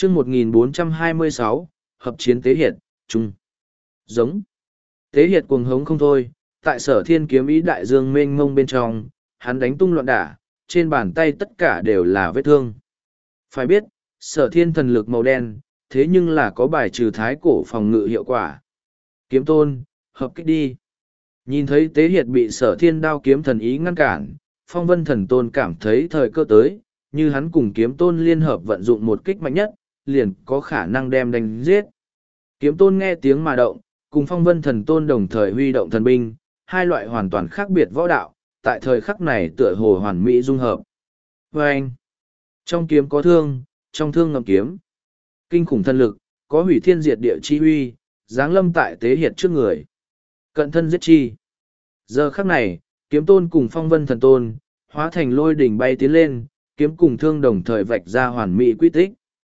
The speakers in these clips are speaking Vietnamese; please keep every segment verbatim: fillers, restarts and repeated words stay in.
chương một nghìn bốn trăm hai mươi sáu, hợp chiến tế hiệt, trung. Giống. Tế hiệt cuồng hống không thôi, tại sở thiên kiếm ý đại dương mênh mông bên trong, hắn đánh tung loạn đả, trên bàn tay tất cả đều là vết thương. Phải biết, sở thiên thần lực màu đen, thế nhưng là có bài trừ thái cổ phòng ngự hiệu quả. Kiếm tôn, hợp kích đi. Nhìn thấy tế hiệt bị sở thiên đao kiếm thần ý ngăn cản, phong vân thần tôn cảm thấy thời cơ tới, như hắn cùng kiếm tôn liên hợp vận dụng một kích mạnh nhất, liền có khả năng đem đánh giết. Kiếm tôn nghe tiếng mà động, cùng phong vân thần tôn đồng thời huy động thần binh, hai loại hoàn toàn khác biệt võ đạo, tại thời khắc này tựa hồ hoàn mỹ dung hợp. Và anh, trong kiếm có thương, trong thương ngầm kiếm. Kinh khủng thân lực, có hủy thiên diệt địa chi huy, giáng lâm tại tế hiệt trước người. Cận thân giết chi. Giờ khắc này, kiếm tôn cùng phong vân thần tôn, hóa thành lôi đỉnh bay tiến lên, kiếm cùng thương đồng thời vạch ra hoàn mỹ quy tích.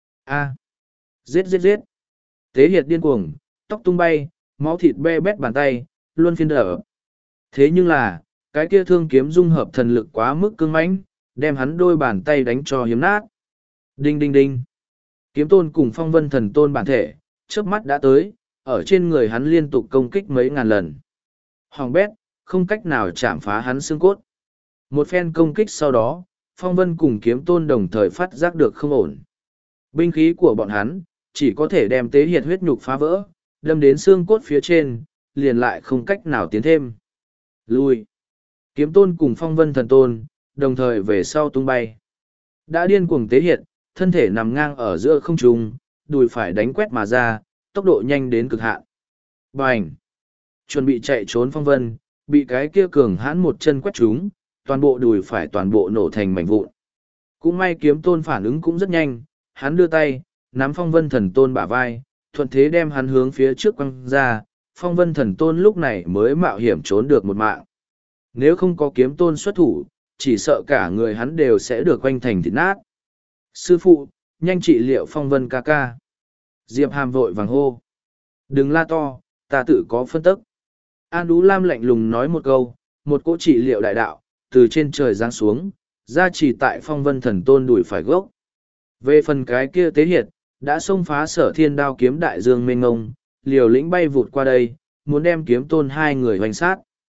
A. Giết giết giết. Tế hiệt điên cuồng, tóc tung bay, máu thịt be bét bàn tay, luôn phiên đở. Thế nhưng là, cái kia thương kiếm dung hợp thần lực quá mức cứng mãnh, đem hắn đôi bàn tay đánh cho hiếm nát. Đinh đinh đinh. Kiếm tôn cùng phong vân thần tôn bản thể, chớp mắt đã tới, ở trên người hắn liên tục công kích mấy ngàn lần. Hoàng bét, không cách nào chạm phá hắn xương cốt. Một phen công kích sau đó, phong vân cùng kiếm tôn đồng thời phát giác được không ổn. Binh khí của bọn hắn, chỉ có thể đem tế hiệt huyết nhục phá vỡ, đâm đến xương cốt phía trên, liền lại không cách nào tiến thêm. Lui. Kiếm tôn cùng phong vân thần tôn, đồng thời về sau tung bay. Đã điên cuồng tế hiệt, thân thể nằm ngang ở giữa không trung, đùi phải đánh quét mà ra, tốc độ nhanh đến cực hạn. Bành! Chuẩn bị chạy trốn phong vân, bị cái kia cường hãn một chân quét trúng, toàn bộ đùi phải toàn bộ nổ thành mảnh vụn. Cũng may kiếm tôn phản ứng cũng rất nhanh, hắn đưa tay, nắm phong vân thần tôn bả vai, thuận thế đem hắn hướng phía trước quăng ra, phong vân thần tôn lúc này mới mạo hiểm trốn được một mạng. Nếu không có kiếm tôn xuất thủ, chỉ sợ cả người hắn đều sẽ được quanh thành thịt nát. Sư phụ, nhanh trị liệu phong vân ca ca. Diệp Hàm vội vàng hô. Đừng la to, ta tự có phân tức. An Đú Lam lạnh lùng nói một câu, một cỗ trị liệu đại đạo, từ trên trời giáng xuống, ra chỉ tại phong vân thần tôn đuổi phải gốc. Về phần cái kia tế hiệt, đã xông phá sở thiên đao kiếm đại dương mênh ngông, liều lĩnh bay vụt qua đây, muốn đem kiếm tôn hai người hoành sát.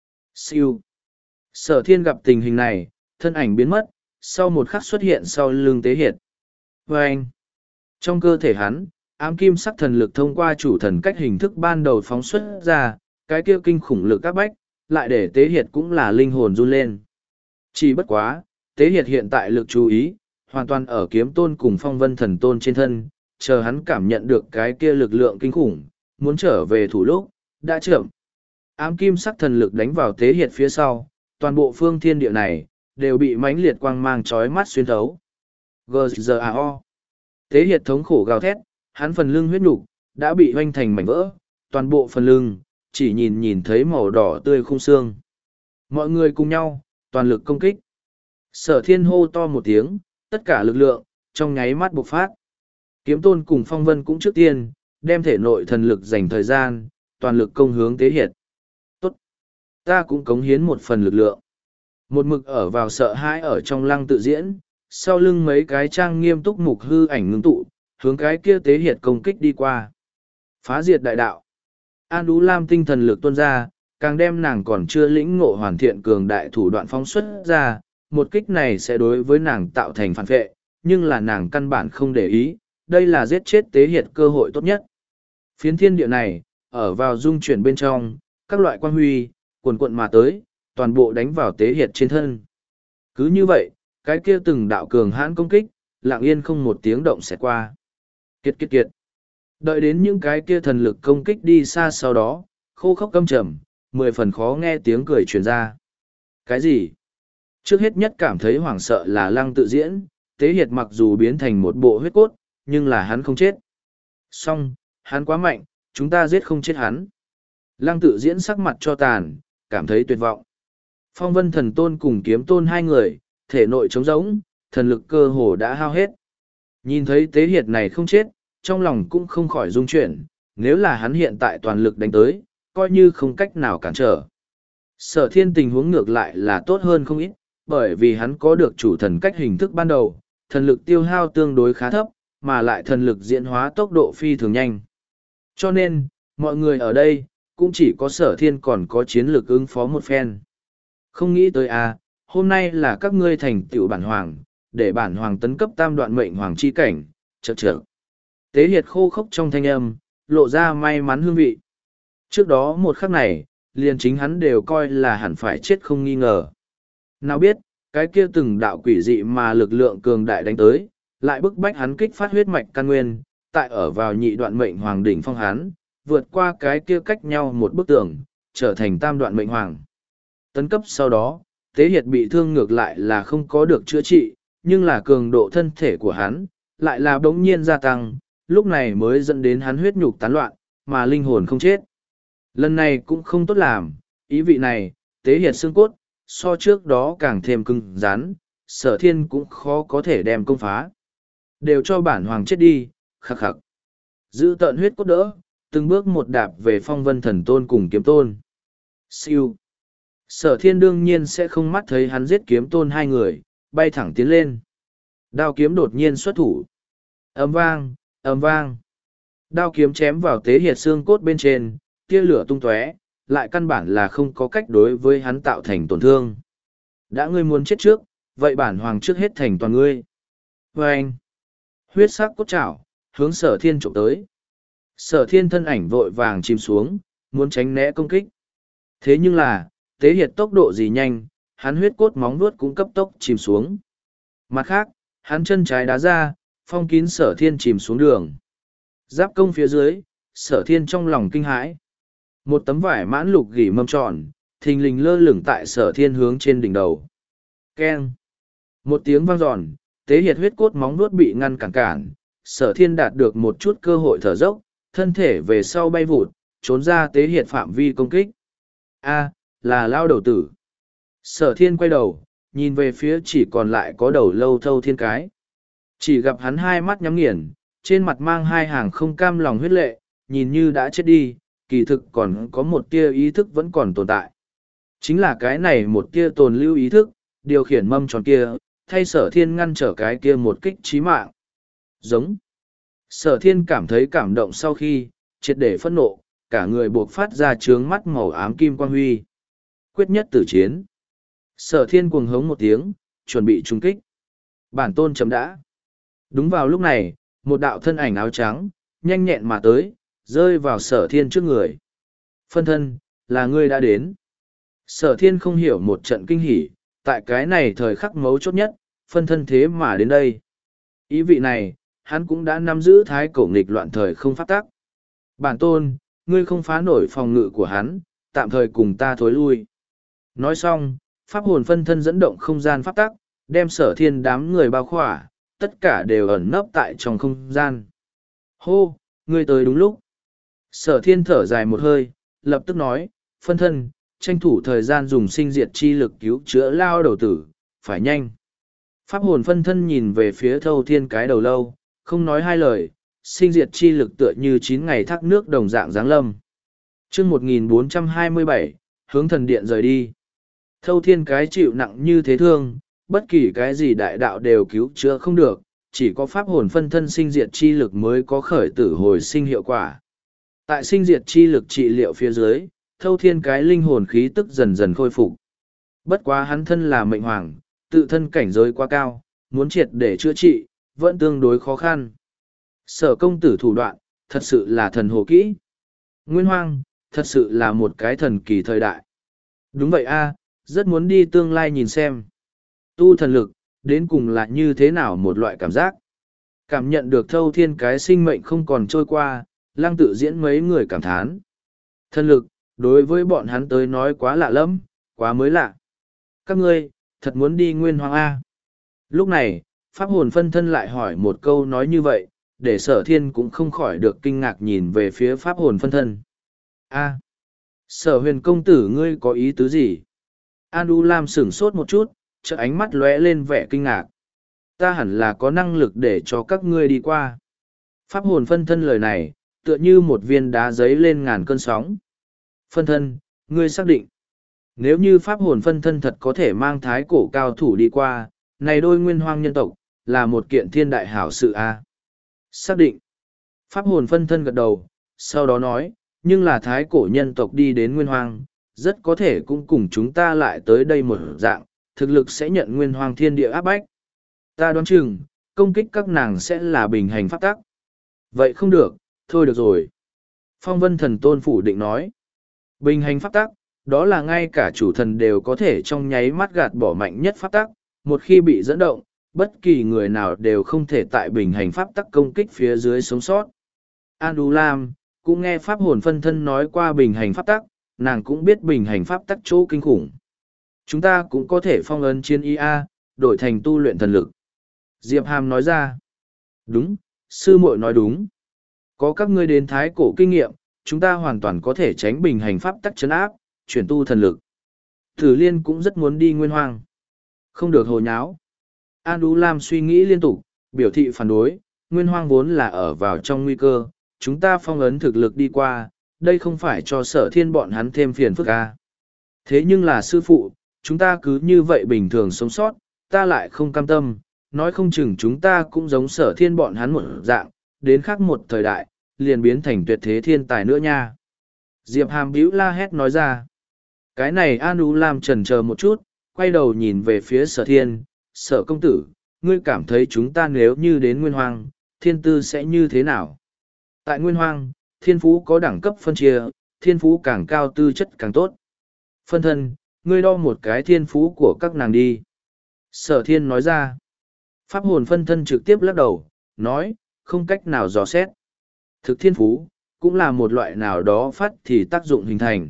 Siêu. Sở thiên gặp tình hình này, thân ảnh biến mất, sau một khắc xuất hiện sau lưng tế hiệt. Và anh, trong cơ thể hắn, ám kim sắc thần lực thông qua chủ thần cách hình thức ban đầu phóng xuất ra, cái kia kinh khủng lực các bách, lại để tế hiệt cũng là linh hồn run lên. Chỉ bất quá, tế hiệt hiện tại lực chú ý, hoàn toàn ở kiếm tôn cùng phong vân thần tôn trên thân, chờ hắn cảm nhận được cái kia lực lượng kinh khủng, muốn trở về thủ lúc, đã chậm. Ám kim sắc thần lực đánh vào tế hiệt phía sau, toàn bộ phương thiên địa này, đều bị mãnh liệt quang mang chói mắt xuyên thấu. giê giê a o. Tế hiệt thống khổ gào thét, hắn phần lưng huyết nục đã bị hoanh thành mảnh vỡ, toàn bộ phần lưng, chỉ nhìn nhìn thấy màu đỏ tươi khung xương. Mọi người cùng nhau, toàn lực công kích. Sở thiên hô to một tiếng, tất cả lực lượng, trong nháy mắt bộc phát. Kiếm tôn cùng phong vân cũng trước tiên, đem thể nội thần lực dành thời gian, toàn lực công hướng tế hiệt. Tốt! Ta cũng cống hiến một phần lực lượng. Một mực ở vào sợ hãi ở trong lăng tự diễn, sau lưng mấy cái trang nghiêm túc mục hư ảnh ngưng tụ, hướng cái kia tế hiệt công kích đi qua. Phá diệt đại đạo. An Đú Lam tinh thần lực tuôn ra, càng đem nàng còn chưa lĩnh ngộ hoàn thiện cường đại thủ đoạn phóng xuất ra, một kích này sẽ đối với nàng tạo thành phản vệ, nhưng là nàng căn bản không để ý, đây là giết chết tế hiệt cơ hội tốt nhất. Phiến thiên địa này, ở vào dung chuyển bên trong, các loại quan huy, cuồn cuộn mà tới, toàn bộ đánh vào tế hiệt trên thân. Cứ như vậy, cái kia từng đạo cường hãn công kích, lặng yên không một tiếng động sẽ qua. Kiệt kiệt kiệt. Đợi đến những cái kia thần lực công kích đi xa sau đó, khô khốc căm trầm, mười phần khó nghe tiếng cười truyền ra. Cái gì? Trước hết nhất cảm thấy hoảng sợ là lăng tự diễn, tế hiệt mặc dù biến thành một bộ huyết cốt, nhưng là hắn không chết. Song, hắn quá mạnh, chúng ta giết không chết hắn. Lăng tự diễn sắc mặt cho tàn, cảm thấy tuyệt vọng. Phong vân thần tôn cùng kiếm tôn hai người, thể nội trống rỗng, thần lực cơ hồ đã hao hết. Nhìn thấy tế hiệt này không chết, trong lòng cũng không khỏi rung chuyển, nếu là hắn hiện tại toàn lực đánh tới, coi như không cách nào cản trở. Sở thiên tình huống ngược lại là tốt hơn không ít, bởi vì hắn có được chủ thần cách hình thức ban đầu, thần lực tiêu hao tương đối khá thấp, mà lại thần lực diễn hóa tốc độ phi thường nhanh. Cho nên, mọi người ở đây, cũng chỉ có sở thiên còn có chiến lược ứng phó một phen. Không nghĩ tới à, hôm nay là các ngươi thành tựu bản hoàng, để bản hoàng tấn cấp tam đoạn mệnh hoàng chi cảnh, chậc chậc. Tế hiệt khô khốc trong thanh âm, lộ ra may mắn hương vị. Trước đó một khắc này, liền chính hắn đều coi là hẳn phải chết không nghi ngờ. Nào biết, cái kia từng đạo quỷ dị mà lực lượng cường đại đánh tới, lại bức bách hắn kích phát huyết mạch căn nguyên, tại ở vào nhị đoạn mệnh hoàng đỉnh phong hắn, vượt qua cái kia cách nhau một bức tường, trở thành tam đoạn mệnh hoàng. Tấn cấp sau đó, Tế Hiệt bị thương ngược lại là không có được chữa trị, nhưng là cường độ thân thể của hắn, lại là bỗng nhiên gia tăng, lúc này mới dẫn đến hắn huyết nhục tán loạn, mà linh hồn không chết. Lần này cũng không tốt làm, ý vị này, Tế Hiệt xương cốt, so trước đó càng thêm cứng rắn, sở thiên cũng khó có thể đem công phá. Đều cho bản hoàng chết đi, khắc khắc. Giữ tợn huyết cốt đỡ, từng bước một đạp về phong vân thần tôn cùng kiếm tôn. Siêu. Sở thiên đương nhiên sẽ không mắt thấy hắn giết kiếm tôn hai người, bay thẳng tiến lên. Đao kiếm đột nhiên xuất thủ. Ầm vang, ầm vang. Đao kiếm chém vào Tế Hiệt xương cốt bên trên, tia lửa tung tóe, lại căn bản là không có cách đối với hắn tạo thành tổn thương. Đã ngươi muốn chết trước, vậy bản hoàng trước hết thành toàn ngươi. Và anh, huyết sắc cốt chảo, hướng sở thiên trộm tới. Sở thiên thân ảnh vội vàng chìm xuống, muốn tránh né công kích. Thế nhưng là, Tế Hiệt tốc độ gì nhanh, hắn huyết cốt móng vuốt cũng cấp tốc chìm xuống. Mặt khác, hắn chân trái đá ra, phong kín sở thiên chìm xuống đường. Giáp công phía dưới, sở thiên trong lòng kinh hãi. Một tấm vải mãn lục gỉ mâm tròn, thình lình lơ lửng tại sở thiên hướng trên đỉnh đầu. Keng! Một tiếng vang giòn, Tế Hiệt huyết cốt móng vuốt bị ngăn cản cản, sở thiên đạt được một chút cơ hội thở dốc, thân thể về sau bay vụt, trốn ra Tế Hiệt phạm vi công kích. A, là lao đầu tử. Sở thiên quay đầu, nhìn về phía chỉ còn lại có đầu lâu thâu thiên cái. Chỉ gặp hắn hai mắt nhắm nghiền, trên mặt mang hai hàng không cam lòng huyết lệ, nhìn như đã chết đi, kỳ thực còn có một tia ý thức vẫn còn tồn tại. Chính là cái này một tia tồn lưu ý thức, điều khiển mâm tròn kia, thay sở thiên ngăn trở cái kia một kích chí mạng. Giống. Sở thiên cảm thấy cảm động sau khi, triệt để phẫn nộ, cả người buộc phát ra trướng mắt màu ám kim quang huy. Quyết nhất tử chiến. Sở thiên cuồng hống một tiếng, chuẩn bị trung kích. Bản tôn chấm đã. Đúng vào lúc này, một đạo thân ảnh áo trắng, nhanh nhẹn mà tới, rơi vào sở thiên trước người. Phân thân, là ngươi đã đến. Sở thiên không hiểu một trận kinh hỉ, tại cái này thời khắc mấu chốt nhất, phân thân thế mà đến đây. Ý vị này, hắn cũng đã nắm giữ thái cổ nghịch loạn thời không pháp tắc. Bản tôn, ngươi không phá nổi phòng ngự của hắn, tạm thời cùng ta thối lui. Nói xong, pháp hồn phân thân dẫn động không gian pháp tắc, đem sở thiên đám người bao khỏa, tất cả đều ẩn nấp tại trong không gian. Hô, ngươi tới đúng lúc. Sở thiên thở dài một hơi, lập tức nói, phân thân, tranh thủ thời gian dùng sinh diệt chi lực cứu chữa lao đầu tử, phải nhanh. Pháp hồn phân thân nhìn về phía thâu thiên cái đầu lâu, không nói hai lời, sinh diệt chi lực tựa như chín ngày thác nước đồng dạng giáng lâm. chương một nghìn bốn trăm hai mươi bảy, hướng thần điện rời đi. Thâu thiên cái chịu nặng như thế thương, bất kỳ cái gì đại đạo đều cứu chữa không được, chỉ có pháp hồn phân thân sinh diệt chi lực mới có khởi tử hồi sinh hiệu quả. Tại sinh diệt chi lực trị liệu phía dưới, thâu thiên cái linh hồn khí tức dần dần khôi phục. Bất quá hắn thân là mệnh hoàng, tự thân cảnh giới quá cao, muốn triệt để chữa trị, vẫn tương đối khó khăn. Sở công tử thủ đoạn, thật sự là thần hồ kỹ. Nguyên hoang, thật sự là một cái thần kỳ thời đại. Đúng vậy a, rất muốn đi tương lai nhìn xem. Tu thần lực, đến cùng là như thế nào một loại cảm giác. Cảm nhận được thâu thiên cái sinh mệnh không còn trôi qua, lăng tự diễn mấy người cảm thán. Thần lực, đối với bọn hắn tới nói quá lạ lắm, quá mới lạ. Các ngươi, thật muốn đi nguyên hoang A. Lúc này, pháp hồn phân thân lại hỏi một câu nói như vậy, để sở thiên cũng không khỏi được kinh ngạc nhìn về phía pháp hồn phân thân. A. Sở huyền công tử ngươi có ý tứ gì? An U Lam sửng sốt một chút, chợ ánh mắt lóe lên vẻ kinh ngạc. Ta hẳn là có năng lực để cho các ngươi đi qua. Pháp hồn phân thân lời này, tựa như một viên đá giấy lên ngàn cơn sóng. Phân thân, ngươi xác định. Nếu như pháp hồn phân thân thật có thể mang thái cổ cao thủ đi qua, này đôi nguyên hoang nhân tộc, là một kiện thiên đại hảo sự a. Xác định. Pháp hồn phân thân gật đầu, sau đó nói, nhưng là thái cổ nhân tộc đi đến nguyên hoang, rất có thể cũng cùng chúng ta lại tới đây một dạng, thực lực sẽ nhận nguyên hoang thiên địa áp bách. Ta đoán chừng, công kích các nàng sẽ là bình hành pháp tắc. Vậy không được, thôi được rồi. Phong vân thần tôn phủ định nói. Bình hành pháp tắc, đó là ngay cả chủ thần đều có thể trong nháy mắt gạt bỏ mạnh nhất pháp tắc, một khi bị dẫn động, bất kỳ người nào đều không thể tại bình hành pháp tắc công kích phía dưới sống sót. An Đu Lam, cũng nghe pháp hồn phân thân nói qua bình hành pháp tắc, nàng cũng biết bình hành pháp tắc chỗ kinh khủng. Chúng ta cũng có thể phong ấn chiến i a, đổi thành tu luyện thần lực. Diệp Hàm nói ra. Đúng, sư muội nói đúng. Có các ngươi đến thái cổ kinh nghiệm, chúng ta hoàn toàn có thể tránh bình hành pháp tắc chấn áp, chuyển tu thần lực. Thử Liên cũng rất muốn đi nguyên hoang. Không được hồ nháo. An Đú Lam suy nghĩ liên tục, biểu thị phản đối, nguyên hoang vốn là ở vào trong nguy cơ, chúng ta phong ấn thực lực đi qua, đây không phải cho sở thiên bọn hắn thêm phiền phức à. Thế nhưng là sư phụ, chúng ta cứ như vậy bình thường sống sót, ta lại không cam tâm, nói không chừng chúng ta cũng giống sở thiên bọn hắn một dạng, đến khác một thời đại, liền biến thành tuyệt thế thiên tài nữa nha. Diệp Hàm bĩu la hét nói ra. Cái này An Ú Lam chần chờ một chút, quay đầu nhìn về phía sở thiên, sở công tử, ngươi cảm thấy chúng ta nếu như đến nguyên hoang, thiên tư sẽ như thế nào? Tại nguyên hoang, thiên phú có đẳng cấp phân chia, thiên phú càng cao tư chất càng tốt. Phân thân, ngươi đo một cái thiên phú của các nàng đi. Sở thiên nói ra. Pháp hồn phân thân trực tiếp lắc đầu, nói, không cách nào dò xét. Thực thiên phú, cũng là một loại nào đó phát thì tác dụng hình thành.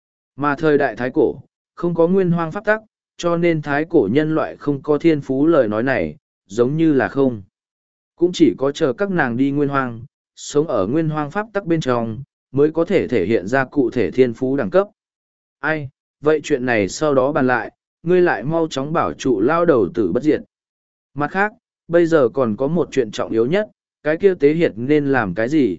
Mà thời đại thái cổ, không có nguyên hoang pháp tắc, cho nên thái cổ nhân loại không có thiên phú lời nói này, giống như là không. Cũng chỉ có chờ các nàng đi nguyên hoang, sống ở nguyên hoang pháp tắc bên trong, mới có thể thể hiện ra cụ thể thiên phú đẳng cấp. Ai, vậy chuyện này sau đó bàn lại, ngươi lại mau chóng bảo trụ lao đầu tử bất diệt. Mặt khác, bây giờ còn có một chuyện trọng yếu nhất, cái kia tế hiệt nên làm cái gì?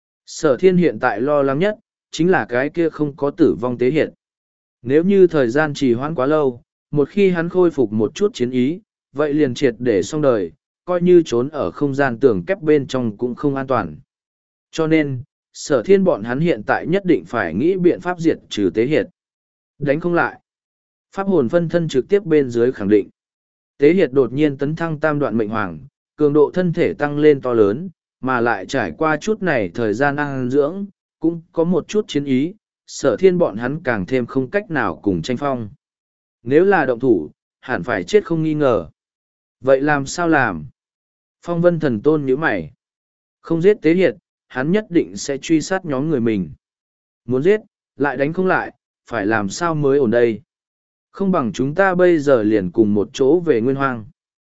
Sở thiên hiện tại lo lắng nhất, chính là cái kia không có tử vong tế hiệt. Nếu như thời gian trì hoãn quá lâu, một khi hắn khôi phục một chút chiến ý, vậy liền triệt để xong đời, coi như trốn ở không gian tường kép bên trong cũng không an toàn. Cho nên, sở thiên bọn hắn hiện tại nhất định phải nghĩ biện pháp diệt trừ tế hiệt. Đánh không lại. Pháp hồn phân thân trực tiếp bên dưới khẳng định. Tế hiệt đột nhiên tấn thăng tam đoạn mệnh hoàng, cường độ thân thể tăng lên to lớn, mà lại trải qua chút này thời gian ăn dưỡng, cũng có một chút chiến ý, sở thiên bọn hắn càng thêm không cách nào cùng tranh phong. Nếu là động thủ, hẳn phải chết không nghi ngờ. Vậy làm sao làm? Phong vân thần tôn nhíu mày. Không giết tế hiệt, hắn nhất định sẽ truy sát nhóm người mình. Muốn giết, lại đánh không lại, phải làm sao mới ổn đây? Không bằng chúng ta bây giờ liền cùng một chỗ về nguyên hoang.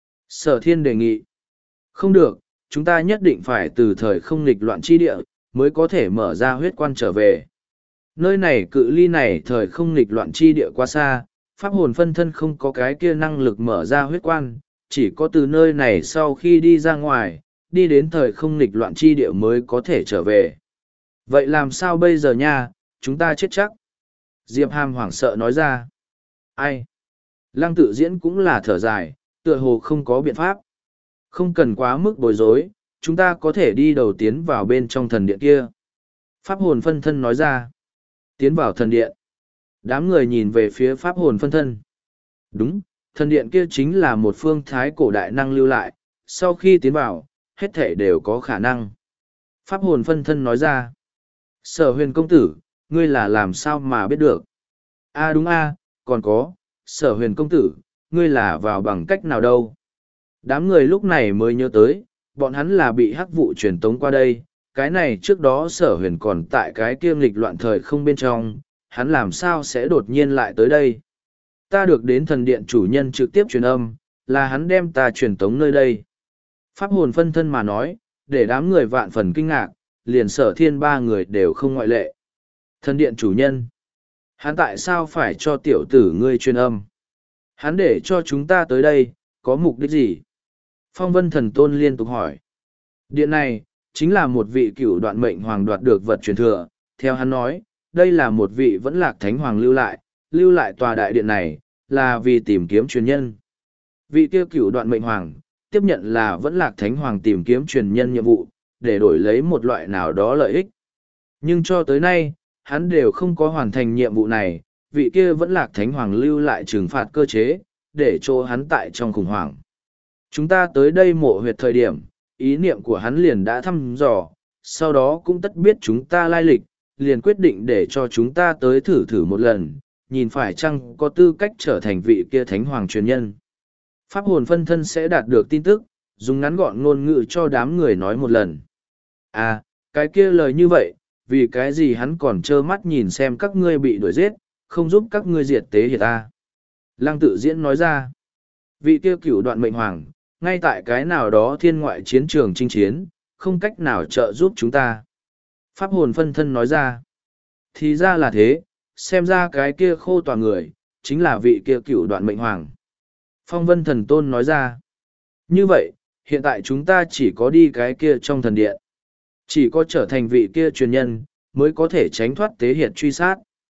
Sở thiên đề nghị. Không được, chúng ta nhất định phải từ thời không nghịch loạn chi địa, mới có thể mở ra huyết quan trở về. Nơi này cự ly này thời không nghịch loạn chi địa quá xa, pháp hồn phân thân không có cái kia năng lực mở ra huyết quan, chỉ có từ nơi này sau khi đi ra ngoài, đi đến thời không nghịch loạn chi địa mới có thể trở về. Vậy làm sao bây giờ nha, chúng ta chết chắc. Diệp Hàm hoảng sợ nói ra. Ai? Lăng tự diễn cũng là thở dài, tựa hồ không có biện pháp. Không cần quá mức bối rối, chúng ta có thể đi đầu tiến vào bên trong thần điện kia. Pháp hồn phân thân nói ra. Tiến vào thần điện. Đám người nhìn về phía pháp hồn phân thân. Đúng, thần điện kia chính là một phương thái cổ đại năng lưu lại, sau khi tiến vào, hết thể đều có khả năng. Pháp hồn phân thân nói ra. Sở huyền công tử, ngươi là làm sao mà biết được? A đúng a, còn có, sở huyền công tử, ngươi là vào bằng cách nào đâu? Đám người lúc này mới nhớ tới, bọn hắn là bị hắc vụ truyền tống qua đây, cái này trước đó sở huyền còn tại cái kiêm lịch loạn thời không bên trong, hắn làm sao sẽ đột nhiên lại tới đây? Ta được đến thần điện chủ nhân trực tiếp truyền âm, là hắn đem ta truyền tống nơi đây. Pháp hồn phân thân mà nói, để đám người vạn phần kinh ngạc, liền sở thiên ba người đều không ngoại lệ. Thần điện chủ nhân, hắn tại sao phải cho tiểu tử ngươi truyền âm? Hắn để cho chúng ta tới đây, có mục đích gì? Phong vân thần tôn liên tục hỏi. Điện này, chính là một vị cựu đoạn mệnh hoàng đoạt được vật truyền thừa. Theo hắn nói, đây là một vị vẫn lạc thánh hoàng lưu lại, lưu lại tòa đại điện này, là vì tìm kiếm truyền nhân. Vị kia cựu đoạn mệnh hoàng, tiếp nhận là vẫn lạc thánh hoàng tìm kiếm truyền nhân nhiệm vụ, để đổi lấy một loại nào đó lợi ích. Nhưng cho tới nay, hắn đều không có hoàn thành nhiệm vụ này, vị kia vẫn lạc thánh hoàng lưu lại trừng phạt cơ chế, để cho hắn tại trong khủng hoảng. Chúng ta tới đây mộ huyệt thời điểm, ý niệm của hắn liền đã thăm dò, sau đó cũng tất biết chúng ta lai lịch, liền quyết định để cho chúng ta tới thử thử một lần, nhìn phải chăng có tư cách trở thành vị kia thánh hoàng truyền nhân. Pháp hồn phân thân sẽ đạt được tin tức, dùng ngắn gọn ngôn ngữ cho đám người nói một lần. À, cái kia lời như vậy, vì cái gì hắn còn trơ mắt nhìn xem các ngươi bị đuổi giết, không giúp các ngươi diệt tế hiệt ta. Lăng tự diễn nói ra, vị kia cửu đoạn mệnh hoàng, ngay tại cái nào đó thiên ngoại chiến trường chinh chiến, không cách nào trợ giúp chúng ta. Pháp hồn phân thân nói ra, thì ra là thế, xem ra cái kia khô tòa người, chính là vị kia cửu đoạn mệnh hoàng. Phong vân thần tôn nói ra, như vậy, hiện tại chúng ta chỉ có đi cái kia trong thần điện. Chỉ có trở thành vị kia truyền nhân, mới có thể tránh thoát tế hiệt truy sát.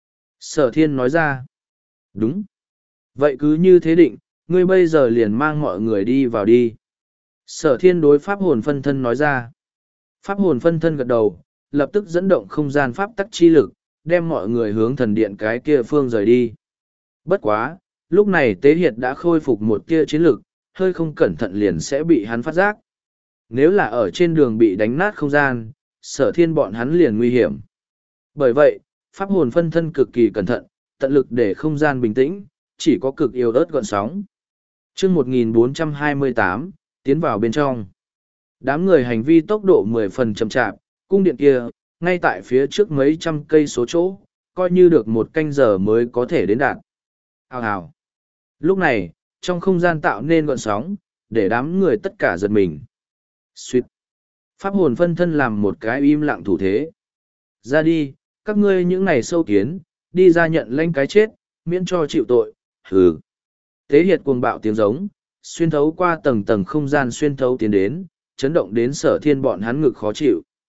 Sở thiên nói ra, đúng. Vậy cứ như thế định, ngươi bây giờ liền mang mọi người đi vào đi. Sở thiên đối pháp hồn phân thân nói ra. Pháp hồn phân thân gật đầu, lập tức dẫn động không gian pháp tắc chi lực, đem mọi người hướng thần điện cái kia phương rời đi. Bất quá, lúc này tế hiệt đã khôi phục một tia chiến lực, hơi không cẩn thận liền sẽ bị hắn phát giác. Nếu là ở trên đường bị đánh nát không gian, sở thiên bọn hắn liền nguy hiểm. Bởi vậy, pháp hồn phân thân cực kỳ cẩn thận, tận lực để không gian bình tĩnh, chỉ có cực yếu ớt gọn sóng. chương một nghìn bốn trăm hai mươi tám, tiến vào bên trong. Đám người hành vi tốc độ mười phần chậm chạp, cung điện kia, ngay tại phía trước mấy trăm cây số chỗ, coi như được một canh giờ mới có thể đến đạt. Hào hào. Lúc này, trong không gian tạo nên gọn sóng, để đám người tất cả giật mình. Xuyệt. Pháp hồn phân thân làm một cái im lặng thủ thế. Ra đi, các ngươi những này sâu kiến, đi ra nhận lãnh cái chết, miễn cho chịu tội, hừ. Tế hiệt cuồng bạo tiếng giống, xuyên thấu qua tầng tầng không gian xuyên thấu tiến đến, chấn động đến sở thiên bọn hắn ngực khó chịu.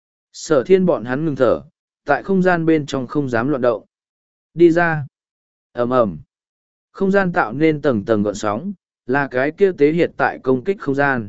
Sở thiên bọn hắn ngừng thở, tại không gian bên trong không dám loạn động. Đi ra. Ầm ầm. Không gian tạo nên tầng tầng gọn sóng, là cái kia tế hiệt tại công kích không gian.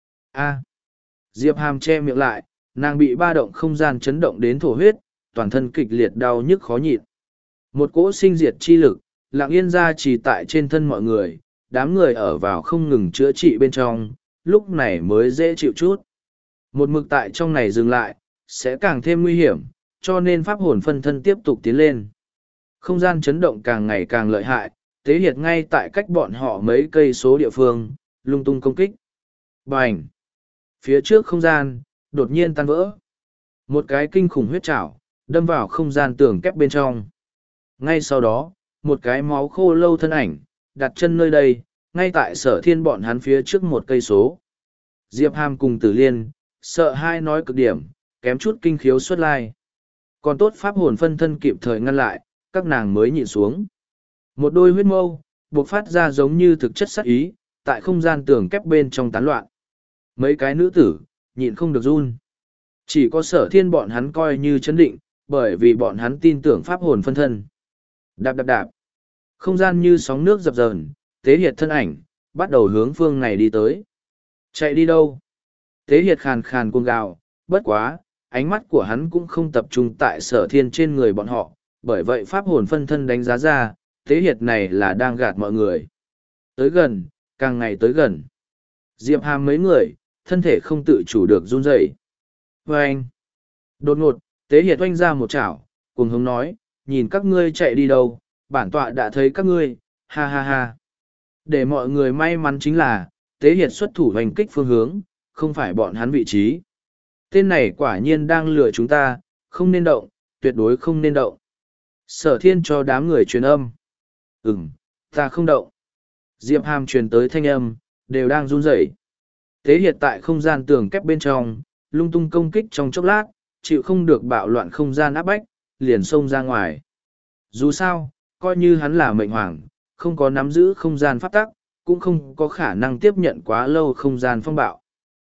A. Diệp Hàm che miệng lại, nàng bị ba động không gian chấn động đến thổ huyết, toàn thân kịch liệt đau nhức khó nhịn. Một cỗ sinh diệt chi lực, lặng yên ra chỉ tại trên thân mọi người, đám người ở vào không ngừng chữa trị bên trong, lúc này mới dễ chịu chút. Một mực tại trong này dừng lại, sẽ càng thêm nguy hiểm, cho nên pháp hồn phân thân tiếp tục tiến lên. Không gian chấn động càng ngày càng lợi hại, tế hiệt ngay tại cách bọn họ mấy cây số địa phương, lung tung công kích. Bành! Phía trước không gian, đột nhiên tan vỡ. Một cái kinh khủng huyết trảo, đâm vào không gian tường kép bên trong. Ngay sau đó, một cái máu khô lâu thân ảnh, đặt chân nơi đây, ngay tại sở thiên bọn hắn phía trước một cây số. Diệp Hàm cùng Tử Liên, sợ hai nói cực điểm, kém chút kinh khiếu xuất lai. Còn tốt pháp hồn phân thân kịp thời ngăn lại, các nàng mới nhịn xuống. Một đôi huyết mâu, buộc phát ra giống như thực chất sát ý, tại không gian tường kép bên trong tán loạn. Mấy cái nữ tử, nhịn không được run. Chỉ có sở thiên bọn hắn coi như chấn định, bởi vì bọn hắn tin tưởng pháp hồn phân thân. Đạp đạp đạp. Không gian như sóng nước dập dờn, tế hiệt thân ảnh, bắt đầu hướng phương này đi tới. Chạy đi đâu? Tế hiệt khàn khàn cuồng gào, bất quá, ánh mắt của hắn cũng không tập trung tại sở thiên trên người bọn họ, bởi vậy pháp hồn phân thân đánh giá ra, tế hiệt này là đang gạt mọi người. Tới gần, càng ngày tới gần. Diệp Hàm mấy người, thân thể không tự chủ được run rẩy. Và anh, đột ngột, tế hiệt oanh ra một chảo, cuồng hống nói, nhìn các ngươi chạy đi đâu, bản tọa đã thấy các ngươi, ha ha ha. Để mọi người may mắn chính là, tế hiệt xuất thủ hoành kích phương hướng, không phải bọn hắn vị trí. Tên này quả nhiên đang lừa chúng ta, không nên động, tuyệt đối không nên động. Sở thiên cho đám người truyền âm. Ừm, ta không động. Diệp Hàm truyền tới thanh âm, đều đang run rẩy. Tế hiệt tại không gian tường kép bên trong, lung tung công kích trong chốc lát, chịu không được bạo loạn không gian áp bách, liền xông ra ngoài. Dù sao, coi như hắn là mệnh hoàng, không có nắm giữ không gian pháp tắc, cũng không có khả năng tiếp nhận quá lâu không gian phong bạo.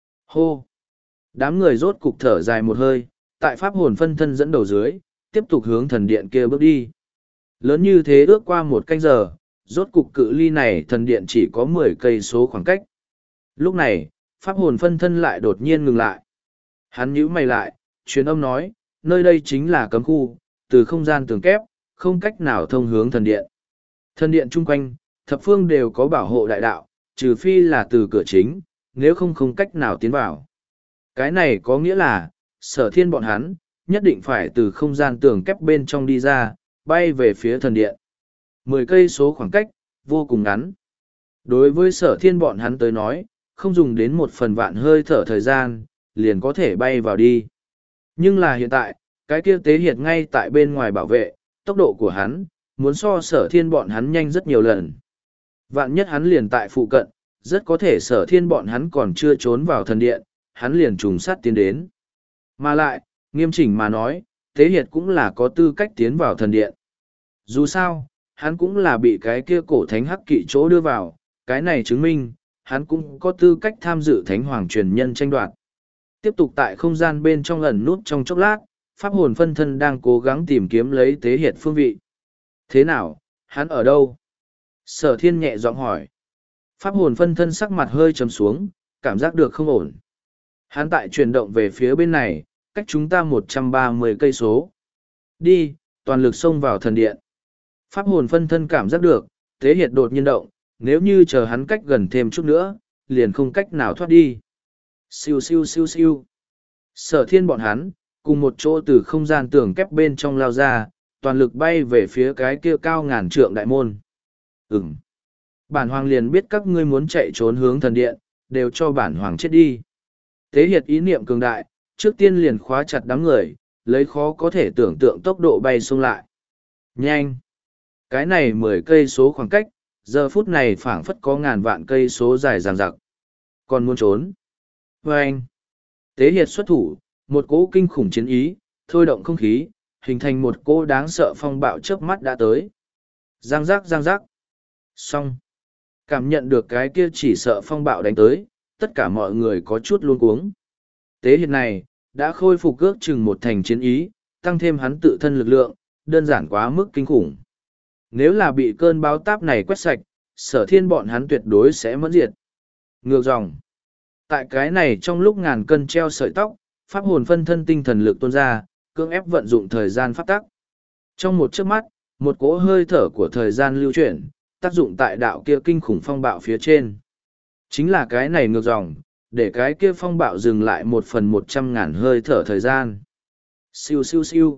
Hô! Đám người rốt cục thở dài một hơi, tại pháp hồn phân thân dẫn đầu dưới, tiếp tục hướng thần điện kia bước đi. Lớn như thế ước qua một canh giờ, rốt cục cự ly này thần điện chỉ có mười cây số khoảng cách. Lúc này, pháp hồn phân thân lại đột nhiên ngừng lại. Hắn nhíu mày lại, truyền âm nói, nơi đây chính là cấm khu, từ không gian tường kép, không cách nào thông hướng thần điện. Thần điện chung quanh, thập phương đều có bảo hộ đại đạo, trừ phi là từ cửa chính, nếu không không cách nào tiến vào. Cái này có nghĩa là, sở thiên bọn hắn, nhất định phải từ không gian tường kép bên trong đi ra, bay về phía thần điện. Mười cây số khoảng cách, vô cùng ngắn. Đối với sở thiên bọn hắn tới nói, không dùng đến một phần vạn hơi thở thời gian, liền có thể bay vào đi. Nhưng là hiện tại, cái kia tế hiệt ngay tại bên ngoài bảo vệ, tốc độ của hắn, muốn so sở thiên bọn hắn nhanh rất nhiều lần. Vạn nhất hắn liền tại phụ cận, rất có thể sở thiên bọn hắn còn chưa trốn vào thần điện, hắn liền trùng sát tiến đến. Mà lại, nghiêm chỉnh mà nói, tế hiệt cũng là có tư cách tiến vào thần điện. Dù sao, hắn cũng là bị cái kia cổ thánh hắc kỵ chỗ đưa vào, cái này chứng minh, hắn cũng có tư cách tham dự thánh hoàng truyền nhân tranh đoạt. Tiếp tục tại không gian bên trong ẩn nút trong chốc lát, pháp hồn phân thân đang cố gắng tìm kiếm lấy tế hiệt phương vị. Thế nào, hắn ở đâu? Sở thiên nhẹ giọng hỏi. Pháp hồn phân thân sắc mặt hơi trầm xuống, cảm giác được không ổn. Hắn tại chuyển động về phía bên này, cách chúng ta một trăm ba mươi cây số. Đi, toàn lực xông vào thần điện. Pháp hồn phân thân cảm giác được, tế hiệt đột nhiên động, nếu như chờ hắn cách gần thêm chút nữa, liền không cách nào thoát đi. Siêu siêu siêu siêu. Sở thiên bọn hắn, cùng một chỗ từ không gian tường kép bên trong lao ra, toàn lực bay về phía cái kia cao ngàn trượng đại môn. Ừm. Bản hoàng liền biết các ngươi muốn chạy trốn hướng thần điện, đều cho bản hoàng chết đi. Tế hiệt ý niệm cường đại, trước tiên liền khóa chặt đám người, lấy khó có thể tưởng tượng tốc độ bay xông lại. Nhanh! Cái này mười cây số khoảng cách, giờ phút này phảng phất có ngàn vạn cây số dài dằng dặc. Còn muốn trốn? Vâng! Tế hiệt xuất thủ, một cỗ kinh khủng chiến ý, thôi động không khí, hình thành một cỗ đáng sợ phong bạo chớp mắt đã tới. Giang giác giang giác. Xong. Cảm nhận được cái kia chỉ sợ phong bạo đánh tới, tất cả mọi người có chút luống cuống. Tế hiệt này, đã khôi phục ước chừng một thành chiến ý, tăng thêm hắn tự thân lực lượng, đơn giản quá mức kinh khủng. Nếu là bị cơn báo táp này quét sạch, sở thiên bọn hắn tuyệt đối sẽ mất diệt. Ngược dòng. Tại cái này trong lúc ngàn cân treo sợi tóc, pháp hồn phân thân tinh thần lực tuôn ra, cưỡng ép vận dụng thời gian pháp tắc. Trong một chớp mắt, một cỗ hơi thở của thời gian lưu chuyển, tác dụng tại đạo kia kinh khủng phong bạo phía trên. Chính là cái này ngược dòng, để cái kia phong bạo dừng lại một phần một trăm ngàn hơi thở thời gian. Siêu siêu siêu.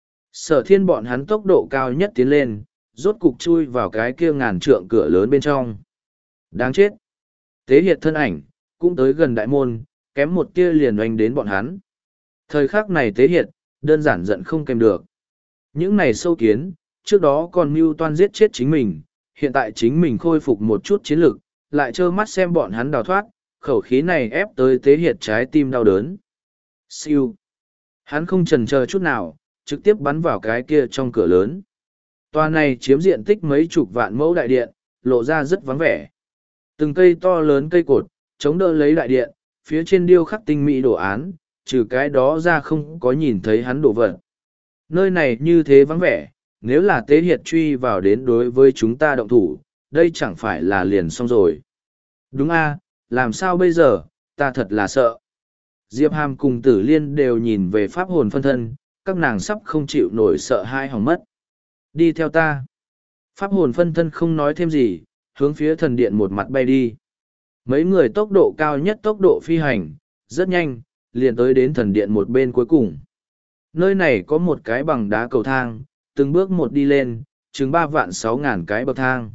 Sở thiên bọn hắn tốc độ cao nhất tiến lên, rốt cục chui vào cái kia ngàn trượng cửa lớn bên trong. Đáng chết. Tế hiệt thân ảnh, cũng tới gần đại môn, kém một tia liền oanh đến bọn hắn. Thời khắc này tế hiệt, đơn giản giận không kèm được. Những này sâu kiến, trước đó còn mưu toan giết chết chính mình, hiện tại chính mình khôi phục một chút chiến lực, lại trơ mắt xem bọn hắn đào thoát, khẩu khí này ép tới tế hiệt trái tim đau đớn. Siêu. Hắn không chần chờ chút nào, trực tiếp bắn vào cái kia trong cửa lớn. Tòa này chiếm diện tích mấy chục vạn mẫu đại điện, lộ ra rất vắng vẻ. Từng cây to lớn cây cột, chống đỡ lấy đại điện, phía trên điêu khắc tinh mỹ đồ án, trừ cái đó ra không có nhìn thấy hắn đổ vật. Nơi này như thế vắng vẻ, nếu là tế hiệt truy vào đến đối với chúng ta động thủ, đây chẳng phải là liền xong rồi. Đúng a, làm sao bây giờ, ta thật là sợ. Diệp Hàm cùng Tử Liên đều nhìn về pháp hồn phân thân, các nàng sắp không chịu nổi sợ hai hỏng mất. Đi theo ta. Pháp hồn phân thân không nói thêm gì, hướng phía thần điện một mặt bay đi. Mấy người tốc độ cao nhất tốc độ phi hành, rất nhanh, liền tới đến thần điện một bên cuối cùng. Nơi này có một cái bằng đá cầu thang, từng bước một đi lên, chừng ba vạn sáu ngàn cái bậc thang.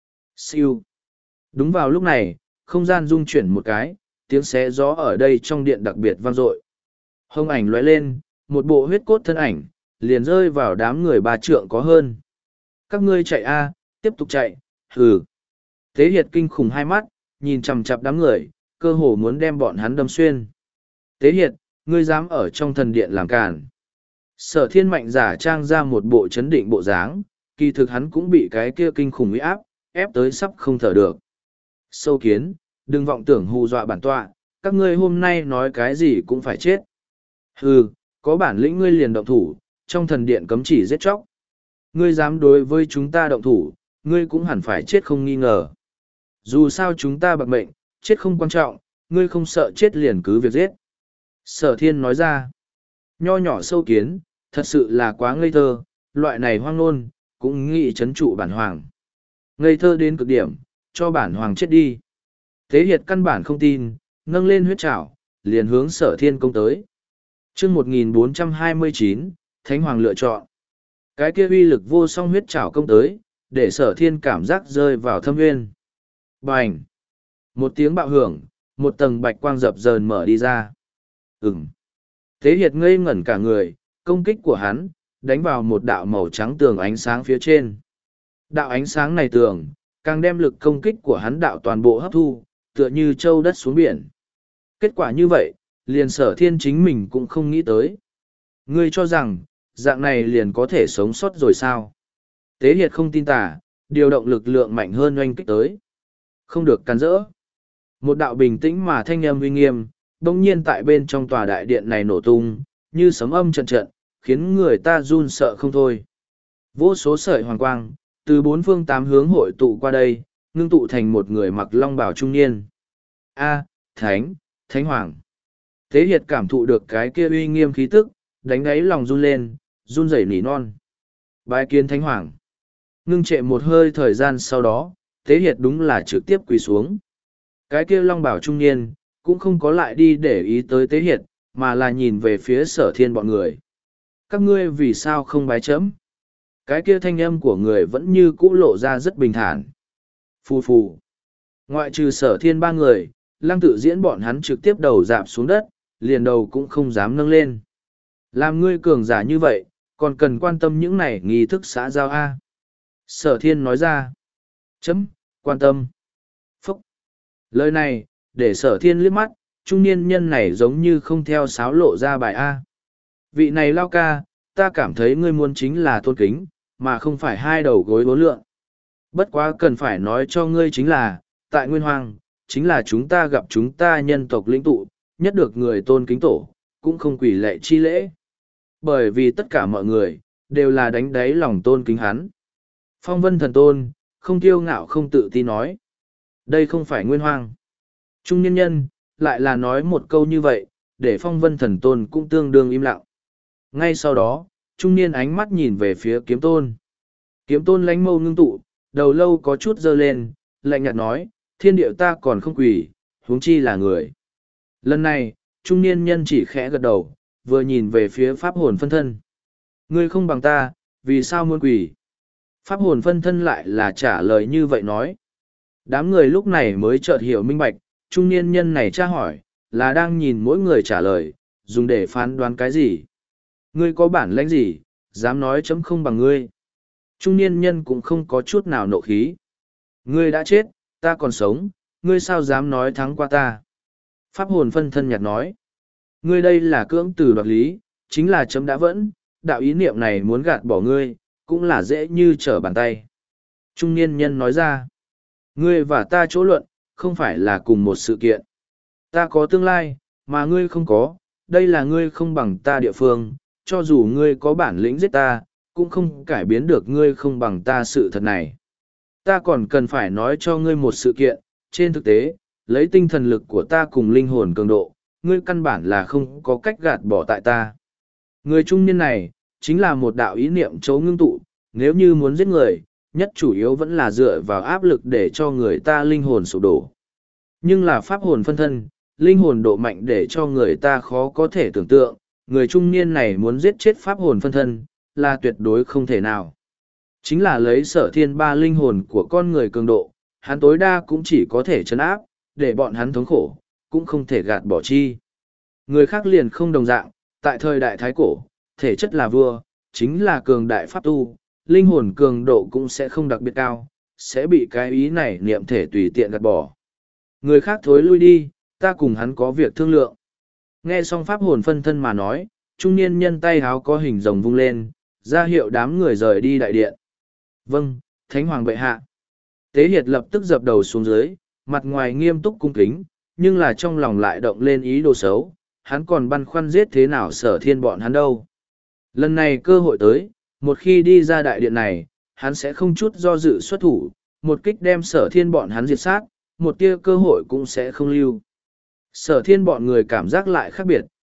Siêu. Đúng vào lúc này, không gian rung chuyển một cái, tiếng xé gió ở đây trong điện đặc biệt vang dội. Hông ảnh lóe lên, một bộ huyết cốt thân ảnh, liền rơi vào đám người ba trượng có hơn. Các ngươi chạy a, tiếp tục chạy, hừ. Tế hiệt kinh khủng hai mắt, nhìn chằm chằm đám người, cơ hồ muốn đem bọn hắn đâm xuyên. Tế hiệt, ngươi dám ở trong thần điện làm càn. Sở thiên mạnh giả trang ra một bộ chấn định bộ dáng, kỳ thực hắn cũng bị cái kia kinh khủng uy áp, ép tới sắp không thở được. Sâu kiến, đừng vọng tưởng hù dọa bản tọa, các ngươi hôm nay nói cái gì cũng phải chết. Hừ, có bản lĩnh ngươi liền động thủ, trong thần điện cấm chỉ giết chóc. Ngươi dám đối với chúng ta động thủ, ngươi cũng hẳn phải chết không nghi ngờ. Dù sao chúng ta bạc mệnh, chết không quan trọng, ngươi không sợ chết liền cứ việc giết. Sở thiên nói ra, nho nhỏ sâu kiến, thật sự là quá ngây thơ, loại này hoang nôn, cũng nghĩ chấn trụ bản hoàng. Ngây thơ đến cực điểm, cho bản hoàng chết đi. Tế Hiệt căn bản không tin, nâng lên huyết trảo, liền hướng sở thiên công tới. chương một nghìn bốn trăm hai mươi chín, Thánh Hoàng lựa chọn. Cái kia uy lực vô song huyết trảo công tới, để sở thiên cảm giác rơi vào thâm nguyên. Bành! Một tiếng bạo hưởng, một tầng bạch quang dập dờn mở đi ra. Ừm! Tế Hiệt ngây ngẩn cả người, công kích của hắn, đánh vào một đạo màu trắng tường ánh sáng phía trên. Đạo ánh sáng này tường, càng đem lực công kích của hắn đạo toàn bộ hấp thu, tựa như châu đất xuống biển. Kết quả như vậy, liền sở thiên chính mình cũng không nghĩ tới. Ngươi cho rằng, dạng này liền có thể sống sót rồi sao? Tế Hiệt không tin tà, điều động lực lượng mạnh hơn oanh kích tới. Không được cắn rỡ. Một đạo bình tĩnh mà thanh âm uy nghiêm, đông nhiên tại bên trong tòa đại điện này nổ tung, như sấm âm trận trận, khiến người ta run sợ không thôi. Vô số sợi hoàng quang, từ bốn phương tám hướng hội tụ qua đây, ngưng tụ thành một người mặc long bào trung niên. A, Thánh, Thánh Hoàng. Tế Hiệt cảm thụ được cái kia uy nghiêm khí tức, đánh đáy lòng run lên, run rẩy nỉ non. Bái kiến Thánh Hoàng. Ngưng trệ một hơi thời gian sau đó, Tế Hiệt đúng là trực tiếp quỳ xuống. Cái kia long bào trung niên, cũng không có lại đi để ý tới Tế Hiệt, mà là nhìn về phía sở thiên bọn người. Các ngươi vì sao không bái chấm? Cái kia thanh âm của người vẫn như cũ lộ ra rất bình thản. Phù phù. Ngoại trừ sở thiên ba người, lăng tự diễn bọn hắn trực tiếp đầu dạp xuống đất, liền đầu cũng không dám nâng lên. Làm ngươi cường giả như vậy, còn cần quan tâm những này nghi thức xã giao A. Sở thiên nói ra. Chấm, quan tâm. Phúc. Lời này, để sở thiên liếc mắt, trung niên nhân này giống như không theo sáo lộ ra bài A. Vị này lao ca, ta cảm thấy ngươi muốn chính là tôn kính, mà không phải hai đầu gối bố lượng. Bất quá cần phải nói cho ngươi chính là, tại Nguyên Hoàng, chính là chúng ta gặp chúng ta nhân tộc lĩnh tụ, nhất được người tôn kính tổ, cũng không quỷ lệ chi lễ. Bởi vì tất cả mọi người, đều là đánh đáy lòng tôn kính hắn. Phong Vân Thần Tôn, không kiêu ngạo không tự tin nói. Đây không phải Nguyên Hoàng. Trung nhân nhân, lại là nói một câu như vậy, để Phong Vân Thần Tôn cũng tương đương im lặng. Ngay sau đó, trung niên ánh mắt nhìn về phía kiếm tôn. Kiếm tôn lánh mâu ngưng tụ, đầu lâu có chút dơ lên, lạnh nhạt nói, thiên điệu ta còn không quỳ, huống chi là người. Lần này, trung niên nhân chỉ khẽ gật đầu, vừa nhìn về phía pháp hồn phân thân. Ngươi không bằng ta, vì sao muốn quỳ? Pháp hồn phân thân lại là trả lời như vậy nói. Đám người lúc này mới chợt hiểu minh bạch, trung niên nhân này tra hỏi, là đang nhìn mỗi người trả lời, dùng để phán đoán cái gì. Ngươi có bản lãnh gì, dám nói chấm không bằng ngươi. Trung niên nhân cũng không có chút nào nộ khí. Ngươi đã chết, ta còn sống, ngươi sao dám nói thắng qua ta. Pháp hồn phân thân nhạt nói. Ngươi đây là cưỡng từ đoạt lý, chính là chấm đã vẫn, đạo ý niệm này muốn gạt bỏ ngươi, cũng là dễ như trở bàn tay. Trung niên nhân nói ra. Ngươi và ta chỗ luận, không phải là cùng một sự kiện. Ta có tương lai, mà ngươi không có, đây là ngươi không bằng ta địa phương, cho dù ngươi có bản lĩnh giết ta, cũng không cải biến được ngươi không bằng ta sự thật này. Ta còn cần phải nói cho ngươi một sự kiện, trên thực tế, lấy tinh thần lực của ta cùng linh hồn cường độ, ngươi căn bản là không có cách gạt bỏ tại ta. Người trung niên này, chính là một đạo ý niệm chấu ngưng tụ, nếu như muốn giết người, nhất chủ yếu vẫn là dựa vào áp lực để cho người ta linh hồn sụp đổ. Nhưng là pháp hồn phân thân, linh hồn độ mạnh để cho người ta khó có thể tưởng tượng, người trung niên này muốn giết chết pháp hồn phân thân, là tuyệt đối không thể nào. Chính là lấy sở thiên ba linh hồn của con người cường độ, hắn tối đa cũng chỉ có thể chấn áp, để bọn hắn thống khổ, cũng không thể gạt bỏ chi. Người khác liền không đồng dạng, tại thời đại thái cổ, thể chất là vua, chính là cường đại pháp tu, linh hồn cường độ cũng sẽ không đặc biệt cao, sẽ bị cái ý này niệm thể tùy tiện gạt bỏ. Người khác thối lui đi, ta cùng hắn có việc thương lượng. Nghe xong pháp hồn phân thân mà nói, trung niên nhân tay háo có hình rồng vung lên, ra hiệu đám người rời đi đại điện. Vâng, Thánh Hoàng bệ hạ. Tế Hiệt lập tức dập đầu xuống dưới, mặt ngoài nghiêm túc cung kính, nhưng là trong lòng lại động lên ý đồ xấu, hắn còn băn khoăn giết thế nào sở thiên bọn hắn đâu. Lần này cơ hội tới, một khi đi ra đại điện này, hắn sẽ không chút do dự xuất thủ, một kích đem sở thiên bọn hắn diệt sát, một tia cơ hội cũng sẽ không lưu. Sở thiên bọn người cảm giác lại khác biệt,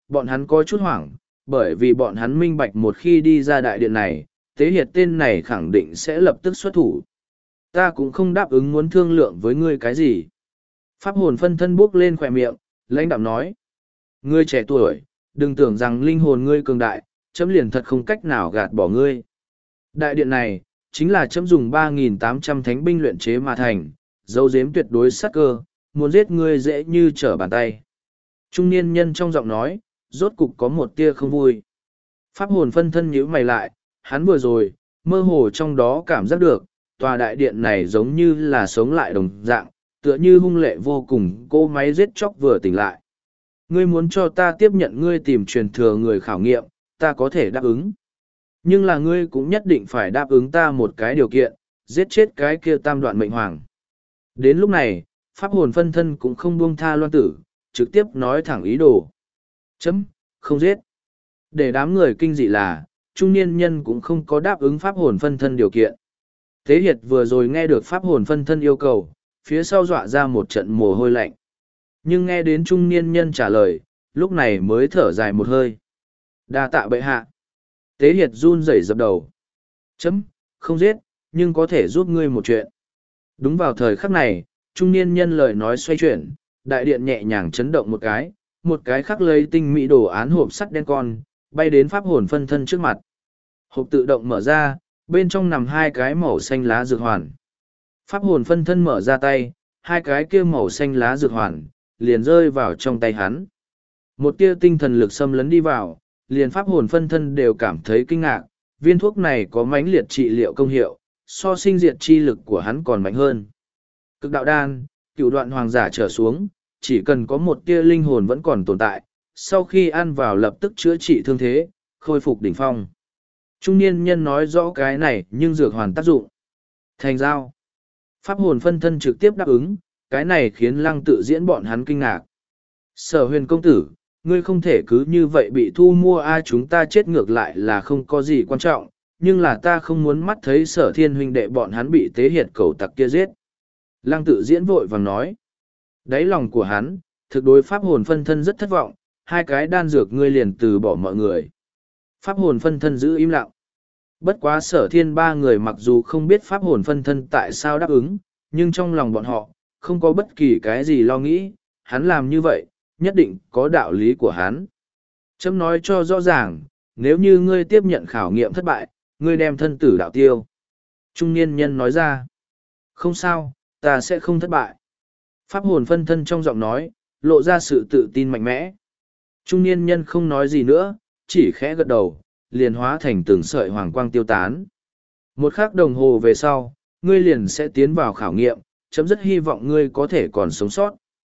bọn hắn có chút hoảng, bởi vì bọn hắn minh bạch một khi đi ra đại điện này, Tế Hiệt tên này khẳng định sẽ lập tức xuất thủ. Ta cũng không đáp ứng muốn thương lượng với ngươi cái gì. Pháp hồn phân thân bước lên khỏe miệng, lãnh đạm nói. Ngươi trẻ tuổi, đừng tưởng rằng linh hồn ngươi cường đại, chấm liền thật không cách nào gạt bỏ ngươi. Đại điện này, chính là chấm dùng ba nghìn tám trăm thánh binh luyện chế mà thành, dấu giếm tuyệt đối sát cơ, muốn giết ngươi dễ như trở bàn tay. Trung niên nhân trong giọng nói, rốt cục có một tia không vui. Pháp hồn phân thân nhíu mày lại, hắn vừa rồi, mơ hồ trong đó cảm giác được, tòa đại điện này giống như là sống lại đồng dạng, tựa như hung lệ vô cùng, cô máy giết chóc vừa tỉnh lại. Ngươi muốn cho ta tiếp nhận ngươi tìm truyền thừa người khảo nghiệm, ta có thể đáp ứng. Nhưng là ngươi cũng nhất định phải đáp ứng ta một cái điều kiện, giết chết cái kia tam đoạn mệnh hoàng. Đến lúc này, pháp hồn phân thân cũng không buông tha loan tử, trực tiếp nói thẳng ý đồ. Chấm, không giết. Để đám người kinh dị là, trung niên nhân cũng không có đáp ứng pháp hồn phân thân điều kiện. Tế Hiệt vừa rồi nghe được pháp hồn phân thân yêu cầu, phía sau dọa ra một trận mồ hôi lạnh. Nhưng nghe đến trung niên nhân trả lời, lúc này mới thở dài một hơi. Đa tạ bệ hạ. Tế Hiệt run rẩy dập đầu. Chấm, không giết, nhưng có thể giúp ngươi một chuyện. Đúng vào thời khắc này, trung niên nhân lời nói xoay chuyển, đại điện nhẹ nhàng chấn động một cái, một cái khắc lấy tinh mỹ đồ án hộp sắt đen con, bay đến pháp hồn phân thân trước mặt. Hộp tự động mở ra, bên trong nằm hai cái màu xanh lá dược hoàn. Pháp hồn phân thân mở ra tay, hai cái kia màu xanh lá dược hoàn, liền rơi vào trong tay hắn. Một tia tinh thần lực xâm lấn đi vào, liền pháp hồn phân thân đều cảm thấy kinh ngạc, viên thuốc này có mãnh liệt trị liệu công hiệu, so sinh diệt chi lực của hắn còn mạnh hơn. Cực đạo đan, cựu đoạn hoàng giả trở xuống, chỉ cần có một tia linh hồn vẫn còn tồn tại, sau khi ăn vào lập tức chữa trị thương thế, khôi phục đỉnh phong. Trung niên nhân nói rõ cái này nhưng dược hoàn tác dụng. Thành giao. Pháp hồn phân thân trực tiếp đáp ứng, cái này khiến lăng tự diễn bọn hắn kinh ngạc. Sở huyền công tử, ngươi không thể cứ như vậy bị thu mua ai chúng ta chết ngược lại là không có gì quan trọng, nhưng là ta không muốn mắt thấy sở thiên huynh đệ bọn hắn bị tế hiệt cầu tặc kia giết. Lăng tự diễn vội vàng nói. Đáy lòng của hắn, thực đối pháp hồn phân thân rất thất vọng, hai cái đan dược ngươi liền từ bỏ mọi người. Pháp hồn phân thân giữ im lặng. Bất quá sở thiên ba người mặc dù không biết pháp hồn phân thân tại sao đáp ứng, nhưng trong lòng bọn họ, không có bất kỳ cái gì lo nghĩ, hắn làm như vậy, nhất định có đạo lý của hắn. Chấm nói cho rõ ràng, nếu như ngươi tiếp nhận khảo nghiệm thất bại, ngươi đem thân tử đạo tiêu. Trung niên nhân nói ra, không sao, ta sẽ không thất bại. Pháp hồn phân thân trong giọng nói, lộ ra sự tự tin mạnh mẽ. Trung niên nhân không nói gì nữa, chỉ khẽ gật đầu, liền hóa thành từng sợi hoàng quang tiêu tán. Một khắc đồng hồ về sau, ngươi liền sẽ tiến vào khảo nghiệm, chấm rất hy vọng ngươi có thể còn sống sót.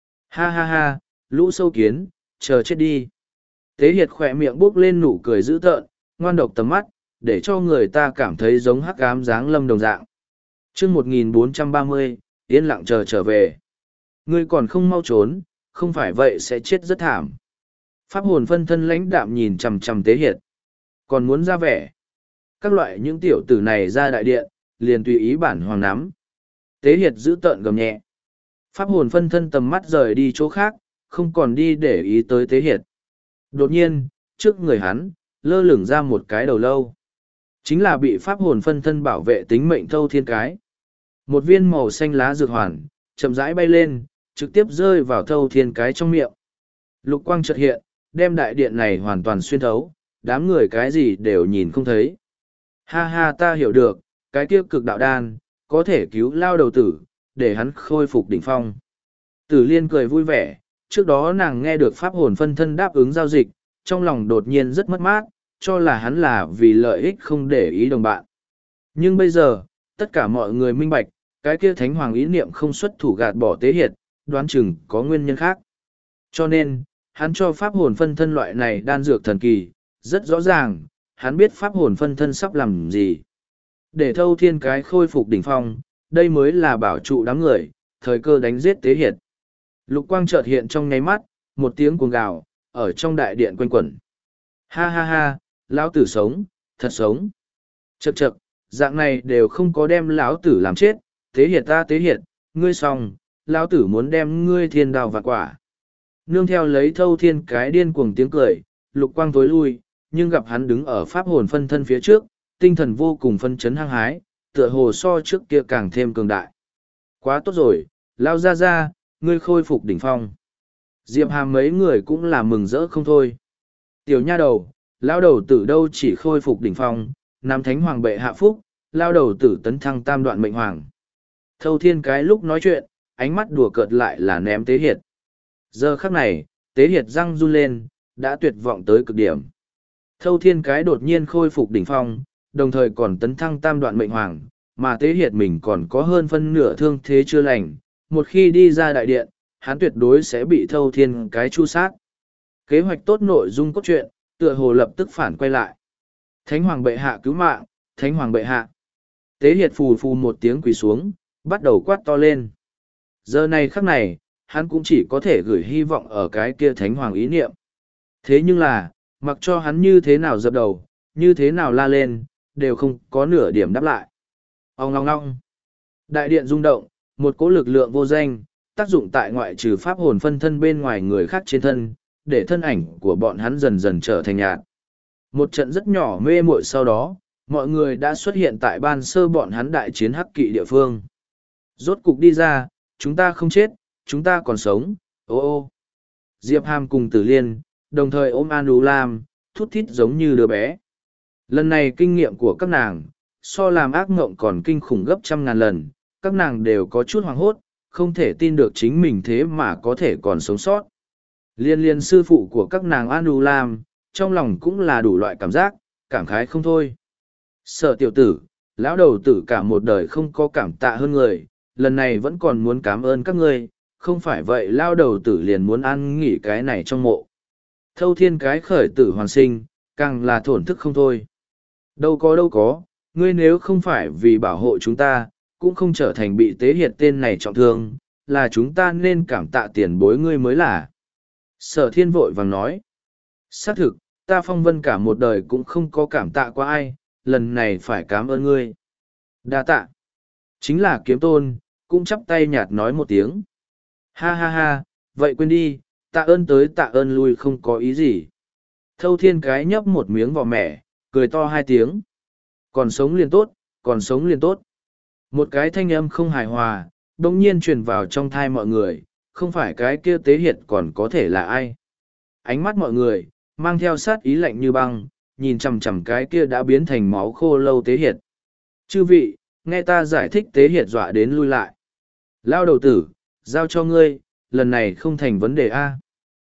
Ha ha ha, lũ sâu kiến, chờ chết đi. Tế Hiệt khỏe miệng bốc lên nụ cười dữ tợn, ngoan độc tầm mắt, để cho người ta cảm thấy giống hắc ám dáng lâm đồng dạng. chương một nghìn bốn trăm ba mươi, yên lặng chờ trở về. Ngươi còn không mau trốn, không phải vậy sẽ chết rất thảm. Pháp hồn phân thân lãnh đạm nhìn chằm chằm Tế Hiệt. Còn muốn ra vẻ. Các loại những tiểu tử này ra đại điện, liền tùy ý bản hoàng nắm. Tế Hiệt giữ tợn gầm nhẹ. Pháp hồn phân thân tầm mắt rời đi chỗ khác, không còn đi để ý tới Tế Hiệt. Đột nhiên, trước người hắn, lơ lửng ra một cái đầu lâu. Chính là bị pháp hồn phân thân bảo vệ tính mệnh thâu thiên cái. Một viên màu xanh lá dược hoàn, chậm rãi bay lên, trực tiếp rơi vào thâu thiên cái trong miệng. Lục quang chợt hiện, đem đại điện này hoàn toàn xuyên thấu, đám người cái gì đều nhìn không thấy. Ha ha, ta hiểu được, cái kia cực đạo đan, có thể cứu lao đầu tử, để hắn khôi phục đỉnh phong. Tử Liên cười vui vẻ, trước đó nàng nghe được pháp hồn phân thân đáp ứng giao dịch, trong lòng đột nhiên rất mất mát, cho là hắn là vì lợi ích không để ý đồng bạn. Nhưng bây giờ, tất cả mọi người minh bạch, cái kia thánh hoàng ý niệm không xuất thủ gạt bỏ Tế Hiệt, đoán chừng có nguyên nhân khác. Cho nên, hắn cho pháp hồn phân thân loại này đan dược thần kỳ, rất rõ ràng, hắn biết pháp hồn phân thân sắp làm gì. Để thâu thiên cái khôi phục đỉnh phong, đây mới là bảo trụ đám người, thời cơ đánh giết Tế Hiệt. Lục quang chợt hiện trong nháy mắt, một tiếng cuồng gào, ở trong đại điện quanh quẩn. Ha ha ha, lão tử sống, thật sống. Chậc chậc, dạng này đều không có đem lão tử làm chết, Tế Hiệt ta Tế Hiệt, ngươi xong, lão tử muốn đem ngươi thiên đào vạn quả. nương theo lấy thâu thiên cái điên cuồng tiếng cười, lục quang tối lui, nhưng gặp hắn đứng ở pháp hồn phân thân phía trước, tinh thần vô cùng phân chấn hăng hái, tựa hồ so trước kia càng thêm cường đại. Quá tốt rồi, lao ra ra, ngươi khôi phục đỉnh phong. Diệp Hàm mấy người cũng là mừng rỡ không thôi. Tiểu nha đầu, lao đầu tử đâu chỉ khôi phục đỉnh phong, nam thánh hoàng bệ hạ phúc, lao đầu tử tấn thăng tam đoạn mệnh hoàng. Thâu thiên cái lúc nói chuyện, ánh mắt đùa cợt lại là ném tế hiệt. Giờ khắc này, tế hiệt răng run lên, đã tuyệt vọng tới cực điểm. Thâu thiên cái đột nhiên khôi phục đỉnh phong, đồng thời còn tấn thăng tam đoạn mệnh hoàng, mà tế hiệt mình còn có hơn phân nửa thương thế chưa lành. Một khi đi ra đại điện, hắn tuyệt đối sẽ bị thâu thiên cái chu sát. Kế hoạch tốt nội dung cốt truyện, tựa hồ lập tức phản quay lại. Thánh hoàng bệ hạ cứu mạng, thánh hoàng bệ hạ. Tế hiệt phù phù một tiếng quỳ xuống, bắt đầu quát to lên. Giờ này khắc này, hắn cũng chỉ có thể gửi hy vọng ở cái kia thánh hoàng ý niệm. Thế nhưng là, mặc cho hắn như thế nào dập đầu, như thế nào la lên, đều không có nửa điểm đáp lại. Ông ngong ngong. Đại điện rung động, một cỗ lực lượng vô danh, tác dụng tại ngoại trừ pháp hồn phân thân bên ngoài người khác trên thân, để thân ảnh của bọn hắn dần dần trở thành nhạt. Một trận rất nhỏ mê muội sau đó, mọi người đã xuất hiện tại ban sơ bọn hắn đại chiến hắc kỵ địa phương. Rốt cục đi ra, chúng ta không chết, chúng ta còn sống, ô ô. Diệp Hàm cùng Tử Liên, đồng thời ôm An Đú Lam, thút thít giống như đứa bé. Lần này kinh nghiệm của các nàng, so làm ác mộng còn kinh khủng gấp trăm ngàn lần, các nàng đều có chút hoảng hốt, không thể tin được chính mình thế mà có thể còn sống sót. Liên liên sư phụ của các nàng An Đú Lam, trong lòng cũng là đủ loại cảm giác, cảm khái không thôi. Sợ tiểu tử, lão đầu tử cả một đời không có cảm tạ hơn người, lần này vẫn còn muốn cảm ơn các ngươi, không phải vậy lao đầu tử liền muốn ăn nghỉ cái này trong mộ. Thâu thiên cái khởi tử hoàn sinh, càng là thổn thức không thôi. Đâu có đâu có, ngươi nếu không phải vì bảo hộ chúng ta, cũng không trở thành bị tế hiệt tên này trọng thương, là chúng ta nên cảm tạ tiền bối ngươi mới là. Sở thiên vội vàng nói. Xác thực, ta phong vân cả một đời cũng không có cảm tạ qua ai, lần này phải cảm ơn ngươi. Đa tạ. Chính là kiếm tôn, cũng chắp tay nhạt nói một tiếng. Ha ha ha, vậy quên đi, tạ ơn tới tạ ơn lui không có ý gì. Thâu thiên cái nhấp một miếng vỏ mẻ, cười to hai tiếng. Còn sống liền tốt, còn sống liền tốt. Một cái thanh âm không hài hòa, đông nhiên truyền vào trong thai mọi người, không phải cái kia tế hiệt còn có thể là ai. Ánh mắt mọi người, mang theo sát ý lạnh như băng, nhìn chằm chằm cái kia đã biến thành máu khô lâu tế hiệt. Chư vị, nghe ta giải thích tế hiệt dọa đến lui lại. Lao đầu tử, giao cho ngươi, lần này không thành vấn đề A.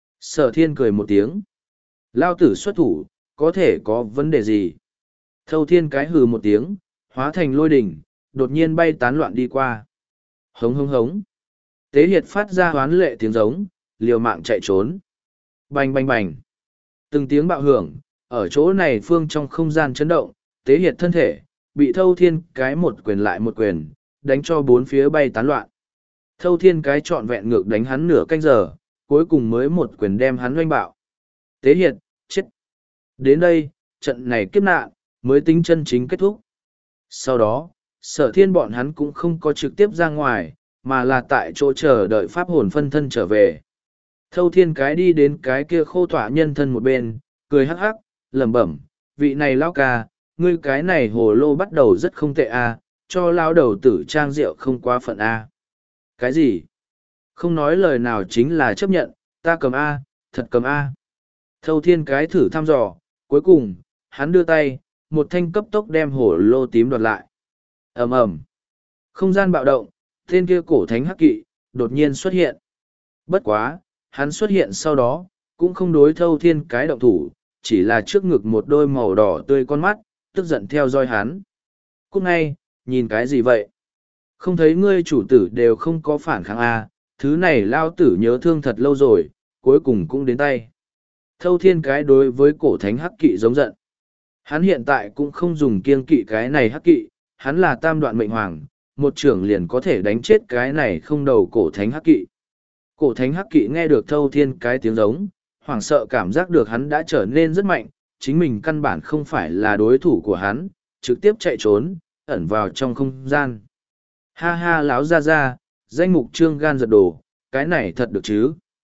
Sở thiên cười một tiếng. Lao tử xuất thủ, có thể có vấn đề gì? Thâu thiên cái hừ một tiếng, hóa thành lôi đỉnh, đột nhiên bay tán loạn đi qua. Hống hống hống. Tế hiệt phát ra hoán lệ tiếng giống, liều mạng chạy trốn. Bành bành bành. Từng tiếng bạo hưởng, ở chỗ này phương trong không gian chấn động, tế hiệt thân thể, bị thâu thiên cái một quyền lại một quyền, đánh cho bốn phía bay tán loạn. Thâu thiên cái trọn vẹn ngược đánh hắn nửa canh giờ, cuối cùng mới một quyền đem hắn oanh bạo. Tế hiệt, chết. Đến đây, trận này kiếp nạn, mới tính chân chính kết thúc. Sau đó, sở thiên bọn hắn cũng không có trực tiếp ra ngoài, mà là tại chỗ chờ đợi pháp hồn phân thân trở về. Thâu thiên cái đi đến cái kia khô tỏa nhân thân một bên, cười hắc hắc, lẩm bẩm, vị này lão ca, ngươi cái này hồ lô bắt đầu rất không tệ a, cho lão đầu tử trang rượu không quá phận a. Cái gì? Không nói lời nào chính là chấp nhận, ta cầm a, thật cầm a. Thâu thiên cái thử thăm dò, cuối cùng, hắn đưa tay, một thanh cấp tốc đem hồ lô tím đoạt lại. Ầm ầm. Không gian bạo động, tên kia cổ thánh hắc kỵ, đột nhiên xuất hiện. Bất quá, hắn xuất hiện sau đó, cũng không đối thâu thiên cái động thủ, chỉ là trước ngực một đôi màu đỏ tươi con mắt, tức giận theo dõi hắn. Cút ngay, nhìn cái gì vậy? Không thấy ngươi chủ tử đều không có phản kháng à, thứ này lao tử nhớ thương thật lâu rồi, cuối cùng cũng đến tay. Thâu thiên cái đối với cổ thánh hắc kỵ giống giận. Hắn hiện tại cũng không dùng kiêng kỵ cái này hắc kỵ, hắn là tam đoạn mệnh hoàng, một trưởng liền có thể đánh chết cái này không đầu cổ thánh hắc kỵ. Cổ thánh hắc kỵ nghe được thâu thiên cái tiếng giống, hoảng sợ cảm giác được hắn đã trở nên rất mạnh, chính mình căn bản không phải là đối thủ của hắn, trực tiếp chạy trốn, ẩn vào trong không gian. Ha ha láo ra ra, danh mục trương gan giật đồ, cái này thật được chứ.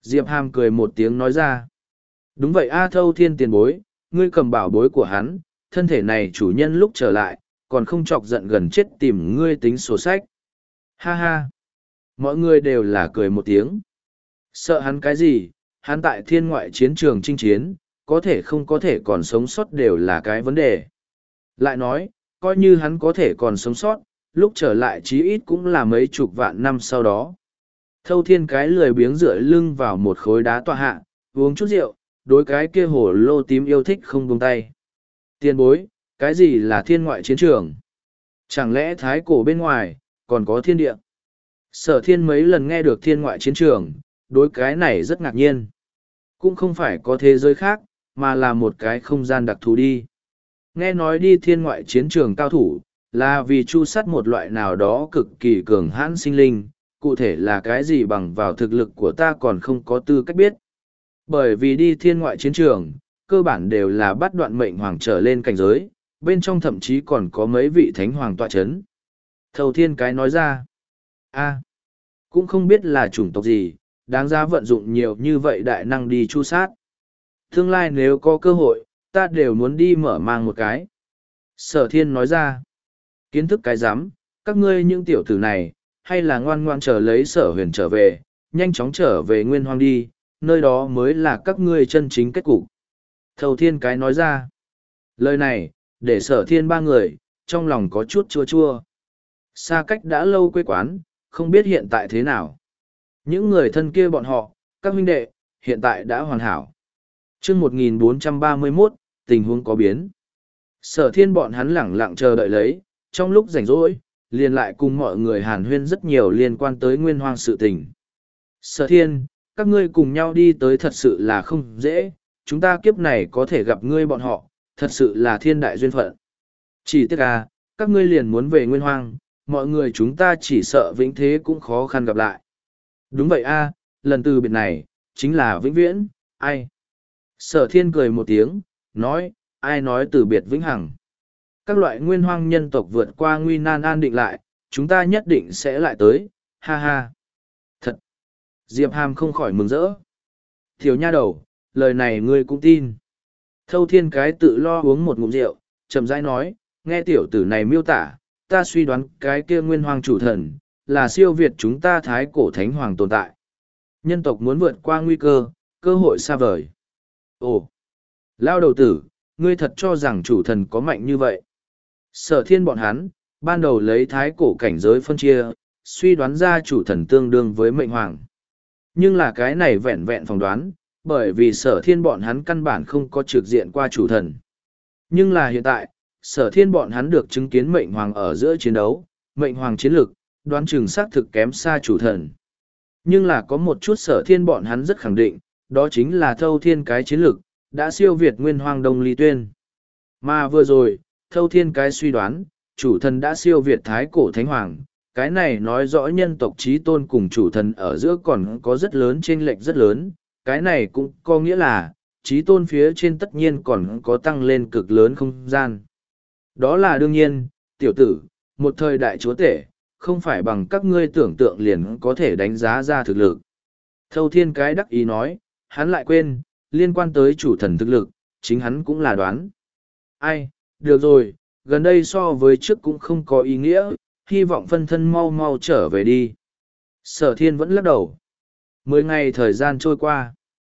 Diệp Hàm cười một tiếng nói ra. Đúng vậy A Thâu Thiên tiền bối, ngươi cầm bảo bối của hắn, thân thể này chủ nhân lúc trở lại, còn không chọc giận gần chết tìm ngươi tính sổ sách. Ha ha! Mọi người đều là cười một tiếng. Sợ hắn cái gì, hắn tại thiên ngoại chiến trường chinh chiến, có thể không có thể còn sống sót đều là cái vấn đề. Lại nói, coi như hắn có thể còn sống sót, lúc trở lại chí ít cũng là mấy chục vạn năm sau đó. Thâu Thiên cái lười biếng dựa lưng vào một khối đá tọa hạ, uống chút rượu, đối cái kia hổ lô tím yêu thích không buông tay. Tiền bối, cái gì là thiên ngoại chiến trường? Chẳng lẽ thái cổ bên ngoài, còn có thiên địa? Sở thiên mấy lần nghe được thiên ngoại chiến trường, đối cái này rất ngạc nhiên. Cũng không phải có thế giới khác, mà là một cái không gian đặc thù đi. Nghe nói đi thiên ngoại chiến trường cao thủ, là vì chu sát một loại nào đó cực kỳ cường hãn sinh linh, cụ thể là cái gì bằng vào thực lực của ta còn không có tư cách biết. Bởi vì đi thiên ngoại chiến trường, cơ bản đều là bắt đoạn mệnh hoàng trở lên cảnh giới, bên trong thậm chí còn có mấy vị thánh hoàng tọa chấn. Thầu Thiên cái nói ra, a cũng không biết là chủng tộc gì, đáng giá vận dụng nhiều như vậy đại năng đi chu sát. Tương lai nếu có cơ hội, ta đều muốn đi mở mang một cái. Sở Thiên nói ra, kiến thức cái rắm các ngươi những tiểu tử này, hay là ngoan ngoan chờ lấy sở huyền trở về, nhanh chóng trở về nguyên hoang đi, nơi đó mới là các ngươi chân chính kết cục. Thầu Thiên cái nói ra, lời này, để sở thiên ba người, trong lòng có chút chua chua. Xa cách đã lâu quê quán, không biết hiện tại thế nào. Những người thân kia bọn họ, các huynh đệ, hiện tại đã hoàn hảo. chương một nghìn bốn trăm ba mươi mốt, tình huống có biến. Sở thiên bọn hắn lẳng lặng chờ đợi lấy, trong lúc rảnh rỗi, liền lại cùng mọi người hàn huyên rất nhiều liên quan tới nguyên hoang sự tình. Sở thiên, các ngươi cùng nhau đi tới thật sự là không dễ, chúng ta kiếp này có thể gặp ngươi bọn họ, thật sự là thiên đại duyên phận. Chỉ tiếc à, các ngươi liền muốn về nguyên hoang, mọi người chúng ta chỉ sợ vĩnh thế cũng khó khăn gặp lại. Đúng vậy a, lần từ biệt này, chính là vĩnh viễn, ai? Sở thiên cười một tiếng, nói, ai nói từ biệt vĩnh hằng. Các loại nguyên hoang nhân tộc vượt qua nguy nan an định lại, chúng ta nhất định sẽ lại tới, ha ha. Thật! Diệp Hàm không khỏi mừng rỡ. Thiếu nha đầu, lời này ngươi cũng tin. Thâu Thiên cái tự lo uống một ngụm rượu, chậm rãi nói, nghe tiểu tử này miêu tả, ta suy đoán cái kia nguyên hoàng chủ thần, là siêu việt chúng ta thái cổ thánh hoàng tồn tại. Nhân tộc muốn vượt qua nguy cơ, cơ hội xa vời. Ồ! Lao đầu tử, ngươi thật cho rằng chủ thần có mạnh như vậy. Sở thiên bọn hắn, ban đầu lấy thái cổ cảnh giới phân chia, suy đoán ra chủ thần tương đương với mệnh hoàng. Nhưng là cái này vẹn vẹn phỏng đoán, bởi vì sở thiên bọn hắn căn bản không có trực diện qua chủ thần. Nhưng là hiện tại, sở thiên bọn hắn được chứng kiến mệnh hoàng ở giữa chiến đấu, mệnh hoàng chiến lực, đoán chừng xác thực kém xa chủ thần. Nhưng là có một chút sở thiên bọn hắn rất khẳng định, đó chính là thâu thiên cái chiến lực, đã siêu việt nguyên hoàng đông ly tuyên. Mà vừa rồi, thâu thiên cái suy đoán, chủ thần đã siêu việt thái cổ thánh hoàng, cái này nói rõ nhân tộc trí tôn cùng chủ thần ở giữa còn có rất lớn chênh lệch rất lớn, cái này cũng có nghĩa là, trí tôn phía trên tất nhiên còn có tăng lên cực lớn không gian. Đó là đương nhiên, tiểu tử, một thời đại chúa tể, không phải bằng các ngươi tưởng tượng liền có thể đánh giá ra thực lực. Thâu thiên cái đắc ý nói, hắn lại quên, liên quan tới chủ thần thực lực, chính hắn cũng là đoán. Ai, được rồi, gần đây so với trước cũng không có ý nghĩa, hy vọng phân thân mau mau trở về đi. Sở thiên vẫn lắc đầu. Mười ngày thời gian trôi qua.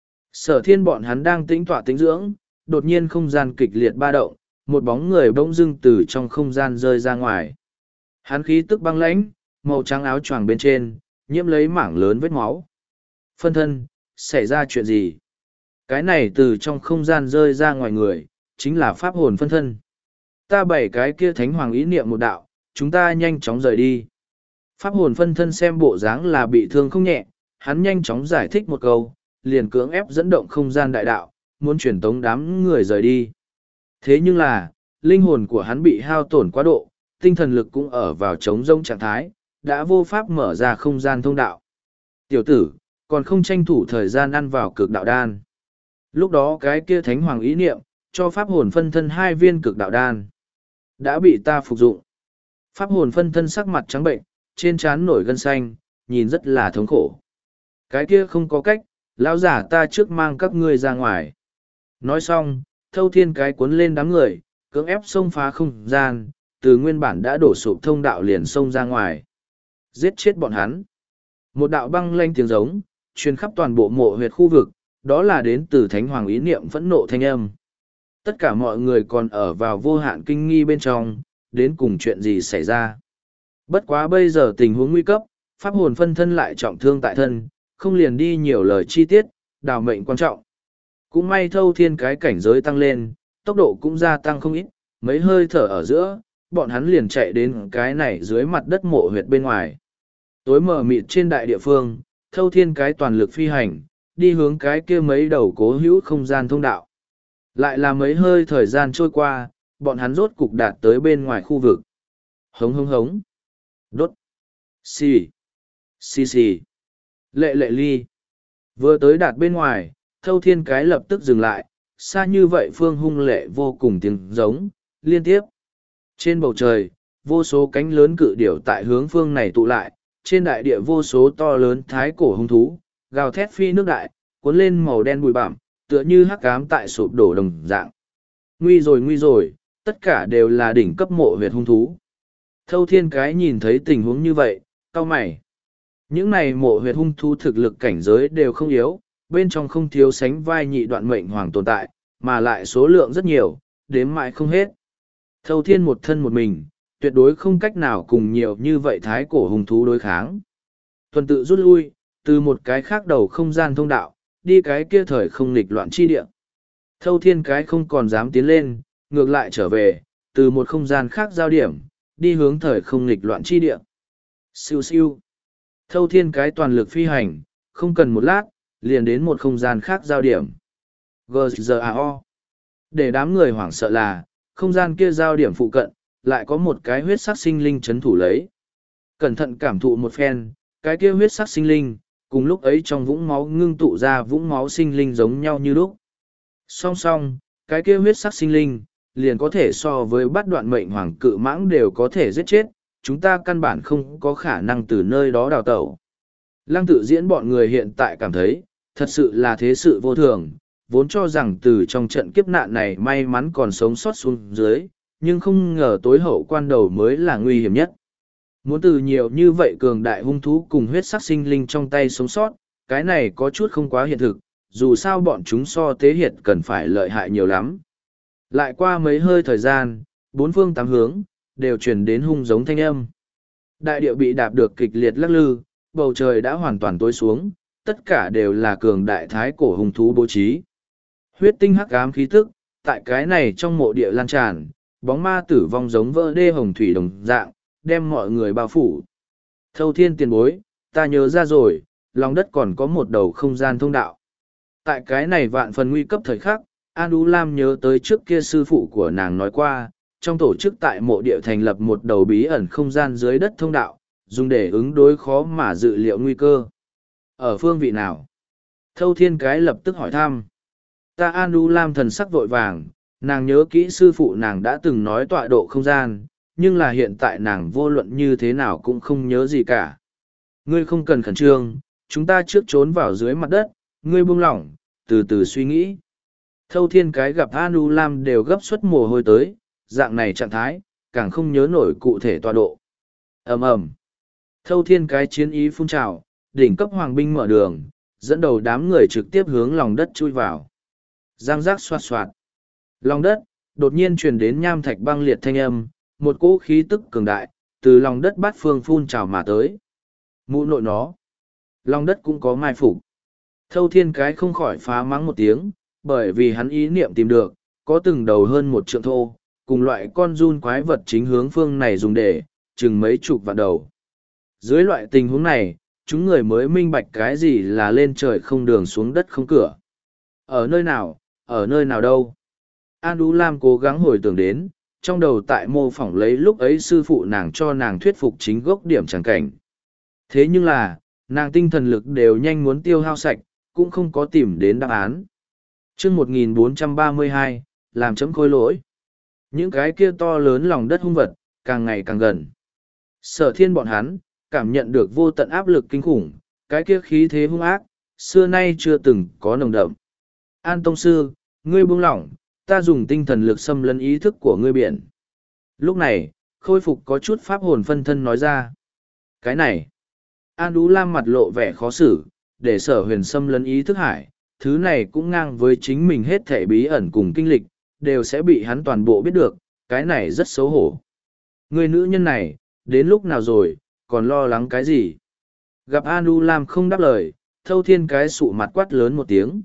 Sở thiên bọn hắn đang tĩnh tọa tĩnh dưỡng, đột nhiên không gian kịch liệt ba động, một bóng người bỗng dưng từ trong không gian rơi ra ngoài. Hắn khí tức băng lãnh, màu trắng áo choàng bên trên, nhiễm lấy mảng lớn vết máu. Phân thân, xảy ra chuyện gì? Cái này từ trong không gian rơi ra ngoài người, chính là pháp hồn phân thân. Ta bảy cái kia thánh hoàng ý niệm một đạo, chúng ta nhanh chóng rời đi. Pháp hồn phân thân xem bộ dáng là bị thương không nhẹ, hắn nhanh chóng giải thích một câu, liền cưỡng ép dẫn động không gian đại đạo, muốn truyền tống đám người rời đi. Thế nhưng là, linh hồn của hắn bị hao tổn quá độ, tinh thần lực cũng ở vào trống rỗng trạng thái, đã vô pháp mở ra không gian thông đạo. Tiểu tử, còn không tranh thủ thời gian ăn vào cực đạo đan. Lúc đó cái kia thánh hoàng ý niệm, cho pháp hồn phân thân hai viên cực đạo đan. Đã bị ta phục dụng. Pháp hồn phân thân sắc mặt trắng bệnh, trên trán nổi gân xanh, nhìn rất là thống khổ. Cái kia không có cách, lão giả ta trước mang các ngươi ra ngoài. Nói xong, thâu thiên cái cuốn lên đám người, cưỡng ép xông phá không gian, từ nguyên bản đã đổ sụp thông đạo liền xông ra ngoài. Giết chết bọn hắn. Một đạo băng lanh tiếng giống, truyền khắp toàn bộ mộ huyệt khu vực, đó là đến từ thánh hoàng ý niệm phẫn nộ thanh âm. Tất cả mọi người còn ở vào vô hạn kinh nghi bên trong, đến cùng chuyện gì xảy ra. Bất quá bây giờ tình huống nguy cấp, pháp hồn phân thân lại trọng thương tại thân, không liền đi nhiều lời chi tiết, đào mệnh quan trọng. Cũng may thâu thiên cái cảnh giới tăng lên, tốc độ cũng gia tăng không ít, mấy hơi thở ở giữa, bọn hắn liền chạy đến cái này dưới mặt đất mộ huyệt bên ngoài. Tối mờ mịt trên đại địa phương, thâu thiên cái toàn lực phi hành, đi hướng cái kia mấy đầu cố hữu không gian thông đạo. Lại là mấy hơi thời gian trôi qua, bọn hắn rốt cục đạt tới bên ngoài khu vực. Hống hống hống. Đốt. Xì. Xì xì. Lệ lệ ly. Vừa tới đạt bên ngoài, thâu thiên cái lập tức dừng lại, xa như vậy phương hung lệ vô cùng tiếng giống, liên tiếp. Trên bầu trời, vô số cánh lớn cự điểu tại hướng phương này tụ lại, trên đại địa vô số to lớn thái cổ hung thú, gào thét phi nước đại, cuốn lên màu đen bụi bặm, tựa như hắc ám tại sụp đổ đồng dạng. Nguy rồi nguy rồi, tất cả đều là đỉnh cấp mộ huyệt hung thú. Thâu thiên cái nhìn thấy tình huống như vậy, cau mày. Những này mộ huyệt hung thú thực lực cảnh giới đều không yếu, bên trong không thiếu sánh vai nhị đoạn mệnh hoàng tồn tại, mà lại số lượng rất nhiều, đếm mãi không hết. Thâu thiên một thân một mình, tuyệt đối không cách nào cùng nhiều như vậy thái cổ hung thú đối kháng. Tuần tự rút lui, từ một cái khác đầu không gian thông đạo, đi cái kia thời không nghịch loạn chi địa. Thâu thiên cái không còn dám tiến lên, ngược lại trở về, từ một không gian khác giao điểm, đi hướng thời không nghịch loạn chi địa. Siêu siêu. Thâu thiên cái toàn lực phi hành, không cần một lát, liền đến một không gian khác giao điểm. giê giê a o. Để đám người hoảng sợ là, không gian kia giao điểm phụ cận, lại có một cái huyết sắc sinh linh chấn thủ lấy. Cẩn thận cảm thụ một phen, cái kia huyết sắc sinh linh, cùng lúc ấy trong vũng máu ngưng tụ ra vũng máu sinh linh giống nhau như lúc. Song song, cái kia huyết sắc sinh linh, liền có thể so với bắt đoạn mệnh hoàng cự mãng đều có thể giết chết, chúng ta căn bản không có khả năng từ nơi đó đào tẩu. Lăng tự diễn bọn người hiện tại cảm thấy, thật sự là thế sự vô thường, vốn cho rằng từ trong trận kiếp nạn này may mắn còn sống sót xuống dưới, nhưng không ngờ tối hậu quan đầu mới là nguy hiểm nhất. Muốn từ nhiều như vậy cường đại hung thú cùng huyết sắc sinh linh trong tay sống sót, cái này có chút không quá hiện thực, dù sao bọn chúng so tế hiệt cần phải lợi hại nhiều lắm. Lại qua mấy hơi thời gian, bốn phương tám hướng, đều chuyển đến hung giống thanh âm. Đại địa bị đạp được kịch liệt lắc lư, bầu trời đã hoàn toàn tối xuống, tất cả đều là cường đại thái cổ hung thú bố trí. Huyết tinh hắc ám khí tức, tại cái này trong mộ địa lan tràn, bóng ma tử vong giống vỡ đê hồng thủy đồng dạng, đem mọi người bao phủ. Thâu thiên tiền bối, ta nhớ ra rồi, lòng đất còn có một đầu không gian thông đạo. Tại cái này vạn phần nguy cấp thời khắc, An Ú Lam nhớ tới trước kia sư phụ của nàng nói qua, trong tổ chức tại mộ địa thành lập một đầu bí ẩn không gian dưới đất thông đạo, dùng để ứng đối khó mà dự liệu nguy cơ. Ở phương vị nào? Thâu thiên cái lập tức hỏi thăm. Ta An Ú Lam thần sắc vội vàng, nàng nhớ kỹ sư phụ nàng đã từng nói tọa độ không gian, nhưng là hiện tại nàng vô luận như thế nào cũng không nhớ gì cả. Ngươi không cần khẩn trương, chúng ta trước trốn vào dưới mặt đất, ngươi buông lỏng, từ từ suy nghĩ. Thâu thiên cái gặp An U Lam đều gấp suất mồ hôi tới, dạng này trạng thái, càng không nhớ nổi cụ thể tọa độ. ầm ầm Thâu thiên cái chiến ý phun trào, đỉnh cấp hoàng binh mở đường, dẫn đầu đám người trực tiếp hướng lòng đất chui vào. Giang giác xoạt xoạt. Lòng đất, đột nhiên truyền đến nham thạch băng liệt thanh âm, một cỗ khí tức cường đại, từ lòng đất bát phương phun trào mà tới. Mụ nội nó. Lòng đất cũng có mai phục. Thâu thiên cái không khỏi phá mắng một tiếng, bởi vì hắn ý niệm tìm được, có từng đầu hơn một trượng thô, cùng loại con giun quái vật chính hướng phương này dùng để, chừng mấy chục vạn đầu. Dưới loại tình huống này, chúng người mới minh bạch cái gì là lên trời không đường xuống đất không cửa. Ở nơi nào, ở nơi nào đâu? An Ú Lam cố gắng hồi tưởng đến, trong đầu tại mô phỏng lấy lúc ấy sư phụ nàng cho nàng thuyết phục chính gốc điểm chẳng cảnh. Thế nhưng là, nàng tinh thần lực đều nhanh muốn tiêu hao sạch, cũng không có tìm đến đáp án. chương một nghìn bốn trăm ba mươi hai, làm chấm khôi lỗi. Những cái kia to lớn lòng đất hung vật, càng ngày càng gần. Sở thiên bọn hắn, cảm nhận được vô tận áp lực kinh khủng, cái kia khí thế hung ác, xưa nay chưa từng có nồng đậm. An Tông Sư, ngươi buông lỏng, ta dùng tinh thần lực xâm lấn ý thức của ngươi biển. Lúc này, khôi phục có chút pháp hồn phân thân nói ra. Cái này, An Ú Lam mặt lộ vẻ khó xử, để sở huyền xâm lấn ý thức hải, thứ này cũng ngang với chính mình hết thể bí ẩn cùng kinh lịch, đều sẽ bị hắn toàn bộ biết được, cái này rất xấu hổ. Người nữ nhân này, đến lúc nào rồi, còn lo lắng cái gì? Gặp An U Lam không đáp lời, Thâu Thiên cái sụ mặt quát lớn một tiếng.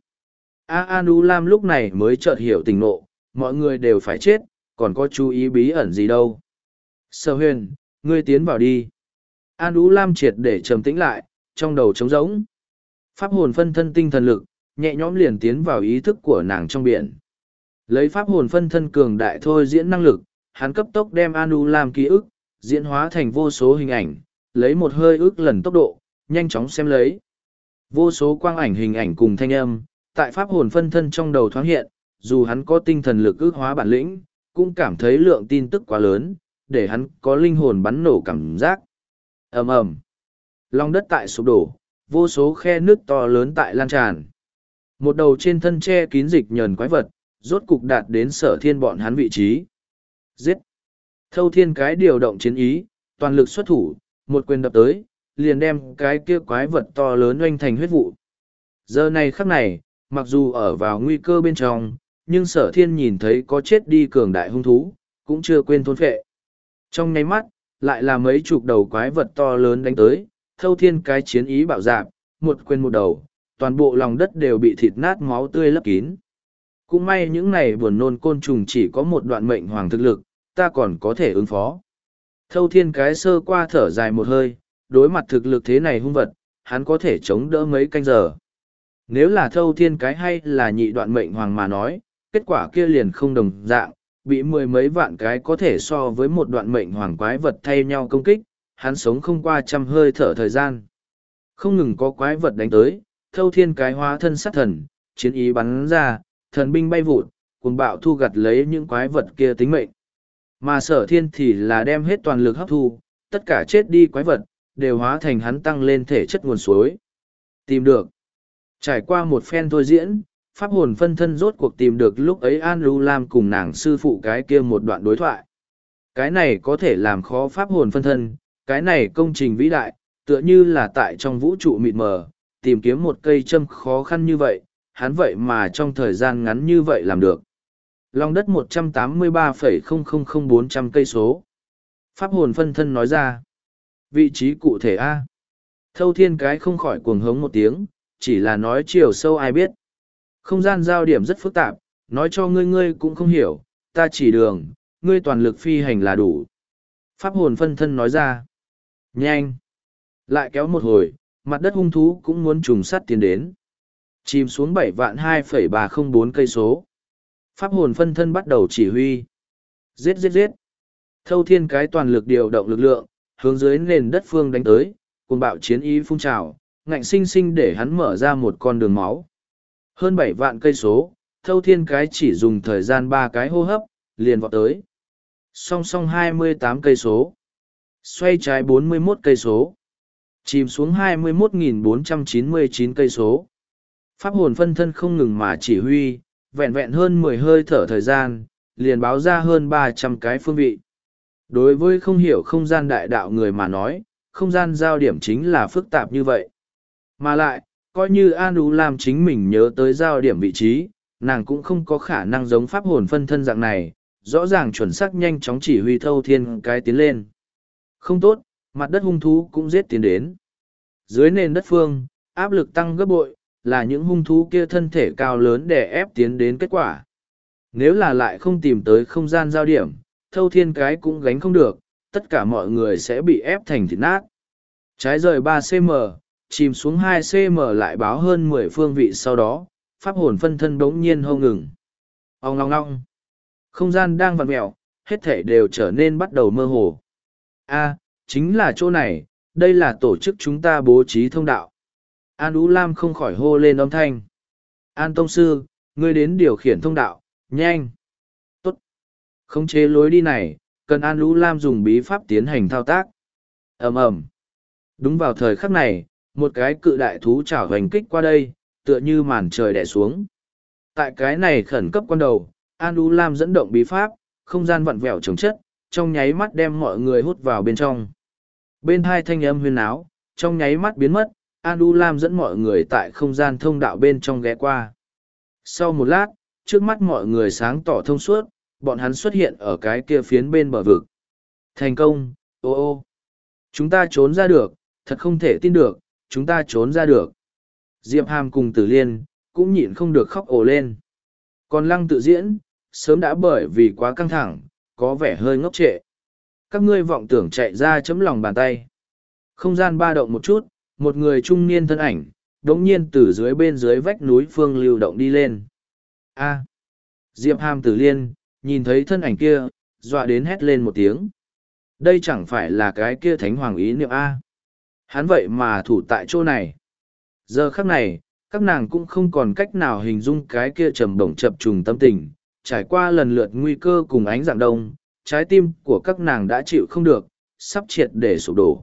A An U Lam lúc này mới chợt hiểu tình nộ, mọi người đều phải chết, còn có chú ý bí ẩn gì đâu. Sở huyền, ngươi tiến vào đi. An U Lam triệt để trầm tĩnh lại, trong đầu trống rỗng. Pháp hồn phân thân tinh thần lực, nhẹ nhõm liền tiến vào ý thức của nàng trong biển. Lấy pháp hồn phân thân cường đại thôi diễn năng lực, hắn cấp tốc đem An U Lam ký ức, diễn hóa thành vô số hình ảnh, lấy một hơi ức lần tốc độ, nhanh chóng xem lấy. Vô số quang ảnh hình ảnh cùng thanh âm, tại pháp hồn phân thân trong đầu thoáng hiện, dù hắn có tinh thần lực ước hóa bản lĩnh, cũng cảm thấy lượng tin tức quá lớn, để hắn có linh hồn bắn nổ cảm giác. Ầm ầm, lòng đất tại sụp đổ, vô số khe nước to lớn tại lan tràn. Một đầu trên thân che kín dịch nhờn quái vật, rốt cục đạt đến sở thiên bọn hắn vị trí. Giết! Thâu Thiên cái điều động chiến ý, toàn lực xuất thủ, một quyền đập tới, liền đem cái kia quái vật to lớn oanh thành huyết vụ. Giờ này khắc này, mặc dù ở vào nguy cơ bên trong, nhưng sở thiên nhìn thấy có chết đi cường đại hung thú, cũng chưa quên thôn phệ. Trong nháy mắt, lại là mấy chục đầu quái vật to lớn đánh tới, Thâu Thiên cái chiến ý bạo dạp, một quyền một đầu, toàn bộ lòng đất đều bị thịt nát máu tươi lấp kín. Cũng may những này buồn nôn côn trùng chỉ có một đoạn mệnh hoàng thực lực, ta còn có thể ứng phó. Thâu Thiên cái sơ qua thở dài một hơi, đối mặt thực lực thế này hung vật, hắn có thể chống đỡ mấy canh giờ. Nếu là Thâu Thiên cái hay là nhị đoạn mệnh hoàng mà nói, kết quả kia liền không đồng dạng, bị mười mấy vạn cái có thể so với một đoạn mệnh hoàng quái vật thay nhau công kích, hắn sống không qua trăm hơi thở thời gian. Không ngừng có quái vật đánh tới, Thâu Thiên cái hóa thân sát thần, chiến ý bắn ra, thần binh bay vụt, cuồng bạo thu gặt lấy những quái vật kia tính mệnh. Mà sở thiên thì là đem hết toàn lực hấp thu, tất cả chết đi quái vật, đều hóa thành hắn tăng lên thể chất nguồn suối. Tìm được. Trải qua một phen thôi diễn, pháp hồn phân thân rốt cuộc tìm được lúc ấy An U Lam cùng nàng sư phụ cái kia một đoạn đối thoại. Cái này có thể làm khó pháp hồn phân thân, cái này công trình vĩ đại, tựa như là tại trong vũ trụ mịt mờ, tìm kiếm một cây châm khó khăn như vậy, hắn vậy mà trong thời gian ngắn như vậy làm được. Lòng đất một trăm tám mươi ba phẩy không không không bốn trăm cây số. Pháp hồn phân thân nói ra. Vị trí cụ thể A. Thâu Thiên cái không khỏi cuồng hống một tiếng, chỉ là nói chiều sâu ai biết. Không gian giao điểm rất phức tạp, nói cho ngươi ngươi cũng không hiểu, ta chỉ đường, ngươi toàn lực phi hành là đủ. Pháp hồn phân thân nói ra. Nhanh. Lại kéo một hồi, mặt đất hung thú cũng muốn trùng sắt tiến đến. Chìm xuống bảy vạn hai phẩy ba không bốn cây số. Pháp hồn phân thân bắt đầu chỉ huy. Giết giết giết. Thâu Thiên cái toàn lực điều động lực lượng, hướng dưới nền đất phương đánh tới, cuồng bạo chiến ý phun trào, ngạnh sinh sinh để hắn mở ra một con đường máu. Hơn bảy vạn cây số, Thâu Thiên cái chỉ dùng thời gian ba cái hô hấp, liền vọt tới. Song song hai mươi tám cây số. Xoay trái bốn mươi mốt cây số. Chìm xuống hai mươi mốt nghìn bốn trăm chín mươi chín cây số. Pháp hồn phân thân không ngừng mà chỉ huy, vẹn vẹn hơn mười hơi thở thời gian, liền báo ra hơn ba trăm cái phương vị. Đối với không hiểu không gian đại đạo người mà nói, không gian giao điểm chính là phức tạp như vậy. Mà lại, coi như An U Lam chính mình nhớ tới giao điểm vị trí, nàng cũng không có khả năng giống pháp hồn phân thân dạng này, rõ ràng chuẩn xác nhanh chóng chỉ huy Thâu Thiên cái tiến lên. Không tốt, mặt đất hung thú cũng giết tiến đến. Dưới nền đất phương, áp lực tăng gấp bội, là những hung thú kia thân thể cao lớn để ép tiến đến kết quả. Nếu là lại không tìm tới không gian giao điểm, Thâu Thiên cái cũng gánh không được, tất cả mọi người sẽ bị ép thành thịt nát. Trái rời ba xăng-ti-mét, chìm xuống hai xăng-ti-mét lại báo hơn mười phương vị sau đó, pháp hồn phân thân bỗng nhiên hô ngừng. Ong long long. Không gian đang vặn mẹo, hết thể đều trở nên bắt đầu mơ hồ. A, chính là chỗ này, đây là tổ chức chúng ta bố trí thông đạo. An Ú Lam không khỏi hô lên âm thanh. An Tông Sư, ngươi đến điều khiển thông đạo, nhanh. Tốt. Khống chế lối đi này, cần An Ú Lam dùng bí pháp tiến hành thao tác. Ầm ầm. Đúng vào thời khắc này, một cái cự đại thú chảo hoành kích qua đây, tựa như màn trời đè xuống. Tại cái này khẩn cấp quan đầu, An U Lam dẫn động bí pháp, không gian vặn vẹo trồng chất, trong nháy mắt đem mọi người hút vào bên trong. Bên hai thanh âm huyên áo, trong nháy mắt biến mất, An U Lam dẫn mọi người tại không gian thông đạo bên trong ghé qua. Sau một lát, trước mắt mọi người sáng tỏ thông suốt, bọn hắn xuất hiện ở cái kia phiến bên bờ vực. Thành công, ô ô. Chúng ta trốn ra được, thật không thể tin được, chúng ta trốn ra được. Diệp Hàm cùng Tử Liên, cũng nhịn không được khóc ồ lên. Còn Lăng Tự Diễn, sớm đã bởi vì quá căng thẳng, có vẻ hơi ngốc trệ. Các ngươi vọng tưởng chạy ra chấm lòng bàn tay. Không gian ba động một chút, một người trung niên thân ảnh, đống nhiên từ dưới bên dưới vách núi phương lưu động đi lên. A. Diệp Hàm Tử Liên, nhìn thấy thân ảnh kia, dọa đến hét lên một tiếng. Đây chẳng phải là cái kia thánh hoàng ý niệm A. Hắn vậy mà thủ tại chỗ này. Giờ khắc này, các nàng cũng không còn cách nào hình dung cái kia trầm bổng chập trùng tâm tình, trải qua lần lượt nguy cơ cùng ánh dạng đông, trái tim của các nàng đã chịu không được, sắp triệt để sụp đổ.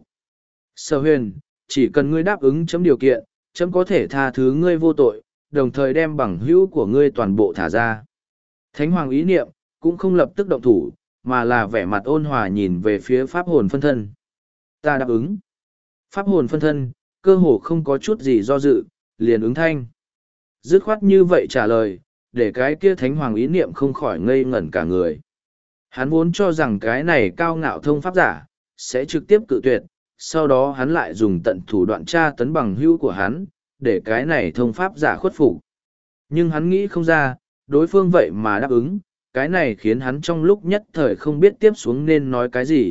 Sở Huyền, chỉ cần ngươi đáp ứng chấm điều kiện, chấm có thể tha thứ ngươi vô tội, đồng thời đem bằng hữu của ngươi toàn bộ thả ra. Thánh hoàng ý niệm, cũng không lập tức động thủ, mà là vẻ mặt ôn hòa nhìn về phía pháp hồn phân thân. Ta đáp ứng. Pháp hồn phân thân, cơ hồ không có chút gì do dự, liền ứng thanh. Dứt khoát như vậy trả lời, để cái kia thánh hoàng ý niệm không khỏi ngây ngẩn cả người. Hắn vốn cho rằng cái này cao ngạo thông pháp giả, sẽ trực tiếp cự tuyệt, sau đó hắn lại dùng tận thủ đoạn tra tấn bằng hữu của hắn, để cái này thông pháp giả khuất phục. Nhưng hắn nghĩ không ra, đối phương vậy mà đáp ứng, cái này khiến hắn trong lúc nhất thời không biết tiếp xuống nên nói cái gì.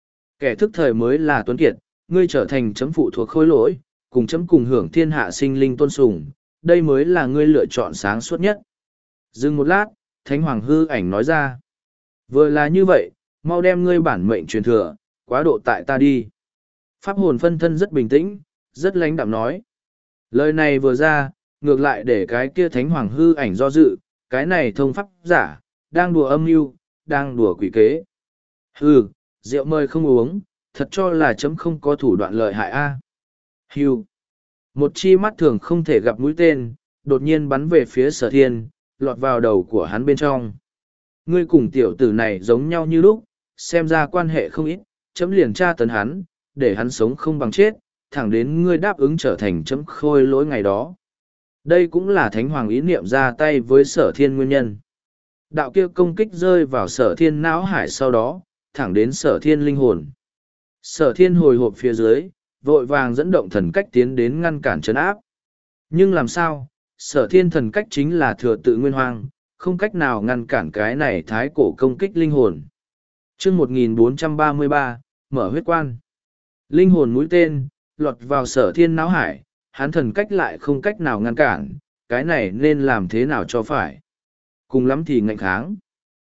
Kẻ thức thời mới là tuấn kiệt, ngươi trở thành chấm phụ thuộc khối lỗi, cùng chấm cùng hưởng thiên hạ sinh linh tôn sùng, đây mới là ngươi lựa chọn sáng suốt nhất. Dừng một lát, Thánh Hoàng hư ảnh nói ra. Vừa là như vậy, mau đem ngươi bản mệnh truyền thừa, quá độ tại ta đi. Pháp hồn phân thân rất bình tĩnh, rất lãnh đạm nói. Lời này vừa ra, ngược lại để cái kia Thánh Hoàng hư ảnh do dự, cái này thông pháp giả, đang đùa âm mưu, đang đùa quỷ kế. Hừ, rượu mời không uống, thật cho là chấm không có thủ đoạn lợi hại a. À. Hưu. Một chi mắt thường không thể gặp mũi tên, đột nhiên bắn về phía Sở Thiên, lọt vào đầu của hắn bên trong. Ngươi cùng tiểu tử này giống nhau như lúc, xem ra quan hệ không ít, chấm liền tra tấn hắn, để hắn sống không bằng chết, thẳng đến ngươi đáp ứng trở thành chấm khôi lỗi ngày đó. Đây cũng là Thánh Hoàng ý niệm ra tay với Sở Thiên nguyên nhân. Đạo kia công kích rơi vào Sở Thiên não hải sau đó, thẳng đến Sở Thiên linh hồn. Sở Thiên hồi hộp phía dưới, vội vàng dẫn động thần cách tiến đến ngăn cản trấn áp. Nhưng làm sao, Sở Thiên thần cách chính là thừa tự nguyên hoang, không cách nào ngăn cản cái này thái cổ công kích linh hồn. Chương một nghìn bốn trăm ba mươi ba, mở huyết quan. Linh hồn mũi tên, lọt vào Sở Thiên não hải, hắn thần cách lại không cách nào ngăn cản, cái này nên làm thế nào cho phải. Cùng lắm thì ngạnh kháng.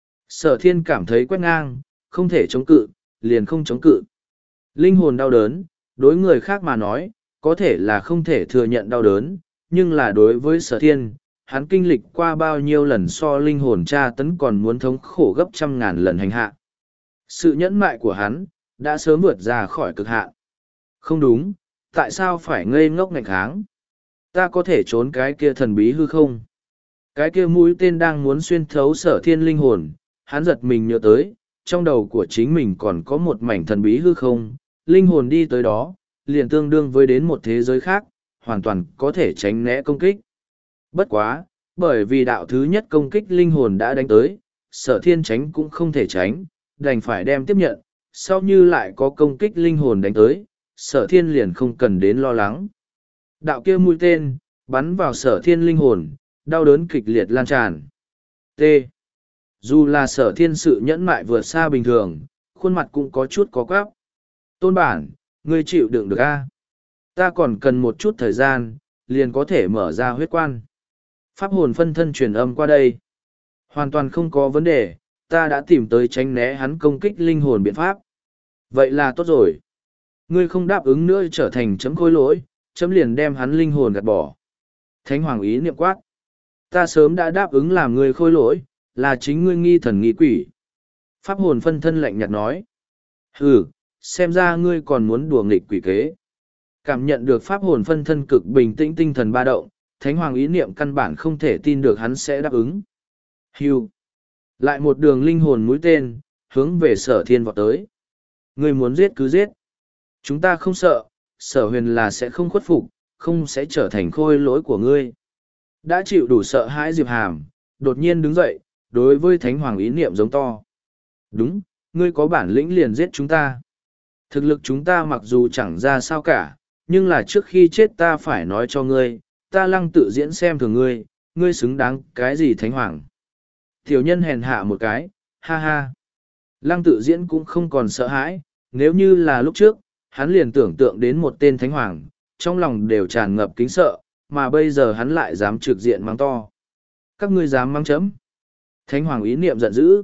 Sở Thiên cảm thấy quét ngang, không thể chống cự, liền không chống cự. Linh hồn đau đớn, đối người khác mà nói, có thể là không thể thừa nhận đau đớn, nhưng là đối với Sở Thiên, hắn kinh lịch qua bao nhiêu lần so linh hồn tra tấn còn muốn thống khổ gấp trăm ngàn lần hành hạ. Sự nhẫn mại của hắn, đã sớm vượt ra khỏi cực hạn. Không đúng, tại sao phải ngây ngốc ngạnh kháng? Ta có thể trốn cái kia thần bí hư không? Cái kia mũi tên đang muốn xuyên thấu Sở Thiên linh hồn, hắn giật mình nhớ tới, trong đầu của chính mình còn có một mảnh thần bí hư không, linh hồn đi tới đó, liền tương đương với đến một thế giới khác, hoàn toàn có thể tránh né công kích. Bất quá, bởi vì đạo thứ nhất công kích linh hồn đã đánh tới, Sở Thiên tránh cũng không thể tránh, đành phải đem tiếp nhận, sau như lại có công kích linh hồn đánh tới, Sở Thiên liền không cần đến lo lắng. Đạo kia mũi tên, bắn vào Sở Thiên linh hồn, đau đớn kịch liệt lan tràn. T. Dù là Sở Thiên sự nhẫn mại vượt xa bình thường, khuôn mặt cũng có chút có quáp. Tôn bản, ngươi chịu đựng được a? Ta còn cần một chút thời gian, liền có thể mở ra huyết quan. Pháp hồn phân thân truyền âm qua đây. Hoàn toàn không có vấn đề, ta đã tìm tới tránh né hắn công kích linh hồn biện pháp. Vậy là tốt rồi. Ngươi không đáp ứng nữa trở thành chấm khối lỗi, chấm liền đem hắn linh hồn gạt bỏ. Thánh Hoàng ý niệm quát. Ta sớm đã đáp ứng làm ngươi khôi lỗi, là chính ngươi nghi thần nghi quỷ. Pháp hồn phân thân lạnh nhạt nói. Hừ, xem ra ngươi còn muốn đùa nghịch quỷ kế. Cảm nhận được pháp hồn phân thân cực bình tĩnh tinh thần ba động, Thánh Hoàng ý niệm căn bản không thể tin được hắn sẽ đáp ứng. Hưu. Lại một đường linh hồn mũi tên, hướng về sở thiên vọt tới. Ngươi muốn giết cứ giết. Chúng ta không sợ, sở huyền là sẽ không khuất phục, không sẽ trở thành khôi lỗi của ngươi. Đã chịu đủ sợ hãi Diệp Hàm, đột nhiên đứng dậy, đối với Thánh Hoàng ý niệm giống to. Đúng, ngươi có bản lĩnh liền giết chúng ta. Thực lực chúng ta mặc dù chẳng ra sao cả, nhưng là trước khi chết ta phải nói cho ngươi, ta lăng tự diễn xem thường ngươi, ngươi xứng đáng cái gì Thánh Hoàng. Tiểu nhân hèn hạ một cái, ha ha. Lăng tự diễn cũng không còn sợ hãi, nếu như là lúc trước, hắn liền tưởng tượng đến một tên Thánh Hoàng, trong lòng đều tràn ngập kính sợ, mà bây giờ hắn lại dám trực diện mắng to. Các ngươi dám mắng chấm. Thánh Hoàng ý niệm giận dữ.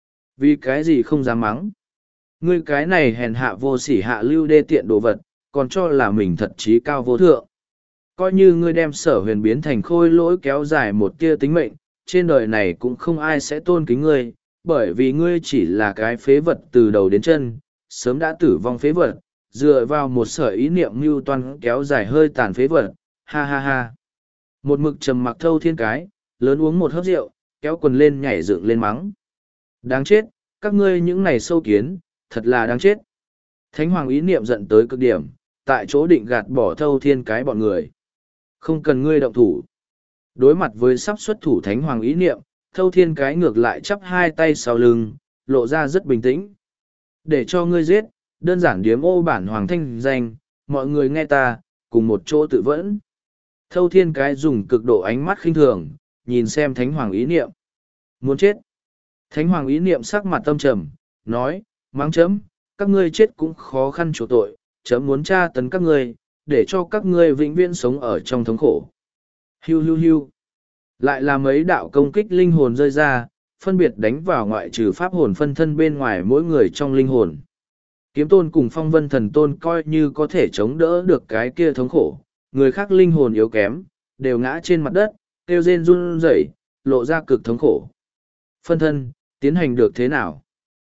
Vì cái gì không dám mắng? Ngươi cái này hèn hạ vô sỉ hạ lưu đê tiện đồ vật, còn cho là mình thật trí cao vô thượng. Coi như ngươi đem sở huyền biến thành khôi lỗi kéo dài một tia tính mệnh, trên đời này cũng không ai sẽ tôn kính ngươi, bởi vì ngươi chỉ là cái phế vật từ đầu đến chân, sớm đã tử vong phế vật, dựa vào một sở ý niệm mưu toan kéo dài hơi tàn phế vật, ha ha ha. Một mực trầm mặc thâu thiên cái, lớn uống một hớp rượu, kéo quần lên nhảy dựng lên mắng. Đáng chết, các ngươi những này sâu kiến, thật là đáng chết. Thánh Hoàng ý niệm giận tới cực điểm, tại chỗ định gạt bỏ thâu thiên cái bọn người. Không cần ngươi động thủ. Đối mặt với sắp xuất thủ Thánh Hoàng ý niệm, thâu thiên cái ngược lại chắp hai tay sau lưng, lộ ra rất bình tĩnh. Để cho ngươi giết, đơn giản điếm ô bản hoàng thanh danh, mọi người nghe ta, cùng một chỗ tự vẫn. Thâu thiên cái dùng cực độ ánh mắt khinh thường, nhìn xem Thánh Hoàng ý niệm. Muốn chết. Thánh Hoàng ý niệm sắc mặt tâm trầm, nói, mắng chấm, các ngươi chết cũng khó khăn chỗ tội, chấm muốn tra tấn các ngươi, để cho các ngươi vĩnh viễn sống ở trong thống khổ. Hiu hiu hiu. Lại là mấy đạo công kích linh hồn rơi ra, phân biệt đánh vào ngoại trừ pháp hồn phân thân bên ngoài mỗi người trong linh hồn. Kiếm tôn cùng phong vân thần tôn coi như có thể chống đỡ được cái kia thống khổ, người khác linh hồn yếu kém, đều ngã trên mặt đất, kêu rên run rẩy, lộ ra cực thống khổ. Phân thân, tiến hành được thế nào?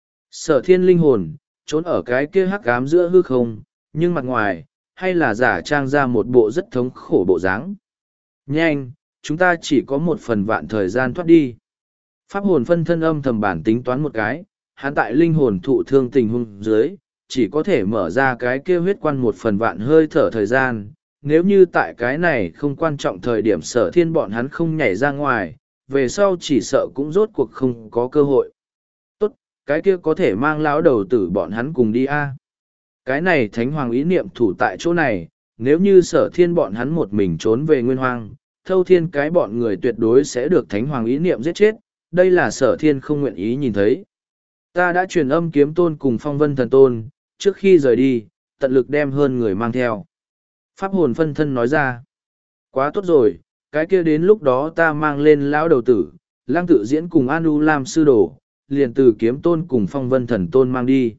Sở thiên linh hồn, trốn ở cái kia hắc ám giữa hư không, nhưng mặt ngoài, hay là giả trang ra một bộ rất thống khổ bộ dáng. Nhanh, chúng ta chỉ có một phần vạn thời gian thoát đi. Pháp hồn phân thân âm thầm bản tính toán một cái, hắn tại linh hồn thụ thương tình huống dưới, chỉ có thể mở ra cái kia huyết quan một phần vạn hơi thở thời gian. Nếu như tại cái này không quan trọng thời điểm sở thiên bọn hắn không nhảy ra ngoài, về sau chỉ sợ cũng rốt cuộc không có cơ hội. Tốt, cái kia có thể mang lão đầu tử bọn hắn cùng đi a. Cái này Thánh Hoàng ý niệm thủ tại chỗ này, nếu như sở thiên bọn hắn một mình trốn về nguyên hoang, thâu thiên cái bọn người tuyệt đối sẽ được Thánh Hoàng ý niệm giết chết, đây là sở thiên không nguyện ý nhìn thấy. Ta đã truyền âm kiếm tôn cùng phong vân thần tôn, trước khi rời đi, tận lực đem hơn người mang theo. Pháp hồn phân thân nói ra, quá tốt rồi, cái kia đến lúc đó ta mang lên lão đầu tử, lang tự diễn cùng Anu Lam sư đồ, liền từ kiếm tôn cùng phong vân thần tôn mang đi.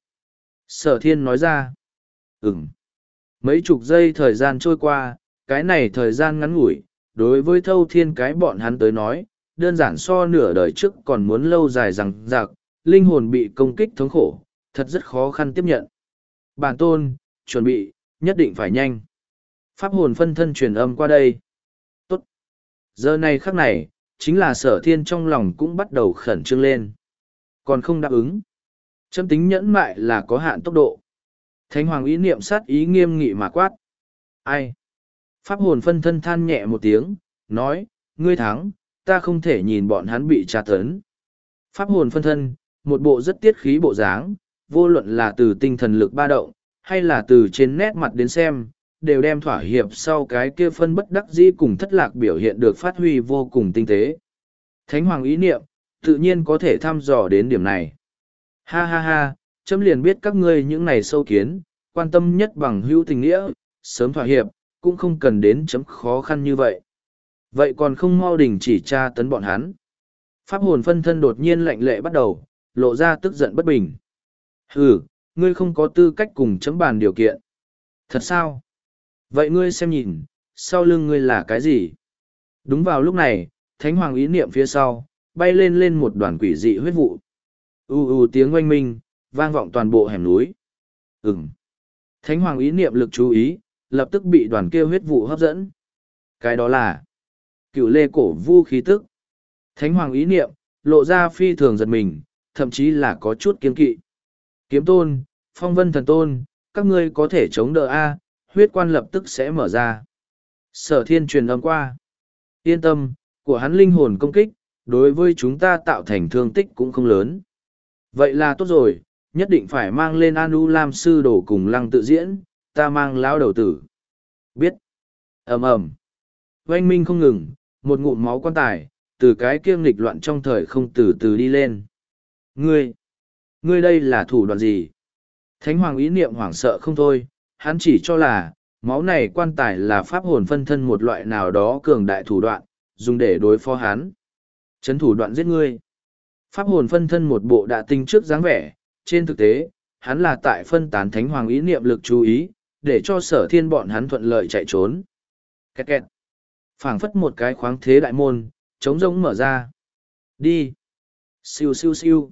Sở thiên nói ra, ừm. Mấy chục giây thời gian trôi qua, cái này thời gian ngắn ngủi, đối với thâu thiên cái bọn hắn tới nói, đơn giản so nửa đời trước còn muốn lâu dài rằng rạc, linh hồn bị công kích thống khổ, thật rất khó khăn tiếp nhận. Bản tôn, chuẩn bị, nhất định phải nhanh. Pháp hồn phân thân truyền âm qua đây. Tốt. Giờ này khắc này, chính là sở thiên trong lòng cũng bắt đầu khẩn trương lên. Còn không đáp ứng. Chấm tính nhẫn mại là có hạn tốc độ. Thánh Hoàng ý niệm sát ý nghiêm nghị mà quát. Ai? Pháp hồn phân thân than nhẹ một tiếng, nói, ngươi thắng, ta không thể nhìn bọn hắn bị tra tấn. Pháp hồn phân thân, một bộ rất tiết khí bộ dáng, vô luận là từ tinh thần lực ba động, hay là từ trên nét mặt đến xem, đều đem thỏa hiệp sau cái kia phân bất đắc dĩ cùng thất lạc biểu hiện được phát huy vô cùng tinh tế. Thánh Hoàng ý niệm, tự nhiên có thể thăm dò đến điểm này. Ha ha ha, chấm liền biết các ngươi những này sâu kiến, quan tâm nhất bằng hữu tình nghĩa, sớm thỏa hiệp, cũng không cần đến chấm khó khăn như vậy. Vậy còn không mau đình chỉ tra tấn bọn hắn. Pháp hồn phân thân đột nhiên lạnh lệ bắt đầu, lộ ra tức giận bất bình. Hừ, ngươi không có tư cách cùng chấm bàn điều kiện. Thật sao? Vậy ngươi xem nhìn, sau lưng ngươi là cái gì? Đúng vào lúc này, Thánh Hoàng ý niệm phía sau, bay lên lên một đoàn quỷ dị huyết vụ. U u tiếng oanh minh, vang vọng toàn bộ hẻm núi. Ừm. Thánh Hoàng ý niệm lực chú ý, lập tức bị đoàn kia huyết vụ hấp dẫn. Cái đó là cựu lê cổ vu khí tức. Thánh hoàng ý niệm, lộ ra phi thường giật mình, thậm chí là có chút kiên kỵ. Kiếm tôn, phong vân thần tôn, các ngươi có thể chống đỡ A, huyết quan lập tức sẽ mở ra. Sở thiên truyền âm qua. Yên tâm, của hắn linh hồn công kích, đối với chúng ta tạo thành thương tích cũng không lớn. Vậy là tốt rồi, nhất định phải mang lên An U Lam sư đồ cùng lăng tự diễn, ta mang lão đầu tử. Biết. ầm ầm Oanh minh không ngừng, một ngụm máu quan tài, từ cái kiêng nghịch loạn trong thời không từ từ đi lên. Ngươi, ngươi đây là thủ đoạn gì? Thánh hoàng ý niệm hoảng sợ không thôi, hắn chỉ cho là, máu này quan tài là pháp hồn phân thân một loại nào đó cường đại thủ đoạn, dùng để đối phó hắn. Chấn thủ đoạn giết ngươi. Pháp hồn phân thân một bộ đã tinh trước dáng vẻ, trên thực tế, hắn là tại phân tán thánh hoàng ý niệm lực chú ý, để cho sở thiên bọn hắn thuận lợi chạy trốn. Kẹt kẹt. Phảng phất một cái khoáng thế đại môn, trống rỗng mở ra. Đi. Siêu siêu siêu.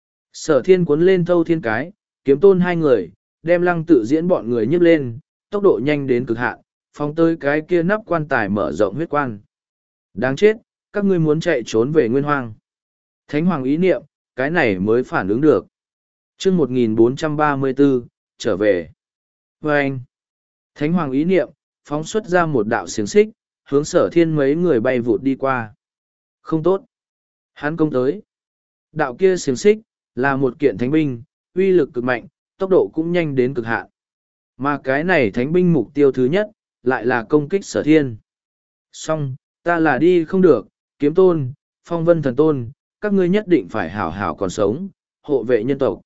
Sở thiên cuốn lên thâu thiên cái, kiếm tôn hai người, đem lăng tự diễn bọn người nhấc lên, tốc độ nhanh đến cực hạn, phóng tới cái kia nắp quan tài mở rộng huyết quan. Đáng chết, các ngươi muốn chạy trốn về nguyên hoang. Thánh hoàng ý niệm, cái này mới phản ứng được. chương một nghìn bốn trăm ba mươi bốn, trở về. Và anh, Thánh hoàng ý niệm, phóng xuất ra một đạo xiềng xích, hướng sở thiên mấy người bay vụt đi qua. Không tốt. Hắn công tới. Đạo kia xiềng xích, là một kiện thánh binh, uy lực cực mạnh, tốc độ cũng nhanh đến cực hạn. Mà cái này thánh binh mục tiêu thứ nhất, lại là công kích sở thiên. Song, ta là đi không được, kiếm tôn, phong vân thần tôn, các ngươi nhất định phải hảo hảo còn sống, hộ vệ nhân tộc.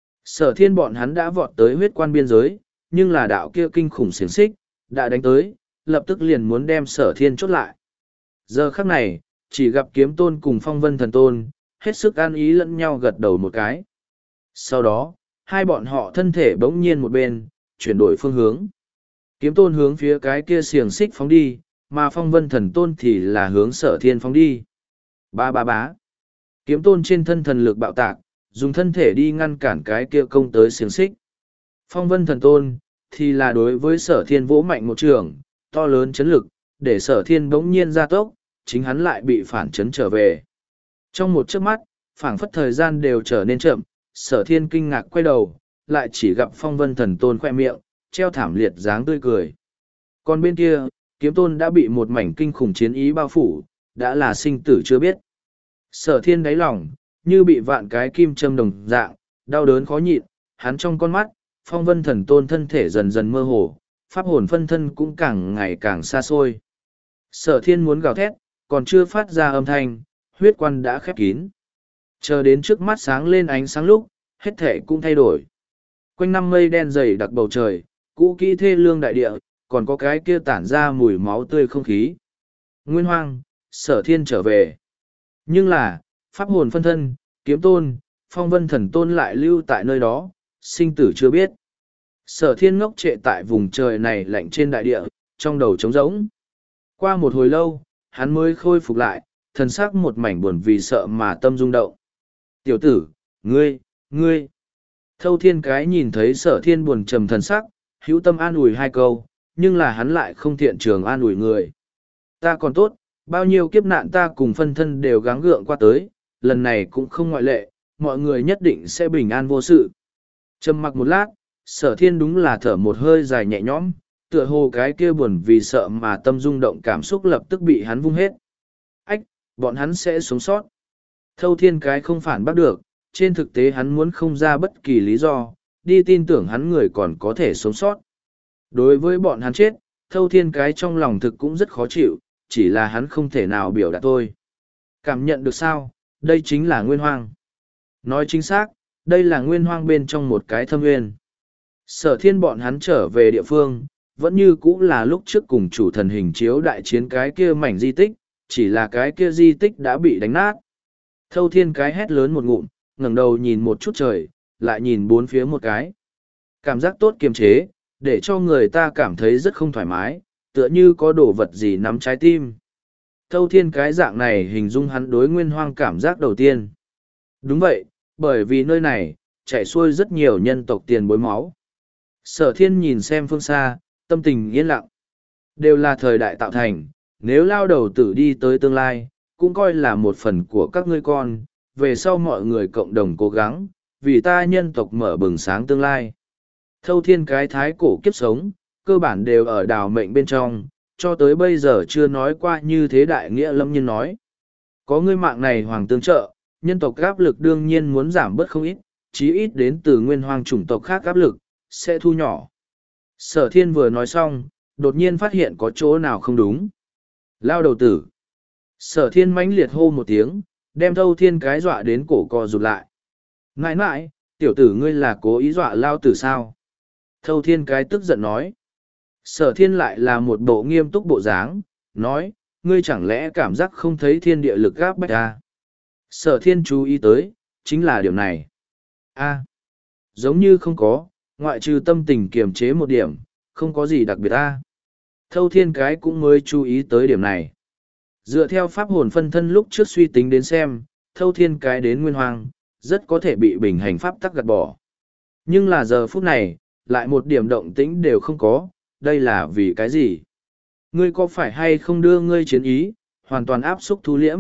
Sở thiên bọn hắn đã vọt tới huyết quan biên giới, nhưng là đạo kia kinh khủng xiềng xích, đã đánh tới, lập tức liền muốn đem sở thiên chốt lại. Giờ khắc này, chỉ gặp kiếm tôn cùng phong vân thần tôn, hết sức an ý lẫn nhau gật đầu một cái. Sau đó, hai bọn họ thân thể bỗng nhiên một bên, chuyển đổi phương hướng. Kiếm tôn hướng phía cái kia xiềng xích phóng đi, mà phong vân thần tôn thì là hướng sở thiên phóng đi. Ba ba bá. Kiếm tôn trên thân thần lực bạo tạc, dùng thân thể đi ngăn cản cái kia công tới xiềng xích. Phong vân thần tôn, thì là đối với sở thiên vỗ mạnh một trường, to lớn chấn lực, để sở thiên bỗng nhiên ra tốc, chính hắn lại bị phản chấn trở về. Trong một chớp mắt, phảng phất thời gian đều trở nên chậm, sở thiên kinh ngạc quay đầu, lại chỉ gặp phong vân thần tôn khoe miệng, treo thảm liệt dáng tươi cười. Còn bên kia, kiếm tôn đã bị một mảnh kinh khủng chiến ý bao phủ, đã là sinh tử chưa biết. Sở thiên đáy lòng, như bị vạn cái kim châm đồng dạng, đau đớn khó nhịn, hắn trong con mắt, phong vân thần tôn thân thể dần dần mơ hồ, pháp hồn phân thân cũng càng ngày càng xa xôi. Sở thiên muốn gào thét, còn chưa phát ra âm thanh, huyết quan đã khép kín. Chờ đến trước mắt sáng lên ánh sáng lúc, hết thể cũng thay đổi. Quanh năm mây đen dày đặc bầu trời, cũ kỹ thê lương đại địa, còn có cái kia tản ra mùi máu tươi không khí. Nguyên hoang, sở thiên trở về. Nhưng là, pháp hồn phân thân, kiếm tôn, phong vân thần tôn lại lưu tại nơi đó, sinh tử chưa biết. Sở thiên ngốc trệ tại vùng trời này lạnh trên đại địa, trong đầu trống rỗng. Qua một hồi lâu, hắn mới khôi phục lại, thần sắc một mảnh buồn vì sợ mà tâm rung động. Tiểu tử, ngươi, ngươi. Thâu thiên cái nhìn thấy sở thiên buồn trầm thần sắc, hữu tâm an ủi hai câu, nhưng là hắn lại không thiện trường an ủi người. Ta còn tốt, bao nhiêu kiếp nạn ta cùng phân thân đều gắng gượng qua tới, lần này cũng không ngoại lệ, mọi người nhất định sẽ bình an vô sự. Trầm mặc một lát, sở thiên đúng là thở một hơi dài nhẹ nhõm, tựa hồ cái kia buồn vì sợ mà tâm rung động cảm xúc lập tức bị hắn vung hết. Ách, bọn hắn sẽ sống sót. Thâu thiên cái không phản bác được, trên thực tế hắn muốn không ra bất kỳ lý do, đi tin tưởng hắn người còn có thể sống sót. Đối với bọn hắn chết, thâu thiên cái trong lòng thực cũng rất khó chịu, chỉ là hắn không thể nào biểu đạt thôi. Cảm nhận được sao, đây chính là nguyên hoang. Nói chính xác, đây là nguyên hoang bên trong một cái thâm nguyên. Sở thiên bọn hắn trở về địa phương, vẫn như cũ là lúc trước cùng chủ thần hình chiếu đại chiến cái kia mảnh di tích, chỉ là cái kia di tích đã bị đánh nát. Thâu thiên cái hét lớn một ngụm, ngẩng đầu nhìn một chút trời, lại nhìn bốn phía một cái. Cảm giác tốt kiềm chế, để cho người ta cảm thấy rất không thoải mái, tựa như có đồ vật gì nắm trái tim. Thâu thiên cái dạng này hình dung hắn đối nguyên hoang cảm giác đầu tiên. Đúng vậy, bởi vì nơi này, chảy xuôi rất nhiều nhân tộc tiền bối máu. Sở thiên nhìn xem phương xa, tâm tình yên lặng. Đều là thời đại tạo thành, nếu lao đầu tử đi tới tương lai, cũng coi là một phần của các ngươi con, về sau mọi người cộng đồng cố gắng, vì ta nhân tộc mở bừng sáng tương lai. Thâu thiên cái thái cổ kiếp sống, cơ bản đều ở đào mệnh bên trong, cho tới bây giờ chưa nói qua như thế đại nghĩa lâm nhân nói. Có ngươi mạng này hoàng tương trợ, nhân tộc áp lực đương nhiên muốn giảm bớt không ít, chí ít đến từ nguyên hoang chủng tộc khác áp lực, sẽ thu nhỏ. Sở thiên vừa nói xong, đột nhiên phát hiện có chỗ nào không đúng. Lao đầu tử. Sở thiên mãnh liệt hô một tiếng, đem thâu thiên cái dọa đến cổ co rụt lại. Nãi nãi, tiểu tử ngươi là cố ý dọa lao tử sao? Thâu thiên cái tức giận nói. Sở thiên lại là một bộ nghiêm túc bộ dáng, nói, ngươi chẳng lẽ cảm giác không thấy thiên địa lực gáp bách à? Sở thiên chú ý tới, chính là điểm này. A, giống như không có, ngoại trừ tâm tình kiềm chế một điểm, không có gì đặc biệt a. Thâu thiên cái cũng mới chú ý tới điểm này. Dựa theo pháp hồn phân thân lúc trước suy tính đến xem, thâu thiên cái đến nguyên hoàng, rất có thể bị bình hành pháp tắc gạt bỏ. Nhưng là giờ phút này, lại một điểm động tĩnh đều không có, đây là vì cái gì? Ngươi có phải hay không đưa ngươi chiến ý, hoàn toàn áp xúc thu liễm?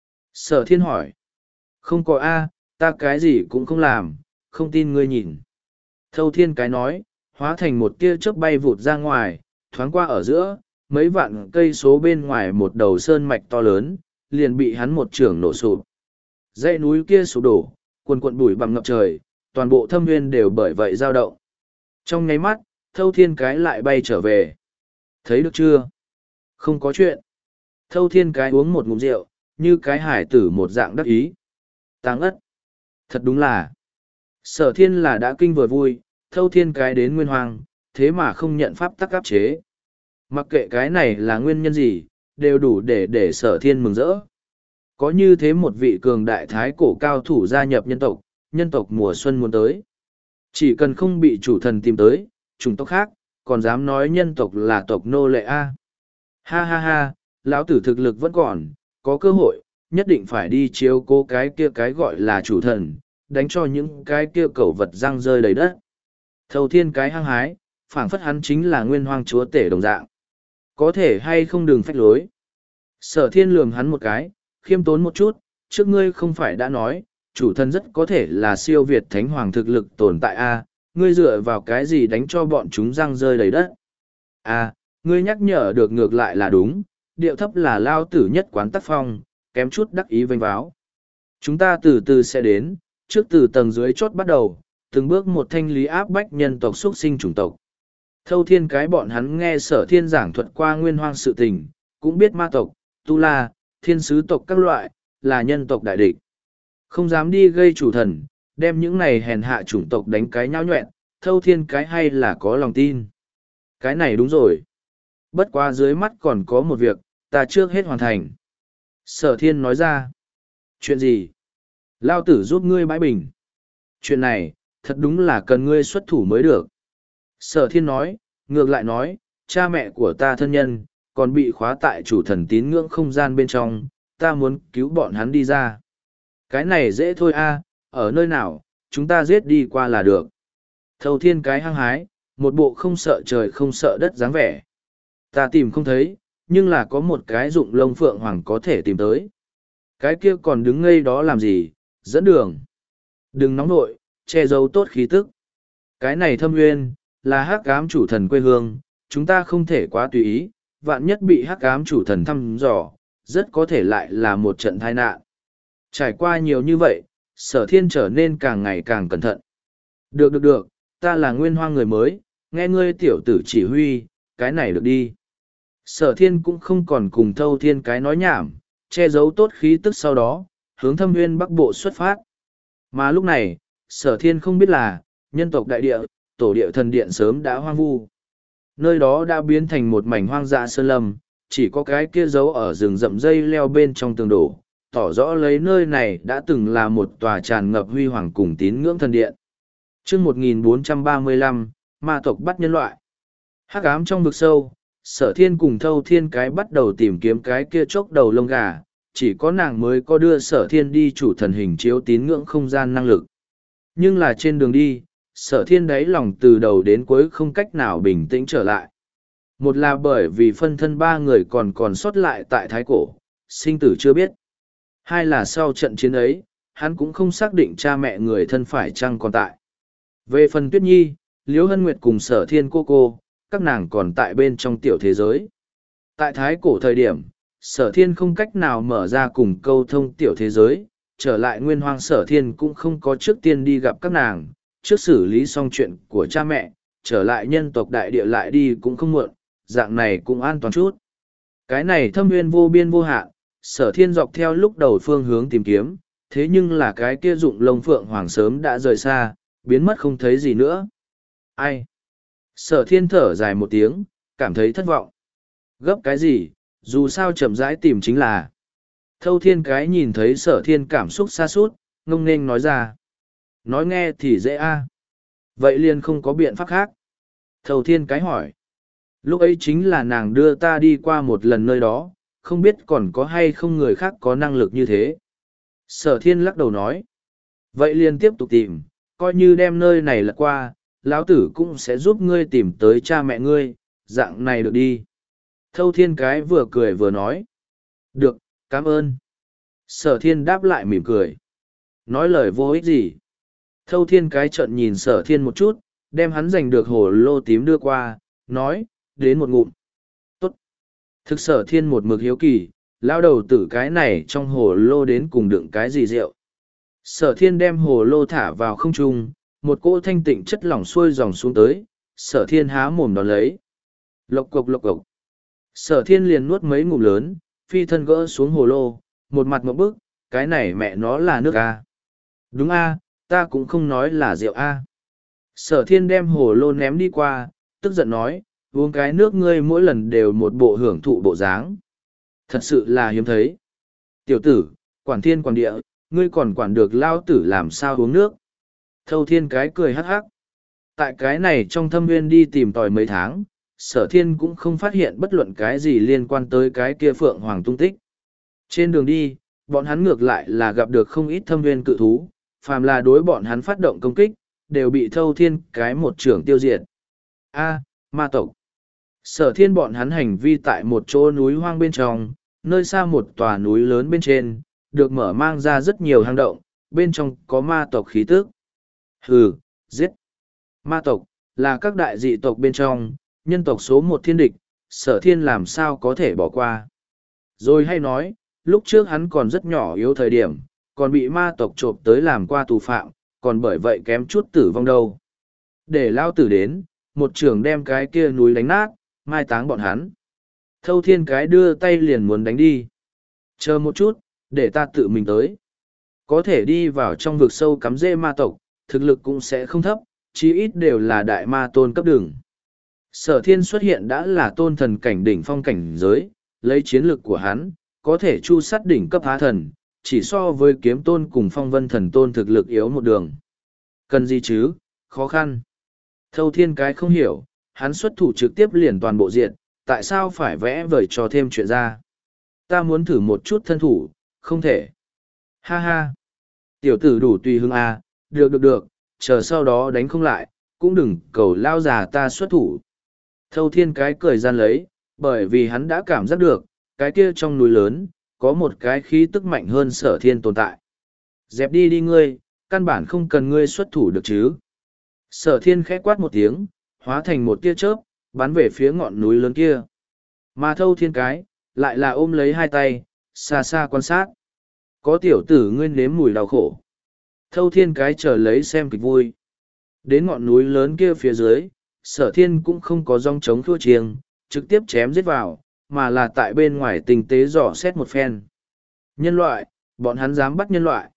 Sở thiên hỏi. Không có a, ta cái gì cũng không làm, không tin ngươi nhìn. Thâu thiên cái nói, hóa thành một tia chớp bay vụt ra ngoài, thoáng qua ở giữa, mấy vạn cây số bên ngoài một đầu sơn mạch to lớn, liền bị hắn một trường nổ sụp. Dãy núi kia sụp đổ, quần quận bụi bặm ngập trời, toàn bộ thâm nguyên đều bởi vậy dao động. Trong nháy mắt, thâu thiên cái lại bay trở về. Thấy được chưa? Không có chuyện. Thâu thiên cái uống một ngụm rượu, như cái hải tử một dạng đắc ý. Táng ất. Thật đúng là. Sở thiên là đã kinh vừa vui, thâu thiên cái đến nguyên hoàng, thế mà không nhận pháp tắc áp chế. Mặc kệ cái này là nguyên nhân gì, đều đủ để để sở thiên mừng rỡ. Có như thế một vị cường đại thái cổ cao thủ gia nhập nhân tộc, nhân tộc mùa xuân muốn tới. Chỉ cần không bị chủ thần tìm tới, chủng tộc khác, còn dám nói nhân tộc là tộc nô lệ A. Ha ha ha, lão tử thực lực vẫn còn, có cơ hội, nhất định phải đi chiếu cố cái kia cái gọi là chủ thần, đánh cho những cái kia cẩu vật răng rơi đầy đất. Thâu thiên cái hăng hái, phảng phất hắn chính là nguyên hoang chúa tể đồng dạng. Có thể hay không đừng phách lối. Sở thiên lườm hắn một cái, khiêm tốn một chút, trước ngươi không phải đã nói, chủ thần rất có thể là siêu việt thánh hoàng thực lực tồn tại a, ngươi dựa vào cái gì đánh cho bọn chúng răng rơi đầy đất. A, ngươi nhắc nhở được ngược lại là đúng, điệu thấp là lao tử nhất quán tác phong, kém chút đắc ý vênh váo. Chúng ta từ từ sẽ đến, trước từ tầng dưới chốt bắt đầu, từng bước một thanh lý áp bách nhân tộc xuất sinh chủng tộc. Thâu thiên cái bọn hắn nghe sở thiên giảng thuật qua nguyên hoang sự tình, cũng biết ma tộc, tu la, thiên sứ tộc các loại, là nhân tộc đại địch. Không dám đi gây chủ thần, đem những này hèn hạ chủng tộc đánh cái nhão nhoẹn, thâu thiên cái hay là có lòng tin. Cái này đúng rồi. Bất quá dưới mắt còn có một việc, ta trước hết hoàn thành. Sở thiên nói ra. Chuyện gì? Lao tử giúp ngươi bãi bình. Chuyện này, thật đúng là cần ngươi xuất thủ mới được. Sở thiên nói, ngược lại nói, cha mẹ của ta thân nhân, còn bị khóa tại chủ thần tín ngưỡng không gian bên trong, ta muốn cứu bọn hắn đi ra. Cái này dễ thôi a, ở nơi nào, chúng ta giết đi qua là được. Thâu thiên cái hăng hái, một bộ không sợ trời không sợ đất dáng vẻ. Ta tìm không thấy, nhưng là có một cái dụng lông phượng hoàng có thể tìm tới. Cái kia còn đứng ngây đó làm gì, dẫn đường. Đừng nóng nội, che giấu tốt khí tức. Cái này thâm nguyên, là hắc ám chủ thần quê hương, chúng ta không thể quá tùy ý, vạn nhất bị hắc ám chủ thần thăm dò, rất có thể lại là một trận tai nạn. Trải qua nhiều như vậy, sở thiên trở nên càng ngày càng cẩn thận. Được được được, ta là nguyên hoang người mới, nghe ngươi tiểu tử chỉ huy, cái này được đi. Sở thiên cũng không còn cùng thâu thiên cái nói nhảm, che giấu tốt khí tức sau đó, hướng thâm nguyên bắc bộ xuất phát. Mà lúc này, sở thiên không biết là, nhân tộc đại địa, tổ địa thần điện sớm đã hoang vu. Nơi đó đã biến thành một mảnh hoang dã sơn lâm, chỉ có cái kia giấu ở rừng rậm dây leo bên trong tường đổ, tỏ rõ lấy nơi này đã từng là một tòa tràn ngập huy hoàng cùng tín ngưỡng thần điện. Chương một nghìn bốn trăm ba mươi lăm, ma tộc bắt nhân loại. Hắc ám trong vực sâu, sở thiên cùng thâu thiên cái bắt đầu tìm kiếm cái kia chốc đầu lông gà, chỉ có nàng mới có đưa sở thiên đi chủ thần hình chiếu tín ngưỡng không gian năng lực. Nhưng là trên đường đi, sở thiên đáy lòng từ đầu đến cuối không cách nào bình tĩnh trở lại. Một là bởi vì phân thân ba người còn còn sót lại tại thái cổ, sinh tử chưa biết. Hai là sau trận chiến ấy, hắn cũng không xác định cha mẹ người thân phải chăng còn tại. Về phần Tuyết Nhi, Liễu Hân Nguyệt cùng Sở Thiên cô cô, các nàng còn tại bên trong tiểu thế giới. Tại thái cổ thời điểm, Sở Thiên không cách nào mở ra cùng câu thông tiểu thế giới, trở lại nguyên hoang Sở Thiên cũng không có trước tiên đi gặp các nàng, trước xử lý xong chuyện của cha mẹ, trở lại nhân tộc đại địa lại đi cũng không muộn, dạng này cũng an toàn chút. Cái này thâm nguyên vô biên vô hạn, Sở Thiên dọc theo lúc đầu phương hướng tìm kiếm, thế nhưng là cái kia dụng lông phượng hoàng sớm đã rời xa, biến mất không thấy gì nữa. Ai? Sở Thiên thở dài một tiếng, cảm thấy thất vọng. Gấp cái gì, dù sao chậm rãi tìm chính là. Thâu Thiên cái nhìn thấy Sở Thiên cảm xúc xa sút ngông nghênh nói ra. Nói nghe thì dễ a. Vậy liền không có biện pháp khác. Thâu Thiên cái hỏi. Lúc ấy chính là nàng đưa ta đi qua một lần nơi đó, không biết còn có hay không người khác có năng lực như thế. Sở Thiên lắc đầu nói. Vậy liền tiếp tục tìm, coi như đem nơi này lật qua, lão tử cũng sẽ giúp ngươi tìm tới cha mẹ ngươi, dạng này được đi. Thâu Thiên cái vừa cười vừa nói. Được, cảm ơn. Sở Thiên đáp lại mỉm cười. Nói lời vô ích gì. Thâu Thiên cái trợn nhìn Sở Thiên một chút, đem hắn giành được hồ lô tím đưa qua, nói, đến một ngụm. Tốt. Thực Sở Thiên một mực hiếu kỳ, lao đầu tử cái này trong hồ lô đến cùng đựng cái gì rượu. Sở Thiên đem hồ lô thả vào không trung, một cỗ thanh tịnh chất lỏng xuôi dòng xuống tới, Sở Thiên há mồm đón lấy. Lộc cộc lộc cộc. Sở Thiên liền nuốt mấy ngụm lớn, phi thân gỡ xuống hồ lô, một mặt một bức, cái này mẹ nó là nước A. Đúng A, ta cũng không nói là rượu A. Sở Thiên đem hồ lô ném đi qua, tức giận nói, uống cái nước ngươi mỗi lần đều một bộ hưởng thụ bộ dáng. Thật sự là hiếm thấy. Tiểu tử, quản thiên quản địa, ngươi còn quản được lao tử làm sao uống nước. Thâu Thiên cái cười hắc hắc. Tại cái này trong thâm nguyên đi tìm tòi mấy tháng, Sở Thiên cũng không phát hiện bất luận cái gì liên quan tới cái kia phượng hoàng tung tích. Trên đường đi, bọn hắn ngược lại là gặp được không ít thâm nguyên cự thú, phàm là đối bọn hắn phát động công kích, đều bị Thâu Thiên cái một trưởng tiêu diệt. A, ma tộc. Sở Thiên bọn hắn hành vi tại một chỗ núi hoang bên trong, nơi xa một tòa núi lớn bên trên, được mở mang ra rất nhiều hang động, bên trong có ma tộc khí tức. Hừ, giết. Ma tộc, là các đại dị tộc bên trong, nhân tộc số một thiên địch, Sở Thiên làm sao có thể bỏ qua. Rồi hay nói, lúc trước hắn còn rất nhỏ yếu thời điểm, còn bị ma tộc trộm tới làm qua tù phạm, còn bởi vậy kém chút tử vong đâu. Để lao tử đến, một trường đem cái kia núi đánh nát, mai táng bọn hắn. Thâu Thiên cái đưa tay liền muốn đánh đi. Chờ một chút, để ta tự mình tới. Có thể đi vào trong vực sâu cắm rễ ma tộc, thực lực cũng sẽ không thấp, chí ít đều là đại ma tôn cấp đường. Sở Thiên xuất hiện đã là tôn thần cảnh đỉnh phong cảnh giới, lấy chiến lực của hắn, có thể chu sát đỉnh cấp há thần, chỉ so với kiếm tôn cùng phong vân thần tôn thực lực yếu một đường. Cần gì chứ, khó khăn. Thâu Thiên cái không hiểu, hắn xuất thủ trực tiếp liền toàn bộ diện, tại sao phải vẽ vời cho thêm chuyện ra. Ta muốn thử một chút thân thủ, không thể. Ha ha. Tiểu tử đủ tùy hứng à, được được được, chờ sau đó đánh không lại, cũng đừng cầu lao già ta xuất thủ. Thâu Thiên cái cười gian lấy, bởi vì hắn đã cảm giác được, cái kia trong núi lớn, có một cái khí tức mạnh hơn Sở Thiên tồn tại. Dẹp đi đi ngươi, căn bản không cần ngươi xuất thủ được chứ. Sở Thiên khẽ quát một tiếng, hóa thành một tia chớp, bắn về phía ngọn núi lớn kia. Mà Thâu Thiên cái, lại là ôm lấy hai tay, xa xa quan sát. Có tiểu tử ngươi nếm mùi đau khổ. Thâu Thiên cái chờ lấy xem kịch vui. Đến ngọn núi lớn kia phía dưới, Sở Thiên cũng không có rong trống thua chiêng, trực tiếp chém giết vào, mà là tại bên ngoài tinh tế dò xét một phen. Nhân loại, bọn hắn dám bắt nhân loại.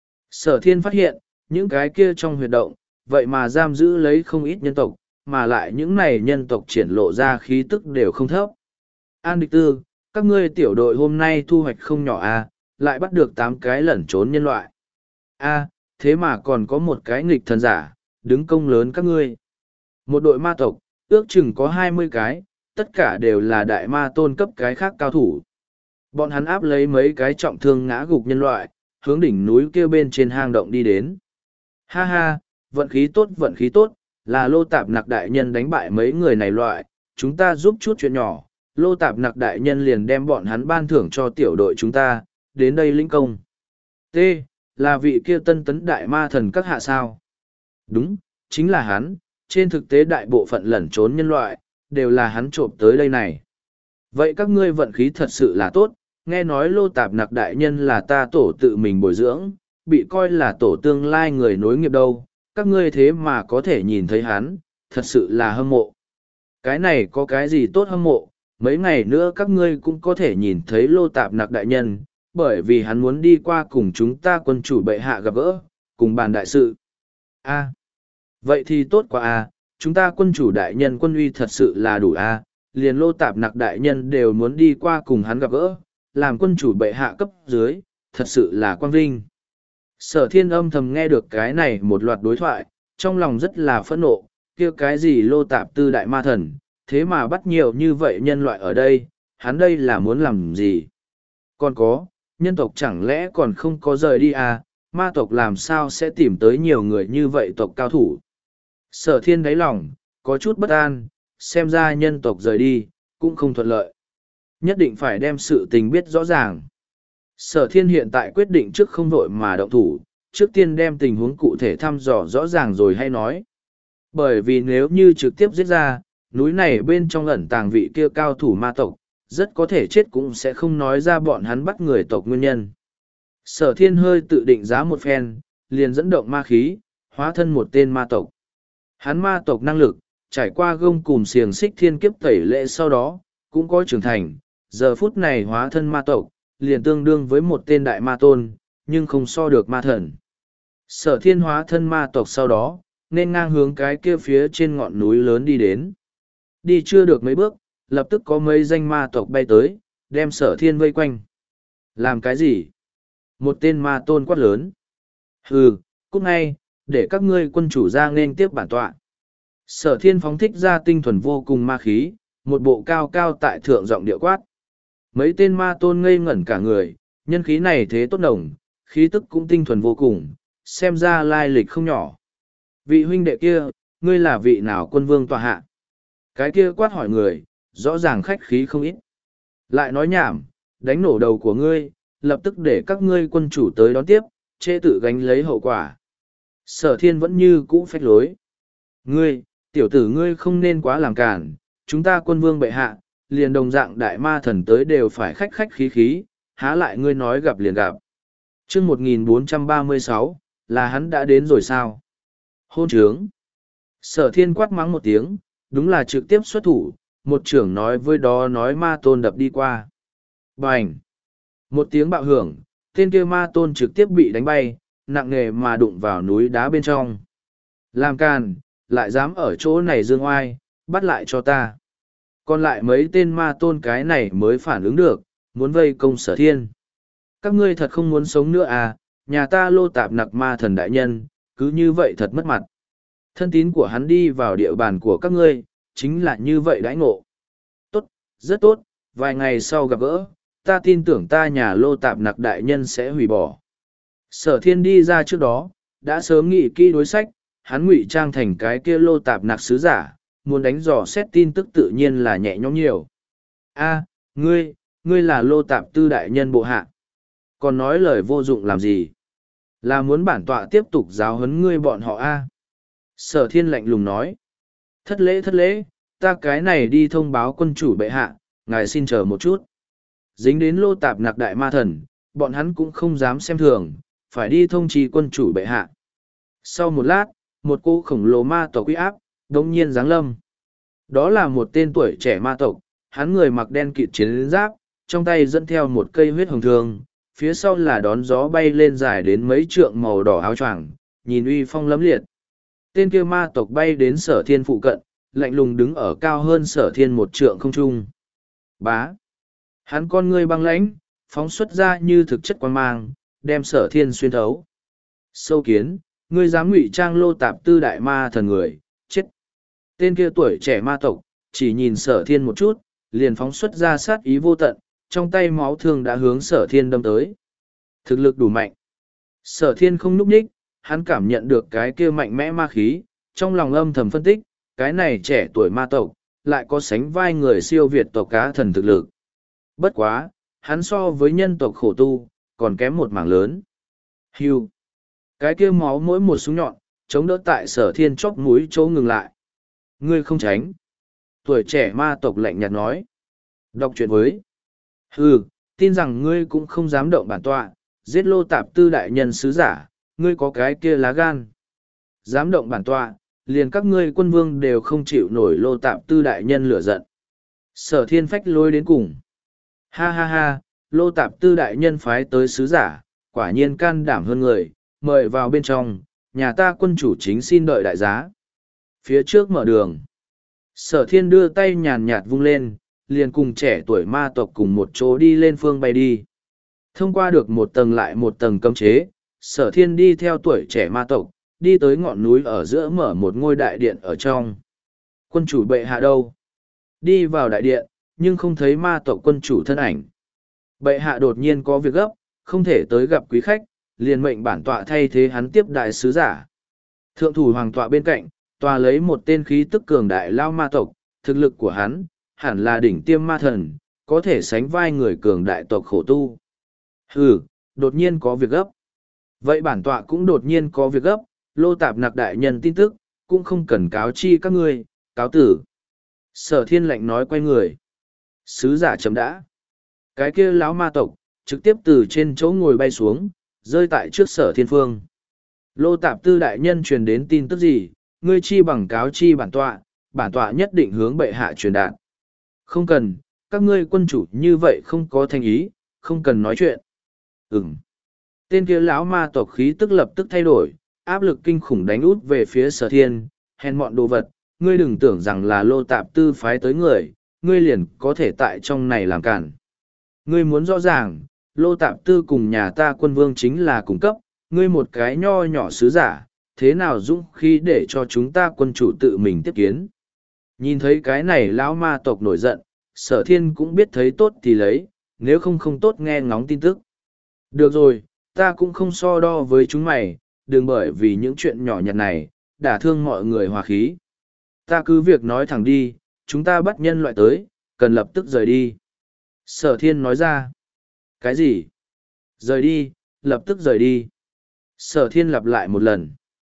Sở Thiên phát hiện, những cái kia trong huyệt động, vậy mà giam giữ lấy không ít nhân tộc, mà lại những này nhân tộc triển lộ ra khí tức đều không thấp. An địch tư, các ngươi tiểu đội hôm nay thu hoạch không nhỏ à, lại bắt được tám cái lẩn trốn nhân loại. A, thế mà còn có một cái nghịch thần giả, đứng công lớn các ngươi. Một đội ma tộc, ước chừng có hai mươi cái, tất cả đều là đại ma tôn cấp cái khác cao thủ. Bọn hắn áp lấy mấy cái trọng thương ngã gục nhân loại, hướng đỉnh núi kia bên trên hang động đi đến. Ha ha, vận khí tốt vận khí tốt, là Lô Tạp Nặc đại nhân đánh bại mấy người này loại, chúng ta giúp chút chuyện nhỏ, Lô Tạp Nặc đại nhân liền đem bọn hắn ban thưởng cho tiểu đội chúng ta, đến đây lĩnh công. T. Là vị kia tân tấn đại ma thần các hạ sao? Đúng, chính là hắn, trên thực tế đại bộ phận lẩn trốn nhân loại, đều là hắn trộm tới đây này. Vậy các ngươi vận khí thật sự là tốt, nghe nói Lô Tạp Nặc đại nhân là ta tổ tự mình bồi dưỡng, bị coi là tổ tương lai người nối nghiệp đâu, các ngươi thế mà có thể nhìn thấy hắn, thật sự là hâm mộ. Cái này có cái gì tốt hâm mộ, mấy ngày nữa các ngươi cũng có thể nhìn thấy Lô Tạp Nặc đại nhân, bởi vì hắn muốn đi qua cùng chúng ta quân chủ bệ hạ gặp gỡ, cùng bàn đại sự. A. Vậy thì tốt quá a, chúng ta quân chủ đại nhân quân uy thật sự là đủ a, liền Lô Tạp Nặc đại nhân đều muốn đi qua cùng hắn gặp gỡ, làm quân chủ bệ hạ cấp dưới, thật sự là quang vinh. Sở thiên âm thầm nghe được cái này một loạt đối thoại, trong lòng rất là phẫn nộ, kia cái gì Lô Tạp tư đại ma thần, thế mà bắt nhiều như vậy nhân loại ở đây, hắn đây là muốn làm gì? Còn có, nhân tộc chẳng lẽ còn không có rời đi à, ma tộc làm sao sẽ tìm tới nhiều người như vậy tộc cao thủ? Sở thiên đáy lòng, có chút bất an, xem ra nhân tộc rời đi, cũng không thuận lợi. Nhất định phải đem sự tình biết rõ ràng. Sở thiên hiện tại quyết định trước không vội mà động thủ, trước tiên đem tình huống cụ thể thăm dò rõ ràng rồi hay nói. Bởi vì nếu như trực tiếp giết ra, núi này bên trong ẩn tàng vị kia cao thủ ma tộc, rất có thể chết cũng sẽ không nói ra bọn hắn bắt người tộc nguyên nhân. Sở thiên hơi tự định giá một phen, liền dẫn động ma khí, hóa thân một tên ma tộc. Hắn ma tộc năng lực, trải qua gông cùm xiềng xích thiên kiếp tẩy lệ sau đó, cũng có trưởng thành, giờ phút này hóa thân ma tộc, liền tương đương với một tên đại ma tôn, nhưng không so được ma thần. Sở thiên hóa thân ma tộc sau đó, nên ngang hướng cái kia phía trên ngọn núi lớn đi đến. Đi chưa được mấy bước, lập tức có mấy danh ma tộc bay tới, đem sở thiên vây quanh. Làm cái gì? Một tên ma tôn quát lớn. Hừ, cút ngay, để các ngươi quân chủ ra nên tiếp bản tọa. Sở thiên phóng thích ra tinh thuần vô cùng ma khí, một bộ cao cao tại thượng giọng địa quát. Mấy tên ma tôn ngây ngẩn cả người, nhân khí này thế tốt nồng, khí tức cũng tinh thuần vô cùng, xem ra lai lịch không nhỏ. Vị huynh đệ kia, ngươi là vị nào quân vương tọa hạ? Cái kia quát hỏi người, rõ ràng khách khí không ít. Lại nói nhảm, đánh nổ đầu của ngươi, lập tức để các ngươi quân chủ tới đón tiếp, chê tự gánh lấy hậu quả. Sở thiên vẫn như cũ phách lối. Ngươi, tiểu tử ngươi không nên quá làm cản, chúng ta quân vương bệ hạ, liền đồng dạng đại ma thần tới đều phải khách khách khí khí, há lại ngươi nói gặp liền gặp. chương một nghìn bốn trăm ba mươi sáu, là hắn đã đến rồi sao? Hôn trướng. Sở thiên quát mắng một tiếng, đúng là trực tiếp xuất thủ, một trưởng nói với đó nói ma tôn đập đi qua. Bành! Một tiếng bạo hưởng, tên kia ma tôn trực tiếp bị đánh bay, nặng nề mà đụng vào núi đá bên trong. Làm càn, lại dám ở chỗ này dương oai, bắt lại cho ta. Còn lại mấy tên ma tôn cái này mới phản ứng được, muốn vây công sở thiên. Các ngươi thật không muốn sống nữa à, nhà ta Lô Tạp Nặc ma thần đại nhân, cứ như vậy thật mất mặt. Thân tín của hắn đi vào địa bàn của các ngươi, chính là như vậy đãi ngộ. Tốt, rất tốt, vài ngày sau gặp gỡ, ta tin tưởng ta nhà Lô Tạp Nặc đại nhân sẽ hủy bỏ. Sở thiên đi ra trước đó, đã sớm nghĩ kỹ đối sách, hắn ngụy trang thành cái kia Lô Tạp Nặc sứ giả, muốn đánh dò xét tin tức tự nhiên là nhẹ nhõm nhiều. A, ngươi, ngươi là Lô Tạp tư đại nhân bộ hạ. Còn nói lời vô dụng làm gì? Là muốn bản tọa tiếp tục giáo huấn ngươi bọn họ a? Sở thiên lạnh lùng nói. Thất lễ thất lễ, ta cái này đi thông báo quân chủ bệ hạ, ngài xin chờ một chút. Dính đến Lô Tạp Nặc đại ma thần, bọn hắn cũng không dám xem thường, phải đi thông trì quân chủ bệ hạ. Sau một lát, một cô khổng lồ ma tộc uy áp, đống nhiên giáng lâm. Đó là một tên tuổi trẻ ma tộc, hắn người mặc đen kịt chiến giáp, trong tay dẫn theo một cây huyết hồng thương, phía sau là đón gió bay lên dài đến mấy trượng màu đỏ áo choàng, nhìn uy phong lẫm liệt. Tên kia ma tộc bay đến sở thiên phụ cận, lạnh lùng đứng ở cao hơn sở thiên một trượng không trung. Bá! Hắn con ngươi băng lãnh, phóng xuất ra như thực chất quan mang, đem sở thiên xuyên thấu. Sâu kiến, ngươi dám ngụy trang Lô Tạp tư đại ma thần người, chết. Tên kia tuổi trẻ ma tộc, chỉ nhìn sở thiên một chút, liền phóng xuất ra sát ý vô tận, trong tay máu thương đã hướng sở thiên đâm tới. Thực lực đủ mạnh. Sở thiên không núp nhích, hắn cảm nhận được cái kia mạnh mẽ ma khí, trong lòng âm thầm phân tích, cái này trẻ tuổi ma tộc, lại có sánh vai người siêu việt tộc cá thần thực lực. Bất quá, hắn so với nhân tộc khổ tu, còn kém một mảng lớn. Hưu. Cái kia máu mỗi một súng nhọn, chống đỡ tại sở thiên chóp mũi chỗ ngừng lại. Ngươi không tránh. Tuổi trẻ ma tộc lạnh nhạt nói. Đọc chuyện với. Hừ, tin rằng ngươi cũng không dám động bản tọa, giết Lô Tạp Tư đại nhân sứ giả, ngươi có cái kia lá gan. Dám động bản tọa, liền các ngươi quân vương đều không chịu nổi Lô Tạp Tư đại nhân lửa giận. Sở thiên phách lôi đến cùng. Ha ha ha, Lô Tạp Tư đại nhân phái tới sứ giả, quả nhiên can đảm hơn người, mời vào bên trong, nhà ta quân chủ chính xin đợi đại giá. Phía trước mở đường. Sở thiên đưa tay nhàn nhạt vung lên, liền cùng trẻ tuổi ma tộc cùng một chỗ đi lên phương bay đi. Thông qua được một tầng lại một tầng cấm chế, sở thiên đi theo tuổi trẻ ma tộc, đi tới ngọn núi ở giữa mở một ngôi đại điện ở trong. Quân chủ bệ hạ đâu? Đi vào đại điện, nhưng không thấy ma tộc quân chủ thân ảnh. Bệ hạ đột nhiên có việc gấp, không thể tới gặp quý khách, liền mệnh bản tọa thay thế hắn tiếp đại sứ giả. Thượng thủ hoàng tọa bên cạnh, tòa lấy một tên khí tức cường đại lao ma tộc, thực lực của hắn, hẳn là đỉnh tiêm ma thần, có thể sánh vai người cường đại tộc khổ tu. Hừ, đột nhiên có việc gấp. Vậy bản tọa cũng đột nhiên có việc gấp, Lô Tạp Nặc đại nhân tin tức, cũng không cần cáo chi các ngươi, cáo tử. Sở thiên lệnh nói quay người. Sứ giả chấm đã. Cái kia lão ma tộc, trực tiếp từ trên chỗ ngồi bay xuống, rơi tại trước sở thiên phương. Lô Tạp Tư đại nhân truyền đến tin tức gì, ngươi chi bằng cáo chi bản tọa, bản tọa nhất định hướng bệ hạ truyền đạt. Không cần, các ngươi quân chủ như vậy không có thành ý, không cần nói chuyện. Ừm. Tên kia lão ma tộc khí tức lập tức thay đổi, áp lực kinh khủng đánh út về phía sở thiên, hèn mọn đồ vật, ngươi đừng tưởng rằng là Lô Tạp Tư phái tới người, ngươi liền có thể tại trong này làm cản. Ngươi muốn rõ ràng, Lô Tạp Tư cùng nhà ta quân vương chính là cung cấp, ngươi một cái nho nhỏ sứ giả, thế nào dũng khí để cho chúng ta quân chủ tự mình tiếp kiến. Nhìn thấy cái này lão ma tộc nổi giận, sở thiên cũng biết thấy tốt thì lấy, nếu không không tốt nghe ngóng tin tức. Được rồi, ta cũng không so đo với chúng mày, đừng bởi vì những chuyện nhỏ nhặt này, đả thương mọi người hòa khí. Ta cứ việc nói thẳng đi, chúng ta bắt nhân loại tới, cần lập tức rời đi. Sở thiên nói ra. Cái gì? Rời đi, lập tức rời đi. Sở thiên lặp lại một lần.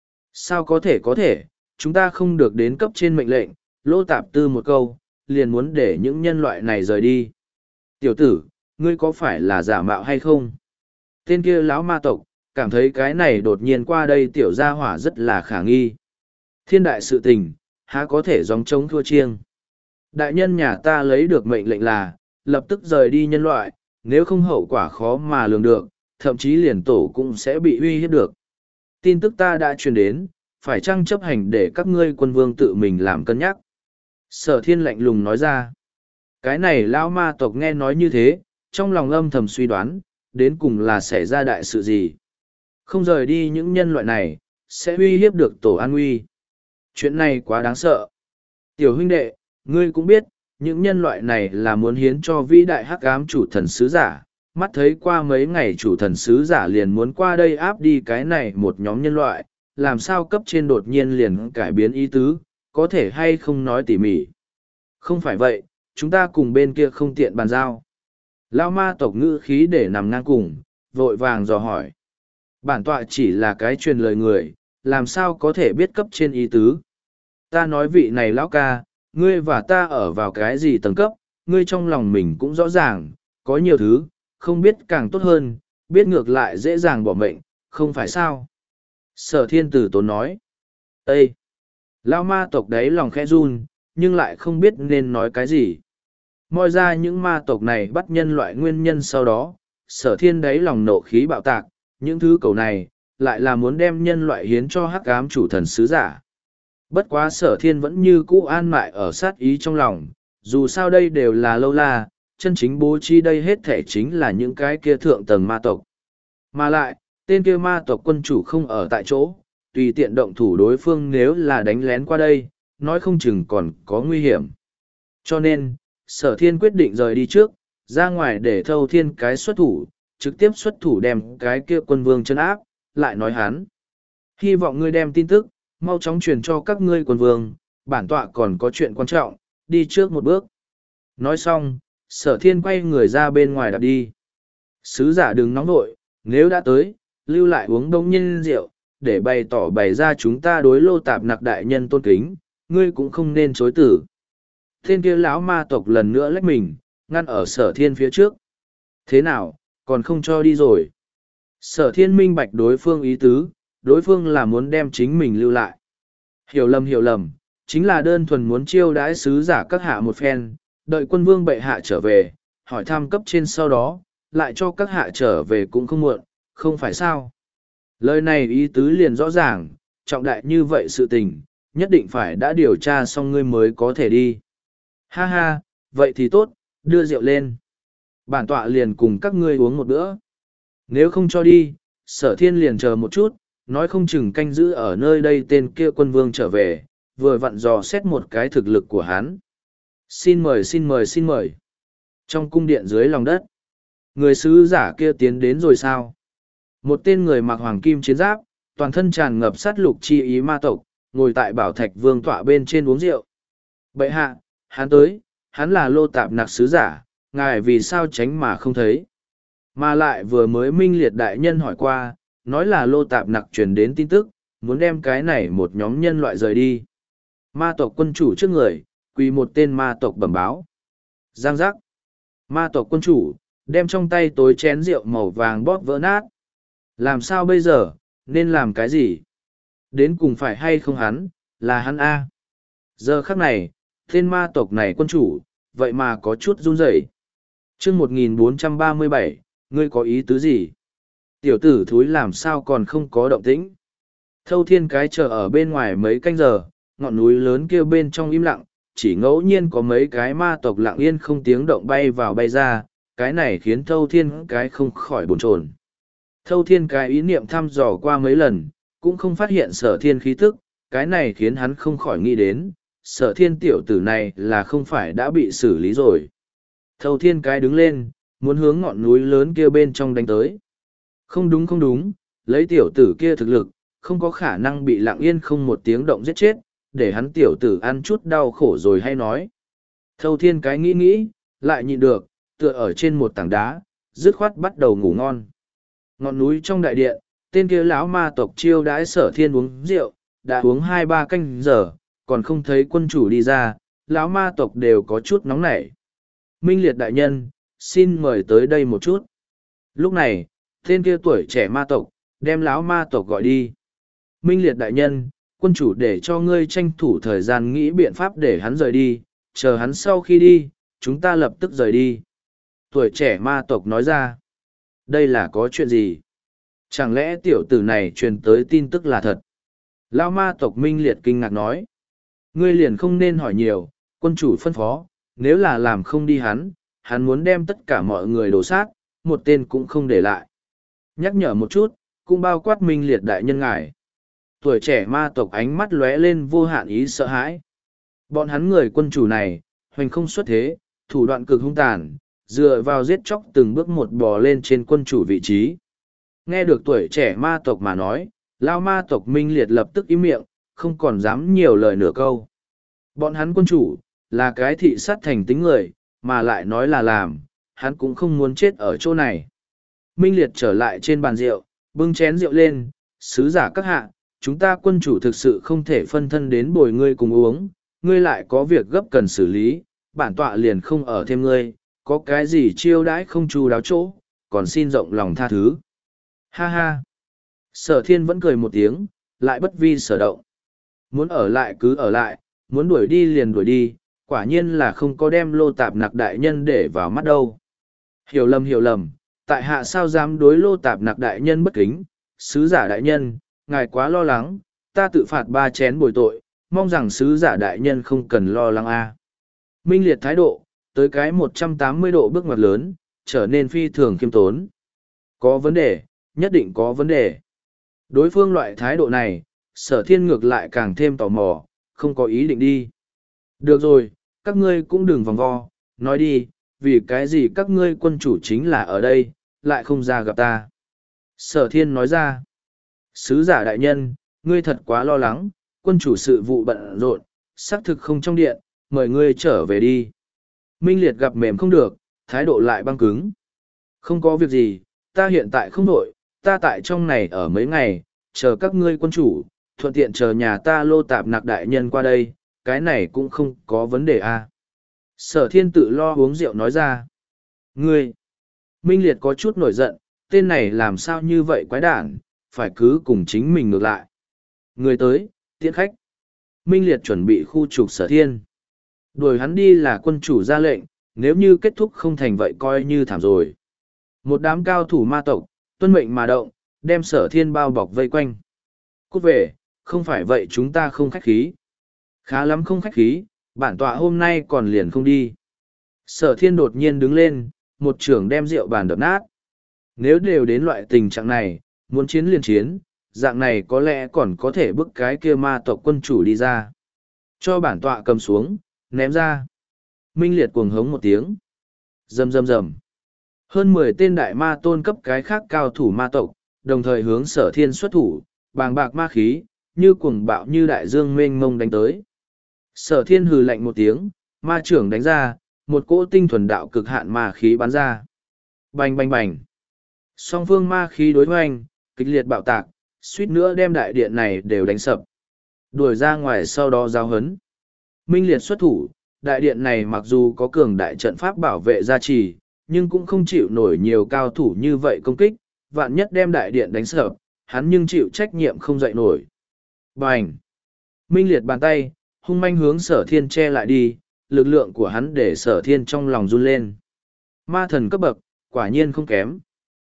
Sao có thể có thể, chúng ta không được đến cấp trên mệnh lệnh, Lô Tạp Tư một câu, liền muốn để những nhân loại này rời đi. Tiểu tử, ngươi có phải là giả mạo hay không? Tên kia lão ma tộc, cảm thấy cái này đột nhiên qua đây tiểu gia hỏa rất là khả nghi. Thiên đại sự tình, há có thể gióng trống thua chiêng. Đại nhân nhà ta lấy được mệnh lệnh là, lập tức rời đi nhân loại, nếu không hậu quả khó mà lường được, thậm chí liền tổ cũng sẽ bị uy hiếp được. Tin tức ta đã truyền đến, phải chăng chấp hành để các ngươi quân vương tự mình làm cân nhắc. Sở thiên lạnh lùng nói ra. Cái này lão ma tộc nghe nói như thế, trong lòng âm thầm suy đoán, đến cùng là xảy ra đại sự gì. Không rời đi những nhân loại này, sẽ uy hiếp được tổ an nguy. Chuyện này quá đáng sợ. Tiểu huynh đệ, ngươi cũng biết, những nhân loại này là muốn hiến cho vĩ đại hắc ám chủ thần sứ giả. Mắt thấy qua mấy ngày chủ thần sứ giả liền muốn qua đây áp đi cái này một nhóm nhân loại, làm sao cấp trên đột nhiên liền cải biến ý tứ, có thể hay không nói tỉ mỉ. Không phải vậy, chúng ta cùng bên kia không tiện bàn giao. Lao ma tộc ngữ khí để nằm ngang cùng, vội vàng dò hỏi. Bản tọa chỉ là cái truyền lời người, làm sao có thể biết cấp trên ý tứ. Ta nói vị này lão ca, ngươi và ta ở vào cái gì tầng cấp, ngươi trong lòng mình cũng rõ ràng, có nhiều thứ, không biết càng tốt hơn, biết ngược lại dễ dàng bỏ mệnh, không phải sao. Sở thiên tử tốn nói. Ê! Lao ma tộc đấy lòng khẽ run, nhưng lại không biết nên nói cái gì. Moi ra những ma tộc này bắt nhân loại nguyên nhân sau đó, sở thiên đấy lòng nộ khí bạo tạc, những thứ cầu này, lại là muốn đem nhân loại hiến cho hắc ám chủ thần sứ giả. Bất quá sở thiên vẫn như cũ an mại ở sát ý trong lòng, dù sao đây đều là lâu la, chân chính bố trí đây hết thể chính là những cái kia thượng tầng ma tộc. Mà lại, tên kia ma tộc quân chủ không ở tại chỗ, tùy tiện động thủ đối phương nếu là đánh lén qua đây, nói không chừng còn có nguy hiểm. Cho nên, sở thiên quyết định rời đi trước, ra ngoài để thâu thiên cái xuất thủ, trực tiếp xuất thủ đem cái kia quân vương chân áp, lại nói hắn. Hy vọng ngươi đem tin tức, mau chóng truyền cho các ngươi quân vương, bản tọa còn có chuyện quan trọng, đi trước một bước. Nói xong, sở thiên quay người ra bên ngoài đạp đi. Sứ giả đừng nóng vội, nếu đã tới, lưu lại uống đông nhân rượu, để bày tỏ bày ra chúng ta đối Lô Tạp Nặc đại nhân tôn kính, ngươi cũng không nên chối tử. Tên kia lão ma tộc lần nữa lách mình, ngăn ở sở thiên phía trước. Thế nào, còn không cho đi rồi? Sở thiên minh bạch đối phương ý tứ, đối phương là muốn đem chính mình lưu lại. Hiểu lầm hiểu lầm, chính là đơn thuần muốn chiêu đãi sứ giả các hạ một phen, đợi quân vương bệ hạ trở về, hỏi thăm cấp trên sau đó, lại cho các hạ trở về cũng không muộn, không phải sao? Lời này ý tứ liền rõ ràng, trọng đại như vậy sự tình, nhất định phải đã điều tra xong ngươi mới có thể đi. Ha ha, vậy thì tốt, đưa rượu lên. Bản tọa liền cùng các ngươi uống một bữa. Nếu không cho đi, sở thiên liền chờ một chút, nói không chừng canh giữ ở nơi đây tên kia quân vương trở về, vừa vặn dò xét một cái thực lực của hắn. Xin mời xin mời xin mời. Trong cung điện dưới lòng đất, người sứ giả kia tiến đến rồi sao? Một tên người mặc hoàng kim chiến giáp, toàn thân tràn ngập sát lục chi ý ma tộc, ngồi tại bảo thạch vương tọa bên trên uống rượu. Bệ hạ, hắn tới, hắn là Lô Tạp Nặc sứ giả, ngài vì sao tránh mà không thấy? Mà lại vừa mới minh liệt đại nhân hỏi qua, nói là Lô Tạp Nặc truyền đến tin tức, muốn đem cái này một nhóm nhân loại rời đi. Ma tộc quân chủ trước người, quỳ một tên ma tộc bẩm báo. Giang giác. Ma tộc quân chủ, đem trong tay tối chén rượu màu vàng bóp vỡ nát. Làm sao bây giờ, nên làm cái gì? Đến cùng phải hay không hắn, là hắn A. Giờ khắc này, tên ma tộc này quân chủ, vậy mà có chút run rẩy. chương một nghìn bốn trăm ba mươi bảy, ngươi có ý tứ gì? Tiểu tử thúi làm sao còn không có động tĩnh? Thâu thiên cái chờ ở bên ngoài mấy canh giờ, ngọn núi lớn kia bên trong im lặng, chỉ ngẫu nhiên có mấy cái ma tộc lặng yên không tiếng động bay vào bay ra, cái này khiến thâu thiên cái không khỏi bồn chồn. Thâu thiên cái ý niệm thăm dò qua mấy lần, cũng không phát hiện sở thiên khí tức, cái này khiến hắn không khỏi nghĩ đến, sở thiên tiểu tử này là không phải đã bị xử lý rồi. Thâu thiên cái đứng lên, muốn hướng ngọn núi lớn kia bên trong đánh tới. Không đúng không đúng, lấy tiểu tử kia thực lực, không có khả năng bị lặng yên không một tiếng động giết chết, để hắn tiểu tử ăn chút đau khổ rồi hay nói. Thâu thiên cái nghĩ nghĩ, lại nhịn được, tựa ở trên một tảng đá, dứt khoát bắt đầu ngủ ngon. Ngọn núi trong đại điện, tên kia lão ma tộc chiêu đãi sở thiên uống rượu, đã uống hai ba canh giờ, còn không thấy quân chủ đi ra, lão ma tộc đều có chút nóng nảy. Minh liệt đại nhân, xin mời tới đây một chút. Lúc này, tên kia tuổi trẻ ma tộc, đem lão ma tộc gọi đi. Minh liệt đại nhân, quân chủ để cho ngươi tranh thủ thời gian nghĩ biện pháp để hắn rời đi, chờ hắn sau khi đi, chúng ta lập tức rời đi. Tuổi trẻ ma tộc nói ra, đây là có chuyện gì? Chẳng lẽ tiểu tử này truyền tới tin tức là thật? Lão ma tộc Minh liệt kinh ngạc nói, ngươi liền không nên hỏi nhiều, quân chủ phân phó, nếu là làm không đi hắn, hắn muốn đem tất cả mọi người đổ sát, một tên cũng không để lại. Nhắc nhở một chút, cũng bao quát Minh liệt đại nhân ngài. Tuổi trẻ ma tộc ánh mắt lóe lên vô hạn ý sợ hãi. Bọn hắn người quân chủ này, hoành không xuất thế, thủ đoạn cực hung tàn, dựa vào giết chóc từng bước một bò lên trên quân chủ vị trí. Nghe được tuổi trẻ ma tộc mà nói, lao ma tộc Minh liệt lập tức im miệng, không còn dám nhiều lời nửa câu. Bọn hắn quân chủ, là cái thị sát thành tính người, mà lại nói là làm, hắn cũng không muốn chết ở chỗ này. Minh liệt trở lại trên bàn rượu, bưng chén rượu lên, sứ giả các hạ, chúng ta quân chủ thực sự không thể phân thân đến bồi ngươi cùng uống, ngươi lại có việc gấp cần xử lý, bản tọa liền không ở thêm ngươi, có cái gì chiêu đãi không chu đáo chỗ, còn xin rộng lòng tha thứ. Ha ha! Sở thiên vẫn cười một tiếng, lại bất vi sở động. Muốn ở lại cứ ở lại, muốn đuổi đi liền đuổi đi, quả nhiên là không có đem Lô Tạp Nặc đại nhân để vào mắt đâu. Hiểu lầm hiểu lầm, tại hạ sao dám đối Lô Tạp Nặc đại nhân bất kính, sứ giả đại nhân, ngài quá lo lắng, ta tự phạt ba chén bồi tội, mong rằng sứ giả đại nhân không cần lo lắng a. Minh liệt thái độ, tới cái một trăm tám mươi độ bước ngoặt lớn, trở nên phi thường khiêm tốn. Có vấn đề, nhất định có vấn đề. Đối phương loại thái độ này, sở thiên ngược lại càng thêm tò mò, không có ý định đi. Được rồi, các ngươi cũng đừng vòng vo, nói đi, vì cái gì các ngươi quân chủ chính là ở đây, lại không ra gặp ta. Sở thiên nói ra, sứ giả đại nhân, ngươi thật quá lo lắng, quân chủ sự vụ bận rộn, xác thực không trong điện, mời ngươi trở về đi. Minh Liệt gặp mềm không được, thái độ lại băng cứng. Không có việc gì, ta hiện tại không đổi, ta tại trong này ở mấy ngày, chờ các ngươi quân chủ, thuận tiện chờ nhà ta Lô Tạp Nặc đại nhân qua đây, cái này cũng không có vấn đề à. Sở thiên tự lo uống rượu nói ra. Ngươi! Minh Liệt có chút nổi giận, tên này làm sao như vậy quái đản, phải cứ cùng chính mình ngược lại. Người tới, tiễn khách. Minh Liệt chuẩn bị khu trục sở thiên. Đuổi hắn đi là quân chủ ra lệnh, nếu như kết thúc không thành vậy coi như thảm rồi. Một đám cao thủ ma tộc, tuân mệnh mà động, đem sở thiên bao bọc vây quanh. Cút về, không phải vậy chúng ta không khách khí. Khá lắm không khách khí, bản tọa hôm nay còn liền không đi. Sở thiên đột nhiên đứng lên, một trưởng đem rượu bàn đập nát. Nếu đều đến loại tình trạng này, muốn chiến liền chiến, dạng này có lẽ còn có thể bức cái kia ma tộc quân chủ đi ra. Cho bản tọa cầm xuống, ném ra. Minh Liệt cuồng hống một tiếng. Rầm rầm rầm. Hơn mười tên đại ma tôn cấp cái khác cao thủ ma tộc, đồng thời hướng sở thiên xuất thủ, bàng bạc ma khí, như cuồng bạo như đại dương mênh mông đánh tới. Sở thiên hừ lạnh một tiếng, ma trưởng đánh ra, một cỗ tinh thuần đạo cực hạn ma khí bắn ra. Bành bành bành. Song phương ma khí đối hoành, kịch liệt bạo tạc, suýt nữa đem đại điện này đều đánh sập. Đuổi ra ngoài sau đó giao hấn. Minh Liệt xuất thủ, đại điện này mặc dù có cường đại trận pháp bảo vệ gia trì, nhưng cũng không chịu nổi nhiều cao thủ như vậy công kích, vạn nhất đem đại điện đánh sập, hắn nhưng chịu trách nhiệm không dậy nổi. Bành! Minh Liệt bàn tay, hung manh hướng sở thiên che lại đi, lực lượng của hắn để sở thiên trong lòng run lên. Ma thần cấp bậc, quả nhiên không kém.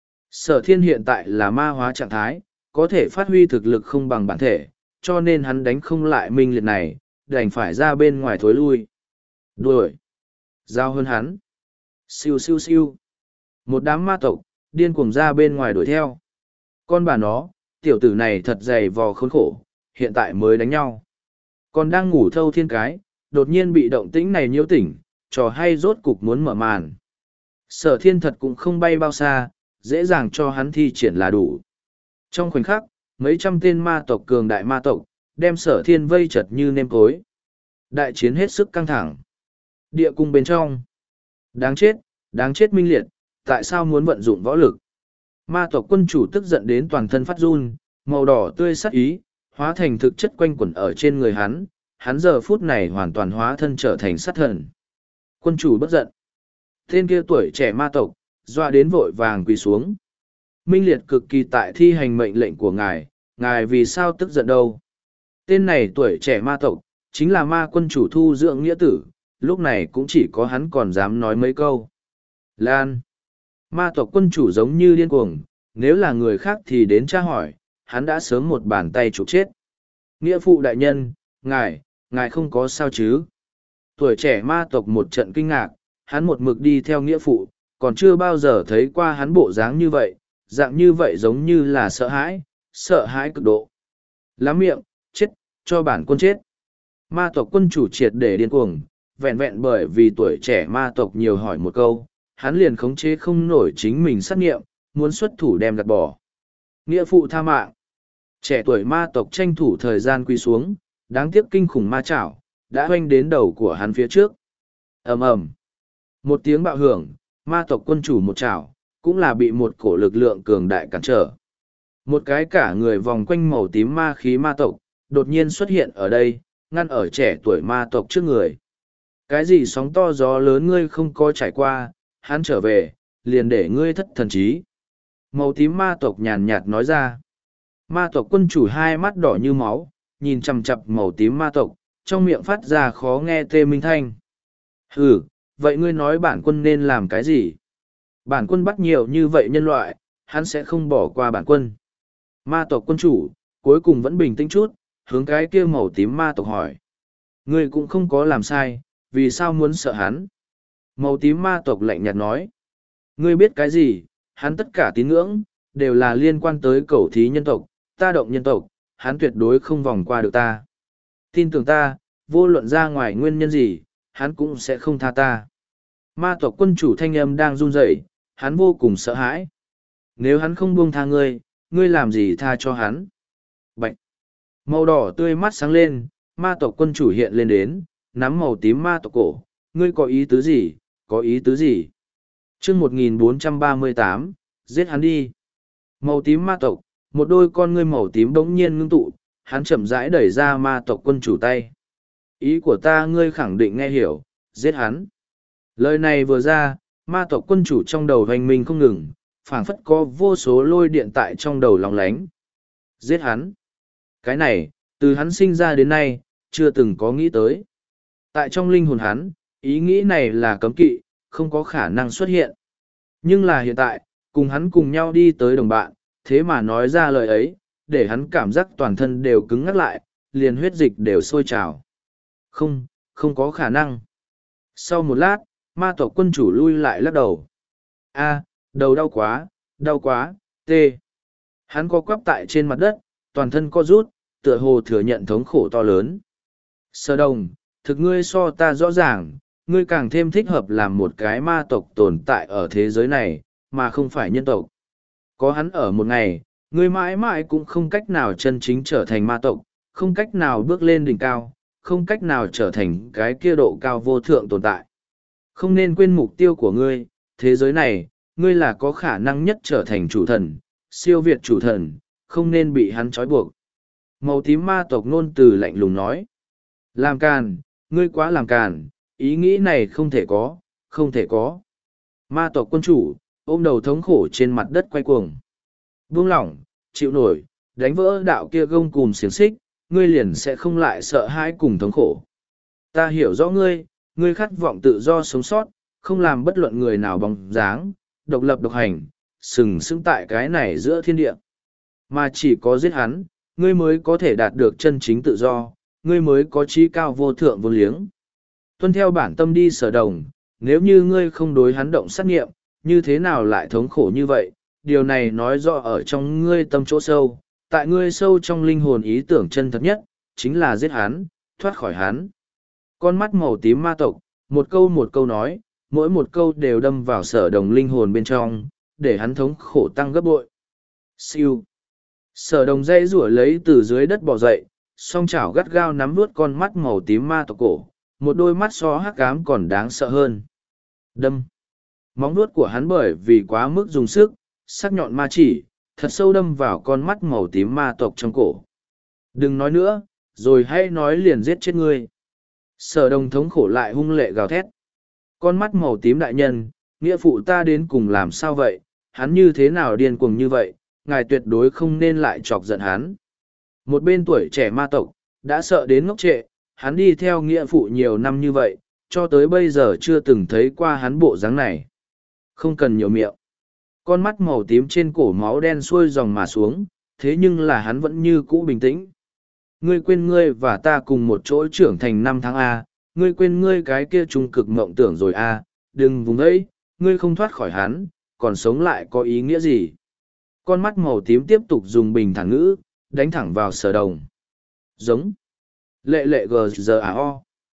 Sở thiên hiện tại là ma hóa trạng thái, có thể phát huy thực lực không bằng bản thể, cho nên hắn đánh không lại Minh Liệt này, đành phải ra bên ngoài thối lui. Đuổi! Giao hơn hắn! Siêu siêu siêu! Một đám ma tộc, điên cuồng ra bên ngoài đuổi theo. Con bà nó, tiểu tử này thật dày vò khốn khổ, hiện tại mới đánh nhau. Còn đang ngủ thâu thiên cái, đột nhiên bị động tĩnh này nhiễu tỉnh, trò hay rốt cục muốn mở màn. Sở thiên thật cũng không bay bao xa, dễ dàng cho hắn thi triển là đủ. Trong khoảnh khắc, mấy trăm tên ma tộc cường đại ma tộc, đem sở thiên vây chật như nêm cối. Đại chiến hết sức căng thẳng. Địa cung bên trong. Đáng chết, đáng chết Minh Liệt, tại sao muốn vận dụng võ lực? Ma tộc quân chủ tức giận đến toàn thân phát run, màu đỏ tươi sắc ý, hóa thành thực chất quanh quẩn ở trên người hắn, hắn giờ phút này hoàn toàn hóa thân trở thành sát thần. Quân chủ bất giận. Tên kia tuổi trẻ ma tộc, doa đến vội vàng quỳ xuống. Minh Liệt cực kỳ tại thi hành mệnh lệnh của ngài, ngài vì sao tức giận đâu? Tên này tuổi trẻ ma tộc, chính là ma quân chủ thu dưỡng nghĩa tử, lúc này cũng chỉ có hắn còn dám nói mấy câu. Lan! Ma tộc quân chủ giống như điên cuồng, nếu là người khác thì đến tra hỏi, hắn đã sớm một bàn tay chụp chết. Nghĩa phụ đại nhân, ngài, ngài không có sao chứ? Tuổi trẻ ma tộc một trận kinh ngạc, hắn một mực đi theo nghĩa phụ, còn chưa bao giờ thấy qua hắn bộ dáng như vậy, dạng như vậy giống như là sợ hãi, sợ hãi cực độ. Lắm miệng, chết, cho bản quân chết. Ma tộc quân chủ triệt để điên cuồng, vẹn vẹn bởi vì tuổi trẻ ma tộc nhiều hỏi một câu, hắn liền khống chế không nổi chính mình sát nghiệm, muốn xuất thủ đem gạt bỏ. Nghĩa phụ tha mạng. Trẻ tuổi ma tộc tranh thủ thời gian quy xuống, đáng tiếc kinh khủng ma chảo, đã hoanh đến đầu của hắn phía trước. ầm ầm, một tiếng bạo hưởng, ma tộc quân chủ một chảo, cũng là bị một cổ lực lượng cường đại cản trở. Một cái cả người vòng quanh màu tím ma khí ma tộc, đột nhiên xuất hiện ở đây, ngăn ở trẻ tuổi ma tộc trước người. Cái gì sóng to gió lớn ngươi không có trải qua, hắn trở về, liền để ngươi thất thần trí. Màu tím ma tộc nhàn nhạt nói ra. Ma tộc quân chủ hai mắt đỏ như máu, nhìn chằm chằm màu tím ma tộc, trong miệng phát ra khó nghe tê minh thanh. Ừ, vậy ngươi nói bản quân nên làm cái gì? Bản quân bắt nhiều như vậy nhân loại, hắn sẽ không bỏ qua bản quân. Ma tộc quân chủ, cuối cùng vẫn bình tĩnh chút, hướng cái kia màu tím ma tộc hỏi. Ngươi cũng không có làm sai, vì sao muốn sợ hắn? Màu tím ma tộc lạnh nhạt nói. Ngươi biết cái gì, hắn tất cả tín ngưỡng, đều là liên quan tới cẩu thí nhân tộc, ta động nhân tộc, hắn tuyệt đối không vòng qua được ta. Tin tưởng ta, vô luận ra ngoài nguyên nhân gì, hắn cũng sẽ không tha ta. Ma tộc quân chủ thanh âm đang run rẩy, hắn vô cùng sợ hãi. Nếu hắn không buông tha ngươi, ngươi làm gì tha cho hắn? Bạch! Màu đỏ tươi mắt sáng lên, ma tộc quân chủ hiện lên đến, nắm màu tím ma tộc cổ, ngươi có ý tứ gì, có ý tứ gì? chương một nghìn bốn trăm ba mươi tám, giết hắn đi. Màu tím ma tộc, một đôi con ngươi màu tím bỗng nhiên ngưng tụ, hắn chậm rãi đẩy ra ma tộc quân chủ tay. Ý của ta ngươi khẳng định nghe hiểu, giết hắn. Lời này vừa ra, ma tộc quân chủ trong đầu hoành minh không ngừng, phảng phất có vô số lôi điện tại trong đầu lóng lánh. Giết hắn. Cái này, từ hắn sinh ra đến nay, chưa từng có nghĩ tới. Tại trong linh hồn hắn, ý nghĩ này là cấm kỵ, không có khả năng xuất hiện. Nhưng là hiện tại, cùng hắn cùng nhau đi tới đồng bạn, thế mà nói ra lời ấy, để hắn cảm giác toàn thân đều cứng ngắc lại, liền huyết dịch đều sôi trào. Không, không có khả năng. Sau một lát, ma tộc quân chủ lui lại lắc đầu. A, đầu đau quá, đau quá, tê. Hắn co quắp tại trên mặt đất, toàn thân co rút, tựa hồ thừa nhận thống khổ to lớn. Sở Đồng, thực ngươi so ta rõ ràng, ngươi càng thêm thích hợp làm một cái ma tộc tồn tại ở thế giới này, mà không phải nhân tộc. Có hắn ở một ngày, ngươi mãi mãi cũng không cách nào chân chính trở thành ma tộc, không cách nào bước lên đỉnh cao, không cách nào trở thành cái kia độ cao vô thượng tồn tại. Không nên quên mục tiêu của ngươi, thế giới này, ngươi là có khả năng nhất trở thành chủ thần, siêu việt chủ thần, không nên bị hắn trói buộc. Màu tím ma tộc nôn từ lạnh lùng nói. Làm càn, ngươi quá làm càn, ý nghĩ này không thể có, không thể có. Ma tộc quân chủ, ôm đầu thống khổ trên mặt đất quay cuồng. Buông lỏng, chịu nổi, đánh vỡ đạo kia gông cùm xiềng xích, ngươi liền sẽ không lại sợ hãi cùng thống khổ. Ta hiểu rõ ngươi, ngươi khát vọng tự do sống sót, không làm bất luận người nào bóng dáng, độc lập độc hành, sừng sững tại cái này giữa thiên địa. Mà chỉ có giết hắn, ngươi mới có thể đạt được chân chính tự do, ngươi mới có trí cao vô thượng vô liếng. Tuân theo bản tâm đi Sở Đồng, nếu như ngươi không đối hắn động sát nghiệm, như thế nào lại thống khổ như vậy? Điều này nói rõ ở trong ngươi tâm chỗ sâu, tại ngươi sâu trong linh hồn ý tưởng chân thật nhất, chính là giết hắn, thoát khỏi hắn. Con mắt màu tím ma tộc, một câu một câu nói, mỗi một câu đều đâm vào Sở Đồng linh hồn bên trong, để hắn thống khổ tăng gấp bội. Siêu. Sở Đồng dây rủa lấy từ dưới đất bò dậy, song chảo gắt gao nắm vuốt con mắt màu tím ma tộc cổ, một đôi mắt so hắc ám còn đáng sợ hơn. Đâm. Móng vuốt của hắn bởi vì quá mức dùng sức, sắc nhọn ma chỉ, thật sâu đâm vào con mắt màu tím ma tộc trong cổ. Đừng nói nữa, rồi hãy nói liền giết chết ngươi. Sở Đồng thống khổ lại hung lệ gào thét. Con mắt màu tím đại nhân, nghĩa phụ ta đến cùng làm sao vậy, hắn như thế nào điên cuồng như vậy, ngài tuyệt đối không nên lại chọc giận hắn. Một bên tuổi trẻ ma tộc, đã sợ đến ngốc trệ, hắn đi theo nghĩa phụ nhiều năm như vậy, cho tới bây giờ chưa từng thấy qua hắn bộ dáng này. Không cần nhiều miệng. Con mắt màu tím trên cổ máu đen xuôi dòng mà xuống, thế nhưng là hắn vẫn như cũ bình tĩnh. Ngươi quên ngươi và ta cùng một chỗ trưởng thành năm tháng A, ngươi quên ngươi cái kia trung cực mộng tưởng rồi A, đừng vùng ấy, ngươi không thoát khỏi hắn, còn sống lại có ý nghĩa gì. Con mắt màu tím tiếp tục dùng bình thẳng ngữ, đánh thẳng vào Sở Đồng. Giống. Lệ lệ gờ giờ à o.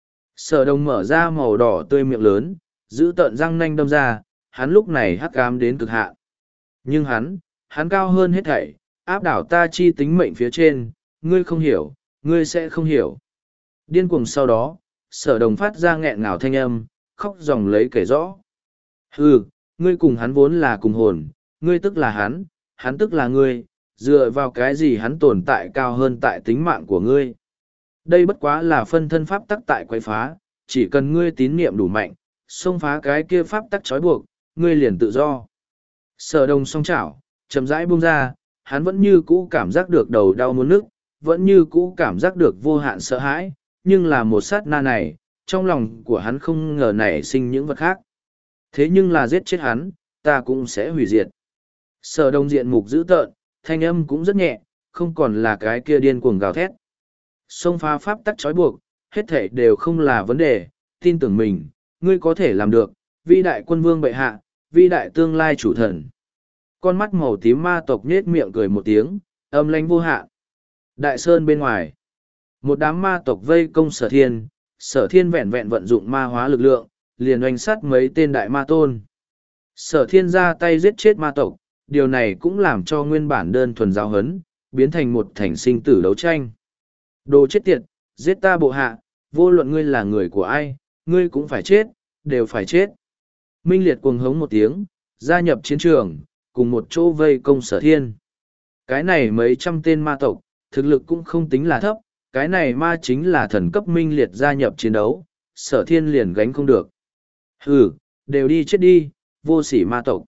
Sở Đồng mở ra màu đỏ tươi miệng lớn, giữ tợn răng nanh đâm ra, hắn lúc này hắc ám đến cực hạn. Nhưng hắn, hắn cao hơn hết thảy, áp đảo ta chi tính mệnh phía trên, ngươi không hiểu, ngươi sẽ không hiểu. Điên cuồng sau đó, Sở Đồng phát ra nghẹn ngào thanh âm, khóc dòng lấy kể rõ. Hừ, ngươi cùng hắn vốn là cùng hồn, ngươi tức là hắn, hắn tức là ngươi, dựa vào cái gì hắn tồn tại cao hơn tại tính mạng của ngươi. Đây bất quá là phân thân pháp tắc tại quay phá, chỉ cần ngươi tín niệm đủ mạnh, xông phá cái kia pháp tắc trói buộc, ngươi liền tự do. Sở Đồng song chảo, chậm rãi buông ra, hắn vẫn như cũ cảm giác được đầu đau muốn nức, vẫn như cũ cảm giác được vô hạn sợ hãi, nhưng là một sát na này, trong lòng của hắn không ngờ nảy sinh những vật khác. Thế nhưng là giết chết hắn, ta cũng sẽ hủy diệt. Sở Đồng diện mục dữ tợn, thanh âm cũng rất nhẹ, không còn là cái kia điên cuồng gào thét. Xông phá pháp tắc trói buộc, hết thảy đều không là vấn đề, tin tưởng mình, ngươi có thể làm được, vĩ đại quân vương bệ hạ, vĩ đại tương lai chủ thần. Con mắt màu tím ma tộc nhết miệng cười một tiếng, âm lãnh vô hạn. Đại sơn bên ngoài, một đám ma tộc vây công Sở Thiên, Sở Thiên vẹn vẹn vận dụng ma hóa lực lượng, liền oanh sát mấy tên đại ma tôn. Sở Thiên ra tay giết chết ma tộc, điều này cũng làm cho nguyên bản đơn thuần giáo hấn, biến thành một thành sinh tử đấu tranh. Đồ chết tiệt, giết ta bộ hạ, vô luận ngươi là người của ai, ngươi cũng phải chết, đều phải chết. Minh Liệt cuồng hống một tiếng, gia nhập chiến trường, cùng một chỗ vây công Sở Thiên. Cái này mấy trăm tên ma tộc, thực lực cũng không tính là thấp, cái này ma chính là thần cấp Minh Liệt gia nhập chiến đấu, Sở Thiên liền gánh không được. Hừ, đều đi chết đi, vô sỉ ma tộc.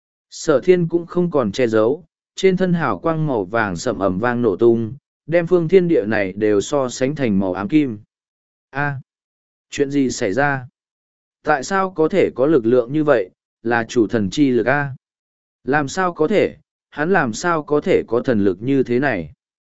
Sở Thiên cũng không còn che giấu, trên thân hào quang màu vàng sậm ẩm vang nổ tung, đem phương thiên địa này đều so sánh thành màu ám kim. A, chuyện gì xảy ra? Tại sao có thể có lực lượng như vậy, là chủ thần chi lực A? Làm sao có thể, hắn làm sao có thể có thần lực như thế này?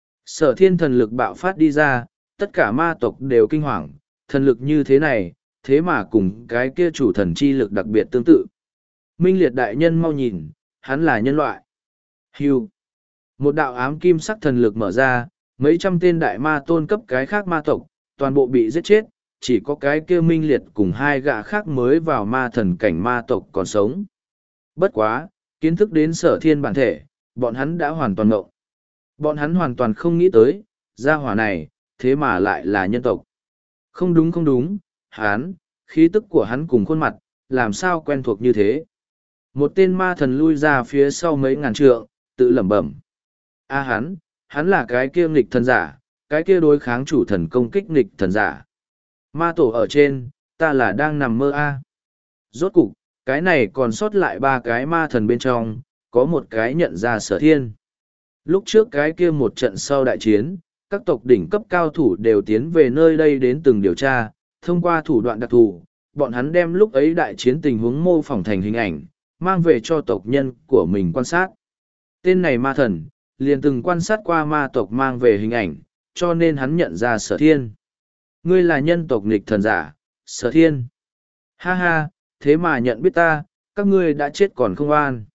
Sở Thiên thần lực bạo phát đi ra, tất cả ma tộc đều kinh hoàng, thần lực như thế này, thế mà cùng cái kia chủ thần chi lực đặc biệt tương tự. Minh Liệt đại nhân mau nhìn, hắn là nhân loại. Hưu. Một đạo ám kim sắc thần lực mở ra, mấy trăm tên đại ma tôn cấp cái khác ma tộc, toàn bộ bị giết chết, chỉ có cái kia Minh Liệt cùng hai gã khác mới vào ma thần cảnh ma tộc còn sống. Bất quá, kiến thức đến Sở Thiên bản thể, bọn hắn đã hoàn toàn ngộng. Bọn hắn hoàn toàn không nghĩ tới, gia hỏa này, thế mà lại là nhân tộc. Không đúng không đúng, hắn, khí tức của hắn cùng khuôn mặt, làm sao quen thuộc như thế. Một tên ma thần lui ra phía sau mấy ngàn trượng, tự lẩm bẩm. A hắn, hắn là cái kia nghịch thần giả, cái kia đối kháng chủ thần công kích nghịch thần giả. Ma tổ ở trên, ta là đang nằm mơ a. Rốt cục, cái này còn sót lại ba cái ma thần bên trong, có một cái nhận ra Sở Thiên. Lúc trước cái kia một trận sau đại chiến, các tộc đỉnh cấp cao thủ đều tiến về nơi đây đến từng điều tra, thông qua thủ đoạn đặc thù, bọn hắn đem lúc ấy đại chiến tình huống mô phỏng thành hình ảnh, mang về cho tộc nhân của mình quan sát. Tên này ma thần, liền từng quan sát qua ma tộc mang về hình ảnh, cho nên hắn nhận ra Sở Thiên. Ngươi là nhân tộc nghịch thần giả, Sở Thiên. Ha ha, thế mà nhận biết ta, các ngươi đã chết còn không an.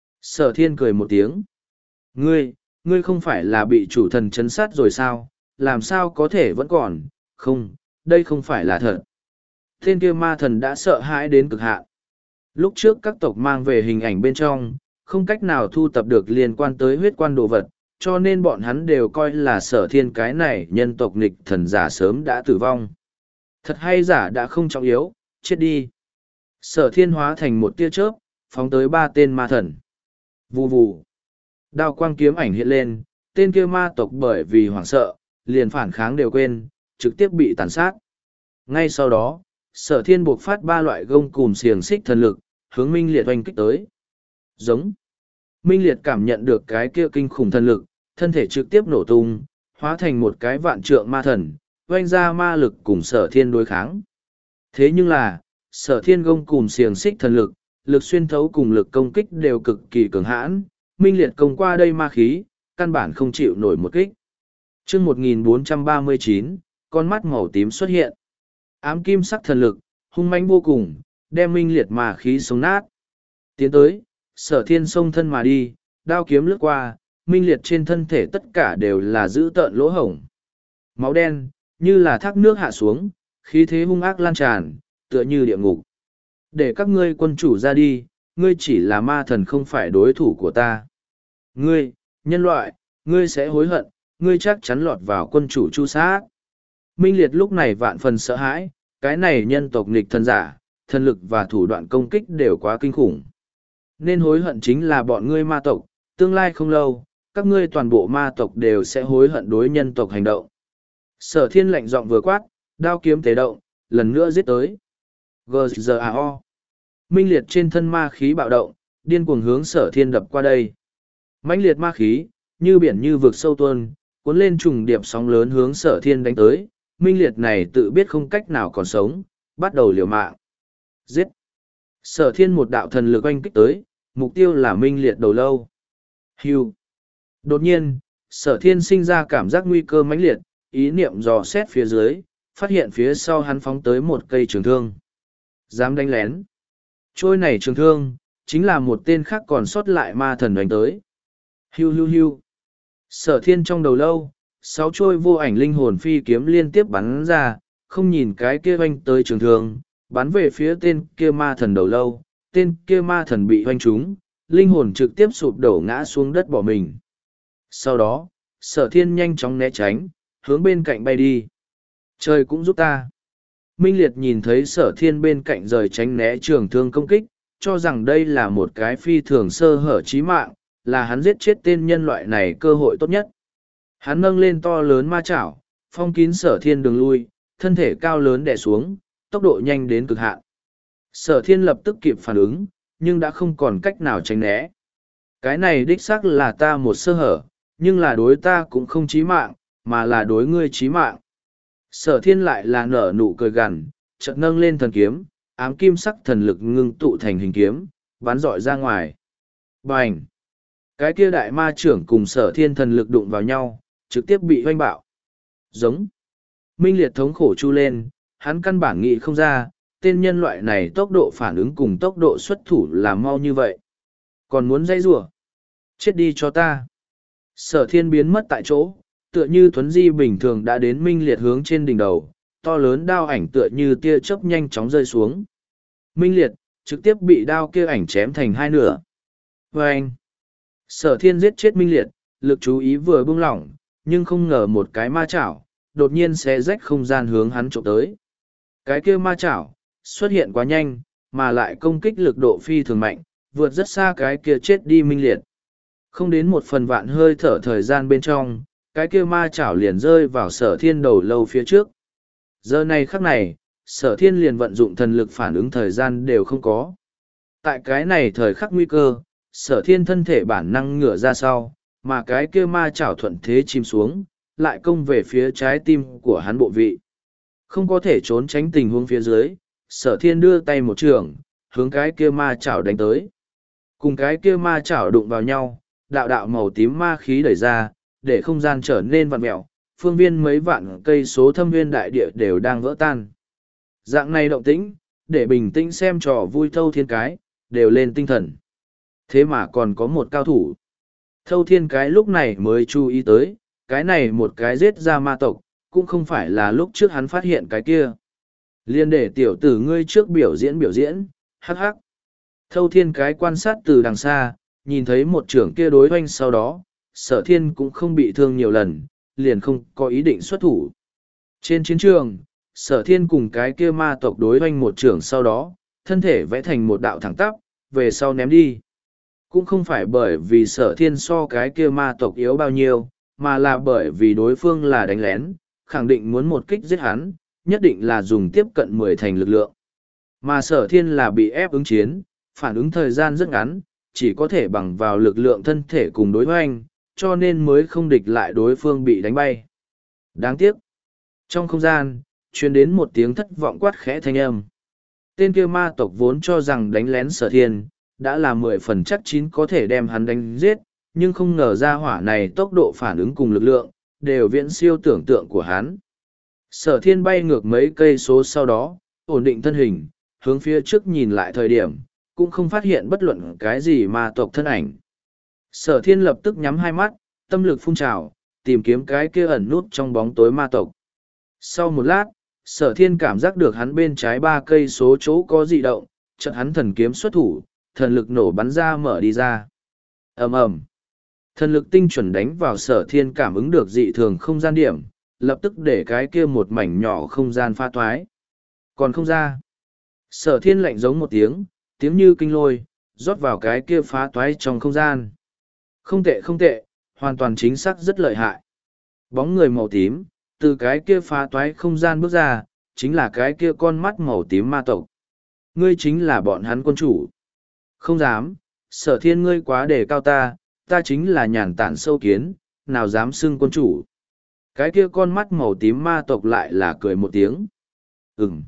Sở Thiên cười một tiếng. Ngươi, ngươi không phải là bị chủ thần chấn sát rồi sao, làm sao có thể vẫn còn, không, đây không phải là thật. Tên kia ma thần đã sợ hãi đến cực hạn. Lúc trước các tộc mang về hình ảnh bên trong, không cách nào thu tập được liên quan tới huyết quan đồ vật, cho nên bọn hắn đều coi là Sở Thiên cái này nhân tộc nghịch thần giả sớm đã tử vong. Thật hay giả đã không trọng yếu, chết đi. Sở Thiên hóa thành một tia chớp, phóng tới ba tên ma thần. Vù vù. Đao quang kiếm ảnh hiện lên, tên kia ma tộc bởi vì hoảng sợ, liền phản kháng đều quên, trực tiếp bị tàn sát. Ngay sau đó, Sở Thiên buộc phát ba loại gông cùm xiềng xích thần lực, hướng Minh Liệt oanh kích tới. Giống. Minh Liệt cảm nhận được cái kia kinh khủng thần lực, thân thể trực tiếp nổ tung, hóa thành một cái vạn trượng ma thần, oanh ra ma lực cùng Sở Thiên đối kháng. Thế nhưng là, Sở Thiên gông cùm xiềng xích thần lực, lực xuyên thấu cùng lực công kích đều cực kỳ cường hãn, Minh Liệt công qua đây ma khí, căn bản không chịu nổi một kích. Chương một nghìn bốn trăm ba mươi chín, con mắt màu tím xuất hiện. Ám kim sắc thần lực, hung mãnh vô cùng, đem Minh Liệt ma khí sống nát. Tiến tới, Sở Thiên xông thân mà đi, đao kiếm lướt qua, Minh Liệt trên thân thể tất cả đều là dữ tợn lỗ hổng. Máu đen, như là thác nước hạ xuống, khí thế hung ác lan tràn, tựa như địa ngục. Để các ngươi quân chủ ra đi, ngươi chỉ là ma thần không phải đối thủ của ta. Ngươi, nhân loại, ngươi sẽ hối hận, ngươi chắc chắn lọt vào quân chủ chu sát. Minh Liệt lúc này vạn phần sợ hãi, cái này nhân tộc nghịch thần giả, thần lực và thủ đoạn công kích đều quá kinh khủng. Nên hối hận chính là bọn ngươi ma tộc, tương lai không lâu, các ngươi toàn bộ ma tộc đều sẽ hối hận đối nhân tộc hành động. Sở Thiên lạnh giọng vừa quát, đao kiếm tế động, lần nữa giết tới. giê giê a o. Minh Liệt trên thân ma khí bạo động, điên cuồng hướng Sở Thiên đập qua đây. Mãnh liệt ma khí, như biển như vực sâu tuôn, cuốn lên trùng điệp sóng lớn hướng Sở Thiên đánh tới. Minh Liệt này tự biết không cách nào còn sống, bắt đầu liều mạng. Giết! Sở Thiên một đạo thần lực oanh kích tới, mục tiêu là Minh Liệt đầu lâu. Hưu! Đột nhiên, Sở Thiên sinh ra cảm giác nguy cơ mãnh liệt, ý niệm dò xét phía dưới, phát hiện phía sau hắn phóng tới một cây trường thương. Dám đánh lén! Trôi này trường thương, chính là một tên khác còn sót lại ma thần đánh tới. Hiu hiu hiu! Sở Thiên trong đầu lâu, sáu trôi vô ảnh linh hồn phi kiếm liên tiếp bắn ra, không nhìn cái kia oanh tới trường thương, bắn về phía tên kia ma thần đầu lâu, tên kia ma thần bị oanh trúng, linh hồn trực tiếp sụp đổ ngã xuống đất bỏ mình. Sau đó, Sở Thiên nhanh chóng né tránh, hướng bên cạnh bay đi. Trời cũng giúp ta. Minh Liệt nhìn thấy sở thiên bên cạnh rời tránh né trường thương công kích, cho rằng đây là một cái phi thường sơ hở chí mạng, là hắn giết chết tên nhân loại này cơ hội tốt nhất. Hắn nâng lên to lớn ma chảo, phong kín sở thiên đường lui, thân thể cao lớn đè xuống, tốc độ nhanh đến cực hạn. Sở thiên lập tức kịp phản ứng, nhưng đã không còn cách nào tránh né. Cái này đích xác là ta một sơ hở, nhưng là đối ta cũng không chí mạng, mà là đối ngươi chí mạng. Sở thiên lại là nở nụ cười gằn, chợt nâng lên thần kiếm, ám kim sắc thần lực ngưng tụ thành hình kiếm, bắn rọi ra ngoài. Bành! Cái kia đại ma trưởng cùng sở thiên thần lực đụng vào nhau, trực tiếp bị hoanh bạo. Giống! Minh Liệt thống khổ chu lên, hắn căn bản nghĩ không ra, tên nhân loại này tốc độ phản ứng cùng tốc độ xuất thủ là mau như vậy. Còn muốn dây rủa Chết đi cho ta! Sở thiên biến mất tại chỗ, tựa như thuấn di bình thường đã đến Minh Liệt hướng trên đỉnh đầu, to lớn đao ảnh tựa như tia chớp nhanh chóng rơi xuống. Minh Liệt, trực tiếp bị đao kia ảnh chém thành hai nửa. Và anh, sở thiên giết chết Minh Liệt, lực chú ý vừa buông lỏng, nhưng không ngờ một cái ma chảo, đột nhiên xé rách không gian hướng hắn trộm tới. Cái kia ma chảo, xuất hiện quá nhanh, mà lại công kích lực độ phi thường mạnh, vượt rất xa cái kia chết đi Minh Liệt. Không đến một phần vạn hơi thở thời gian bên trong, cái kia ma chảo liền rơi vào sở thiên đầu lâu phía trước. Giờ này khắc này, sở thiên liền vận dụng thần lực phản ứng thời gian đều không có. Tại cái này thời khắc nguy cơ, sở thiên thân thể bản năng ngửa ra sau, mà cái kia ma chảo thuận thế chìm xuống, lại công về phía trái tim của hắn bộ vị. Không có thể trốn tránh tình huống phía dưới, sở thiên đưa tay một trường, hướng cái kia ma chảo đánh tới. Cùng cái kia ma chảo đụng vào nhau, đạo đạo màu tím ma khí đẩy ra, để không gian trở nên vặn mẹo, phương viên mấy vạn cây số thâm viên đại địa đều đang vỡ tan. Dạng này động tĩnh, để bình tĩnh xem trò vui Thâu Thiên Cái, đều lên tinh thần. Thế mà còn có một cao thủ. Thâu Thiên Cái lúc này mới chú ý tới, cái này một cái giết ra ma tộc, cũng không phải là lúc trước hắn phát hiện cái kia. Liên để tiểu tử ngươi trước biểu diễn biểu diễn, hắc hắc. Thâu Thiên Cái quan sát từ đằng xa, nhìn thấy một trưởng kia đối hoanh sau đó, sở thiên cũng không bị thương nhiều lần, liền không có ý định xuất thủ. Trên chiến trường, sở thiên cùng cái kia ma tộc đối hoanh một trưởng sau đó, thân thể vẽ thành một đạo thẳng tắp, về sau ném đi. Cũng không phải bởi vì sở thiên so cái kia ma tộc yếu bao nhiêu, mà là bởi vì đối phương là đánh lén, khẳng định muốn một kích giết hắn, nhất định là dùng tiếp cận mười thành lực lượng. Mà sở thiên là bị ép ứng chiến, phản ứng thời gian rất ngắn, chỉ có thể bằng vào lực lượng thân thể cùng đối hoanh, cho nên mới không địch lại đối phương bị đánh bay. Đáng tiếc. Trong không gian, truyền đến một tiếng thất vọng quát khẽ thanh âm. Tên kia ma tộc vốn cho rằng đánh lén sở thiên, đã là mười phần chắc chín có thể đem hắn đánh giết, nhưng không ngờ ra hỏa này tốc độ phản ứng cùng lực lượng, đều viễn siêu tưởng tượng của hắn. Sở thiên bay ngược mấy cây số sau đó, ổn định thân hình, hướng phía trước nhìn lại thời điểm, cũng không phát hiện bất luận cái gì ma tộc thân ảnh. Sở thiên lập tức nhắm hai mắt, tâm lực phun trào, tìm kiếm cái kia ẩn nút trong bóng tối ma tộc. Sau một lát, sở thiên cảm giác được hắn bên trái ba cây số chỗ có dị động, chợt hắn thần kiếm xuất thủ, thần lực nổ bắn ra mở đi ra. Ầm ầm, thần lực tinh chuẩn đánh vào sở thiên cảm ứng được dị thường không gian điểm, lập tức để cái kia một mảnh nhỏ không gian pha toái. Còn không ra. Sở thiên lạnh giống một tiếng, tiếng như kinh lôi, rót vào cái kia phá toái trong không gian. Không tệ không tệ, hoàn toàn chính xác rất lợi hại. Bóng người màu tím, từ cái kia phá toái không gian bước ra, chính là cái kia con mắt màu tím ma tộc. Ngươi chính là bọn hắn quân chủ. Không dám, sở thiên ngươi quá đề cao ta, ta chính là nhàn tản sâu kiến, nào dám xưng quân chủ. Cái kia con mắt màu tím ma tộc lại là cười một tiếng. Ừm.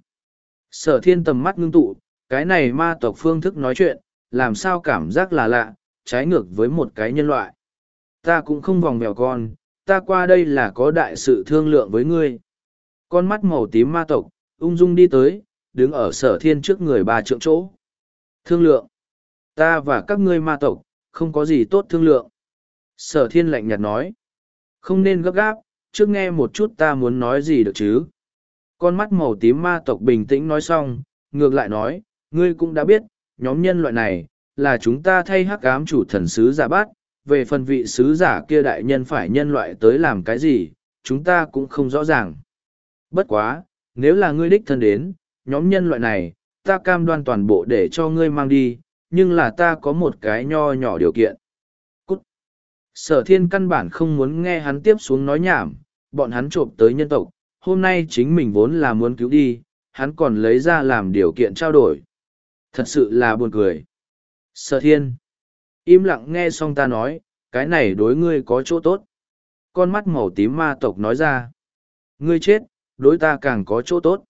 Sở thiên tầm mắt ngưng tụ, cái này ma tộc phương thức nói chuyện, làm sao cảm giác là lạ, trái ngược với một cái nhân loại. Ta cũng không vòng mèo con, ta qua đây là có đại sự thương lượng với ngươi. Con mắt màu tím ma tộc, ung dung đi tới, đứng ở sở thiên trước người ba trượng chỗ. Thương lượng. Ta và các ngươi ma tộc, không có gì tốt thương lượng. Sở thiên lạnh nhạt nói. Không nên gấp gáp, trước nghe một chút ta muốn nói gì được chứ. Con mắt màu tím ma tộc bình tĩnh nói xong, ngược lại nói, ngươi cũng đã biết, nhóm nhân loại này, là chúng ta thay hắc ám chủ thần sứ giả bát, về phần vị sứ giả kia đại nhân phải nhân loại tới làm cái gì, chúng ta cũng không rõ ràng. Bất quá, nếu là ngươi đích thân đến, nhóm nhân loại này, ta cam đoan toàn bộ để cho ngươi mang đi, nhưng là ta có một cái nho nhỏ điều kiện. Cút! Sở thiên căn bản không muốn nghe hắn tiếp xuống nói nhảm, bọn hắn trộm tới nhân tộc, hôm nay chính mình vốn là muốn cứu đi, hắn còn lấy ra làm điều kiện trao đổi. Thật sự là buồn cười. Sở thiên! Im lặng nghe xong ta nói, cái này đối ngươi có chỗ tốt. Con mắt màu tím ma tộc nói ra. Ngươi chết, đối ta càng có chỗ tốt.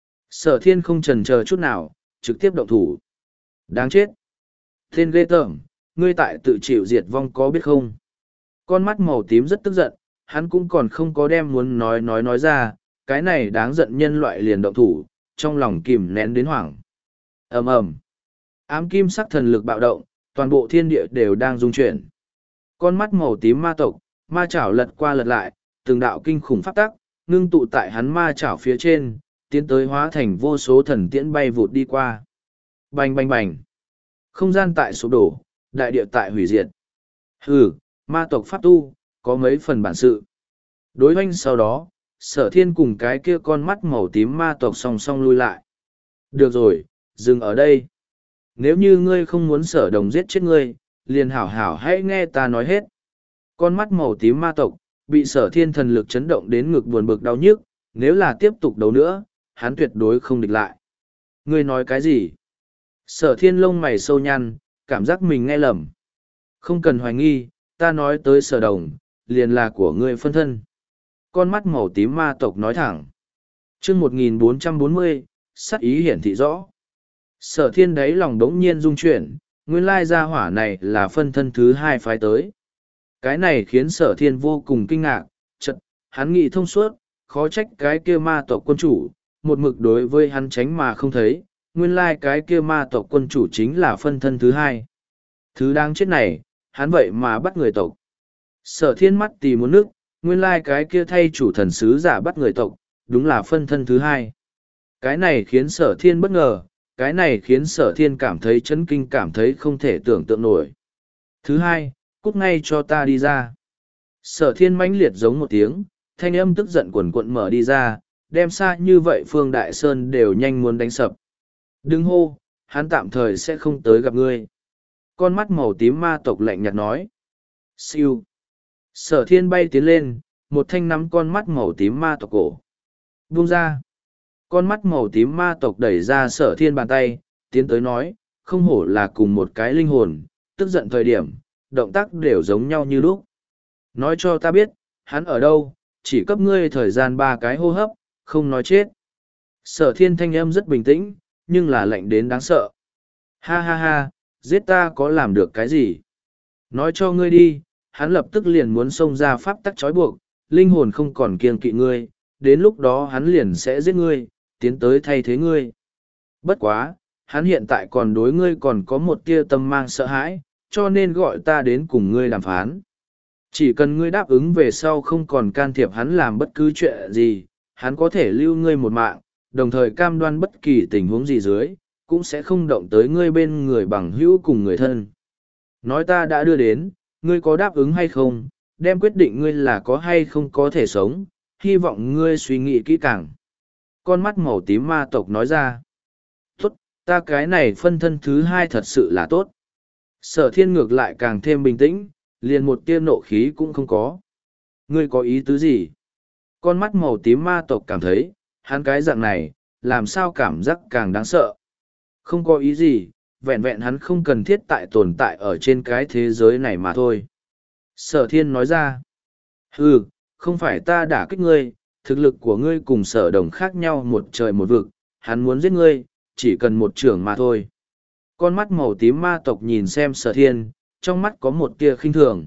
Sở thiên không chần chờ chút nào, trực tiếp động thủ. Đáng chết. Tên ghê tởm, ngươi tại tự chịu diệt vong có biết không? Con mắt màu tím rất tức giận, hắn cũng còn không có đem muốn nói nói nói ra, cái này đáng giận nhân loại liền động thủ, trong lòng kìm nén đến hoảng. ầm ầm, ám kim sắc thần lực bạo động, toàn bộ thiên địa đều đang rung chuyển. Con mắt màu tím ma tộc, ma chảo lật qua lật lại, từng đạo kinh khủng pháp tắc, ngưng tụ tại hắn ma chảo phía trên, tiến tới hóa thành vô số thần tiễn bay vụt đi qua. Bành bành bành. Không gian tại sụp đổ, đại địa tại hủy diệt. Hừ, ma tộc pháp tu, có mấy phần bản sự. Đối hoanh sau đó, sở thiên cùng cái kia con mắt màu tím ma tộc song song lui lại. Được rồi, dừng ở đây. Nếu như ngươi không muốn sở đồng giết chết ngươi, liền hảo hảo hãy nghe ta nói hết. Con mắt màu tím ma tộc, bị sở thiên thần lực chấn động đến ngực buồn bực đau nhức, nếu là tiếp tục đấu nữa, hắn tuyệt đối không địch lại. Ngươi nói cái gì? Sở thiên lông mày sâu nhăn, cảm giác mình nghe lầm. Không cần hoài nghi, ta nói tới sở đồng, liền là của ngươi phân thân. Con mắt màu tím ma tộc nói thẳng. chương một nghìn bốn trăm bốn mươi, sắc ý hiển thị rõ. Sở thiên đấy lòng đống nhiên rung chuyển, nguyên lai gia hỏa này là phân thân thứ hai phái tới. Cái này khiến sở thiên vô cùng kinh ngạc, chật, hắn nghĩ thông suốt, khó trách cái kia ma tộc quân chủ, một mực đối với hắn tránh mà không thấy, nguyên lai cái kia ma tộc quân chủ chính là phân thân thứ hai. Thứ đáng chết này, hắn vậy mà bắt người tộc. Sở thiên mắt tì muốn nước, nguyên lai cái kia thay chủ thần sứ giả bắt người tộc, đúng là phân thân thứ hai. Cái này khiến sở thiên bất ngờ, cái này khiến sở thiên cảm thấy chấn kinh, cảm thấy không thể tưởng tượng nổi. Thứ hai, cút ngay cho ta đi ra. Sở thiên mãnh liệt giống một tiếng, thanh âm tức giận quần quận mở đi ra, đem xa như vậy Phương Đại Sơn đều nhanh muốn đánh sập. Đừng hô, hắn tạm thời sẽ không tới gặp ngươi. Con mắt màu tím ma tộc lạnh nhạt nói. Siêu. Sở thiên bay tiến lên, một thanh nắm con mắt màu tím ma tộc cổ. Buông ra. Con mắt màu tím ma tộc đẩy ra sở thiên bàn tay, tiến tới nói, không hổ là cùng một cái linh hồn, tức giận thời điểm, động tác đều giống nhau như lúc. Nói cho ta biết, hắn ở đâu, chỉ cấp ngươi thời gian ba cái hô hấp, không nói chết. Sở thiên thanh âm rất bình tĩnh, nhưng là lạnh đến đáng sợ. Ha ha ha, giết ta có làm được cái gì? Nói cho ngươi đi, hắn lập tức liền muốn xông ra pháp tắc trói buộc, linh hồn không còn kiêng kỵ ngươi, đến lúc đó hắn liền sẽ giết ngươi, tiến tới thay thế ngươi. Bất quá, hắn hiện tại còn đối ngươi còn có một tia tâm mang sợ hãi, cho nên gọi ta đến cùng ngươi đàm phán. Chỉ cần ngươi đáp ứng về sau không còn can thiệp hắn làm bất cứ chuyện gì, hắn có thể lưu ngươi một mạng, đồng thời cam đoan bất kỳ tình huống gì dưới, cũng sẽ không động tới ngươi bên người bằng hữu cùng người thân. Nói ta đã đưa đến, ngươi có đáp ứng hay không, đem quyết định ngươi là có hay không có thể sống, hy vọng ngươi suy nghĩ kỹ càng. Con mắt màu tím ma tộc nói ra. Tốt, ta cái này phân thân thứ hai thật sự là tốt. Sở thiên ngược lại càng thêm bình tĩnh, liền một tia nộ khí cũng không có. Ngươi có ý tứ gì? Con mắt màu tím ma tộc cảm thấy, hắn cái dạng này, làm sao cảm giác càng đáng sợ. Không có ý gì, vẹn vẹn hắn không cần thiết tại tồn tại ở trên cái thế giới này mà thôi. Sở thiên nói ra. Ừ, không phải ta đả kích ngươi, thực lực của ngươi cùng sở đồng khác nhau một trời một vực, hắn muốn giết ngươi, chỉ cần một trưởng mà thôi. Con mắt màu tím ma tộc nhìn xem sở thiên, trong mắt có một tia khinh thường.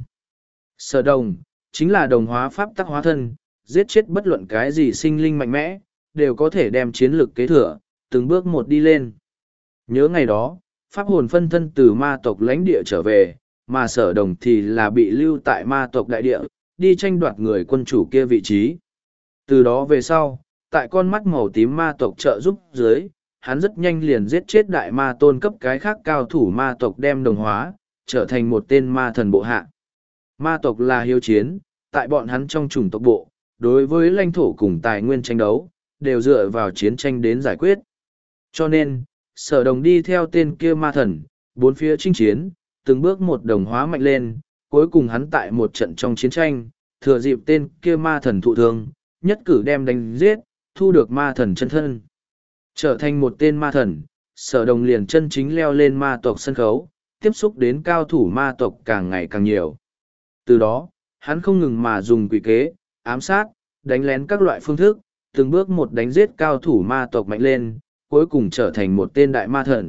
Sở đồng, chính là đồng hóa pháp tắc hóa thân, giết chết bất luận cái gì sinh linh mạnh mẽ, đều có thể đem chiến lực kế thừa, từng bước một đi lên. Nhớ ngày đó, pháp hồn phân thân từ ma tộc lãnh địa trở về, mà sở đồng thì là bị lưu tại ma tộc đại địa, đi tranh đoạt người quân chủ kia vị trí. Từ đó về sau, tại con mắt màu tím ma tộc trợ giúp dưới, hắn rất nhanh liền giết chết đại ma tôn cấp cái khác cao thủ ma tộc đem đồng hóa, trở thành một tên ma thần bộ hạ. Ma tộc là hiếu chiến, tại bọn hắn trong chủng tộc bộ, đối với lãnh thổ cùng tài nguyên tranh đấu, đều dựa vào chiến tranh đến giải quyết. Cho nên, sở đồng đi theo tên kia ma thần, bốn phía chinh chiến, từng bước một đồng hóa mạnh lên, cuối cùng hắn tại một trận trong chiến tranh, thừa dịp tên kia ma thần thụ thương, nhất cử đem đánh giết, thu được ma thần chân thân. Trở thành một tên ma thần, sở đồng liền chân chính leo lên ma tộc sân khấu, tiếp xúc đến cao thủ ma tộc càng ngày càng nhiều. Từ đó, hắn không ngừng mà dùng quỷ kế, ám sát, đánh lén các loại phương thức, từng bước một đánh giết cao thủ ma tộc mạnh lên, cuối cùng trở thành một tên đại ma thần.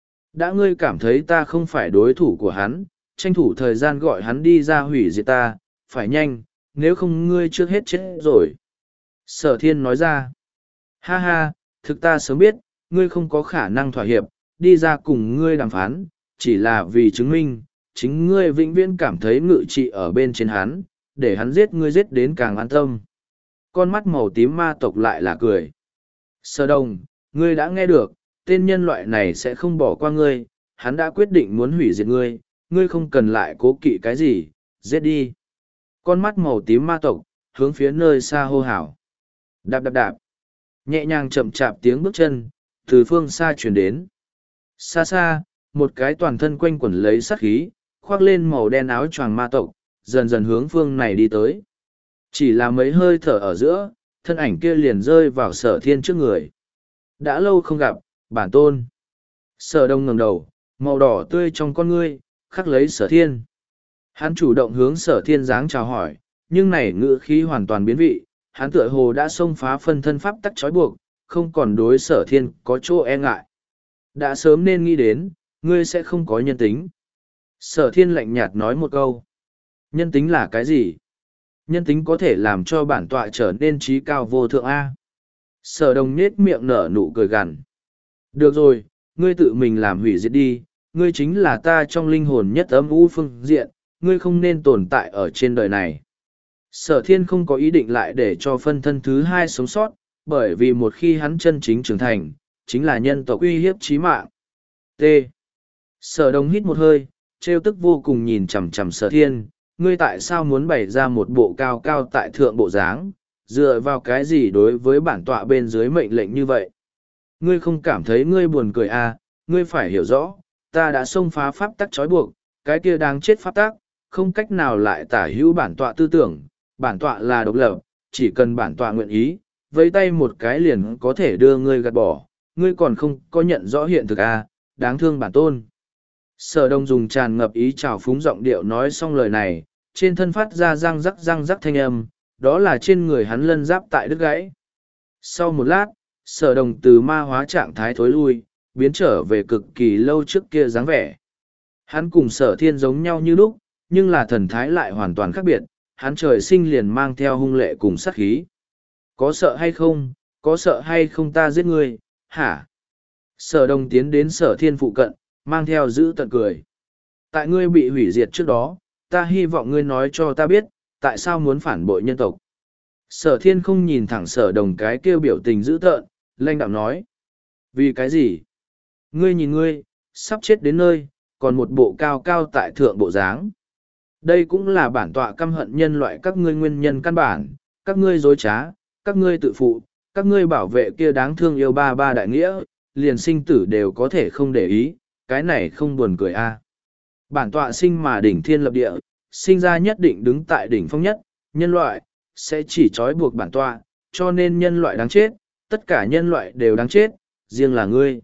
Đã ngươi cảm thấy ta không phải đối thủ của hắn, tranh thủ thời gian gọi hắn đi ra hủy diệt ta, phải nhanh, nếu không ngươi trước hết chết rồi. Sở thiên nói ra, ha ha, thực ta sớm biết, ngươi không có khả năng thỏa hiệp, đi ra cùng ngươi đàm phán, chỉ là vì chứng minh, chính ngươi vĩnh viễn cảm thấy ngự trị ở bên trên hắn, để hắn giết ngươi giết đến càng an tâm. Con mắt màu tím ma tộc lại là cười. Sở đồng, ngươi đã nghe được, tên nhân loại này sẽ không bỏ qua ngươi, hắn đã quyết định muốn hủy diệt ngươi, ngươi không cần lại cố kỵ cái gì, giết đi. Con mắt màu tím ma tộc, hướng phía nơi xa hô hào. Đạp đạp đạp. Nhẹ nhàng chậm chạp tiếng bước chân, từ phương xa chuyển đến. Xa xa, một cái toàn thân quanh quẩn lấy sát khí, khoác lên màu đen áo choàng ma tộc, dần dần hướng phương này đi tới. Chỉ là mấy hơi thở ở giữa, thân ảnh kia liền rơi vào sở thiên trước người. Đã lâu không gặp, bản tôn. Sở đông ngẩng đầu, màu đỏ tươi trong con ngươi, khắc lấy sở thiên. Hắn chủ động hướng sở thiên dáng chào hỏi, nhưng này ngữ khí hoàn toàn biến vị, hắn tựa hồ đã xông phá phân thân pháp tắc trói buộc, không còn đối sở thiên có chỗ e ngại. Đã sớm nên nghĩ đến, ngươi sẽ không có nhân tính. Sở thiên lạnh nhạt nói một câu. Nhân tính là cái gì? Nhân tính có thể làm cho bản tọa trở nên trí cao vô thượng A. Sở đồng nết miệng nở nụ cười gằn. Được rồi, ngươi tự mình làm hủy diệt đi, ngươi chính là ta trong linh hồn nhất ấm u phương diện, ngươi không nên tồn tại ở trên đời này. Sở thiên không có ý định lại để cho phân thân thứ hai sống sót, bởi vì một khi hắn chân chính trưởng thành, chính là nhân tộc uy hiếp chí mạng. T. Sở đồng hít một hơi, trêu tức vô cùng nhìn chằm chằm sở thiên, ngươi tại sao muốn bày ra một bộ cao cao tại thượng bộ dáng, dựa vào cái gì đối với bản tọa bên dưới mệnh lệnh như vậy? Ngươi không cảm thấy ngươi buồn cười à, ngươi phải hiểu rõ, ta đã xông phá pháp tắc trói buộc, cái kia đáng chết pháp tắc, không cách nào lại tả hữu bản tọa tư tưởng, bản tọa là độc lập, chỉ cần bản tọa nguyện ý, với tay một cái liền có thể đưa ngươi gạt bỏ, ngươi còn không có nhận rõ hiện thực à, đáng thương bản tôn. Sở đông dùng tràn ngập ý trào phúng giọng điệu nói xong lời này, trên thân phát ra răng rắc răng rắc thanh âm, đó là trên người hắn lân giáp tại đứt gãy. Sau một lát, sở đồng từ ma hóa trạng thái thối lui, biến trở về cực kỳ lâu trước kia dáng vẻ. Hắn cùng sở thiên giống nhau như lúc, nhưng là thần thái lại hoàn toàn khác biệt, hắn trời sinh liền mang theo hung lệ cùng sát khí. Có sợ hay không, có sợ hay không ta giết ngươi, hả? Sở đồng tiến đến sở thiên phụ cận, mang theo giữ tận cười. Tại ngươi bị hủy diệt trước đó, ta hy vọng ngươi nói cho ta biết, tại sao muốn phản bội nhân tộc. Sở thiên không nhìn thẳng sở đồng cái kêu biểu tình dữ tợn, lanh đạo nói. Vì cái gì? Ngươi nhìn ngươi, sắp chết đến nơi, còn một bộ cao cao tại thượng bộ dáng. Đây cũng là bản tọa căm hận nhân loại các ngươi nguyên nhân căn bản, các ngươi dối trá, các ngươi tự phụ, các ngươi bảo vệ kia đáng thương yêu ba ba đại nghĩa, liền sinh tử đều có thể không để ý, cái này không buồn cười a. À. Bản tọa sinh mà đỉnh thiên lập địa, sinh ra nhất định đứng tại đỉnh phong nhất, nhân loại, sẽ chỉ trói buộc bản tọa, cho nên nhân loại đáng chết, tất cả nhân loại đều đáng chết, riêng là ngươi.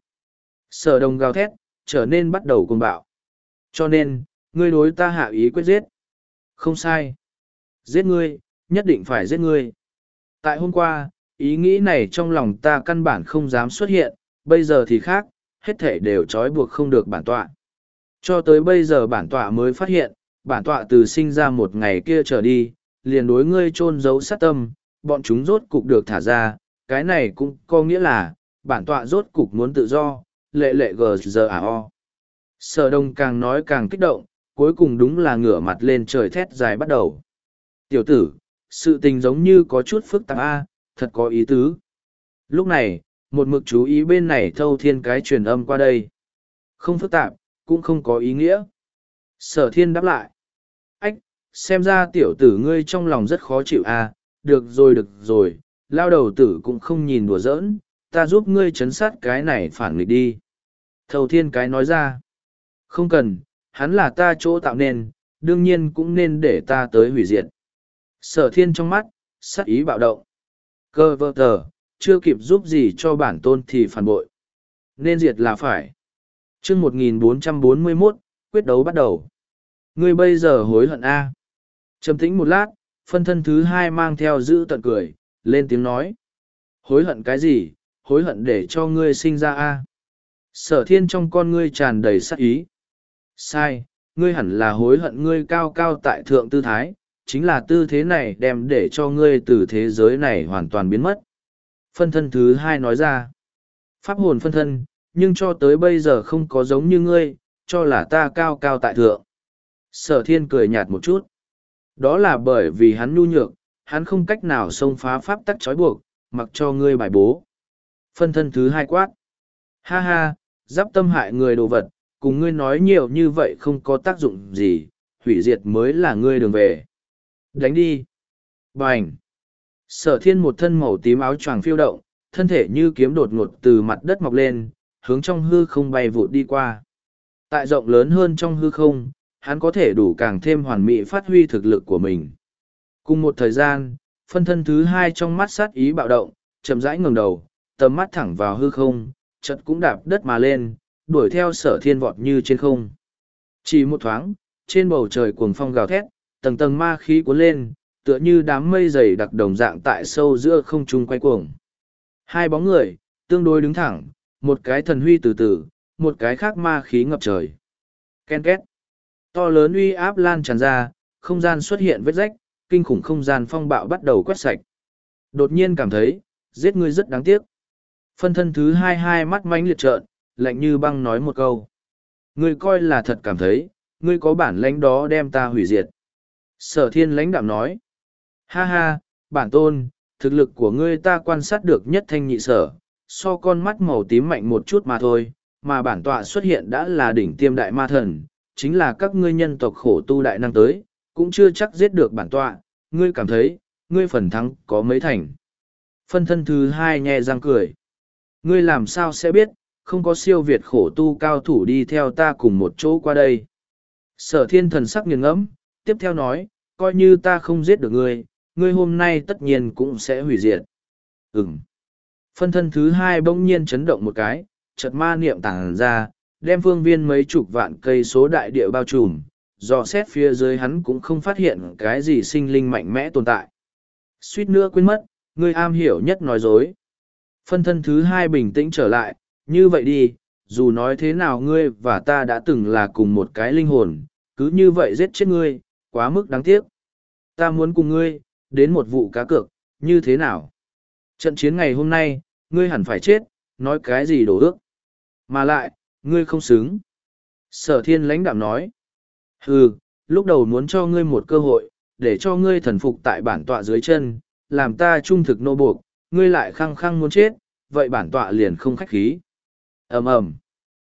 Sở đồng gào thét, trở nên bắt đầu cuồng bạo. Cho nên, ngươi đối ta hạ ý quyết giết. Không sai. Giết ngươi, nhất định phải giết ngươi. Tại hôm qua, ý nghĩ này trong lòng ta căn bản không dám xuất hiện, bây giờ thì khác, hết thể đều trói buộc không được bản tọa. Cho tới bây giờ bản tọa mới phát hiện, bản tọa từ sinh ra một ngày kia trở đi, liền đối ngươi chôn giấu sát tâm, bọn chúng rốt cục được thả ra, cái này cũng có nghĩa là, bản tọa rốt cục muốn tự do, lệ lệ gờ giờ à o. Sở đông càng nói càng kích động, cuối cùng đúng là ngửa mặt lên trời thét dài bắt đầu. Tiểu tử, sự tình giống như có chút phức tạp a, thật có ý tứ. Lúc này, một mực chú ý bên này thâu thiên cái truyền âm qua đây. Không phức tạp, cũng không có ý nghĩa. Sở thiên đáp lại. Ách, xem ra tiểu tử ngươi trong lòng rất khó chịu a, được rồi được rồi, lao đầu tử cũng không nhìn đùa giỡn, ta giúp ngươi chấn sát cái này phản nghịch đi. Thầu thiên cái nói ra, không cần, hắn là ta chỗ tạo nên, đương nhiên cũng nên để ta tới hủy diệt. Sở thiên trong mắt, sát ý bạo động. Cơ vơ tờ, chưa kịp giúp gì cho bản tôn thì phản bội. Nên diệt là phải. chương một nghìn bốn trăm bốn mươi mốt, quyết đấu bắt đầu. Ngươi bây giờ hối hận A. Trầm tĩnh một lát, phân thân thứ hai mang theo giữ tận cười, lên tiếng nói. Hối hận cái gì, hối hận để cho ngươi sinh ra A. Sở thiên trong con ngươi tràn đầy sát ý. Sai, ngươi hẳn là hối hận ngươi cao cao tại thượng tư thái, chính là tư thế này đem để cho ngươi từ thế giới này hoàn toàn biến mất. Phân thân thứ hai nói ra. Pháp hồn phân thân, nhưng cho tới bây giờ không có giống như ngươi, cho là ta cao cao tại thượng. Sở thiên cười nhạt một chút. Đó là bởi vì hắn nhu nhược, hắn không cách nào xông phá pháp tắc trói buộc, mặc cho ngươi bài bố. Phân thân thứ hai quát. Ha ha, giáp tâm hại người đồ vật, cùng ngươi nói nhiều như vậy không có tác dụng gì, hủy diệt mới là ngươi đường về. Đánh đi. Bành. Sở thiên một thân màu tím áo choàng phiêu động, thân thể như kiếm đột ngột từ mặt đất mọc lên, hướng trong hư không bay vụt đi qua. Tại rộng lớn hơn trong hư không, hắn có thể đủ càng thêm hoàn mỹ phát huy thực lực của mình. Cùng một thời gian, phân thân thứ hai trong mắt sát ý bạo động, chậm rãi ngẩng đầu, tầm mắt thẳng vào hư không, chợt cũng đạp đất mà lên, đuổi theo sở thiên vọt như trên không. Chỉ một thoáng, trên bầu trời cuồng phong gào thét, tầng tầng ma khí cuốn lên, tựa như đám mây dày đặc đồng dạng tại sâu giữa không trung quay cuồng. Hai bóng người, tương đối đứng thẳng, một cái thần huy từ từ, một cái khác ma khí ngập trời. Ken két. To lớn uy áp lan tràn ra, không gian xuất hiện vết rách, kinh khủng không gian phong bạo bắt đầu quét sạch. Đột nhiên cảm thấy, giết ngươi rất đáng tiếc. Phân thân thứ hai hai mắt mãnh liệt trợn, lạnh như băng nói một câu. Ngươi coi là thật cảm thấy, ngươi có bản lãnh đó đem ta hủy diệt. Sở thiên lãnh đạm nói. Ha ha, bản tôn, thực lực của ngươi ta quan sát được nhất thanh nhị sở, so con mắt màu tím mạnh một chút mà thôi, mà bản tọa xuất hiện đã là đỉnh tiêm đại ma thần, chính là các ngươi nhân tộc khổ tu đại năng tới, cũng chưa chắc giết được bản tọa, ngươi cảm thấy, ngươi phần thắng có mấy thành. Phân thân thứ hai nhe răng cười. Ngươi làm sao sẽ biết, không có siêu việt khổ tu cao thủ đi theo ta cùng một chỗ qua đây. Sở thiên thần sắc nghiền ngẫm, tiếp theo nói, coi như ta không giết được ngươi, ngươi hôm nay tất nhiên cũng sẽ hủy diệt. Ừm. Phân thân thứ hai bỗng nhiên chấn động một cái, chợt ma niệm tàng ra, đem phương viên mấy chục vạn cây số đại địa bao trùm, dò xét phía dưới hắn cũng không phát hiện cái gì sinh linh mạnh mẽ tồn tại. Suýt nữa quên mất, ngươi am hiểu nhất nói dối. Phân thân thứ hai bình tĩnh trở lại, như vậy đi, dù nói thế nào ngươi và ta đã từng là cùng một cái linh hồn, cứ như vậy giết chết ngươi, quá mức đáng tiếc. Ta muốn cùng ngươi, đến một vụ cá cược, như thế nào? Trận chiến ngày hôm nay, ngươi hẳn phải chết, nói cái gì đổ ước. Mà lại, ngươi không xứng. Sở thiên lãnh đạm nói. Hừ, lúc đầu muốn cho ngươi một cơ hội, để cho ngươi thần phục tại bản tọa dưới chân, làm ta trung thực nô buộc, ngươi lại khăng khăng muốn chết, vậy bản tọa liền không khách khí. Ầm ầm.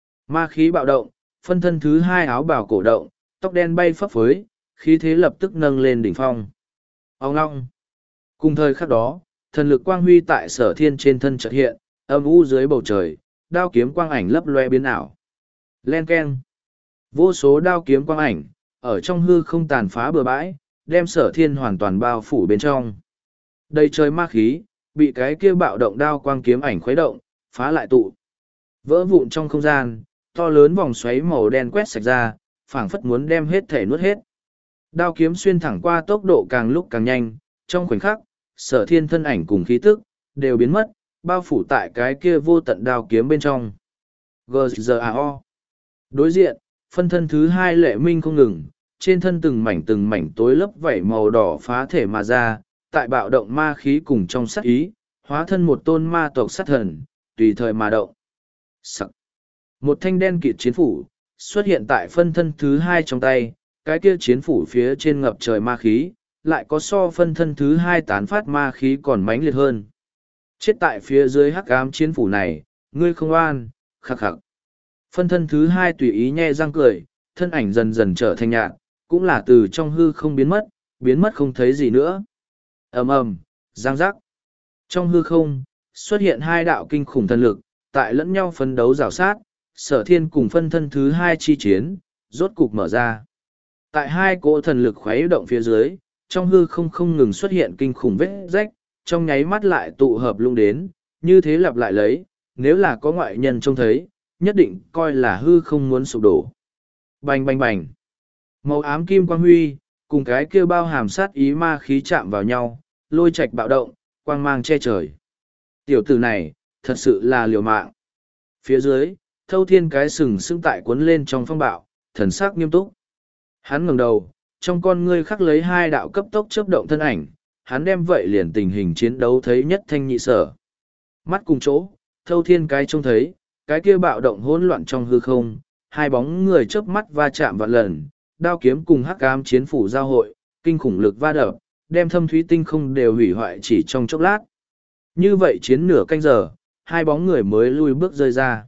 Ma khí bạo động, phân thân thứ hai áo bào cổ động, tóc đen bay phấp phới, khí thế lập tức nâng lên đỉnh phong. Ông long. Cùng thời khắc đó, thần lực quang huy tại sở thiên trên thân chợt hiện, âm u dưới bầu trời, đao kiếm quang ảnh lấp loe biến ảo. Len keng. Vô số đao kiếm quang ảnh, ở trong hư không tàn phá bừa bãi, đem sở thiên hoàn toàn bao phủ bên trong. Đầy trời ma khí, bị cái kia bạo động đao quang kiếm ảnh khuấy động, phá lại tụ. Vỡ vụn trong không gian, to lớn vòng xoáy màu đen quét sạch ra, phảng phất muốn đem hết thể nuốt hết. Đao kiếm xuyên thẳng qua tốc độ càng lúc càng nhanh, trong khoảnh khắc, sở thiên thân ảnh cùng khí tức, đều biến mất, bao phủ tại cái kia vô tận đao kiếm bên trong. giê giê a o. Đối diện, phân thân thứ hai lệ minh không ngừng, trên thân từng mảnh từng mảnh tối lớp vảy màu đỏ phá thể mà ra, tại bạo động ma khí cùng trong sát ý, hóa thân một tôn ma tộc sát thần, tùy thời mà động. Sắc. Một thanh đen kịt chiến phủ, xuất hiện tại phân thân thứ hai trong tay, cái kia chiến phủ phía trên ngập trời ma khí, lại có so phân thân thứ hai tán phát ma khí còn mãnh liệt hơn. Chết tại phía dưới hắc ám chiến phủ này, ngươi không oan, khắc khắc. Phân thân thứ hai tùy ý nhe răng cười, thân ảnh dần dần trở thành nhạt, cũng là từ trong hư không biến mất, biến mất không thấy gì nữa. Ầm ầm, giang giác. Trong hư không, xuất hiện hai đạo kinh khủng thần lực, tại lẫn nhau phấn đấu rào sát, sở thiên cùng phân thân thứ hai chi chiến, rốt cục mở ra. Tại hai cỗ thần lực khuấy động phía dưới, trong hư không không ngừng xuất hiện kinh khủng vết rách, trong nháy mắt lại tụ hợp lung đến, như thế lặp lại lấy, nếu là có ngoại nhân trông thấy, nhất định coi là hư không muốn sụp đổ. Bành bành bành. Màu ám kim quang huy, cùng cái kia bao hàm sát ý ma khí chạm vào nhau, lôi trạch bạo động, quang mang che trời. Tiểu tử này, thật sự là liều mạng. Phía dưới, thâu thiên cái sừng sững tại cuốn lên trong phong bạo, thần sắc nghiêm túc. Hắn ngẩng đầu, trong con ngươi khắc lấy hai đạo cấp tốc chớp động thân ảnh, hắn đem vậy liền tình hình chiến đấu thấy nhất thanh nhị sở. Mắt cùng chỗ, thâu thiên cái trông thấy, cái kia bạo động hỗn loạn trong hư không, hai bóng người chớp mắt va chạm vạn lần, đao kiếm cùng hắc ám chiến phủ giao hội, kinh khủng lực va đập, đem thâm thúy tinh không đều hủy hoại chỉ trong chốc lát. Như vậy chiến nửa canh giờ, hai bóng người mới lui bước rơi ra.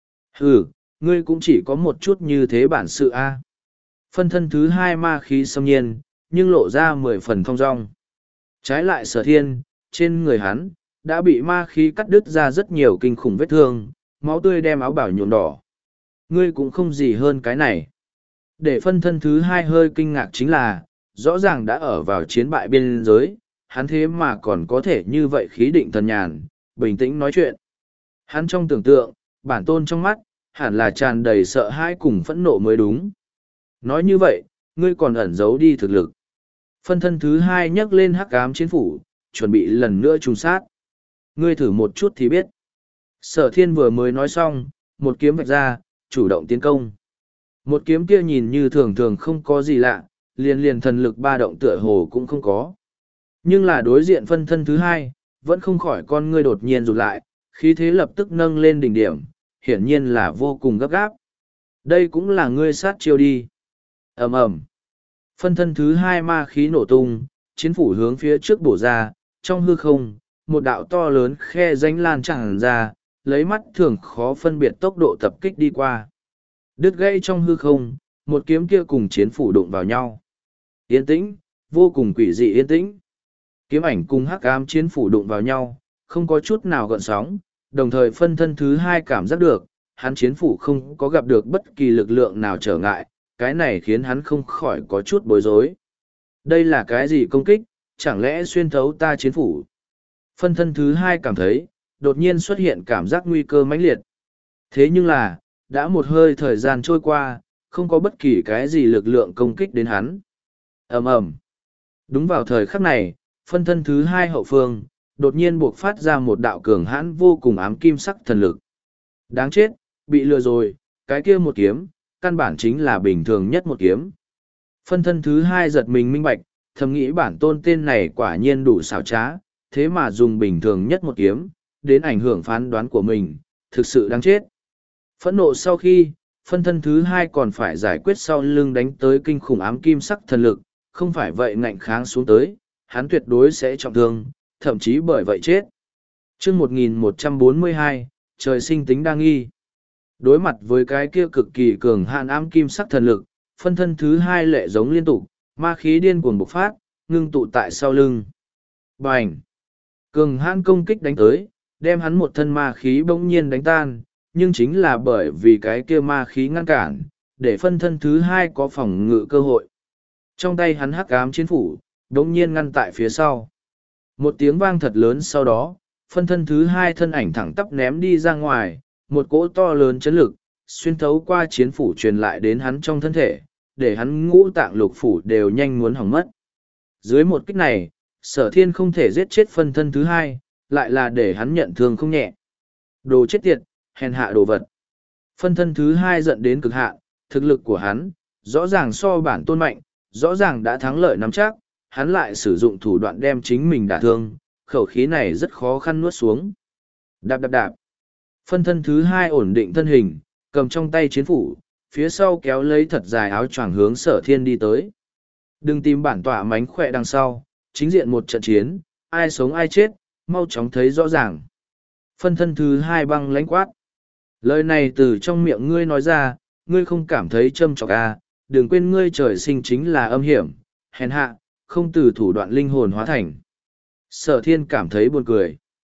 Hừ, ngươi cũng chỉ có một chút như thế bản sự a. Phân thân thứ hai ma khí xâm nhiên, nhưng lộ ra mười phần thong dong. Trái lại sở thiên, trên người hắn, đã bị ma khí cắt đứt ra rất nhiều kinh khủng vết thương, máu tươi đem áo bảo nhuộm đỏ. Ngươi cũng không gì hơn cái này. Để phân thân thứ hai hơi kinh ngạc chính là, rõ ràng đã ở vào chiến bại biên giới, hắn thế mà còn có thể như vậy khí định thần nhàn, bình tĩnh nói chuyện. Hắn trong tưởng tượng, bản tôn trong mắt, hẳn là tràn đầy sợ hãi cùng phẫn nộ mới đúng. Nói như vậy, ngươi còn ẩn giấu đi thực lực. Phân thân thứ hai nhấc lên hắc ám chiến phủ, chuẩn bị lần nữa trùng sát. Ngươi thử một chút thì biết. Sở thiên vừa mới nói xong, một kiếm vạch ra, chủ động tiến công. Một kiếm kia nhìn như thường thường không có gì lạ, liền liền thần lực ba động tựa hồ cũng không có. Nhưng là đối diện phân thân thứ hai, vẫn không khỏi con ngươi đột nhiên rụt lại, khí thế lập tức nâng lên đỉnh điểm, hiển nhiên là vô cùng gấp gáp. Đây cũng là ngươi sát chiêu đi. Ầm ầm. Phân thân thứ hai ma khí nổ tung, chiến phủ hướng phía trước bổ ra, trong hư không, một đạo to lớn khe rãnh lan tràn ra, lấy mắt thường khó phân biệt tốc độ tập kích đi qua. Đứt gãy trong hư không, một kiếm kia cùng chiến phủ đụng vào nhau. Yên tĩnh, vô cùng quỷ dị yên tĩnh. Kiếm ảnh cùng hắc ám chiến phủ đụng vào nhau, không có chút nào gợn sóng, đồng thời phân thân thứ hai cảm giác được, hắn chiến phủ không có gặp được bất kỳ lực lượng nào trở ngại, cái này khiến hắn không khỏi có chút bối rối. Đây là cái gì công kích, chẳng lẽ xuyên thấu ta chiến phủ? Phân thân thứ hai cảm thấy, đột nhiên xuất hiện cảm giác nguy cơ mãnh liệt. Thế nhưng là, đã một hơi thời gian trôi qua, không có bất kỳ cái gì lực lượng công kích đến hắn. Ầm ầm. Đúng vào thời khắc này, phân thân thứ hai hậu phương, đột nhiên buộc phát ra một đạo cường hãn vô cùng ám kim sắc thần lực. Đáng chết, bị lừa rồi, cái kia một kiếm, căn bản chính là bình thường nhất một kiếm. Phân thân thứ hai giật mình minh bạch, thầm nghĩ bản tôn tên này quả nhiên đủ xảo trá, thế mà dùng bình thường nhất một kiếm, đến ảnh hưởng phán đoán của mình, thực sự đáng chết. Phẫn nộ sau khi, phân thân thứ hai còn phải giải quyết sau lưng đánh tới kinh khủng ám kim sắc thần lực, không phải vậy ngạnh kháng xuống tới, hắn tuyệt đối sẽ trọng thương, thậm chí bởi vậy chết. chương một nghìn một trăm bốn mươi hai, trời sinh tính đa nghi. Đối mặt với cái kia cực kỳ cường hạn ám kim sắc thần lực, phân thân thứ hai lệ giống liên tục, ma khí điên cuồng bộc phát, ngưng tụ tại sau lưng. Bành! Cường hãn công kích đánh tới, đem hắn một thân ma khí bỗng nhiên đánh tan, nhưng chính là bởi vì cái kia ma khí ngăn cản, để phân thân thứ hai có phòng ngự cơ hội. Trong tay hắn hắc ám chiến phủ, bỗng nhiên ngăn tại phía sau. Một tiếng vang thật lớn sau đó, phân thân thứ hai thân ảnh thẳng tắp ném đi ra ngoài, một cỗ to lớn chấn lực, xuyên thấu qua chiến phủ truyền lại đến hắn trong thân thể, để hắn ngũ tạng lục phủ đều nhanh muốn hỏng mất. Dưới một kích này, sở thiên không thể giết chết phân thân thứ hai, lại là để hắn nhận thương không nhẹ. Đồ chết tiệt, hèn hạ đồ vật. Phân thân thứ hai giận đến cực hạn, thực lực của hắn, rõ ràng so bản tôn mạnh, rõ ràng đã thắng lợi nắm chắc, hắn lại sử dụng thủ đoạn đem chính mình đả thương, khẩu khí này rất khó khăn nuốt xuống. Đạp đạp đạp. Phân thân thứ hai ổn định thân hình, cầm trong tay chiến phủ, phía sau kéo lấy thật dài áo choàng hướng sở thiên đi tới. Đừng tìm bản tọa mánh khỏe đằng sau, chính diện một trận chiến, ai sống ai chết, mau chóng thấy rõ ràng. Phân thân thứ hai băng lãnh quát. Lời này từ trong miệng ngươi nói ra, ngươi không cảm thấy châm chọc à, đừng quên ngươi trời sinh chính là âm hiểm, hèn hạ, không từ thủ đoạn linh hồn hóa thành. Sở thiên cảm thấy buồn cười.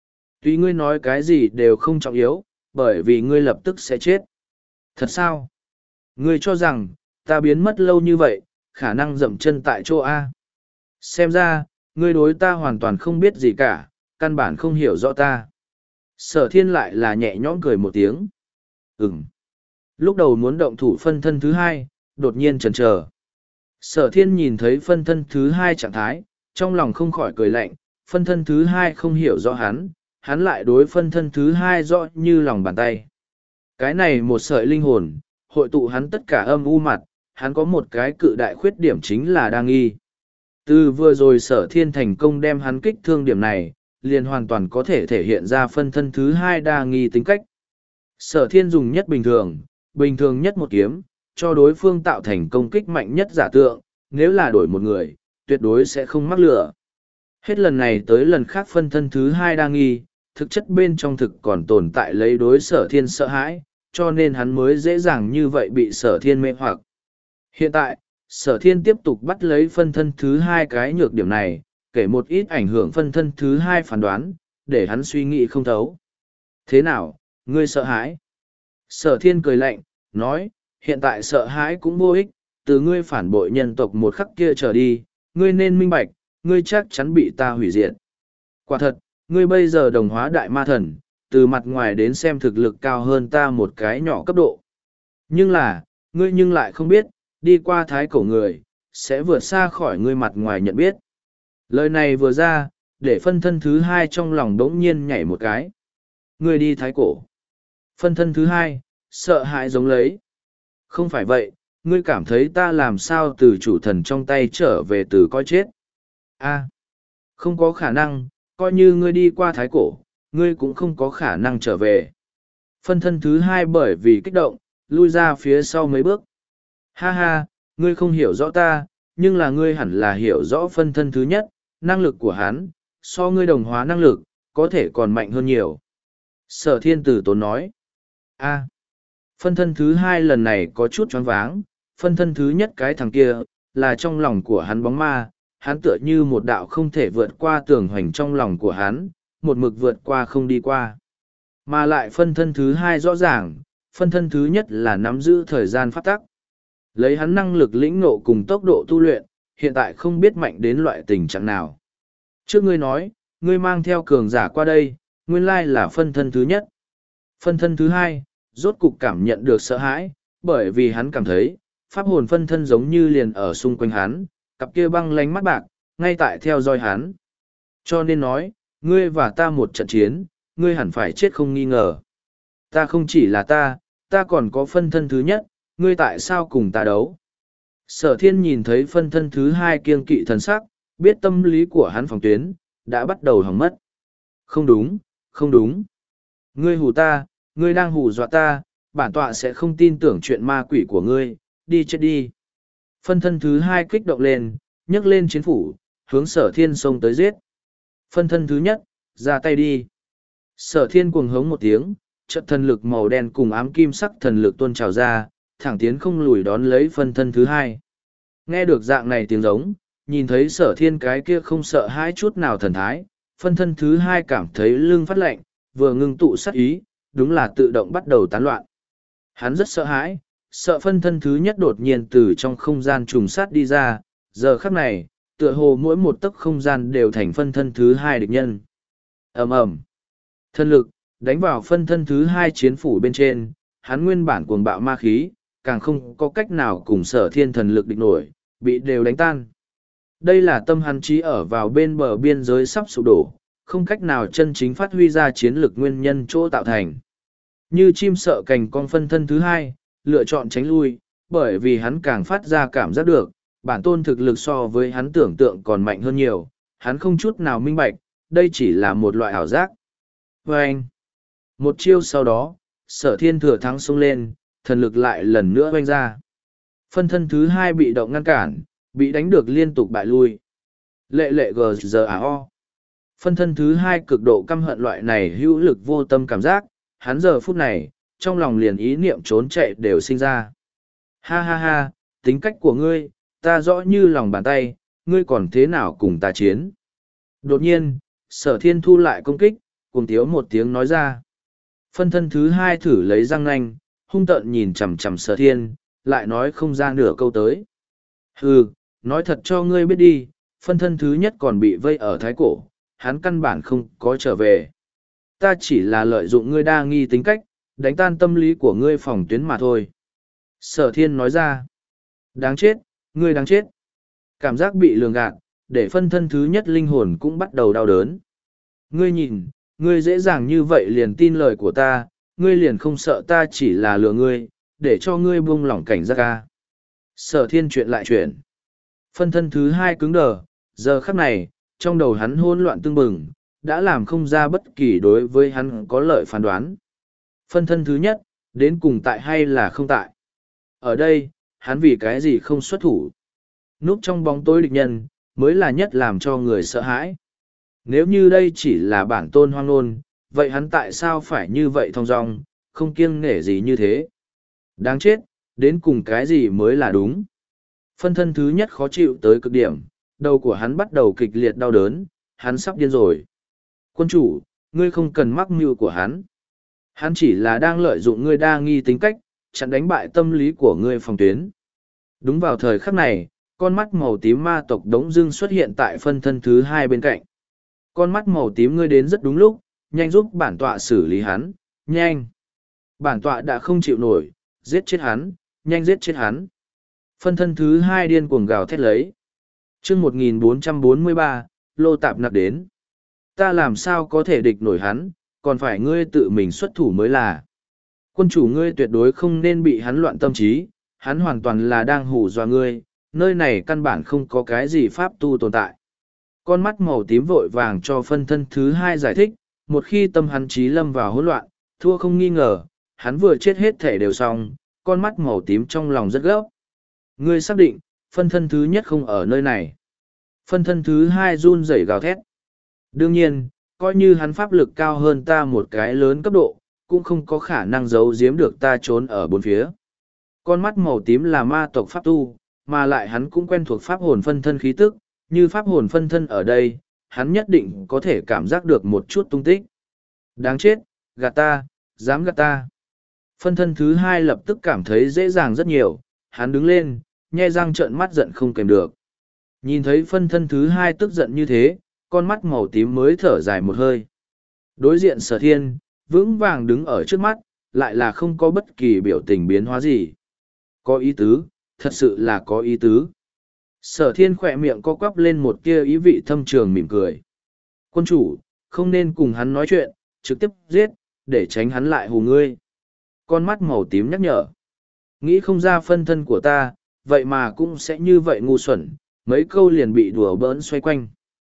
Tuy ngươi nói cái gì đều không trọng yếu, bởi vì ngươi lập tức sẽ chết. Thật sao? Ngươi cho rằng, ta biến mất lâu như vậy, khả năng dậm chân tại chỗ A. Xem ra, ngươi đối ta hoàn toàn không biết gì cả, căn bản không hiểu rõ ta. Sở thiên lại là nhẹ nhõm cười một tiếng. Ừm. Lúc đầu muốn động thủ phân thân thứ hai, đột nhiên chần chờ. Sở thiên nhìn thấy phân thân thứ hai trạng thái, trong lòng không khỏi cười lạnh, phân thân thứ hai không hiểu rõ hắn, hắn lại đối phân thân thứ hai rõ như lòng bàn tay. Cái này một sợi linh hồn, hội tụ hắn tất cả âm u mặt, hắn có một cái cự đại khuyết điểm chính là đa nghi. Từ vừa rồi sở thiên thành công đem hắn kích thương điểm này, liền hoàn toàn có thể thể hiện ra phân thân thứ hai đa nghi tính cách. Sở thiên dùng nhất bình thường, bình thường nhất một kiếm, cho đối phương tạo thành công kích mạnh nhất giả tượng, nếu là đổi một người, tuyệt đối sẽ không mắc lửa. Hết lần này tới lần khác phân thân thứ hai đa nghi, thực chất bên trong thực còn tồn tại lấy đối sở thiên sợ hãi, cho nên hắn mới dễ dàng như vậy bị sở thiên mê hoặc. Hiện tại, sở thiên tiếp tục bắt lấy phân thân thứ hai cái nhược điểm này, kể một ít ảnh hưởng phân thân thứ hai phán đoán, để hắn suy nghĩ không thấu. Thế nào, ngươi sợ hãi? Sở thiên cười lạnh, nói, hiện tại sợ hãi cũng vô ích, từ ngươi phản bội nhân tộc một khắc kia trở đi, ngươi nên minh bạch, ngươi chắc chắn bị ta hủy diệt. Quả thật, ngươi bây giờ đồng hóa đại ma thần, từ mặt ngoài đến xem thực lực cao hơn ta một cái nhỏ cấp độ. Nhưng là, ngươi nhưng lại không biết, đi qua thái cổ người, sẽ vượt xa khỏi ngươi mặt ngoài nhận biết. Lời này vừa ra, để phân thân thứ hai trong lòng đống nhiên nhảy một cái. Ngươi đi thái cổ. Phân thân thứ hai, sợ hãi giống lấy. Không phải vậy, ngươi cảm thấy ta làm sao từ chủ thần trong tay trở về từ coi chết. A, không có khả năng, coi như ngươi đi qua thái cổ, ngươi cũng không có khả năng trở về. Phân thân thứ hai bởi vì kích động, lui ra phía sau mấy bước. Ha ha, ngươi không hiểu rõ ta, nhưng là ngươi hẳn là hiểu rõ phân thân thứ nhất, năng lực của hắn, so ngươi đồng hóa năng lực, có thể còn mạnh hơn nhiều. Sở thiên tử tốn nói. A, phân thân thứ hai lần này có chút choáng váng, phân thân thứ nhất cái thằng kia, là trong lòng của hắn bóng ma, hắn tựa như một đạo không thể vượt qua tường hoành trong lòng của hắn, một mực vượt qua không đi qua. Mà lại phân thân thứ hai rõ ràng, phân thân thứ nhất là nắm giữ thời gian pháp tắc. Lấy hắn năng lực lĩnh ngộ cùng tốc độ tu luyện, hiện tại không biết mạnh đến loại tình trạng nào. Trước ngươi nói, ngươi mang theo cường giả qua đây, nguyên lai là phân thân thứ nhất. Phân thân thứ hai, rốt cục cảm nhận được sợ hãi, bởi vì hắn cảm thấy, pháp hồn phân thân giống như liền ở xung quanh hắn, cặp kia băng lánh mắt bạc, ngay tại theo dõi hắn. Cho nên nói, ngươi và ta một trận chiến, ngươi hẳn phải chết không nghi ngờ. Ta không chỉ là ta, ta còn có phân thân thứ nhất, ngươi tại sao cùng ta đấu? Sở thiên nhìn thấy phân thân thứ hai kiêng kỵ thần sắc, biết tâm lý của hắn phòng tuyến, đã bắt đầu hỏng mất. Không đúng, không đúng. Ngươi hù ta, ngươi đang hù dọa ta, bản tọa sẽ không tin tưởng chuyện ma quỷ của ngươi, đi chết đi. Phân thân thứ hai kích động lên, nhấc lên chiến phủ, hướng sở thiên xông tới giết. Phân thân thứ nhất, ra tay đi. Sở thiên cuồng hống một tiếng, trận thần lực màu đen cùng ám kim sắc thần lực tuôn trào ra, thẳng tiến không lùi đón lấy phân thân thứ hai. Nghe được dạng này tiếng giống, nhìn thấy sở thiên cái kia không sợ hãi chút nào thần thái, phân thân thứ hai cảm thấy lưng phát lạnh, vừa ngưng tụ sát ý, đúng là tự động bắt đầu tán loạn. Hắn rất sợ hãi, sợ phân thân thứ nhất đột nhiên từ trong không gian trùng sát đi ra, giờ khắc này, tựa hồ mỗi một tấc không gian đều thành phân thân thứ hai địch nhân. Ầm ầm, thân lực, đánh vào phân thân thứ hai chiến phủ bên trên, hắn nguyên bản cuồng bạo ma khí, càng không có cách nào cùng sở thiên thần lực địch nổi, bị đều đánh tan. Đây là tâm hắn trí ở vào bên bờ biên giới sắp sụp đổ, không cách nào chân chính phát huy ra chiến lực nguyên nhân chỗ tạo thành. Như chim sợ cành con phân thân thứ hai, lựa chọn tránh lui, bởi vì hắn càng phát ra cảm giác được, bản tôn thực lực so với hắn tưởng tượng còn mạnh hơn nhiều, hắn không chút nào minh bạch, đây chỉ là một loại ảo giác. Và anh, một chiêu sau đó, sở thiên thừa thắng xông lên, thần lực lại lần nữa oanh ra. Phân thân thứ hai bị động ngăn cản, bị đánh được liên tục bại lui. Lệ lệ gờ giờ à o. Phân thân thứ hai cực độ căm hận loại này hữu lực vô tâm cảm giác, hắn giờ phút này, trong lòng liền ý niệm trốn chạy đều sinh ra. Ha ha ha, tính cách của ngươi, ta rõ như lòng bàn tay, ngươi còn thế nào cùng ta chiến. Đột nhiên, sở thiên thu lại công kích, cùng tiếu một tiếng nói ra. Phân thân thứ hai thử lấy răng nanh, hung tợn nhìn chằm chằm sở thiên, lại nói không ra nửa câu tới. Hừ, nói thật cho ngươi biết đi, phân thân thứ nhất còn bị vây ở thái cổ, hắn căn bản không có trở về. Ta chỉ là lợi dụng ngươi đa nghi tính cách, đánh tan tâm lý của ngươi phòng tuyến mà thôi. Sở thiên nói ra. Đáng chết, ngươi đáng chết. Cảm giác bị lường gạt, để phân thân thứ nhất linh hồn cũng bắt đầu đau đớn. Ngươi nhìn, ngươi dễ dàng như vậy liền tin lời của ta, ngươi liền không sợ ta chỉ là lừa ngươi, để cho ngươi buông lỏng cảnh giác ca. Sở thiên chuyện lại chuyện. Phân thân thứ hai cứng đờ, giờ khắc này, trong đầu hắn hỗn loạn tưng bừng, đã làm không ra bất kỳ đối với hắn có lợi phán đoán. Phân thân thứ nhất, đến cùng tại hay là không tại. Ở đây, hắn vì cái gì không xuất thủ. Núp trong bóng tối địch nhân, mới là nhất làm cho người sợ hãi. Nếu như đây chỉ là bản tôn hoang nôn, vậy hắn tại sao phải như vậy thong dong, không kiêng nể gì như thế? Đáng chết, đến cùng cái gì mới là đúng. Phân thân thứ nhất khó chịu tới cực điểm, đầu của hắn bắt đầu kịch liệt đau đớn, hắn sắp điên rồi. Quân chủ, ngươi không cần mắc mưu của hắn. Hắn chỉ là đang lợi dụng ngươi đa nghi tính cách, chặn đánh bại tâm lý của ngươi phòng tuyến. Đúng vào thời khắc này, con mắt màu tím ma tộc đống dưng xuất hiện tại phân thân thứ hai bên cạnh. Con mắt màu tím ngươi đến rất đúng lúc, nhanh giúp bản tọa xử lý hắn, nhanh. Bản tọa đã không chịu nổi, giết chết hắn, nhanh giết chết hắn. Phân thân thứ hai điên cuồng gào thét lấy. chương một nghìn bốn trăm bốn mươi ba, Lô Tạp Nặc đến. Ta làm sao có thể địch nổi hắn, còn phải ngươi tự mình xuất thủ mới là. Quân chủ ngươi tuyệt đối không nên bị hắn loạn tâm trí, hắn hoàn toàn là đang hù dọa ngươi, nơi này căn bản không có cái gì pháp tu tồn tại. Con mắt màu tím vội vàng cho phân thân thứ hai giải thích, một khi tâm hắn trí lâm vào hỗn loạn, thua không nghi ngờ, hắn vừa chết hết thể đều xong, con mắt màu tím trong lòng rất gấp. Ngươi xác định, phân thân thứ nhất không ở nơi này. Phân thân thứ hai run rẩy gào thét. Đương nhiên, coi như hắn pháp lực cao hơn ta một cái lớn cấp độ, cũng không có khả năng giấu giếm được ta trốn ở bốn phía. Con mắt màu tím là ma tộc pháp tu, mà lại hắn cũng quen thuộc pháp hồn phân thân khí tức, như pháp hồn phân thân ở đây, hắn nhất định có thể cảm giác được một chút tung tích. Đáng chết, gạt ta, dám gạt ta. Phân thân thứ hai lập tức cảm thấy dễ dàng rất nhiều, hắn đứng lên, nhe răng trợn mắt giận không kèm được. Nhìn thấy phân thân thứ hai tức giận như thế, con mắt màu tím mới thở dài một hơi. Đối diện sở thiên, vững vàng đứng ở trước mắt, lại là không có bất kỳ biểu tình biến hóa gì. Có ý tứ, thật sự là có ý tứ. Sở thiên khỏe miệng co quắp lên một tia ý vị thâm trường mỉm cười. Quân chủ, không nên cùng hắn nói chuyện, trực tiếp giết, để tránh hắn lại hù ngươi. Con mắt màu tím nhắc nhở. Nghĩ không ra phân thân của ta, vậy mà cũng sẽ như vậy ngu xuẩn, mấy câu liền bị đùa bỡn xoay quanh.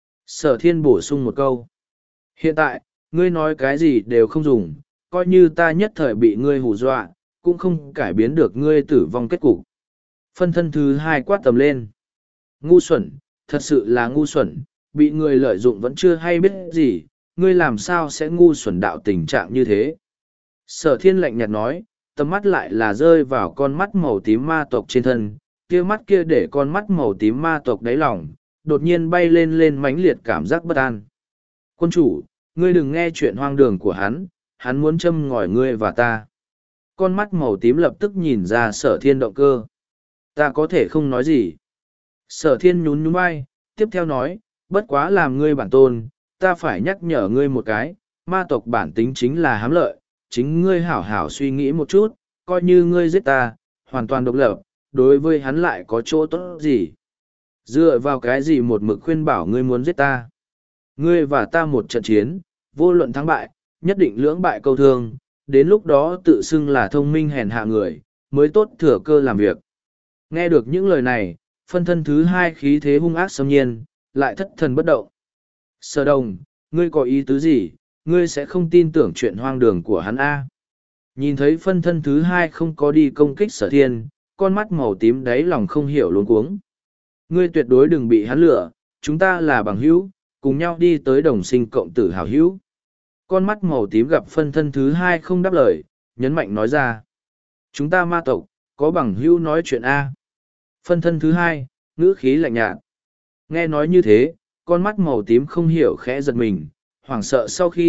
Sở thiên bổ sung một câu. Hiện tại, ngươi nói cái gì đều không dùng, coi như ta nhất thời bị ngươi hù dọa, cũng không cải biến được ngươi tử vong kết cục. Phân thân thứ hai quát tầm lên. Ngu xuẩn, thật sự là ngu xuẩn, bị người lợi dụng vẫn chưa hay biết gì, ngươi làm sao sẽ ngu xuẩn đạo tình trạng như thế. Sở thiên lạnh nhạt nói, tầm mắt lại là rơi vào con mắt màu tím ma tộc trên thân, kia mắt kia để con mắt màu tím ma tộc đáy lòng, đột nhiên bay lên lên mãnh liệt cảm giác bất an. Quân chủ, ngươi đừng nghe chuyện hoang đường của hắn, hắn muốn châm ngòi ngươi và ta. Con mắt màu tím lập tức nhìn ra sở thiên động cơ. Ta có thể không nói gì. Sở thiên nhún nhún vai, tiếp theo nói, bất quá làm ngươi bản tôn, ta phải nhắc nhở ngươi một cái, ma tộc bản tính chính là hám lợi, chính ngươi hảo hảo suy nghĩ một chút, coi như ngươi giết ta, hoàn toàn độc lập, đối với hắn lại có chỗ tốt gì. Dựa vào cái gì một mực khuyên bảo ngươi muốn giết ta. Ngươi và ta một trận chiến, vô luận thắng bại, nhất định lưỡng bại câu thương, đến lúc đó tự xưng là thông minh hèn hạ người, mới tốt thừa cơ làm việc. Nghe được những lời này, phân thân thứ hai khí thế hung ác xâm nhiên, lại thất thần bất động. Sở đồng, ngươi có ý tứ gì, ngươi sẽ không tin tưởng chuyện hoang đường của hắn A. Nhìn thấy phân thân thứ hai không có đi công kích sở thiên, con mắt màu tím đáy lòng không hiểu luống cuống. Ngươi tuyệt đối đừng bị hắn lừa, chúng ta là bằng hữu, cùng nhau đi tới đồng sinh cộng tử hảo hữu. Con mắt màu tím gặp phân thân thứ hai không đáp lời, nhấn mạnh nói ra. Chúng ta ma tộc, có bằng hữu nói chuyện A. Phân thân thứ hai, ngữ khí lạnh nhạt. Nghe nói như thế, con mắt màu tím không hiểu khẽ giật mình, hoảng sợ sau khi,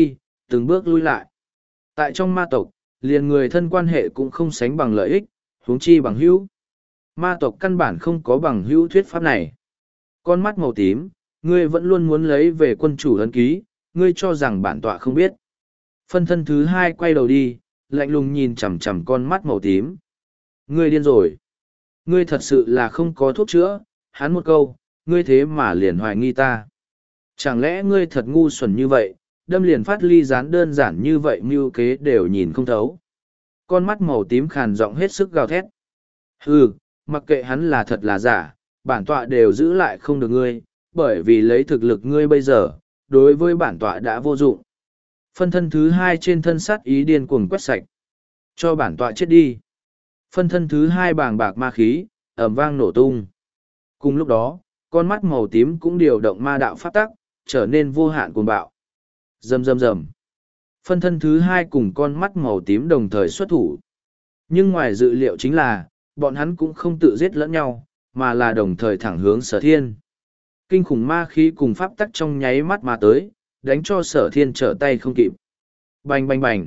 từng bước lui lại. Tại trong ma tộc, liền người thân quan hệ cũng không sánh bằng lợi ích, huống chi bằng hữu. Ma tộc căn bản không có bằng hữu thuyết pháp này. Con mắt màu tím, ngươi vẫn luôn muốn lấy về quân chủ ấn ký, ngươi cho rằng bản tọa không biết. Phân thân thứ hai quay đầu đi, lạnh lùng nhìn chằm chằm con mắt màu tím. Ngươi điên rồi. Ngươi thật sự là không có thuốc chữa, hắn một câu, ngươi thế mà liền hoài nghi ta. Chẳng lẽ ngươi thật ngu xuẩn như vậy, đâm liền phát ly gián đơn giản như vậy mưu kế đều nhìn không thấu. Con mắt màu tím khàn giọng hết sức gào thét. Hừ, mặc kệ hắn là thật là giả, bản tọa đều giữ lại không được ngươi, bởi vì lấy thực lực ngươi bây giờ, đối với bản tọa đã vô dụng. Phân thân thứ hai trên thân sát ý điên cuồng quét sạch. Cho bản tọa chết đi. Phân thân thứ hai bàng bạc ma khí, ầm vang nổ tung. Cùng lúc đó, con mắt màu tím cũng điều động ma đạo pháp tắc, trở nên vô hạn cuồng bạo. Rầm rầm rầm. Phân thân thứ hai cùng con mắt màu tím đồng thời xuất thủ. Nhưng ngoài dự liệu chính là, bọn hắn cũng không tự giết lẫn nhau, mà là đồng thời thẳng hướng sở thiên. Kinh khủng ma khí cùng pháp tắc trong nháy mắt mà tới, đánh cho sở thiên trở tay không kịp. Bành bành bành.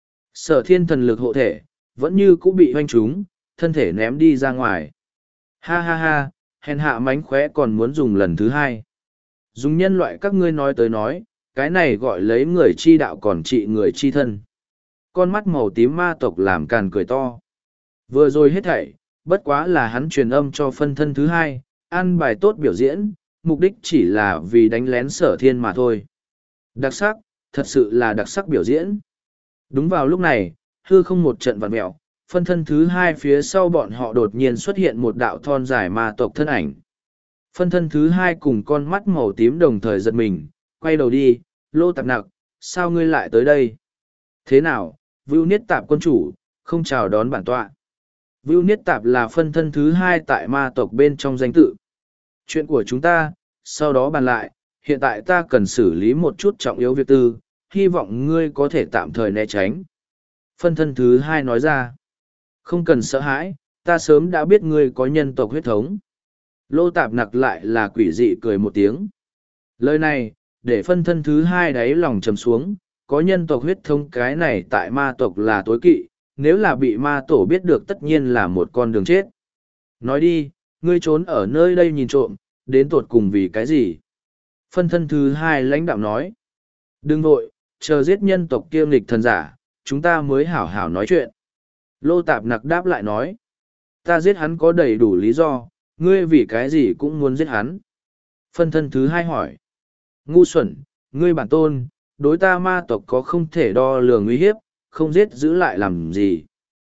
Sở thiên thần lực hộ thể, vẫn như cũ bị hoanh trúng, thân thể ném đi ra ngoài. Ha ha ha, hèn hạ mánh khóe còn muốn dùng lần thứ hai. Dùng nhân loại các ngươi nói tới nói, cái này gọi lấy người chi đạo còn trị người chi thân. Con mắt màu tím ma tộc làm càn cười to. Vừa rồi hết thảy, bất quá là hắn truyền âm cho phân thân thứ hai, ăn bài tốt biểu diễn, mục đích chỉ là vì đánh lén sở thiên mà thôi. Đặc sắc, thật sự là đặc sắc biểu diễn. Đúng vào lúc này, hư không một trận vặn mẹo, phân thân thứ hai phía sau bọn họ đột nhiên xuất hiện một đạo thon dài ma tộc thân ảnh. Phân thân thứ hai cùng con mắt màu tím đồng thời giật mình, quay đầu đi, Lô Tạp Nặc, sao ngươi lại tới đây? Thế nào, Vưu Niết Tạp quân chủ, không chào đón bản tọa. Vưu Niết Tạp là phân thân thứ hai tại ma tộc bên trong danh tự. Chuyện của chúng ta, sau đó bàn lại, hiện tại ta cần xử lý một chút trọng yếu việc tư, hy vọng ngươi có thể tạm thời né tránh. Phân thân thứ hai nói ra, không cần sợ hãi, ta sớm đã biết ngươi có nhân tộc huyết thống. Lô Tạp Nặc lại là quỷ dị cười một tiếng. Lời này, để phân thân thứ hai đáy lòng trầm xuống, có nhân tộc huyết thống cái này tại ma tộc là tối kỵ, nếu là bị ma tổ biết được tất nhiên là một con đường chết. Nói đi, ngươi trốn ở nơi đây nhìn trộm, đến tột cùng vì cái gì? Phân thân thứ hai lãnh đạo nói. Đừng vội, chờ giết nhân tộc kiêm nghịch thần giả, chúng ta mới hảo hảo nói chuyện. Lô Tạp Nặc đáp lại nói. Ta giết hắn có đầy đủ lý do, ngươi vì cái gì cũng muốn giết hắn. Phân thân thứ hai hỏi. Ngu xuẩn, ngươi bản tôn, đối ta ma tộc có không thể đo lường uy hiếp, không giết giữ lại làm gì.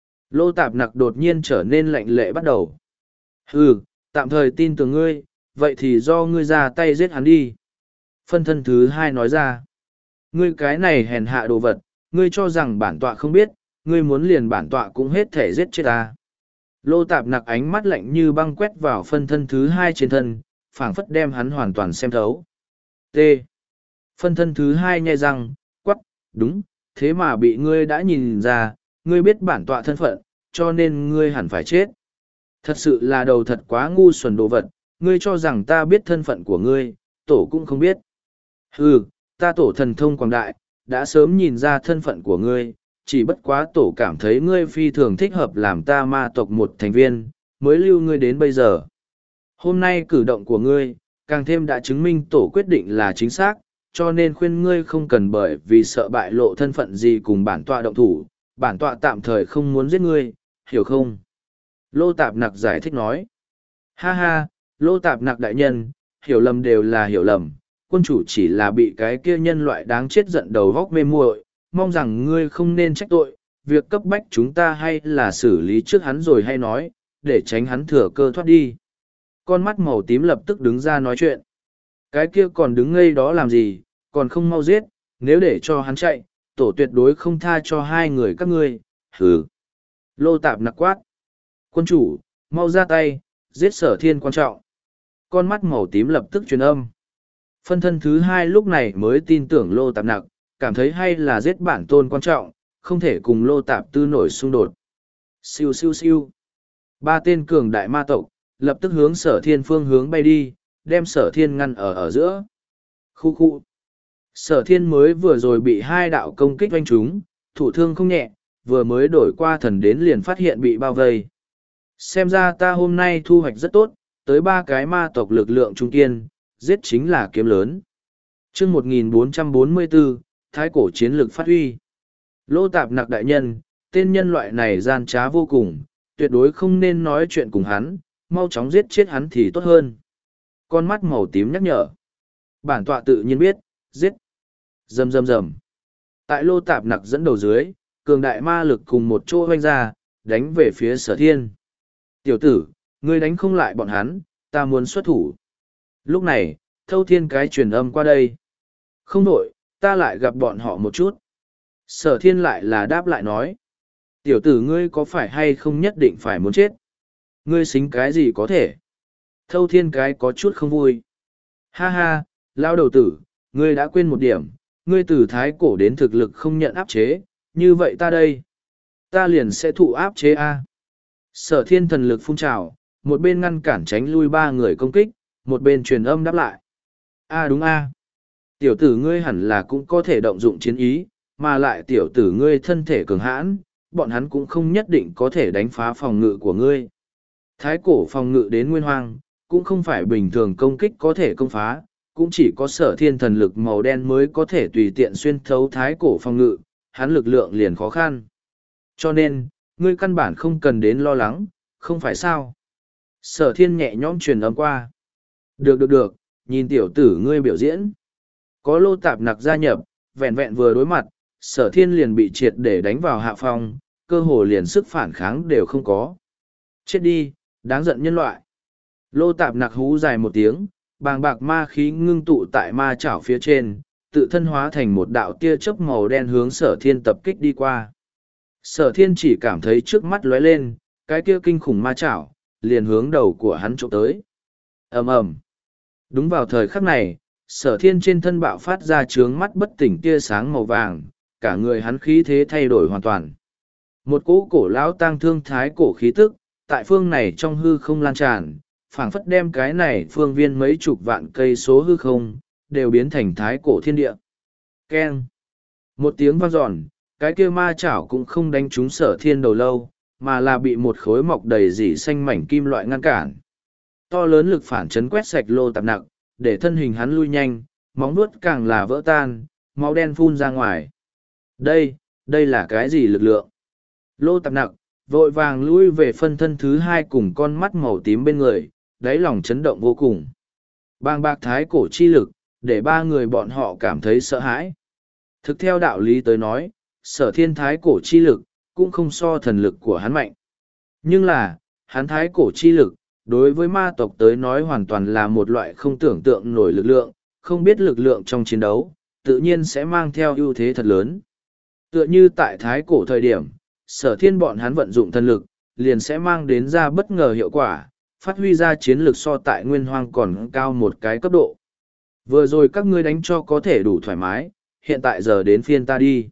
Lô Tạp Nặc đột nhiên trở nên lạnh lệ bắt đầu. Ừ, tạm thời tin tưởng ngươi, vậy thì do ngươi ra tay giết hắn đi. Phân thân thứ hai nói ra. Ngươi cái này hèn hạ đồ vật, ngươi cho rằng bản tọa không biết, ngươi muốn liền bản tọa cũng hết thể giết chết ta. Lô Tạp Nặc ánh mắt lạnh như băng quét vào phân thân thứ hai trên thân, phảng phất đem hắn hoàn toàn xem thấu. T. Phân thân thứ hai nhai răng, quắc, đúng, thế mà bị ngươi đã nhìn ra, ngươi biết bản tọa thân phận, cho nên ngươi hẳn phải chết. Thật sự là đầu thật quá ngu xuẩn đồ vật, ngươi cho rằng ta biết thân phận của ngươi, tổ cũng không biết. Ừ, ta tổ thần thông quảng đại, đã sớm nhìn ra thân phận của ngươi, chỉ bất quá tổ cảm thấy ngươi phi thường thích hợp làm ta ma tộc một thành viên, mới lưu ngươi đến bây giờ. Hôm nay cử động của ngươi, càng thêm đã chứng minh tổ quyết định là chính xác, cho nên khuyên ngươi không cần bởi vì sợ bại lộ thân phận gì cùng bản tọa động thủ, bản tọa tạm thời không muốn giết ngươi, hiểu không? Lô Tạp Nặc giải thích nói. Ha ha, Lô Tạp Nặc đại nhân, hiểu lầm đều là hiểu lầm, quân chủ chỉ là bị cái kia nhân loại đáng chết giận đầu vóc mê muội, mong rằng ngươi không nên trách tội, việc cấp bách chúng ta hay là xử lý trước hắn rồi hay nói, để tránh hắn thừa cơ thoát đi. Con mắt màu tím lập tức đứng ra nói chuyện. Cái kia còn đứng ngây đó làm gì, còn không mau giết, nếu để cho hắn chạy, tổ tuyệt đối không tha cho hai người các ngươi, hừ. Lô Tạp Nặc quát. Quân chủ, mau ra tay, giết sở thiên quan trọng. Con mắt màu tím lập tức truyền âm. Phân thân thứ hai lúc này mới tin tưởng Lô Tạp Nặc, cảm thấy hay là giết bản tôn quan trọng, không thể cùng Lô Tạp Tư nổi xung đột. Siêu siêu siêu. Ba tên cường đại ma tộc, lập tức hướng sở thiên phương hướng bay đi, đem sở thiên ngăn ở ở giữa. Khu khu. Sở thiên mới vừa rồi bị hai đạo công kích oanh trúng, thụ thương không nhẹ, vừa mới đổi qua thần đến liền phát hiện bị bao vây. Xem ra ta hôm nay thu hoạch rất tốt, tới ba cái ma tộc lực lượng trung kiên, giết chính là kiếm lớn. chương một nghìn bốn trăm bốn mươi bốn, Thái cổ chiến lực phát huy. Lô Tạp Nặc đại nhân, tên nhân loại này gian trá vô cùng, tuyệt đối không nên nói chuyện cùng hắn, mau chóng giết chết hắn thì tốt hơn. Con mắt màu tím nhắc nhở. Bản tọa tự nhiên biết, giết. Rầm rầm rầm. Tại Lô Tạp Nặc dẫn đầu dưới, cường đại ma lực cùng một chỗ hoanh ra, đánh về phía Sở Thiên. Tiểu tử, ngươi đánh không lại bọn hắn, ta muốn xuất thủ. Lúc này, Thâu Thiên cái truyền âm qua đây. Không đổi, ta lại gặp bọn họ một chút. Sở Thiên lại là đáp lại nói. Tiểu tử ngươi có phải hay không nhất định phải muốn chết? Ngươi xính cái gì có thể? Thâu Thiên cái có chút không vui. Ha ha, lao đầu tử, ngươi đã quên một điểm, ngươi từ thái cổ đến thực lực không nhận áp chế, như vậy ta đây. Ta liền sẽ thụ áp chế A. Sở Thiên thần lực phun trào, một bên ngăn cản tránh lui ba người công kích, một bên truyền âm đáp lại. A đúng A. Tiểu tử ngươi hẳn là cũng có thể động dụng chiến ý, mà lại tiểu tử ngươi thân thể cường hãn, bọn hắn cũng không nhất định có thể đánh phá phòng ngự của ngươi. Thái cổ phòng ngự đến nguyên hoang, cũng không phải bình thường công kích có thể công phá, cũng chỉ có Sở Thiên thần lực màu đen mới có thể tùy tiện xuyên thấu thái cổ phòng ngự, hắn lực lượng liền khó khăn. Cho nên, ngươi căn bản không cần đến lo lắng, không phải sao? Sở Thiên nhẹ nhõm truyền âm qua. Được được được, nhìn tiểu tử ngươi biểu diễn. Có Lô Tạp Nặc gia nhập, vẹn vẹn vừa đối mặt, Sở Thiên liền bị triệt để đánh vào hạ phong, cơ hồ liền sức phản kháng đều không có. Chết đi, đáng giận nhân loại. Lô Tạp Nặc hú dài một tiếng, bàng bạc ma khí ngưng tụ tại ma chảo phía trên, tự thân hóa thành một đạo tia chớp màu đen hướng Sở Thiên tập kích đi qua. Sở Thiên chỉ cảm thấy trước mắt lóe lên, cái kia kinh khủng ma chảo, liền hướng đầu của hắn trộm tới. ầm ầm. Đúng vào thời khắc này, Sở Thiên trên thân bạo phát ra trướng mắt bất tỉnh tia sáng màu vàng, cả người hắn khí thế thay đổi hoàn toàn. Một cỗ cổ lão tang thương thái cổ khí tức, tại phương này trong hư không lan tràn, phảng phất đem cái này phương viên mấy chục vạn cây số hư không, đều biến thành thái cổ thiên địa. Keng. Một tiếng vang dọn, cái kia ma chảo cũng không đánh trúng Sở Thiên đầu lâu, mà là bị một khối mọc đầy rỉ xanh mảnh kim loại ngăn cản. To lớn lực phản chấn quét sạch Lô Tạp Nặc, để thân hình hắn lui nhanh, móng nuốt càng là vỡ tan, máu đen phun ra ngoài. Đây, đây là cái gì lực lượng? Lô Tạp Nặc, vội vàng lui về phân thân thứ hai cùng con mắt màu tím bên người, đáy lòng chấn động vô cùng. Bang bạc thái cổ chi lực, để ba người bọn họ cảm thấy sợ hãi. Thực theo đạo lý tới nói, Sở Thiên thái cổ chi lực, cũng không so thần lực của hắn mạnh. Nhưng là, hắn thái cổ chi lực, đối với ma tộc tới nói hoàn toàn là một loại không tưởng tượng nổi lực lượng, không biết lực lượng trong chiến đấu, tự nhiên sẽ mang theo ưu thế thật lớn. Tựa như tại thái cổ thời điểm, Sở Thiên bọn hắn vận dụng thần lực, liền sẽ mang đến ra bất ngờ hiệu quả, phát huy ra chiến lực so tại nguyên hoang còn cao một cái cấp độ. Vừa rồi các ngươi đánh cho có thể đủ thoải mái, hiện tại giờ đến phiên ta đi.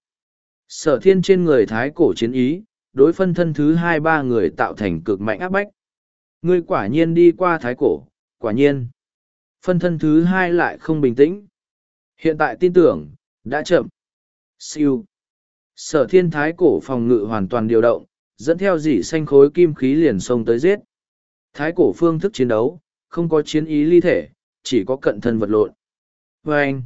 Sở Thiên trên người thái cổ chiến ý, đối phân thân thứ hai ba người tạo thành cực mạnh áp bách. Ngươi quả nhiên đi qua thái cổ, quả nhiên. Phân thân thứ hai lại không bình tĩnh. Hiện tại tin tưởng, đã chậm. Siêu. Sở Thiên thái cổ phòng ngự hoàn toàn điều động, dẫn theo dỉ xanh khối kim khí liền xông tới giết. Thái cổ phương thức chiến đấu, không có chiến ý ly thể, chỉ có cận thân vật lộn. Và anh.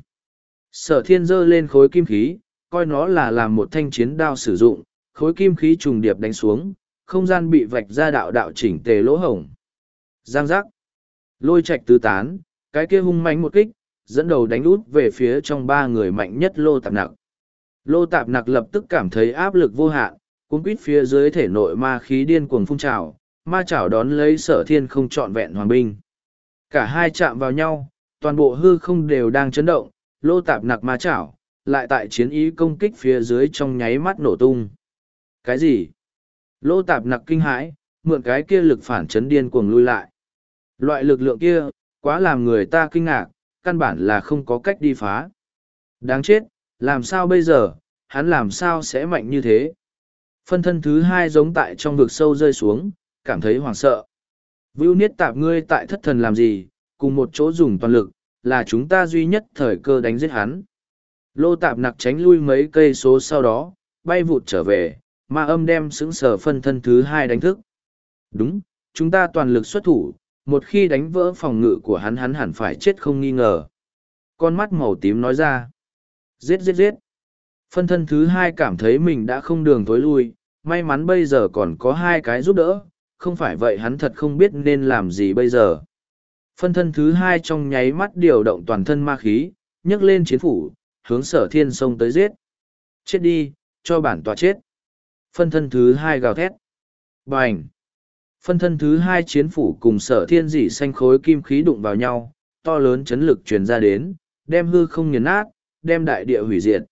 Sở Thiên giơ lên khối kim khí, coi nó là làm một thanh chiến đao sử dụng, khối kim khí trùng điệp đánh xuống, không gian bị vạch ra đạo đạo chỉnh tề lỗ hổng. Giang giác. Lôi Trạch tứ tán, cái kia hung mãnh một kích, dẫn đầu đánh út về phía trong ba người mạnh nhất Lô Tạp Nặc. Lô Tạp Nặc lập tức cảm thấy áp lực vô hạn, cuốn quýt phía dưới thể nội ma khí điên cuồng phun trào, ma chảo đón lấy Sở Thiên không trọn vẹn hoàng binh. Cả hai chạm vào nhau, toàn bộ hư không đều đang chấn động, Lô Tạp Nặc ma chảo, lại tại chiến ý công kích phía dưới trong nháy mắt nổ tung. Cái gì? Lô Tạp Nặc kinh hãi, mượn cái kia lực phản chấn điên cuồng lui lại. Loại lực lượng kia, quá làm người ta kinh ngạc, căn bản là không có cách đi phá. Đáng chết, làm sao bây giờ, hắn làm sao sẽ mạnh như thế? Phân thân thứ hai giống tại trong vực sâu rơi xuống, cảm thấy hoảng sợ. Vưu Niết Tạp ngươi tại thất thần làm gì, cùng một chỗ dùng toàn lực, là chúng ta duy nhất thời cơ đánh giết hắn. Lô Tạp Nặc tránh lui mấy cây số sau đó, bay vụt trở về, ma âm đem sững sờ phân thân thứ hai đánh thức. Đúng, chúng ta toàn lực xuất thủ, một khi đánh vỡ phòng ngự của hắn hắn hẳn phải chết không nghi ngờ. Con mắt màu tím nói ra. Giết giết giết. Phân thân thứ hai cảm thấy mình đã không đường tối lui, may mắn bây giờ còn có hai cái giúp đỡ, không phải vậy hắn thật không biết nên làm gì bây giờ. Phân thân thứ hai trong nháy mắt điều động toàn thân ma khí, nhấc lên chiến phủ, hướng Sở Thiên xông tới giết. Chết đi, cho bản tọa chết. Phân thân thứ hai gào thét. Bành! Phân thân thứ hai chiến phủ cùng Sở Thiên dị xanh khối kim khí đụng vào nhau, to lớn chấn lực truyền ra đến, đem hư không nghiền nát, đem đại địa hủy diệt.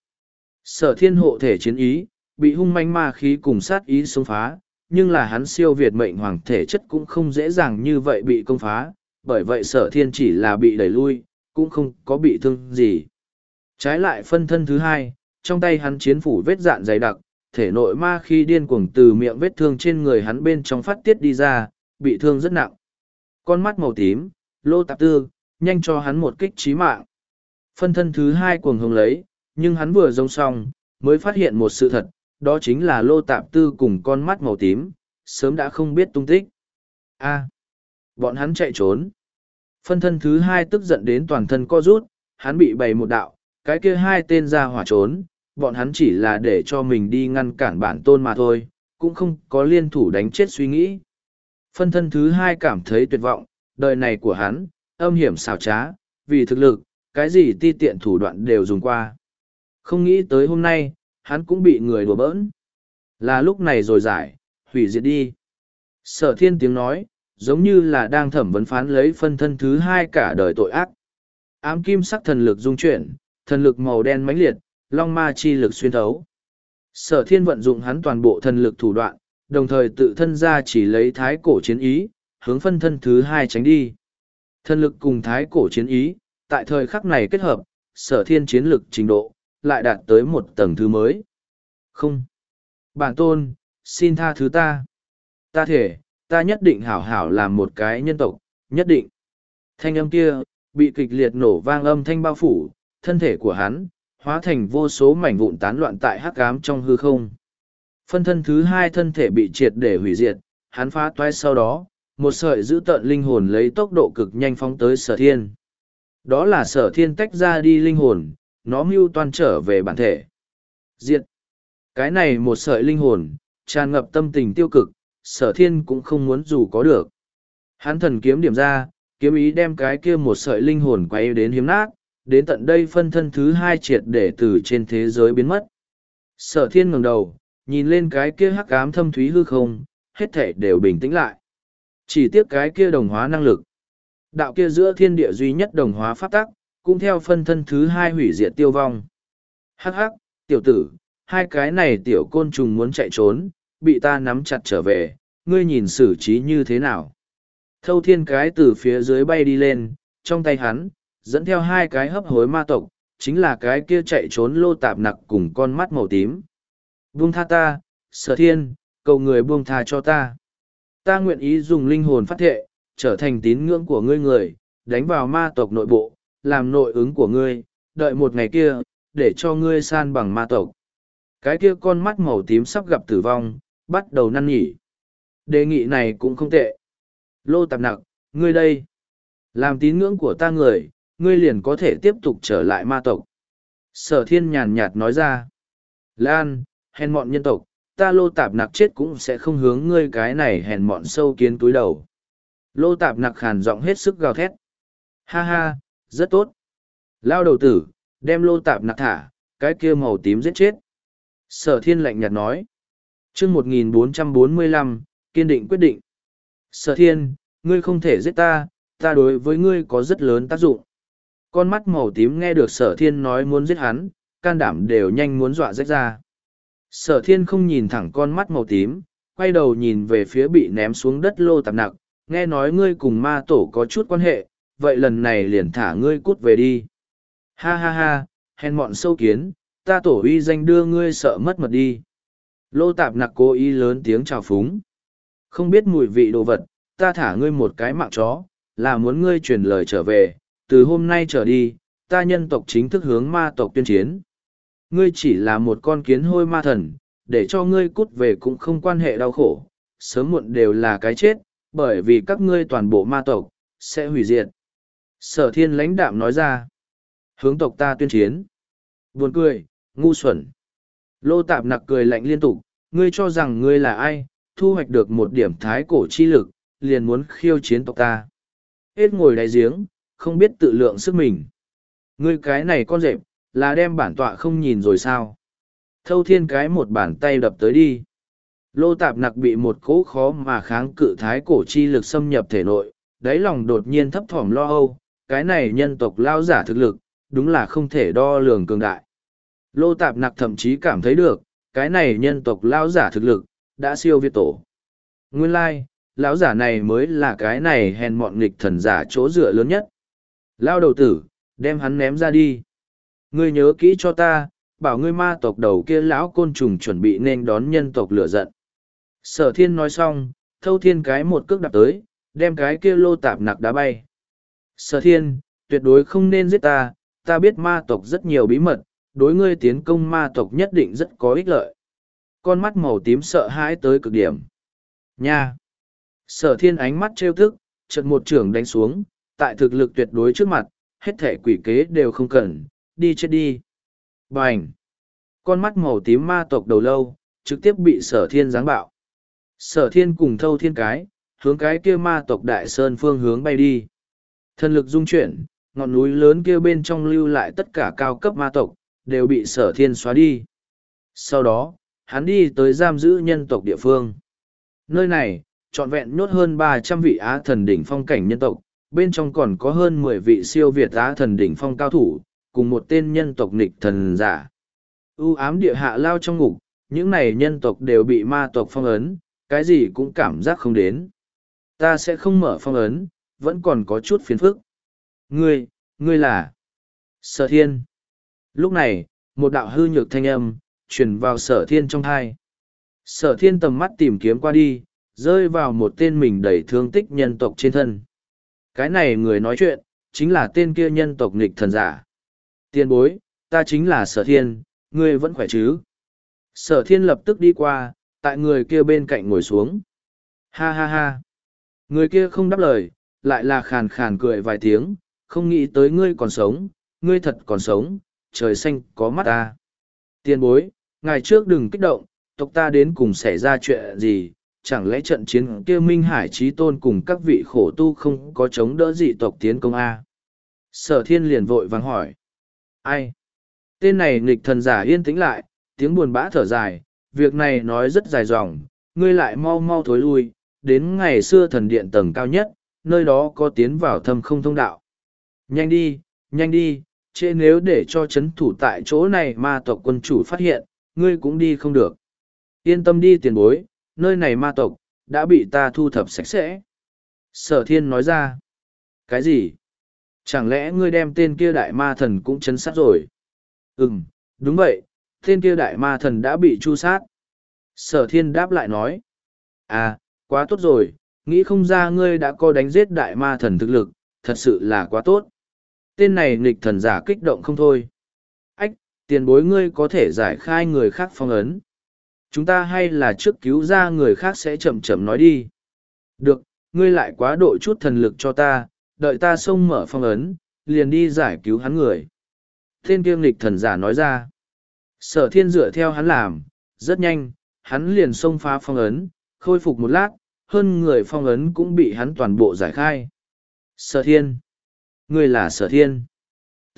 Sở Thiên hộ thể chiến ý, bị hung manh ma khí cùng sát ý xông phá, nhưng là hắn siêu việt mệnh hoàng thể chất cũng không dễ dàng như vậy bị công phá, bởi vậy Sở Thiên chỉ là bị đẩy lui, cũng không có bị thương gì. Trái lại phân thân thứ hai, trong tay hắn chiến phủ vết dạn dày đặc, thể nội ma khí điên cuồng từ miệng vết thương trên người hắn bên trong phát tiết đi ra, bị thương rất nặng. Con mắt màu tím, Lô Tạp Tư, nhanh cho hắn một kích chí mạng. Phân thân thứ hai cuồng hồng lấy, nhưng hắn vừa giống xong, mới phát hiện một sự thật, đó chính là Lô Tạp Tư cùng con mắt màu tím, sớm đã không biết tung tích. A, bọn hắn chạy trốn. Phân thân thứ hai tức giận đến toàn thân co rút, hắn bị bày một đạo, cái kia hai tên ra hỏa trốn, bọn hắn chỉ là để cho mình đi ngăn cản bản tôn mà thôi, cũng không có liên thủ đánh chết suy nghĩ. Phân thân thứ hai cảm thấy tuyệt vọng, đời này của hắn, âm hiểm xảo trá, vì thực lực, cái gì ti tiện thủ đoạn đều dùng qua. Không nghĩ tới hôm nay, hắn cũng bị người đùa bỡn. Là lúc này rồi giải, hủy diệt đi. Sở Thiên tiếng nói, giống như là đang thẩm vấn phán lấy phân thân thứ hai cả đời tội ác. Ám kim sắc thần lực dung chuyển, thần lực màu đen mãnh liệt, long ma chi lực xuyên thấu. Sở Thiên vận dụng hắn toàn bộ thần lực thủ đoạn, đồng thời tự thân ra chỉ lấy thái cổ chiến ý, hướng phân thân thứ hai tránh đi. Thần lực cùng thái cổ chiến ý, tại thời khắc này kết hợp, Sở Thiên chiến lực trình độ, lại đạt tới một tầng thứ mới. Không. Bản tôn, xin tha thứ ta. Ta thể, ta nhất định hảo hảo làm một cái nhân tộc, nhất định. Thanh âm kia, bị kịch liệt nổ vang âm thanh bao phủ, thân thể của hắn, hóa thành vô số mảnh vụn tán loạn tại hắc ám trong hư không. Phân thân thứ hai thân thể bị triệt để hủy diệt, hắn phá toái sau đó, một sợi giữ tợn linh hồn lấy tốc độ cực nhanh phóng tới Sở Thiên. Đó là Sở Thiên tách ra đi linh hồn, nó mưu toan trở về bản thể. Diệt. Cái này một sợi linh hồn, tràn ngập tâm tình tiêu cực, Sở Thiên cũng không muốn dù có được. Hắn thần kiếm điểm ra, kiếm ý đem cái kia một sợi linh hồn quay đến hiếm nát, đến tận đây phân thân thứ hai triệt để từ trên thế giới biến mất. Sở Thiên ngẩng đầu, nhìn lên cái kia hắc ám thâm thúy hư không, hết thể đều bình tĩnh lại. Chỉ tiếc cái kia đồng hóa năng lực. Đạo kia giữa thiên địa duy nhất đồng hóa pháp tắc, cũng theo phân thân thứ hai hủy diệt tiêu vong. Hắc hắc, tiểu tử, hai cái này tiểu côn trùng muốn chạy trốn, bị ta nắm chặt trở về, ngươi nhìn xử trí như thế nào. Thâu thiên cái từ phía dưới bay đi lên, trong tay hắn, dẫn theo hai cái hấp hối ma tộc, chính là cái kia chạy trốn Lô Tạp Nặc cùng con mắt màu tím. Buông tha ta, Sở Thiên, cầu người buông tha cho ta. Ta nguyện ý dùng linh hồn phát thệ, trở thành tín ngưỡng của ngươi người, đánh vào ma tộc nội bộ, làm nội ứng của ngươi, đợi một ngày kia, để cho ngươi san bằng ma tộc. Cái kia con mắt màu tím sắp gặp tử vong, bắt đầu năn nỉ. Đề nghị này cũng không tệ. Lô Tạp Nặc, ngươi đây. Làm tín ngưỡng của ta người, ngươi liền có thể tiếp tục trở lại ma tộc. Sở Thiên nhàn nhạt nói ra. Lan, hèn mọn nhân tộc, ta Lô Tạp Nặc chết cũng sẽ không hướng ngươi cái này hèn mọn sâu kiến túi đầu. Lô Tạp Nặc khàn giọng hết sức gào thét. Ha ha, rất tốt. Lao đầu tử, đem Lô Tạp Nặc thả, cái kia màu tím giết chết. Sở Thiên lạnh nhạt nói. chương một nghìn bốn trăm bốn mươi lăm, kiên định quyết định. Sở Thiên, ngươi không thể giết ta, ta đối với ngươi có rất lớn tác dụng. Con mắt màu tím nghe được Sở Thiên nói muốn giết hắn, can đảm đều nhanh muốn dọa rách ra. Sở Thiên không nhìn thẳng con mắt màu tím, quay đầu nhìn về phía bị ném xuống đất Lô Tạp Nặc, nghe nói ngươi cùng ma tổ có chút quan hệ, vậy lần này liền thả ngươi cút về đi. Ha ha ha, hèn mọn sâu kiến, ta tổ uy danh đưa ngươi sợ mất mật đi. Lô Tạp Nặc cố ý lớn tiếng chào phúng. Không biết mùi vị đồ vật, ta thả ngươi một cái mạng chó, là muốn ngươi truyền lời trở về, từ hôm nay trở đi, ta nhân tộc chính thức hướng ma tộc tuyên chiến, Ngươi chỉ là một con kiến hôi ma thần, để cho ngươi cút về cũng không quan hệ đau khổ, sớm muộn đều là cái chết, bởi vì các ngươi toàn bộ ma tộc, sẽ hủy diệt. Sở thiên lãnh đạm nói ra. Hướng tộc ta tuyên chiến. Buồn cười, ngu xuẩn. Lô Tạp Nặc cười lạnh liên tục, ngươi cho rằng ngươi là ai, thu hoạch được một điểm thái cổ chi lực, liền muốn khiêu chiến tộc ta. Hết ngồi đáy giếng, không biết tự lượng sức mình. Ngươi cái này con rệp, là đem bản tọa không nhìn rồi sao? Thâu thiên cái một bàn tay đập tới đi. Lô Tạp Nặc bị một cỗ khó mà kháng cự thái cổ chi lực xâm nhập thể nội, đáy lòng đột nhiên thấp thỏm lo âu, cái này nhân tộc lao giả thực lực, đúng là không thể đo lường cường đại. Lô Tạp Nặc thậm chí cảm thấy được, cái này nhân tộc lao giả thực lực, đã siêu việt tổ. Nguyên lai, lão giả này mới là cái này hèn mọn nghịch thần giả chỗ dựa lớn nhất. Lao đầu tử, đem hắn ném ra đi. Ngươi nhớ kỹ cho ta, bảo ngươi ma tộc đầu kia lão côn trùng chuẩn bị nên đón nhân tộc lửa giận. Sở thiên nói xong, thâu thiên cái một cước đạp tới, đem cái kia Lô Tạp Nặc đá bay. Sở thiên, tuyệt đối không nên giết ta, ta biết ma tộc rất nhiều bí mật, đối ngươi tiến công ma tộc nhất định rất có ích lợi. Con mắt màu tím sợ hãi tới cực điểm. Nha! Sở thiên ánh mắt trêu thức, chợt một trưởng đánh xuống, tại thực lực tuyệt đối trước mặt, hết thể quỷ kế đều không cần, đi chết đi. Bành! Con mắt màu tím ma tộc đầu lâu, trực tiếp bị sở thiên giáng bạo. Sở thiên cùng thâu thiên cái, hướng cái kia ma tộc đại sơn phương hướng bay đi. Thần lực dung chuyển, ngọn núi lớn kia bên trong lưu lại tất cả cao cấp ma tộc, đều bị sở thiên xóa đi. Sau đó, hắn đi tới giam giữ nhân tộc địa phương. Nơi này, trọn vẹn nhốt hơn ba trăm vị á thần đỉnh phong cảnh nhân tộc, bên trong còn có hơn mười vị siêu việt á thần đỉnh phong cao thủ, cùng một tên nhân tộc nghịch thần giả. U ám địa hạ lao trong ngục, những này nhân tộc đều bị ma tộc phong ấn, cái gì cũng cảm giác không đến. Ta sẽ không mở phong ấn, vẫn còn có chút phiền phức. Ngươi, ngươi là Sở Thiên. Lúc này, một đạo hư nhược thanh âm, truyền vào Sở Thiên trong thai. Sở Thiên tầm mắt tìm kiếm qua đi, rơi vào một tên mình đầy thương tích nhân tộc trên thân. Cái này người nói chuyện, chính là tên kia nhân tộc nghịch thần giả. Tiên bối, ta chính là Sở Thiên, ngươi vẫn khỏe chứ? Sở Thiên lập tức đi qua, tại người kia bên cạnh ngồi xuống. Ha ha ha. Người kia không đáp lời, lại là khàn khàn cười vài tiếng, không nghĩ tới ngươi còn sống, ngươi thật còn sống, trời xanh có mắt ta. Tiên bối, ngày trước đừng kích động, tộc ta đến cùng xảy ra chuyện gì, chẳng lẽ trận chiến kia Minh Hải Chí Tôn cùng các vị khổ tu không có chống đỡ dị tộc tiến công A. Sở Thiên liền vội vàng hỏi. Ai? Tên này nghịch thần giả yên tĩnh lại, tiếng buồn bã thở dài, việc này nói rất dài dòng, ngươi lại mau mau thối lui, đến ngày xưa thần điện tầng cao nhất, nơi đó có tiến vào thâm không thông đạo. Nhanh đi, nhanh đi, trễ nếu để cho chấn thủ tại chỗ này ma tộc quân chủ phát hiện, ngươi cũng đi không được. Yên tâm đi tiền bối, nơi này ma tộc, đã bị ta thu thập sạch sẽ. Sở Thiên nói ra. Cái gì? Chẳng lẽ ngươi đem tên kia đại ma thần cũng chấn sát rồi? Ừm, đúng vậy, tên kia đại ma thần đã bị tru sát. Sở Thiên đáp lại nói. À, quá tốt rồi, nghĩ không ra ngươi đã có đánh giết đại ma thần thực lực, thật sự là quá tốt. Tên này nghịch thần giả kích động không thôi. Ách, tiền bối ngươi có thể giải khai người khác phong ấn. Chúng ta hay là trước cứu ra người khác sẽ chậm chậm nói đi. Được, ngươi lại quá độ chút thần lực cho ta, đợi ta xông mở phong ấn, liền đi giải cứu hắn người. Tên kiêm nghịch thần giả nói ra. Sở Thiên dựa theo hắn làm, rất nhanh, hắn liền xông phá phong ấn, khôi phục một lát, hơn người phong ấn cũng bị hắn toàn bộ giải khai. Sở Thiên. Ngươi là Sở Thiên. T.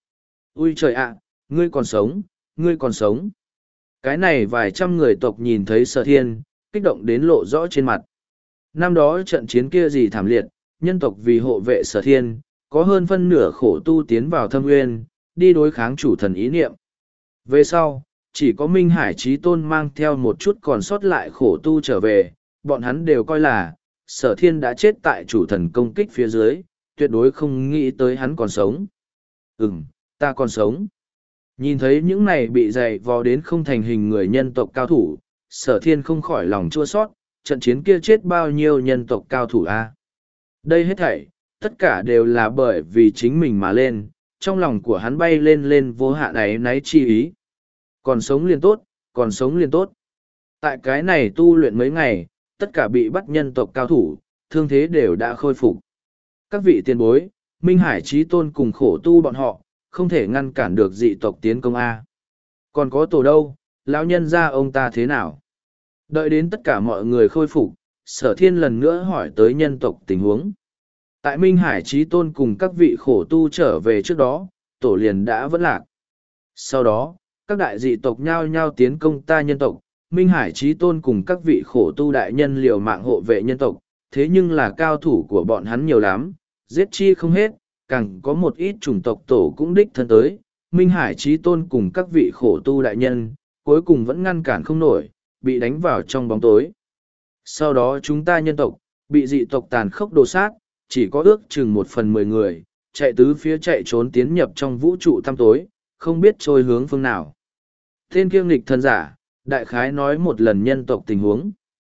Ui trời ạ, ngươi còn sống, ngươi còn sống. Cái này vài trăm người tộc nhìn thấy Sở Thiên, kích động đến lộ rõ trên mặt. Năm đó trận chiến kia gì thảm liệt, nhân tộc vì hộ vệ Sở Thiên, có hơn phân nửa khổ tu tiến vào thâm nguyên, đi đối kháng chủ thần ý niệm. Về sau, chỉ có Minh Hải Chí Tôn mang theo một chút còn sót lại khổ tu trở về, bọn hắn đều coi là, Sở Thiên đã chết tại chủ thần công kích phía dưới, tuyệt đối không nghĩ tới hắn còn sống. Ừm, ta còn sống. Nhìn thấy những này bị dày vò đến không thành hình người nhân tộc cao thủ, Sở Thiên không khỏi lòng chua sót, trận chiến kia chết bao nhiêu nhân tộc cao thủ a? Đây hết thảy, tất cả đều là bởi vì chính mình mà lên, trong lòng của hắn bay lên lên vô hạn ấy náy chi ý. Còn sống liền tốt, còn sống liền tốt. Tại cái này tu luyện mấy ngày, tất cả bị bắt nhân tộc cao thủ, thương thế đều đã khôi phục. Các vị tiền bối, Minh Hải Chí Tôn cùng khổ tu bọn họ, không thể ngăn cản được dị tộc tiến công A. Còn có tổ đâu, lão nhân gia ông ta thế nào? Đợi đến tất cả mọi người khôi phục, Sở Thiên lần nữa hỏi tới nhân tộc tình huống. Tại Minh Hải Chí Tôn cùng các vị khổ tu trở về trước đó, tổ liền đã vẫn lạc. Sau đó, các đại dị tộc nhao nhao tiến công ta nhân tộc, Minh Hải Chí Tôn cùng các vị khổ tu đại nhân liều mạng hộ vệ nhân tộc, thế nhưng là cao thủ của bọn hắn nhiều lắm, giết chi không hết, càng có một ít chủng tộc tổ cũng đích thân tới, Minh Hải Chí Tôn cùng các vị khổ tu đại nhân, cuối cùng vẫn ngăn cản không nổi, bị đánh vào trong bóng tối. Sau đó chúng ta nhân tộc, bị dị tộc tàn khốc đồ sát, chỉ có ước chừng một phần mười người, chạy tứ phía chạy trốn tiến nhập trong vũ trụ tăm tối, không biết trôi hướng phương nào. Tên kiêng nghịch thần giả, đại khái nói một lần nhân tộc tình huống.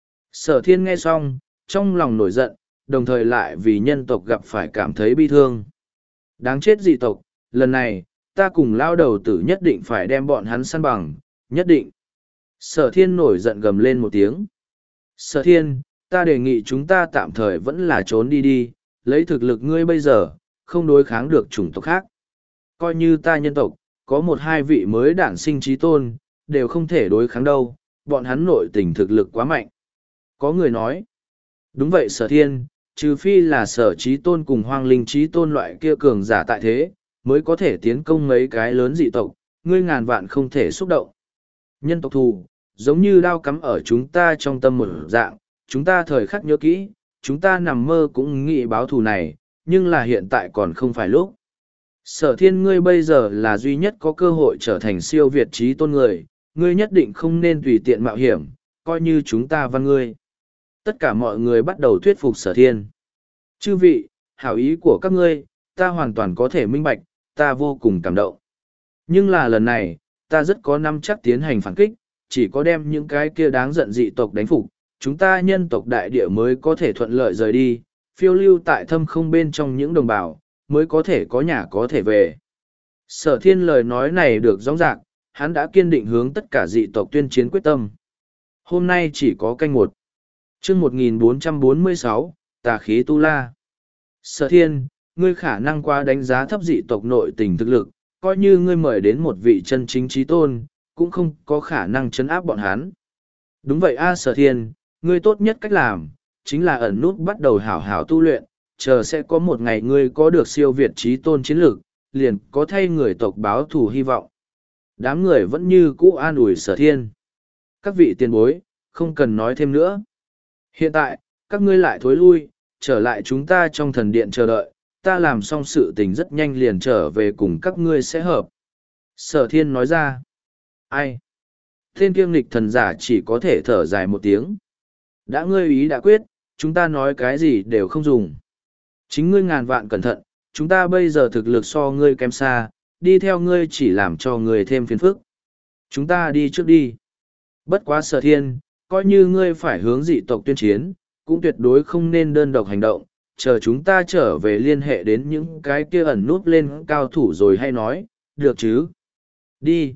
Sở Thiên nghe xong, trong lòng nổi giận, đồng thời lại vì nhân tộc gặp phải cảm thấy bi thương. Đáng chết dị tộc, lần này, ta cùng lao đầu tử nhất định phải đem bọn hắn săn bằng, nhất định. Sở Thiên nổi giận gầm lên một tiếng. Sở Thiên, ta đề nghị chúng ta tạm thời vẫn là trốn đi đi, lấy thực lực ngươi bây giờ, không đối kháng được chủng tộc khác. Coi như ta nhân tộc, có một hai vị mới đản sinh trí tôn, đều không thể đối kháng đâu, bọn hắn nội tình thực lực quá mạnh. Có người nói, đúng vậy Sở Thiên, trừ phi là Sở Trí Tôn cùng Hoang Linh Trí Tôn loại kia cường giả tại thế, mới có thể tiến công mấy cái lớn dị tộc, ngươi ngàn vạn không thể xúc động. Nhân tộc thù, giống như đao cắm ở chúng ta trong tâm một dạng, chúng ta thời khắc nhớ kỹ, chúng ta nằm mơ cũng nghĩ báo thù này, nhưng là hiện tại còn không phải lúc. Sở Thiên, ngươi bây giờ là duy nhất có cơ hội trở thành siêu việt trí tôn người, ngươi nhất định không nên tùy tiện mạo hiểm, coi như chúng ta văn ngươi. Tất cả mọi người bắt đầu thuyết phục Sở Thiên. Chư vị, hảo ý của các ngươi, ta hoàn toàn có thể minh bạch, ta vô cùng cảm động. Nhưng là lần này, ta rất có nắm chắc tiến hành phản kích, chỉ có đem những cái kia đáng giận dị tộc đánh phục, chúng ta nhân tộc đại địa mới có thể thuận lợi rời đi, phiêu lưu tại thâm không bên trong những đồng bào, mới có thể có nhà có thể về. Sở Thiên lời nói này được rõ ràng, hắn đã kiên định hướng tất cả dị tộc tuyên chiến quyết tâm. Hôm nay chỉ có canh một. Chương một nghìn bốn trăm bốn mươi sáu, Tà khí tu la. Sở Thiên, ngươi khả năng quá đánh giá thấp dị tộc nội tình thực lực, coi như ngươi mời đến một vị chân chính trí tôn, cũng không có khả năng chấn áp bọn hắn. Đúng vậy a Sở Thiên, ngươi tốt nhất cách làm, chính là ẩn nút bắt đầu hảo hảo tu luyện, chờ sẽ có một ngày ngươi có được siêu việt trí tôn chiến lược, liền có thay người tộc báo thù hy vọng. Đám người vẫn như cũ an ủi Sở Thiên. Các vị tiền bối, không cần nói thêm nữa. Hiện tại, các ngươi lại thối lui, trở lại chúng ta trong thần điện chờ đợi, ta làm xong sự tình rất nhanh liền trở về cùng các ngươi sẽ hợp. Sở Thiên nói ra. Ai? Tên kiêng nghịch thần giả chỉ có thể thở dài một tiếng. Đã ngươi ý đã quyết, chúng ta nói cái gì đều không dùng. Chính ngươi ngàn vạn cẩn thận, chúng ta bây giờ thực lực so ngươi kém xa, đi theo ngươi chỉ làm cho ngươi thêm phiền phức. Chúng ta đi trước đi. Bất quá Sở Thiên, coi như ngươi phải hướng dị tộc tuyên chiến, cũng tuyệt đối không nên đơn độc hành động, chờ chúng ta trở về liên hệ đến những cái kia ẩn núp lên cao thủ rồi hay nói, được chứ? Đi.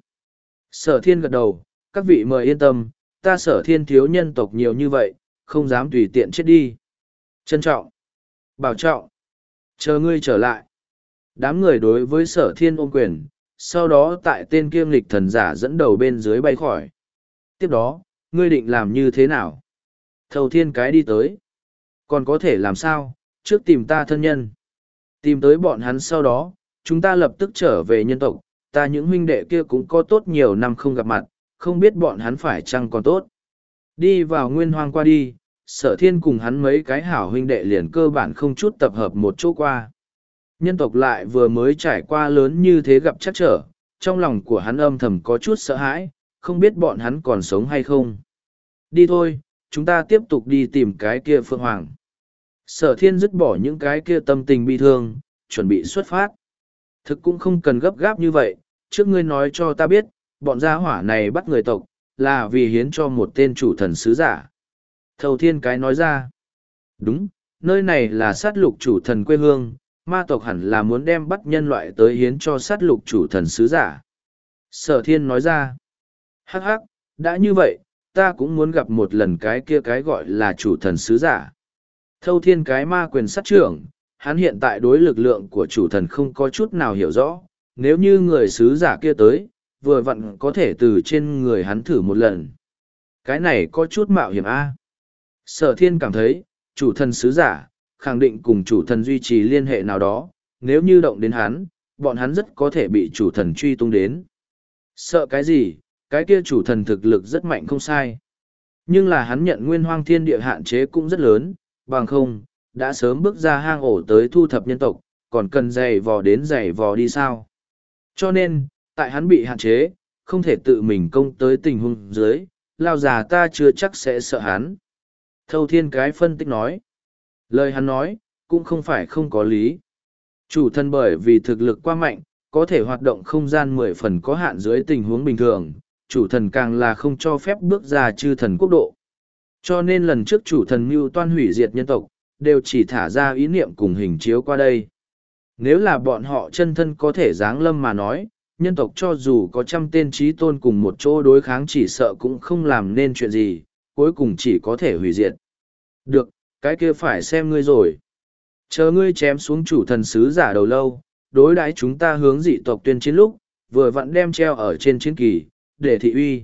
Sở Thiên gật đầu, các vị mời yên tâm, ta Sở Thiên thiếu nhân tộc nhiều như vậy, không dám tùy tiện chết đi. Trân trọng. Bảo trọng. Chờ ngươi trở lại. Đám người đối với Sở Thiên ôm quyền, sau đó tại tên kiêm lịch thần giả dẫn đầu bên dưới bay khỏi. Tiếp đó, ngươi định làm như thế nào? Thầu Thiên cái đi tới. Còn có thể làm sao, trước tìm ta thân nhân. Tìm tới bọn hắn sau đó, chúng ta lập tức trở về nhân tộc, ta những huynh đệ kia cũng có tốt nhiều năm không gặp mặt, không biết bọn hắn phải chăng còn tốt. Đi vào nguyên hoang qua đi, Sở Thiên cùng hắn mấy cái hảo huynh đệ liền cơ bản không chút tập hợp một chỗ qua. Nhân tộc lại vừa mới trải qua lớn như thế gặp chắc trở, trong lòng của hắn âm thầm có chút sợ hãi, không biết bọn hắn còn sống hay không. Đi thôi, chúng ta tiếp tục đi tìm cái kia Phượng Hoàng. Sở Thiên dứt bỏ những cái kia tâm tình bi thương, chuẩn bị xuất phát. Thực cũng không cần gấp gáp như vậy, trước ngươi nói cho ta biết, bọn gia hỏa này bắt người tộc, là vì hiến cho một tên chủ thần sứ giả. Thầu Thiên cái nói ra. Đúng, nơi này là sát lục chủ thần quê hương, ma tộc hẳn là muốn đem bắt nhân loại tới hiến cho sát lục chủ thần sứ giả. Sở Thiên nói ra. Hắc hắc, đã như vậy, ta cũng muốn gặp một lần cái kia cái gọi là chủ thần sứ giả. Thâu thiên cái ma quyền sát trưởng, hắn hiện tại đối lực lượng của chủ thần không có chút nào hiểu rõ, nếu như người sứ giả kia tới, vừa vặn có thể từ trên người hắn thử một lần. Cái này có chút mạo hiểm a. Sở thiên cảm thấy, chủ thần sứ giả, khẳng định cùng chủ thần duy trì liên hệ nào đó, nếu như động đến hắn, bọn hắn rất có thể bị chủ thần truy tung đến. Sợ cái gì, cái kia chủ thần thực lực rất mạnh không sai. Nhưng là hắn nhận nguyên hoang thiên địa hạn chế cũng rất lớn, bằng không, đã sớm bước ra hang ổ tới thu thập nhân tộc, còn cần giày vò đến giày vò đi sao. Cho nên, tại hắn bị hạn chế, không thể tự mình công tới tình huống dưới, lao già ta chưa chắc sẽ sợ hắn. Thâu thiên cái phân tích nói. Lời hắn nói, cũng không phải không có lý. Chủ thần bởi vì thực lực quá mạnh, có thể hoạt động không gian mười phần có hạn dưới tình huống bình thường, chủ thần càng là không cho phép bước ra chư thần quốc độ. Cho nên lần trước chủ thần mưu toan hủy diệt nhân tộc, đều chỉ thả ra ý niệm cùng hình chiếu qua đây. Nếu là bọn họ chân thân có thể giáng lâm mà nói, nhân tộc cho dù có trăm tên trí tôn cùng một chỗ đối kháng chỉ sợ cũng không làm nên chuyện gì, cuối cùng chỉ có thể hủy diệt. Được, cái kia phải xem ngươi rồi. Chờ ngươi chém xuống chủ thần sứ giả đầu lâu, đối đãi chúng ta hướng dị tộc tuyên chiến lúc, vừa vặn đem treo ở trên chiến kỳ, để thị uy.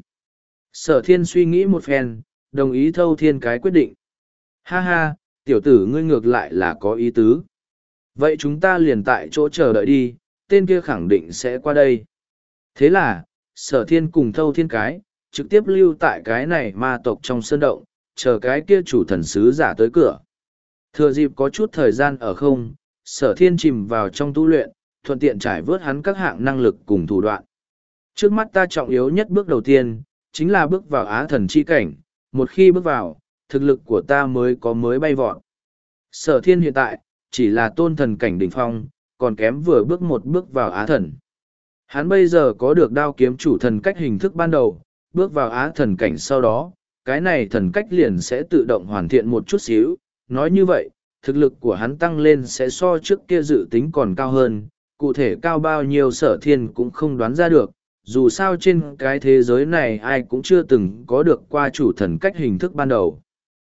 Sở thiên suy nghĩ một phen, đồng ý thâu thiên cái quyết định. Ha ha, tiểu tử ngươi ngược lại là có ý tứ. Vậy chúng ta liền tại chỗ chờ đợi đi, tên kia khẳng định sẽ qua đây. Thế là, sở thiên cùng thâu thiên cái, trực tiếp lưu tại cái này ma tộc trong sơn động, chờ cái kia chủ thần sứ giả tới cửa. Thừa dịp có chút thời gian ở không, sở thiên chìm vào trong tu luyện, thuận tiện trải vớt hắn các hạng năng lực cùng thủ đoạn. Trước mắt ta trọng yếu nhất bước đầu tiên, chính là bước vào á thần chi cảnh, một khi bước vào, thực lực của ta mới có mới bay vọt. Sở thiên hiện tại, chỉ là tôn thần cảnh đỉnh phong, còn kém vừa bước một bước vào á thần. Hắn bây giờ có được đao kiếm chủ thần cách hình thức ban đầu, bước vào á thần cảnh sau đó, cái này thần cách liền sẽ tự động hoàn thiện một chút xíu. Nói như vậy, thực lực của hắn tăng lên sẽ so trước kia dự tính còn cao hơn, cụ thể cao bao nhiêu sở thiên cũng không đoán ra được, dù sao trên cái thế giới này ai cũng chưa từng có được qua chủ thần cách hình thức ban đầu.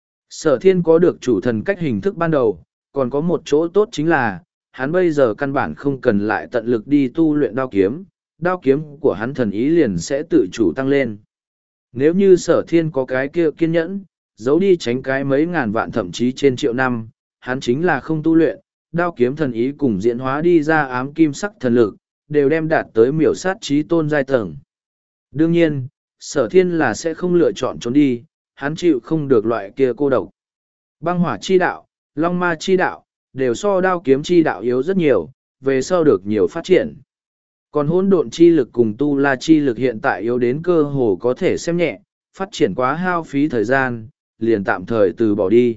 Sở thiên có được chủ thần cách hình thức ban đầu, còn có một chỗ tốt chính là, hắn bây giờ căn bản không cần lại tận lực đi tu luyện đao kiếm, đao kiếm của hắn thần ý liền sẽ tự chủ tăng lên. Nếu như sở thiên có cái kia kiên nhẫn, giấu đi tránh cái mấy ngàn vạn thậm chí trên triệu năm, hắn chính là không tu luyện, đao kiếm thần ý cùng diễn hóa đi ra ám kim sắc thần lực, đều đem đạt tới miểu sát trí tôn giai tầng. Đương nhiên, sở thiên là sẽ không lựa chọn trốn đi, hắn chịu không được loại kia cô độc. Băng hỏa chi đạo, long ma chi đạo, đều so đao kiếm chi đạo yếu rất nhiều, về sau được nhiều phát triển. Còn hỗn độn chi lực cùng tu la chi lực hiện tại yếu đến cơ hồ có thể xem nhẹ, phát triển quá hao phí thời gian, liền tạm thời từ bỏ đi.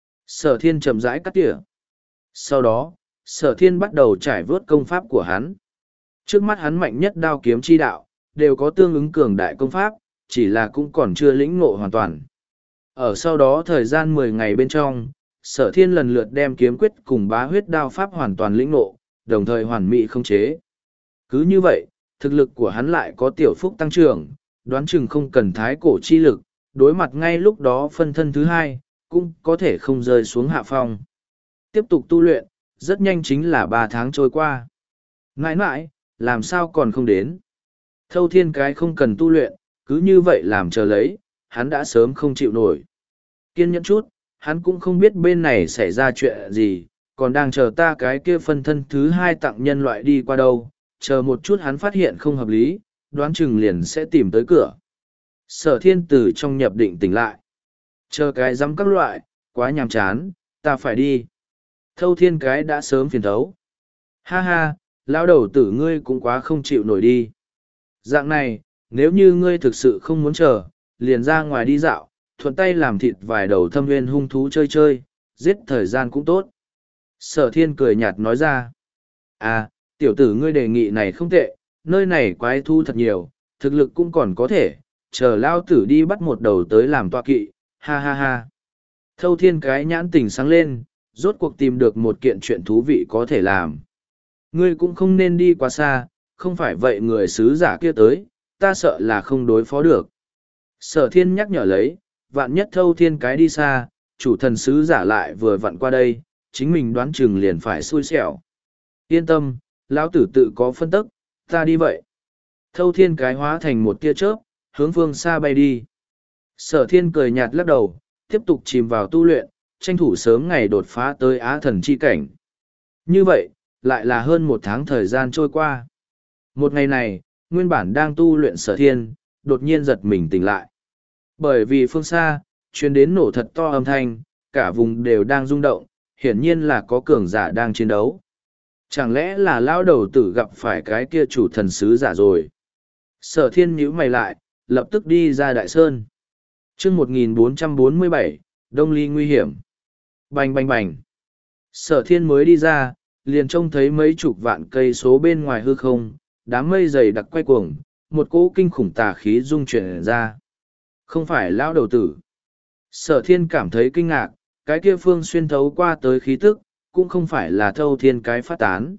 Sở thiên chậm rãi cắt tỉa. Sau đó, sở thiên bắt đầu trải vớt công pháp của hắn. Trước mắt hắn mạnh nhất đao kiếm chi đạo, đều có tương ứng cường đại công pháp, chỉ là cũng còn chưa lĩnh ngộ hoàn toàn. Ở sau đó thời gian mười ngày bên trong, sở thiên lần lượt đem kiếm quyết cùng bá huyết đao pháp hoàn toàn lĩnh ngộ, đồng thời hoàn mỹ không chế. Cứ như vậy, thực lực của hắn lại có tiểu phúc tăng trưởng, đoán chừng không cần thái cổ chi lực, đối mặt ngay lúc đó phân thân thứ hai, cũng có thể không rơi xuống hạ phong. Tiếp tục tu luyện, rất nhanh chính là ba tháng trôi qua. Ngãi ngãi, làm sao còn không đến? Thâu thiên cái không cần tu luyện, cứ như vậy làm chờ lấy, hắn đã sớm không chịu nổi. Kiên nhẫn chút, hắn cũng không biết bên này xảy ra chuyện gì, còn đang chờ ta cái kia phân thân thứ hai tặng nhân loại đi qua đâu, chờ một chút hắn phát hiện không hợp lý, đoán chừng liền sẽ tìm tới cửa. Sở thiên tử trong nhập định tỉnh lại. Chờ cái dám các loại, quá nhàm chán, ta phải đi. Thâu thiên cái đã sớm phiền thấu. Ha ha, lão đầu tử ngươi cũng quá không chịu nổi đi. Dạng này, nếu như ngươi thực sự không muốn chờ, liền ra ngoài đi dạo, thuận tay làm thịt vài đầu thâm nguyên hung thú chơi chơi, giết thời gian cũng tốt. Sở thiên cười nhạt nói ra. À, tiểu tử ngươi đề nghị này không tệ, nơi này quái thu thật nhiều, thực lực cũng còn có thể, chờ lao tử đi bắt một đầu tới làm tọa kỵ, ha ha ha. Thâu thiên cái nhãn tình sáng lên, rốt cuộc tìm được một kiện chuyện thú vị có thể làm. Ngươi cũng không nên đi quá xa, không phải vậy người sứ giả kia tới, ta sợ là không đối phó được. Sở thiên nhắc nhở lấy, vạn nhất thâu thiên cái đi xa, chủ thần sứ giả lại vừa vặn qua đây, chính mình đoán chừng liền phải xui xẻo. Yên tâm, lão tử tự có phân tức, ta đi vậy. Thâu thiên cái hóa thành một tia chớp, hướng phương xa bay đi. Sở thiên cười nhạt lắc đầu, tiếp tục chìm vào tu luyện, tranh thủ sớm ngày đột phá tới á thần chi cảnh. Như vậy, lại là hơn một tháng thời gian trôi qua. Một ngày này, nguyên bản đang tu luyện sở thiên, đột nhiên giật mình tỉnh lại. Bởi vì phương xa, truyền đến nổ thật to âm thanh, cả vùng đều đang rung động, hiển nhiên là có cường giả đang chiến đấu. Chẳng lẽ là lão đầu tử gặp phải cái kia chủ thần sứ giả rồi? Sở thiên nhíu mày lại, lập tức đi ra đại sơn. chương một nghìn bốn trăm bốn mươi bảy, Đông Ly nguy hiểm. Bành bành bành. Sở thiên mới đi ra, liền trông thấy mấy chục vạn cây số bên ngoài hư không, đám mây dày đặc quay cuồng, một cỗ kinh khủng tà khí rung chuyển ra. Không phải lão đầu tử. Sở thiên cảm thấy kinh ngạc, cái kia phương xuyên thấu qua tới khí tức, cũng không phải là thâu thiên cái phát tán.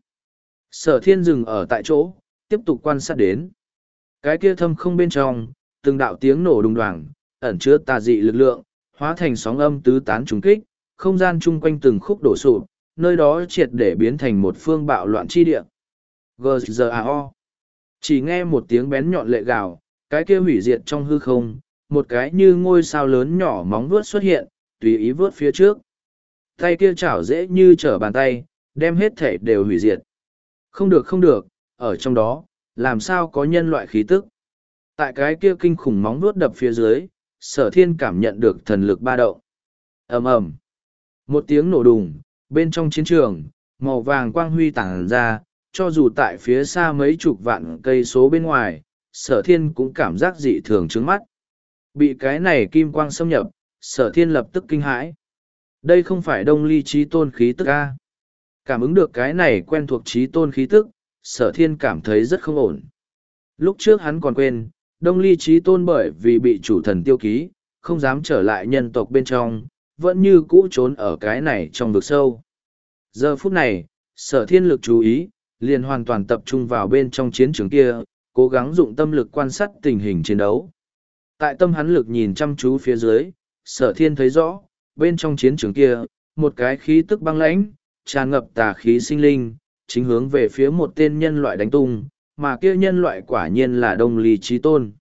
Sở thiên dừng ở tại chỗ, tiếp tục quan sát đến. Cái kia thâm không bên trong, từng đạo tiếng nổ đùng đoàng, ẩn chứa tà dị lực lượng, hóa thành sóng âm tứ tán trùng kích, không gian chung quanh từng khúc đổ sụp, nơi đó triệt để biến thành một phương bạo loạn chi địa. giê giê a o. Chỉ nghe một tiếng bén nhọn lệ gào, cái kia hủy diệt trong hư không, một cái như ngôi sao lớn nhỏ móng vuốt xuất hiện, tùy ý vuốt phía trước. Tay kia chảo dễ như trở bàn tay, đem hết thể đều hủy diệt. Không được không được, ở trong đó, làm sao có nhân loại khí tức. Tại cái kia kinh khủng móng vuốt đập phía dưới, sở thiên cảm nhận được thần lực ba động. ầm ầm, một tiếng nổ đùng, bên trong chiến trường, màu vàng quang huy tản ra, cho dù tại phía xa mấy chục vạn cây số bên ngoài, sở thiên cũng cảm giác dị thường trước mắt. Bị cái này kim quang xâm nhập, sở thiên lập tức kinh hãi. Đây không phải Đông Ly Chí Tôn khí tức a. Cảm ứng được cái này quen thuộc Chí Tôn khí tức, sở thiên cảm thấy rất không ổn. Lúc trước hắn còn quên, Đông Ly Chí Tôn bởi vì bị chủ thần tiêu ký, không dám trở lại nhân tộc bên trong, vẫn như cũ trốn ở cái này trong vực sâu. Giờ phút này, sở thiên lực chú ý, liền hoàn toàn tập trung vào bên trong chiến trường kia, cố gắng dụng tâm lực quan sát tình hình chiến đấu. Tại tâm hắn lực nhìn chăm chú phía dưới, sở thiên thấy rõ, bên trong chiến trường kia, một cái khí tức băng lãnh, tràn ngập tà khí sinh linh, chính hướng về phía một tên nhân loại đánh tung, mà kia nhân loại quả nhiên là Đông Ly Chí Tôn.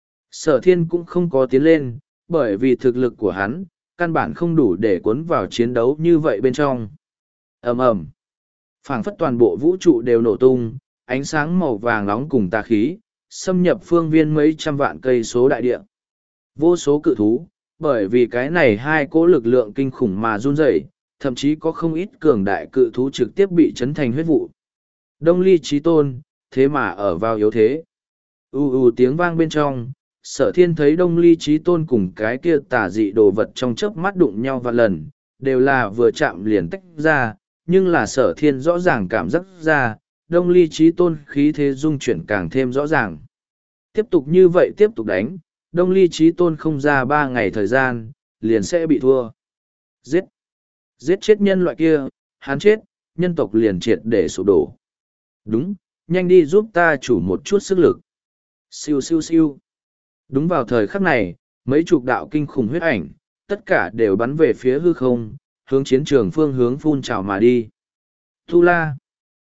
Sở thiên cũng không có tiến lên, bởi vì thực lực của hắn, căn bản không đủ để cuốn vào chiến đấu như vậy bên trong. ầm ầm, phảng phất toàn bộ vũ trụ đều nổ tung, ánh sáng màu vàng nóng cùng tà khí, xâm nhập phương viên mấy trăm vạn cây số đại địa. Vô số cự thú, bởi vì cái này hai cỗ lực lượng kinh khủng mà run rẩy, thậm chí có không ít cường đại cự thú trực tiếp bị chấn thành huyết vụ. Đông Ly Chí Tôn, thế mà ở vào yếu thế. U u tiếng vang bên trong, sở thiên thấy Đông Ly Chí Tôn cùng cái kia tà dị đồ vật trong chớp mắt đụng nhau vạn lần, đều là vừa chạm liền tách ra, nhưng là sở thiên rõ ràng cảm giác ra, Đông Ly Chí Tôn khí thế dung chuyển càng thêm rõ ràng. Tiếp tục như vậy tiếp tục đánh, Đông Ly Chí Tôn không ra ba ngày thời gian, liền sẽ bị thua. Giết! Giết chết nhân loại kia, hắn chết, nhân tộc liền triệt để sụp đổ. Đúng, nhanh đi giúp ta chủ một chút sức lực. Siêu siêu siêu. Đúng vào thời khắc này, mấy chục đạo kinh khủng huyết ảnh, tất cả đều bắn về phía hư không, hướng chiến trường phương hướng phun trào mà đi. Tu La.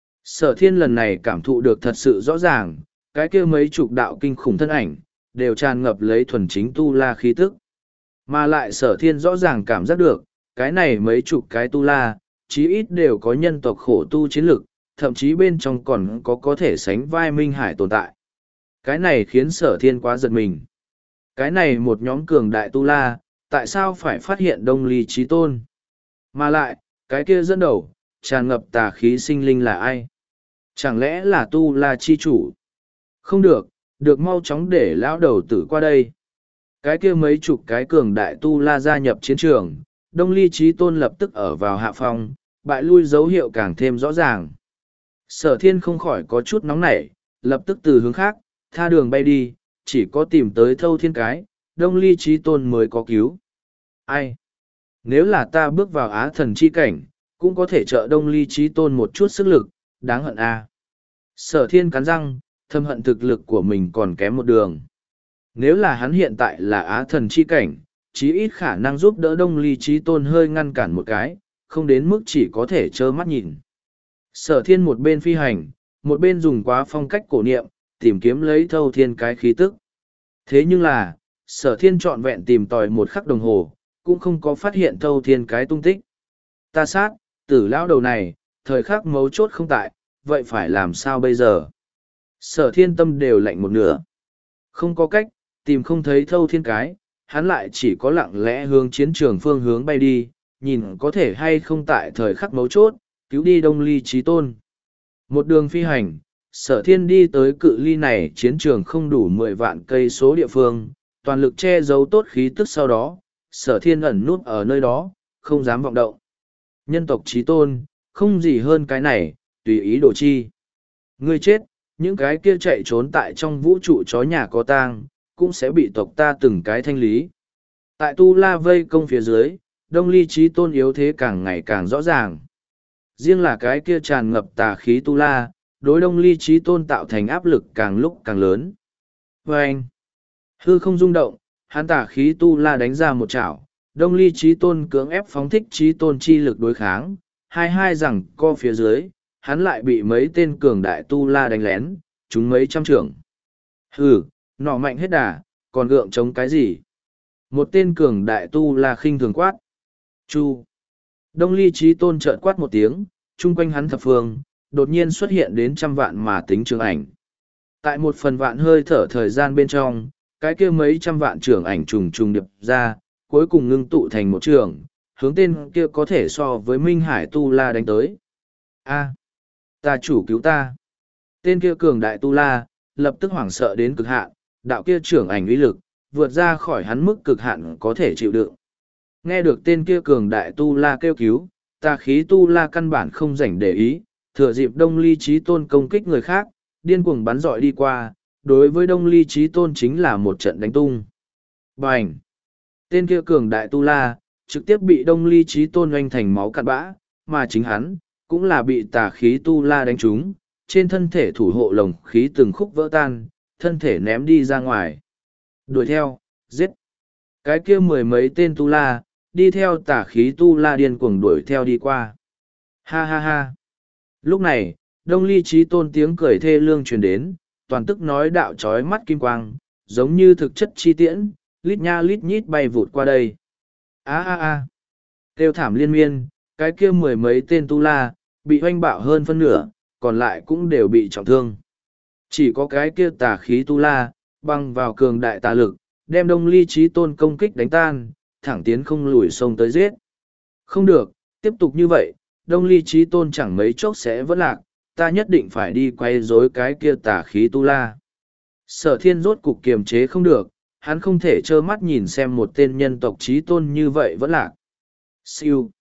Sở thiên lần này cảm thụ được thật sự rõ ràng, cái kia mấy chục đạo kinh khủng thân ảnh, đều tràn ngập lấy thuần chính Tu La khí tức. Mà lại sở thiên rõ ràng cảm giác được, cái này mấy chục cái Tu La, chí ít đều có nhân tộc khổ tu chiến lực, thậm chí bên trong còn có có thể sánh vai Minh Hải tồn tại. Cái này khiến sở thiên quá giật mình. Cái này một nhóm cường đại Tu La, tại sao phải phát hiện Đông Ly Chí Tôn? Mà lại, cái kia dẫn đầu, tràn ngập tà khí sinh linh là ai? Chẳng lẽ là Tu La chi chủ? Không được, được mau chóng để lão đầu tử qua đây. Cái kia mấy chục cái cường đại Tu La gia nhập chiến trường, Đông Ly Chí Tôn lập tức ở vào hạ phong, bại lui dấu hiệu càng thêm rõ ràng. Sở thiên không khỏi có chút nóng nảy, lập tức từ hướng khác, tha đường bay đi, chỉ có tìm tới thâu thiên cái, Đông Ly Chí Tôn mới có cứu. Ai? Nếu là ta bước vào á thần chi cảnh, cũng có thể trợ Đông Ly Chí Tôn một chút sức lực, đáng hận a. Sở thiên cắn răng, Thâm hận thực lực của mình còn kém một đường. Nếu là hắn hiện tại là á thần chi cảnh, chí ít khả năng giúp đỡ Đông Ly Chí Tôn hơi ngăn cản một cái, không đến mức chỉ có thể trơ mắt nhìn. Sở thiên một bên phi hành, một bên dùng quá phong cách cổ niệm, tìm kiếm lấy thâu thiên cái khí tức. Thế nhưng là, sở thiên trọn vẹn tìm tòi một khắc đồng hồ, cũng không có phát hiện thâu thiên cái tung tích. Ta sát, tử lão đầu này, thời khắc mấu chốt không tại, vậy phải làm sao bây giờ? Sở thiên tâm đều lạnh một nửa. Không có cách, tìm không thấy thâu thiên cái, hắn lại chỉ có lặng lẽ hướng chiến trường phương hướng bay đi, nhìn có thể hay không tại thời khắc mấu chốt, cứu đi Đông Ly Chí Tôn. Một đường phi hành, sở thiên đi tới cự ly này chiến trường không đủ mười vạn cây số địa phương, toàn lực che giấu tốt khí tức sau đó, sở thiên ẩn nút ở nơi đó, không dám vọng động. Nhân tộc Chí Tôn, không gì hơn cái này, tùy ý đồ chi. Ngươi chết, những cái kia chạy trốn tại trong vũ trụ chó nhà có tang, cũng sẽ bị tộc ta từng cái thanh lý. Tại Tu La vây công phía dưới, Đông Ly Chí Tôn yếu thế càng ngày càng rõ ràng. Riêng là cái kia tràn ngập tà khí Tu La, đối Đông Ly Chí Tôn tạo thành áp lực càng lúc càng lớn. Và anh, hư không rung động, hắn tà khí Tu La đánh ra một chảo, Đông Ly Chí Tôn cưỡng ép phóng thích Chí Tôn chi lực đối kháng, hai hai rằng co phía dưới, hắn lại bị mấy tên cường đại Tu La đánh lén, chúng mấy trăm trưởng. Hừ, nọ mạnh hết đà, còn gượng chống cái gì? Một tên cường đại Tu La khinh thường quát. Chu. Đông Ly Chí Tôn chợt quát một tiếng, chung quanh hắn thập phương, đột nhiên xuất hiện đến trăm vạn mà tính trường ảnh. Tại một phần vạn hơi thở thời gian bên trong, cái kia mấy trăm vạn trưởng ảnh trùng trùng điệp ra, cuối cùng ngưng tụ thành một trường, hướng tên kia có thể so với Minh Hải Tu La đánh tới. A, ta chủ cứu ta. Tên kia cường đại Tu La, lập tức hoảng sợ đến cực hạn, đạo kia trưởng ảnh uy lực, vượt ra khỏi hắn mức cực hạn có thể chịu đựng. Nghe được tên kia cường đại Tu La kêu cứu, tà khí Tu La căn bản không rảnh để ý, thừa dịp Đông Ly Chí Tôn công kích người khác, điên cuồng bắn dọi đi qua, đối với Đông Ly Chí Tôn chính là một trận đánh tung. Bành! Tên kia cường đại Tu La, trực tiếp bị Đông Ly Chí Tôn oanh thành máu cặn bã, mà chính hắn, cũng là bị tà khí Tu La đánh trúng, trên thân thể thủ hộ lồng khí từng khúc vỡ tan, thân thể ném đi ra ngoài. Đuổi theo, giết! Cái kia mười mấy tên Tu La, đi theo tà khí Tu La điên cuồng đuổi theo đi qua. Ha ha ha! Lúc này, Đông Ly Chí Tôn tiếng cười thê lương truyền đến, toàn tức nói đạo trói mắt kim quang, giống như thực chất chi tiễn, lít nha lít nhít bay vụt qua đây. Á á á! Kêu thảm liên miên, cái kia mười mấy tên Tu La, bị hoanh bạo hơn phân nửa, còn lại cũng đều bị trọng thương. Chỉ có cái kia tà khí Tu La, băng vào cường đại tà lực, đem Đông Ly Chí Tôn công kích đánh tan, thẳng tiến không lùi sông tới giết. Không được, tiếp tục như vậy, Đông Ly Chí Tôn chẳng mấy chốc sẽ vỡ lạc, ta nhất định phải đi quay rối cái kia tà khí Tu La. Sở thiên rốt cục kiềm chế không được, hắn không thể trơ mắt nhìn xem một tên nhân tộc Chí Tôn như vậy vỡ lạc. Siêu.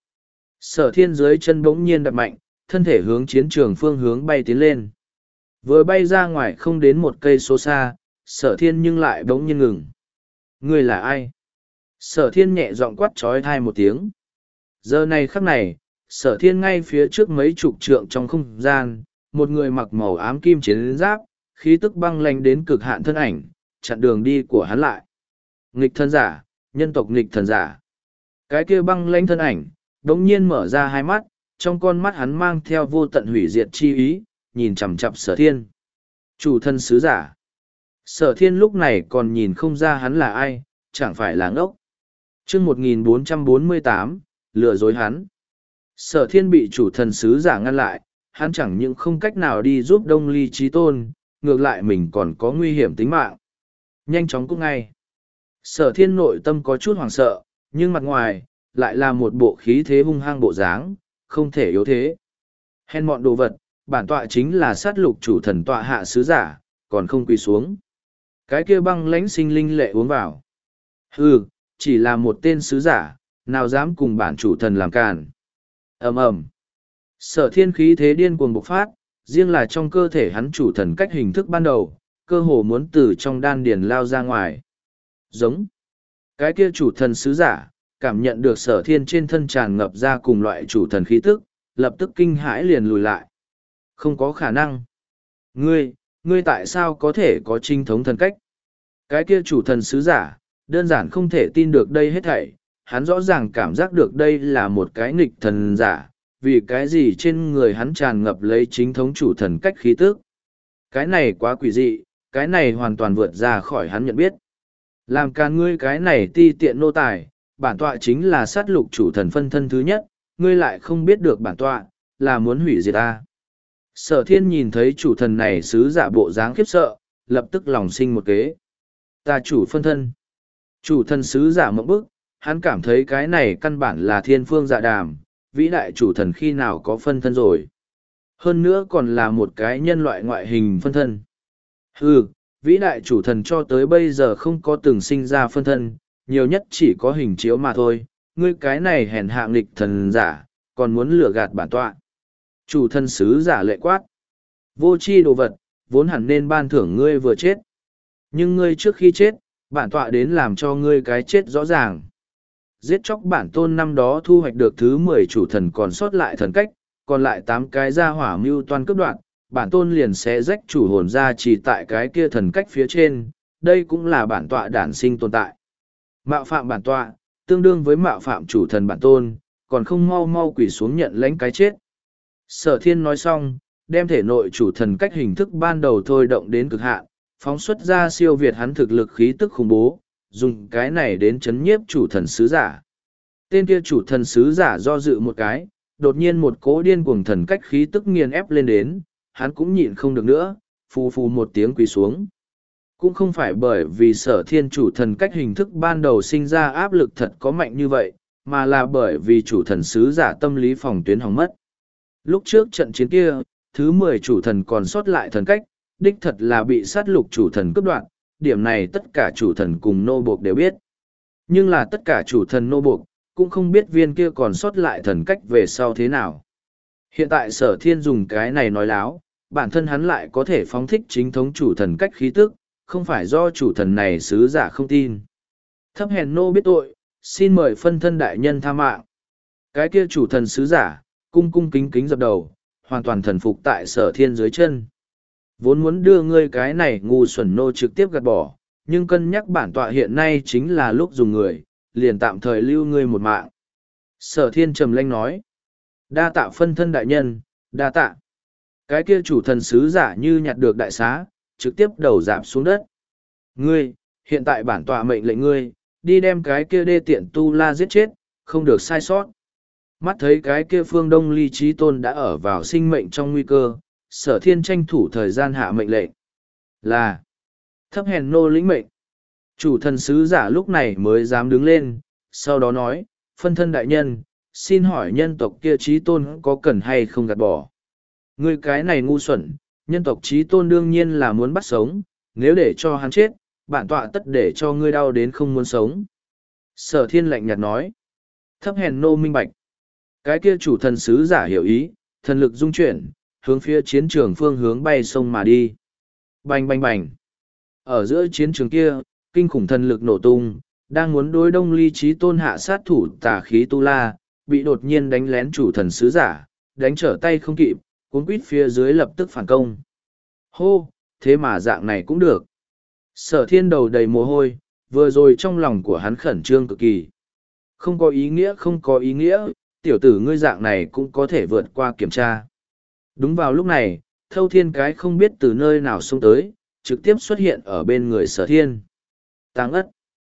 Sở thiên dưới chân bỗng nhiên đập mạnh, thân thể hướng chiến trường phương hướng bay tiến lên. Vừa bay ra ngoài không đến một cây số xa, sở thiên nhưng lại bỗng nhiên ngừng. Ngươi là ai? Sở thiên nhẹ giọng quát trói thai một tiếng. Giờ này khắc này, sở thiên ngay phía trước mấy chục trượng trong không gian, một người mặc màu ám kim chiến giáp, khí tức băng lanh đến cực hạn thân ảnh, chặn đường đi của hắn lại. Nghịch thần giả, nhân tộc nghịch thần giả. Cái kia băng lanh thân ảnh, đống nhiên mở ra hai mắt, trong con mắt hắn mang theo vô tận hủy diệt chi ý, nhìn chằm chằm sở thiên. Chủ thân sứ giả. Sở thiên lúc này còn nhìn không ra hắn là ai, chẳng phải là ngốc. chương một nghìn bốn trăm bốn mươi tám, lừa dối hắn. Sở thiên bị chủ thần sứ giả ngăn lại, hắn chẳng những không cách nào đi giúp Đông Ly Chí Tôn, ngược lại mình còn có nguy hiểm tính mạng. Nhanh chóng cút ngay. Sở thiên nội tâm có chút hoảng sợ, nhưng mặt ngoài, lại là một bộ khí thế hung hăng bộ dáng, không thể yếu thế. Hèn mọn đồ vật, bản tọa chính là sát lục chủ thần tọa hạ sứ giả, còn không quỳ xuống. Cái kia băng lãnh sinh linh lệ uống vào. Hừ, chỉ là một tên sứ giả, nào dám cùng bản chủ thần làm càn. Ầm ầm. Sở thiên khí thế điên cuồng bộc phát, riêng là trong cơ thể hắn chủ thần cách hình thức ban đầu, cơ hồ muốn từ trong đan điền lao ra ngoài. Giống. Cái kia chủ thần sứ giả, cảm nhận được sở thiên trên thân tràn ngập ra cùng loại chủ thần khí tức, lập tức kinh hãi liền lùi lại. Không có khả năng. Ngươi, ngươi tại sao có thể có chính thống thần cách? Cái kia chủ thần sứ giả, đơn giản không thể tin được đây hết thảy, hắn rõ ràng cảm giác được đây là một cái nghịch thần giả, vì cái gì trên người hắn tràn ngập lấy chính thống chủ thần cách khí tức. Cái này quá quỷ dị, cái này hoàn toàn vượt ra khỏi hắn nhận biết. Làm càn ngươi cái này ti tiện nô tài, bản tọa chính là sát lục chủ thần phân thân thứ nhất, ngươi lại không biết được bản tọa, là muốn hủy diệt ta. Sở thiên nhìn thấy chủ thần này sứ giả bộ dáng khiếp sợ, lập tức lòng sinh một kế. Ta chủ phân thân. Chủ thần sứ giả mộng bức, hắn cảm thấy cái này căn bản là thiên phương dạ đàm, vĩ đại chủ thần khi nào có phân thân rồi. Hơn nữa còn là một cái nhân loại ngoại hình phân thân. Ừ, vĩ đại chủ thần cho tới bây giờ không có từng sinh ra phân thân, nhiều nhất chỉ có hình chiếu mà thôi, ngươi cái này hèn hạ nghịch thần giả, còn muốn lừa gạt bản tọa. Chủ thần sứ giả lệ quát. Vô tri đồ vật, vốn hẳn nên ban thưởng ngươi vừa chết. Nhưng ngươi trước khi chết, bản tọa đến làm cho ngươi cái chết rõ ràng. Giết chóc bản tôn năm đó thu hoạch được thứ mười chủ thần còn sót lại thần cách, còn lại tám cái ra hỏa mưu toan cướp đoạt, bản tôn liền sẽ rách chủ hồn ra chỉ tại cái kia thần cách phía trên, đây cũng là bản tọa đản sinh tồn tại. Mạo phạm bản tọa, tương đương với mạo phạm chủ thần bản tôn, còn không mau mau quỳ xuống nhận lãnh cái chết. Sở thiên nói xong, đem thể nội chủ thần cách hình thức ban đầu thôi động đến cực hạn, phóng xuất ra siêu việt hắn thực lực khí tức khủng bố, dùng cái này đến chấn nhiếp chủ thần sứ giả. Tên kia chủ thần sứ giả do dự một cái, đột nhiên một cỗ điên cuồng thần cách khí tức nghiền ép lên đến, hắn cũng nhịn không được nữa, phù phù một tiếng quỳ xuống. Cũng không phải bởi vì sở thiên chủ thần cách hình thức ban đầu sinh ra áp lực thật có mạnh như vậy, mà là bởi vì chủ thần sứ giả tâm lý phòng tuyến hỏng mất. Lúc trước trận chiến kia, thứ mười chủ thần còn sót lại thần cách, đích thật là bị sát lục chủ thần cướp đoạt, điểm này tất cả chủ thần cùng nô buộc đều biết. Nhưng là tất cả chủ thần nô buộc, cũng không biết viên kia còn sót lại thần cách về sau thế nào. Hiện tại sở thiên dùng cái này nói láo, bản thân hắn lại có thể phóng thích chính thống chủ thần cách khí tức, không phải do chủ thần này sứ giả không tin. Thấp hèn nô biết tội, xin mời phân thân đại nhân tha mạng. Cái kia chủ thần sứ giả, cung cung kính kính dập đầu, hoàn toàn thần phục tại sở thiên dưới chân. Vốn muốn đưa ngươi cái này ngu xuẩn nô trực tiếp gạt bỏ, nhưng cân nhắc bản tọa hiện nay chính là lúc dùng người, liền tạm thời lưu ngươi một mạng. Sở thiên trầm lanh nói. Đa tạ phân thân đại nhân, đa tạ. Cái kia chủ thần sứ giả như nhặt được đại xá, trực tiếp đầu dạp xuống đất. Ngươi, hiện tại bản tọa mệnh lệnh ngươi, đi đem cái kia đê tiện tu la giết chết, không được sai sót. Mắt thấy cái kia phương đông ly trí tôn đã ở vào sinh mệnh trong nguy cơ, sở thiên tranh thủ thời gian hạ mệnh lệnh. Là thấp hèn nô lĩnh mệnh. Chủ thần sứ giả lúc này mới dám đứng lên, sau đó nói, phân thân đại nhân, xin hỏi nhân tộc kia trí tôn có cần hay không gạt bỏ. Ngươi cái này ngu xuẩn, nhân tộc trí tôn đương nhiên là muốn bắt sống, nếu để cho hắn chết, bản tọa tất để cho ngươi đau đến không muốn sống. Sở thiên lạnh nhạt nói, thấp hèn nô minh bạch. Cái kia chủ thần sứ giả hiểu ý, thần lực dung chuyển, hướng phía chiến trường phương hướng bay sông mà đi. Bành bành bành. Ở giữa chiến trường kia, kinh khủng thần lực nổ tung, đang muốn đối đông ly trí tôn hạ sát thủ tà khí tu la, bị đột nhiên đánh lén chủ thần sứ giả, đánh trở tay không kịp, cuốn quýt phía dưới lập tức phản công. Hô, thế mà dạng này cũng được. Sở thiên đầu đầy mồ hôi, vừa rồi trong lòng của hắn khẩn trương cực kỳ. Không có ý nghĩa không có ý nghĩa, tiểu tử ngươi dạng này cũng có thể vượt qua kiểm tra. Đúng vào lúc này, thâu thiên cái không biết từ nơi nào xông tới, trực tiếp xuất hiện ở bên người sở thiên. Táng ất.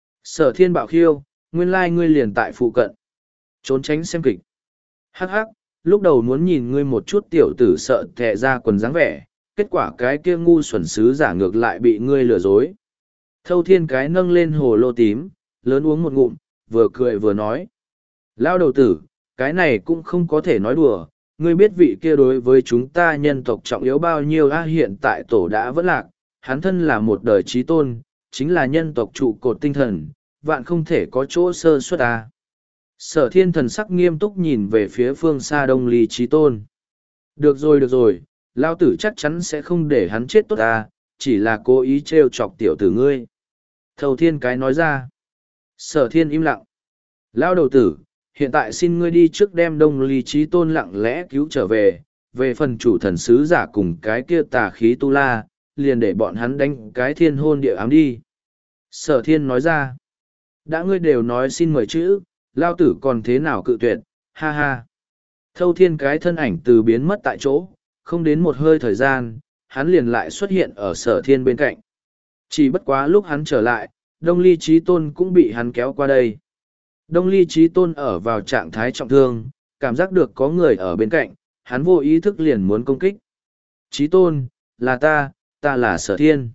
Sở thiên bạo khiêu, nguyên lai ngươi liền tại phụ cận. Trốn tránh xem kịch. Hắc hắc, lúc đầu muốn nhìn ngươi một chút tiểu tử sợ thẹ ra quần dáng vẻ, kết quả cái kia ngu xuẩn sứ giả ngược lại bị ngươi lừa dối. Thâu thiên cái nâng lên hồ lô tím, lớn uống một ngụm, vừa cười vừa nói. Lao đầu tử, cái này cũng không có thể nói đùa, ngươi biết vị kia đối với chúng ta nhân tộc trọng yếu bao nhiêu a hiện tại tổ đã vẫn lạc, hắn thân là một đời trí tôn, chính là nhân tộc trụ cột tinh thần, vạn không thể có chỗ sơ suất a. Sở thiên thần sắc nghiêm túc nhìn về phía phương xa đông ly trí tôn. Được rồi được rồi, lao tử chắc chắn sẽ không để hắn chết tốt a, chỉ là cố ý trêu chọc tiểu tử ngươi. Thâu thiên cái nói ra. Sở thiên im lặng. Lao đầu tử, hiện tại xin ngươi đi trước đem đông ly trí tôn lặng lẽ cứu trở về, về phần chủ thần sứ giả cùng cái kia tà khí tu la, liền để bọn hắn đánh cái thiên hôn địa ám đi. Sở thiên nói ra, đã ngươi đều nói xin mời chữ, lao tử còn thế nào cự tuyệt, ha ha. Thâu thiên cái thân ảnh từ biến mất tại chỗ, không đến một hơi thời gian, hắn liền lại xuất hiện ở sở thiên bên cạnh. Chỉ bất quá lúc hắn trở lại, Đông Ly Chí Tôn cũng bị hắn kéo qua đây. Đông Ly Chí Tôn ở vào trạng thái trọng thương, cảm giác được có người ở bên cạnh, hắn vô ý thức liền muốn công kích. Chí Tôn, là ta, ta là Sở Thiên.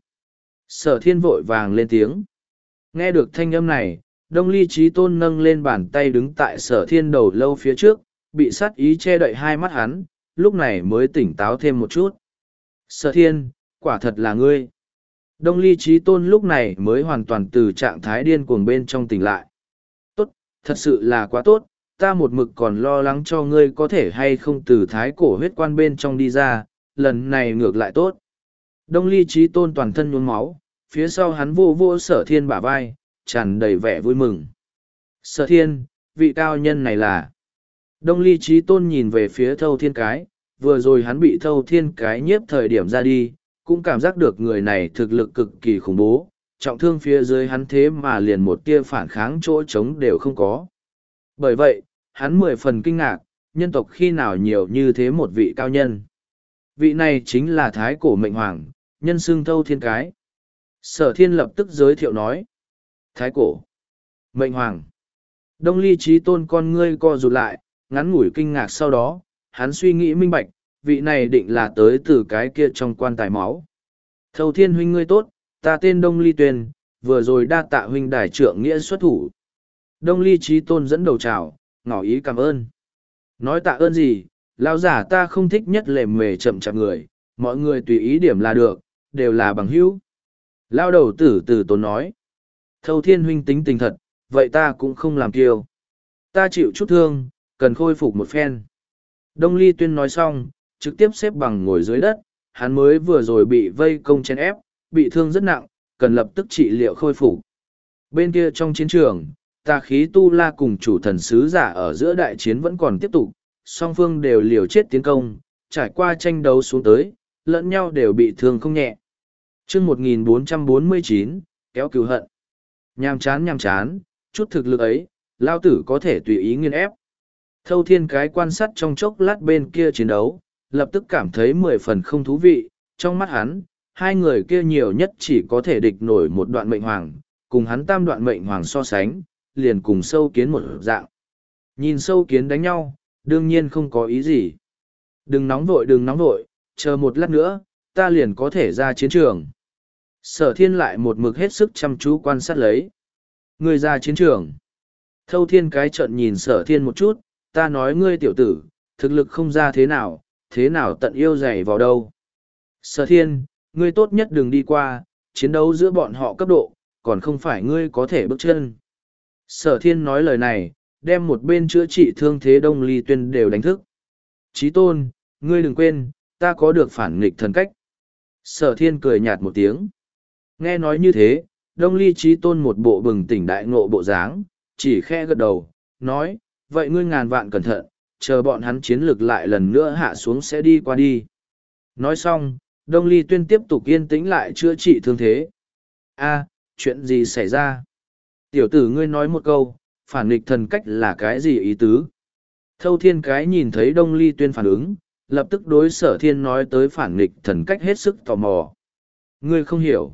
Sở Thiên vội vàng lên tiếng. Nghe được thanh âm này, Đông Ly Chí Tôn nâng lên bàn tay đứng tại Sở Thiên đầu lâu phía trước, bị sát ý che đậy hai mắt hắn, lúc này mới tỉnh táo thêm một chút. Sở Thiên, quả thật là ngươi. Đông Ly Chí Tôn lúc này mới hoàn toàn từ trạng thái điên cuồng bên trong tỉnh lại. Tốt, thật sự là quá tốt, ta một mực còn lo lắng cho ngươi có thể hay không từ thái cổ huyết quan bên trong đi ra, lần này ngược lại tốt. Đông Ly Chí Tôn toàn thân nhuốm máu, phía sau hắn vô vô Sở Thiên bả vai, tràn đầy vẻ vui mừng. Sở Thiên, vị cao nhân này là... Đông Ly Chí Tôn nhìn về phía Thâu Thiên Cái, vừa rồi hắn bị Thâu Thiên Cái nhiếp thời điểm ra đi, cũng cảm giác được người này thực lực cực kỳ khủng bố, trọng thương phía dưới hắn thế mà liền một tia phản kháng chỗ trống đều không có. Bởi vậy, hắn mười phần kinh ngạc, nhân tộc khi nào nhiều như thế một vị cao nhân. Vị này chính là Thái Cổ Mệnh Hoàng, nhân xưng Thâu Thiên Cái. Sở Thiên lập tức giới thiệu nói. Thái Cổ Mệnh Hoàng. Đông Ly Chí Tôn con ngươi co rụt lại, ngắn ngủi kinh ngạc sau đó, hắn suy nghĩ minh bạch, vị này định là tới từ cái kia trong quan tài máu. Thâu Thiên huynh ngươi tốt, ta tên Đông Ly Tuyền, vừa rồi đa tạ huynh đài trượng nghĩa xuất thủ. Đông Ly Chí Tôn dẫn đầu chào, ngỏ ý cảm ơn. Nói tạ ơn gì, lão giả ta không thích nhất lề mề chậm chạp người, mọi người tùy ý điểm là được, đều là bằng hữu. Lao đầu tử từ tốn nói. Thâu Thiên huynh tính tình thật, vậy ta cũng không làm kiêu. Ta chịu chút thương, cần khôi phục một phen. Đông Ly Tuyên nói xong, trực tiếp xếp bằng ngồi dưới đất, hắn mới vừa rồi bị vây công chen ép, bị thương rất nặng, cần lập tức trị liệu khôi phục. Bên kia trong chiến trường, tà khí tu la cùng chủ thần sứ giả ở giữa đại chiến vẫn còn tiếp tục, song phương đều liều chết tiến công, trải qua tranh đấu xuống tới, lẫn nhau đều bị thương không nhẹ. chương một nghìn bốn trăm bốn mươi chín, kéo cừu hận. Nhàm chán nhàm chán, chút thực lực ấy, lao tử có thể tùy ý nghiên ép. Thâu Thiên Cái quan sát trong chốc lát bên kia chiến đấu, lập tức cảm thấy mười phần không thú vị, trong mắt hắn, hai người kia nhiều nhất chỉ có thể địch nổi một đoạn mệnh hoàng, cùng hắn tam đoạn mệnh hoàng so sánh, liền cùng sâu kiến một dạng. Nhìn sâu kiến đánh nhau, đương nhiên không có ý gì. Đừng nóng vội đừng nóng vội, chờ một lát nữa, ta liền có thể ra chiến trường. Sở Thiên lại một mực hết sức chăm chú quan sát lấy. Người ra chiến trường. Thâu Thiên Cái trợn nhìn Sở Thiên một chút, ta nói ngươi tiểu tử, thực lực không ra thế nào, thế nào tận yêu dày vào đâu. Sở Thiên, ngươi tốt nhất đừng đi qua, chiến đấu giữa bọn họ cấp độ, còn không phải ngươi có thể bước chân. Sở Thiên nói lời này, đem một bên chữa trị thương thế Đông Ly Tuyên đều đánh thức. Chí Tôn, ngươi đừng quên, ta có được phản nghịch thần cách. Sở Thiên cười nhạt một tiếng. Nghe nói như thế, Đông Ly Chí Tôn một bộ bừng tỉnh đại ngộ bộ dáng, chỉ khe gật đầu, nói, vậy ngươi ngàn vạn cẩn thận, chờ bọn hắn chiến lược lại lần nữa hạ xuống sẽ đi qua đi. Nói xong, Đông Ly Tuyên tiếp tục yên tĩnh lại chữa trị thương thế. A, chuyện gì xảy ra? Tiểu tử ngươi nói một câu, phản nghịch thần cách là cái gì ý tứ? Thâu Thiên Cái nhìn thấy Đông Ly Tuyên phản ứng, lập tức đối Sở Thiên nói tới phản nghịch thần cách hết sức tò mò. Ngươi không hiểu.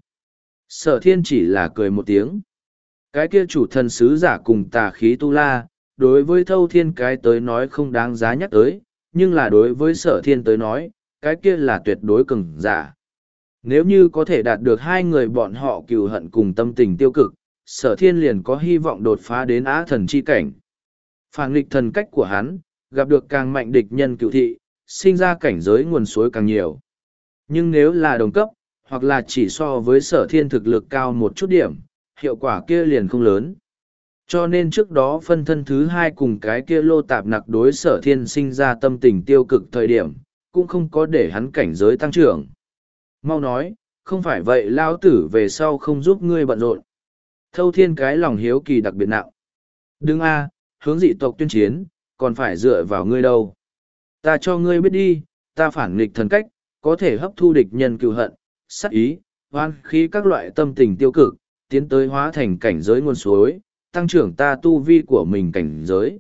Sở Thiên chỉ là cười một tiếng. Cái kia chủ thần sứ giả cùng tà khí tu la, đối với Thâu Thiên Cái tới nói không đáng giá nhắc tới, nhưng là đối với Sở Thiên tới nói, cái kia là tuyệt đối cường giả. Nếu như có thể đạt được hai người bọn họ cừu hận cùng tâm tình tiêu cực, Sở Thiên liền có hy vọng đột phá đến á thần chi cảnh. Phản nghịch thần cách của hắn, gặp được càng mạnh địch nhân cựu thị, sinh ra cảnh giới nguồn suối càng nhiều. Nhưng nếu là đồng cấp, hoặc là chỉ so với Sở Thiên thực lực cao một chút điểm, hiệu quả kia liền không lớn. Cho nên trước đó phân thân thứ hai cùng cái kia lô tạp nặc đối Sở Thiên sinh ra tâm tình tiêu cực thời điểm, cũng không có để hắn cảnh giới tăng trưởng. Mau nói, không phải vậy lao tử về sau không giúp ngươi bận rộn. Thâu Thiên Cái lòng hiếu kỳ đặc biệt nặng. Đừng a, hướng dị tộc tuyên chiến, còn phải dựa vào ngươi đâu. Ta cho ngươi biết đi, ta phản nghịch thần cách, có thể hấp thu địch nhân cừu hận, sát ý, hoan khí các loại tâm tình tiêu cực, tiến tới hóa thành cảnh giới nguồn suối, tăng trưởng ta tu vi của mình cảnh giới.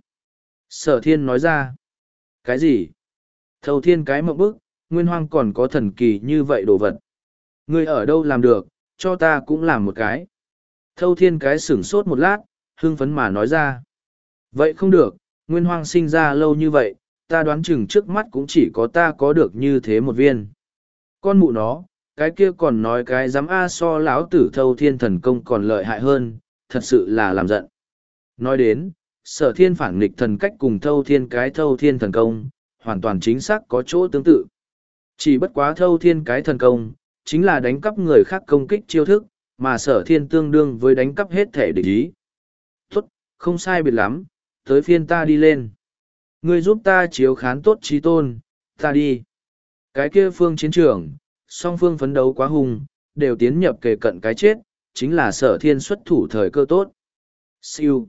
Sở thiên nói ra. Cái gì? Thâu thiên cái mộng bức, Nguyên Hoang còn có thần kỳ như vậy đồ vật. Ngươi ở đâu làm được, cho ta cũng làm một cái. Thâu thiên cái sửng sốt một lát, hưng phấn mà nói ra. Vậy không được, Nguyên Hoang sinh ra lâu như vậy, ta đoán chừng trước mắt cũng chỉ có ta có được như thế một viên. Con mụ nó, cái kia còn nói cái dám a so lão tử thâu thiên thần công còn lợi hại hơn, thật sự là làm giận. Nói đến, sở thiên phản nghịch thần cách cùng thâu thiên cái thâu thiên thần công, hoàn toàn chính xác có chỗ tương tự. Chỉ bất quá thâu thiên cái thần công, chính là đánh cắp người khác công kích chiêu thức, mà sở thiên tương đương với đánh cắp hết thể địch ý. Tốt, không sai biệt lắm, tới phiên ta đi lên. Ngươi giúp ta chiếu khán tốt trí tôn, ta đi. Cái kia phương chiến trường, song phương phấn đấu quá hung, đều tiến nhập kề cận cái chết, chính là sở thiên xuất thủ thời cơ tốt. Siêu.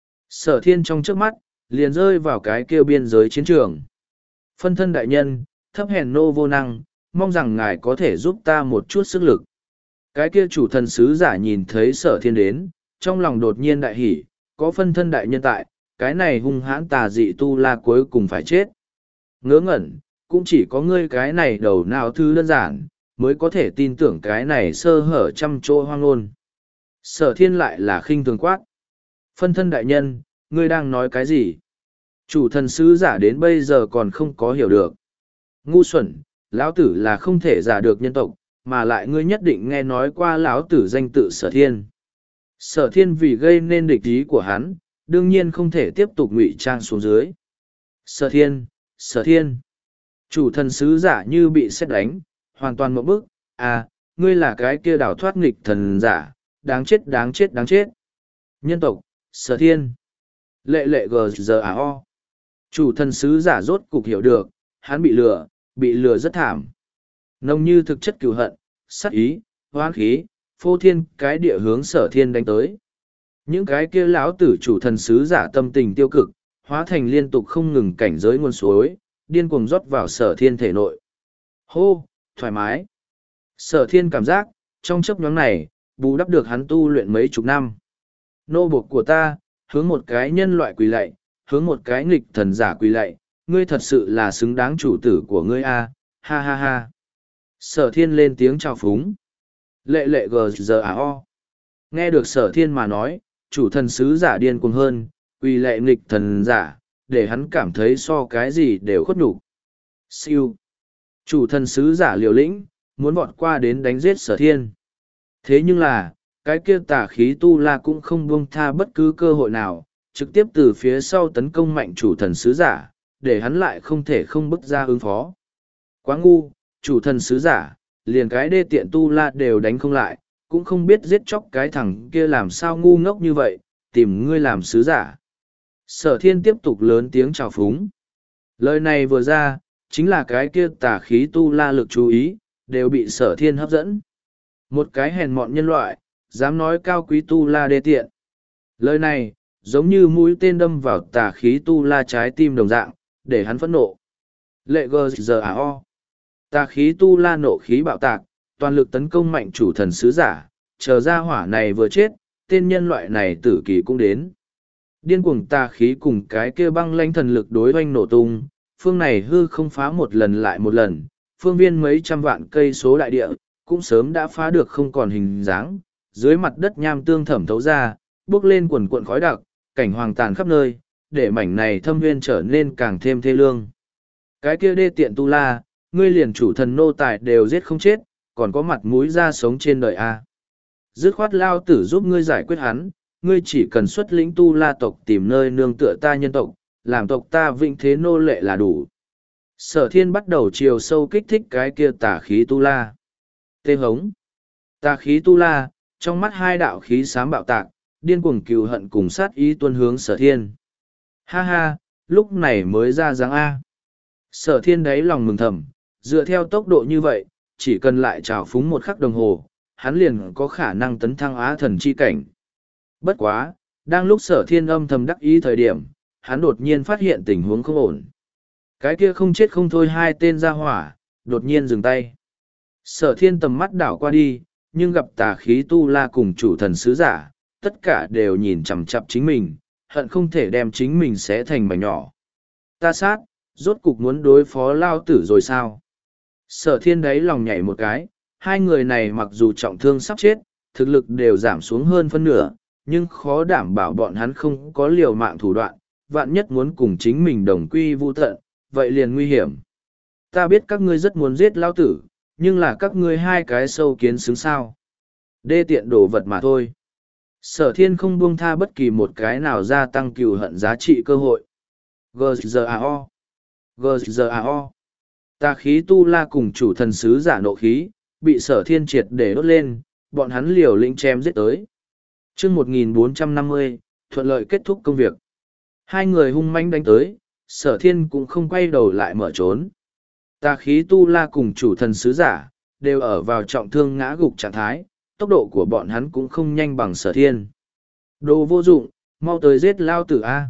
Sở thiên trong trước mắt, liền rơi vào cái kia biên giới chiến trường. Phân thân đại nhân, thấp hèn nô vô năng, mong rằng ngài có thể giúp ta một chút sức lực. Cái kia chủ thần sứ giả nhìn thấy sở thiên đến, trong lòng đột nhiên đại hỉ, có phân thân đại nhân tại, cái này hung hãn tà dị tu la cuối cùng phải chết. Ngớ ngẩn, cũng chỉ có ngươi cái này đầu nào thư đơn giản, mới có thể tin tưởng cái này sơ hở trăm chỗ hoang ngôn. Sở thiên lại là khinh thường quát. Phân thân đại nhân, ngươi đang nói cái gì? Chủ thần sứ giả đến bây giờ còn không có hiểu được. Ngu xuẩn, lão tử là không thể giả được nhân tộc, mà lại ngươi nhất định nghe nói qua lão tử danh tự sở thiên. Sở thiên vì gây nên địch ý của hắn, đương nhiên không thể tiếp tục ngụy trang xuống dưới. Sở thiên, sở thiên. Chủ thần sứ giả như bị sét đánh, hoàn toàn một bức, à, ngươi là cái kia đảo thoát nghịch thần giả, đáng chết đáng chết đáng chết. Nhân tộc, sở thiên. Lệ lệ gờ giờ à o. Chủ thần sứ giả rốt cục hiểu được, hắn bị lừa, bị lừa rất thảm. Nông như thực chất cừu hận, sát ý, hoán khí, phô thiên cái địa hướng sở thiên đánh tới. Những cái kia lão tử chủ thần sứ giả tâm tình tiêu cực, hóa thành liên tục không ngừng cảnh giới nguồn suối, điên cuồng rót vào sở thiên thể nội. Hô, thoải mái. Sở thiên cảm giác, trong chấp nhóm này, bù đắp được hắn tu luyện mấy chục năm. Nô buộc của ta, hướng một cái nhân loại quỳ lạy, hướng một cái nghịch thần giả quỳ lạy, ngươi thật sự là xứng đáng chủ tử của ngươi a, ha ha ha. Sở thiên lên tiếng chào phúng. Lệ lệ gờ giờ à o. Nghe được sở thiên mà nói, chủ thần sứ giả điên cuồng hơn, quỳ lệ nghịch thần giả, để hắn cảm thấy so cái gì đều khuất nhục. Siêu. Chủ thần sứ giả liều lĩnh, muốn vọt qua đến đánh giết sở thiên. Thế nhưng là, cái kia tà khí tu la cũng không buông tha bất cứ cơ hội nào, trực tiếp từ phía sau tấn công mạnh chủ thần sứ giả, để hắn lại không thể không bức ra ứng phó. Quá ngu, chủ thần sứ giả, liền cái đê tiện tu la đều đánh không lại, cũng không biết giết chóc cái thằng kia làm sao ngu ngốc như vậy, tìm ngươi làm sứ giả. Sở thiên tiếp tục lớn tiếng chào phúng. Lời này vừa ra, chính là cái kia tà khí tu la lực chú ý, đều bị sở thiên hấp dẫn. Một cái hèn mọn nhân loại, dám nói cao quý tu la đê tiện. Lời này, giống như mũi tên đâm vào tà khí tu la trái tim đồng dạng, để hắn phẫn nộ. Lệ gờ giờ à o. Tà khí tu la nộ khí bạo tạc, toàn lực tấn công mạnh chủ thần sứ giả, chờ ra hỏa này vừa chết, tên nhân loại này tử kỳ cũng đến. Điên cuồng tà khí cùng cái kia băng lãnh thần lực đối oanh nổ tung, phương này hư không phá một lần lại một lần, phương viên mấy trăm vạn cây số đại địa, cũng sớm đã phá được không còn hình dáng, dưới mặt đất nham tương thẩm thấu ra, bước lên quần cuộn khói đặc, cảnh hoàng tàn khắp nơi, để mảnh này thâm viên trở nên càng thêm thê lương. Cái kia đê tiện tu la, ngươi liền chủ thần nô tài đều giết không chết, còn có mặt mũi ra sống trên đời a. Dứt khoát lao tử giúp ngươi giải quyết hắn, ngươi chỉ cần xuất lĩnh tu la tộc tìm nơi nương tựa ta nhân tộc, làm tộc ta vĩnh thế nô lệ là đủ. Sở thiên bắt đầu chiều sâu kích thích cái kia tà khí tu la. Tê hống. Tà khí tu la, trong mắt hai đạo khí xám bạo tạc, điên cuồng cừu hận cùng sát ý tuân hướng sở thiên. Ha ha, lúc này mới ra dáng A. Sở thiên đáy lòng mừng thầm, dựa theo tốc độ như vậy, chỉ cần lại trào phúng một khắc đồng hồ, hắn liền có khả năng tấn thăng á thần chi cảnh. Bất quá, đang lúc sở thiên âm thầm đắc ý thời điểm, hắn đột nhiên phát hiện tình huống không ổn. Cái kia không chết không thôi hai tên ra hỏa, đột nhiên dừng tay. Sở thiên tầm mắt đảo qua đi, nhưng gặp tà khí tu la cùng chủ thần sứ giả, tất cả đều nhìn chằm chặp chính mình, hận không thể đem chính mình xé thành mảnh nhỏ. Ta sát, rốt cục muốn đối phó lao tử rồi sao? Sở thiên đấy lòng nhảy một cái, hai người này mặc dù trọng thương sắp chết, thực lực đều giảm xuống hơn phân nửa, nhưng khó đảm bảo bọn hắn không có liều mạng thủ đoạn, vạn nhất muốn cùng chính mình đồng quy vu tận, vậy liền nguy hiểm. Ta biết các ngươi rất muốn giết lao tử, nhưng là các ngươi hai cái sâu kiến xứng sao. Đê tiện đồ vật mà thôi. Sở thiên không buông tha bất kỳ một cái nào gia tăng cừu hận giá trị cơ hội. Gzao. Gzao. Tà khí tu la cùng chủ thần sứ giả nộ khí, bị sở thiên triệt để đốt lên, bọn hắn liều lĩnh chém giết tới. chương một nghìn bốn trăm năm mươi, thuận lợi kết thúc công việc. Hai người hung manh đánh tới, sở thiên cũng không quay đầu lại mở trốn. Tà khí tu la cùng chủ thần sứ giả, đều ở vào trọng thương ngã gục trạng thái, tốc độ của bọn hắn cũng không nhanh bằng sở thiên. Đồ vô dụng, mau tới giết lao tử A.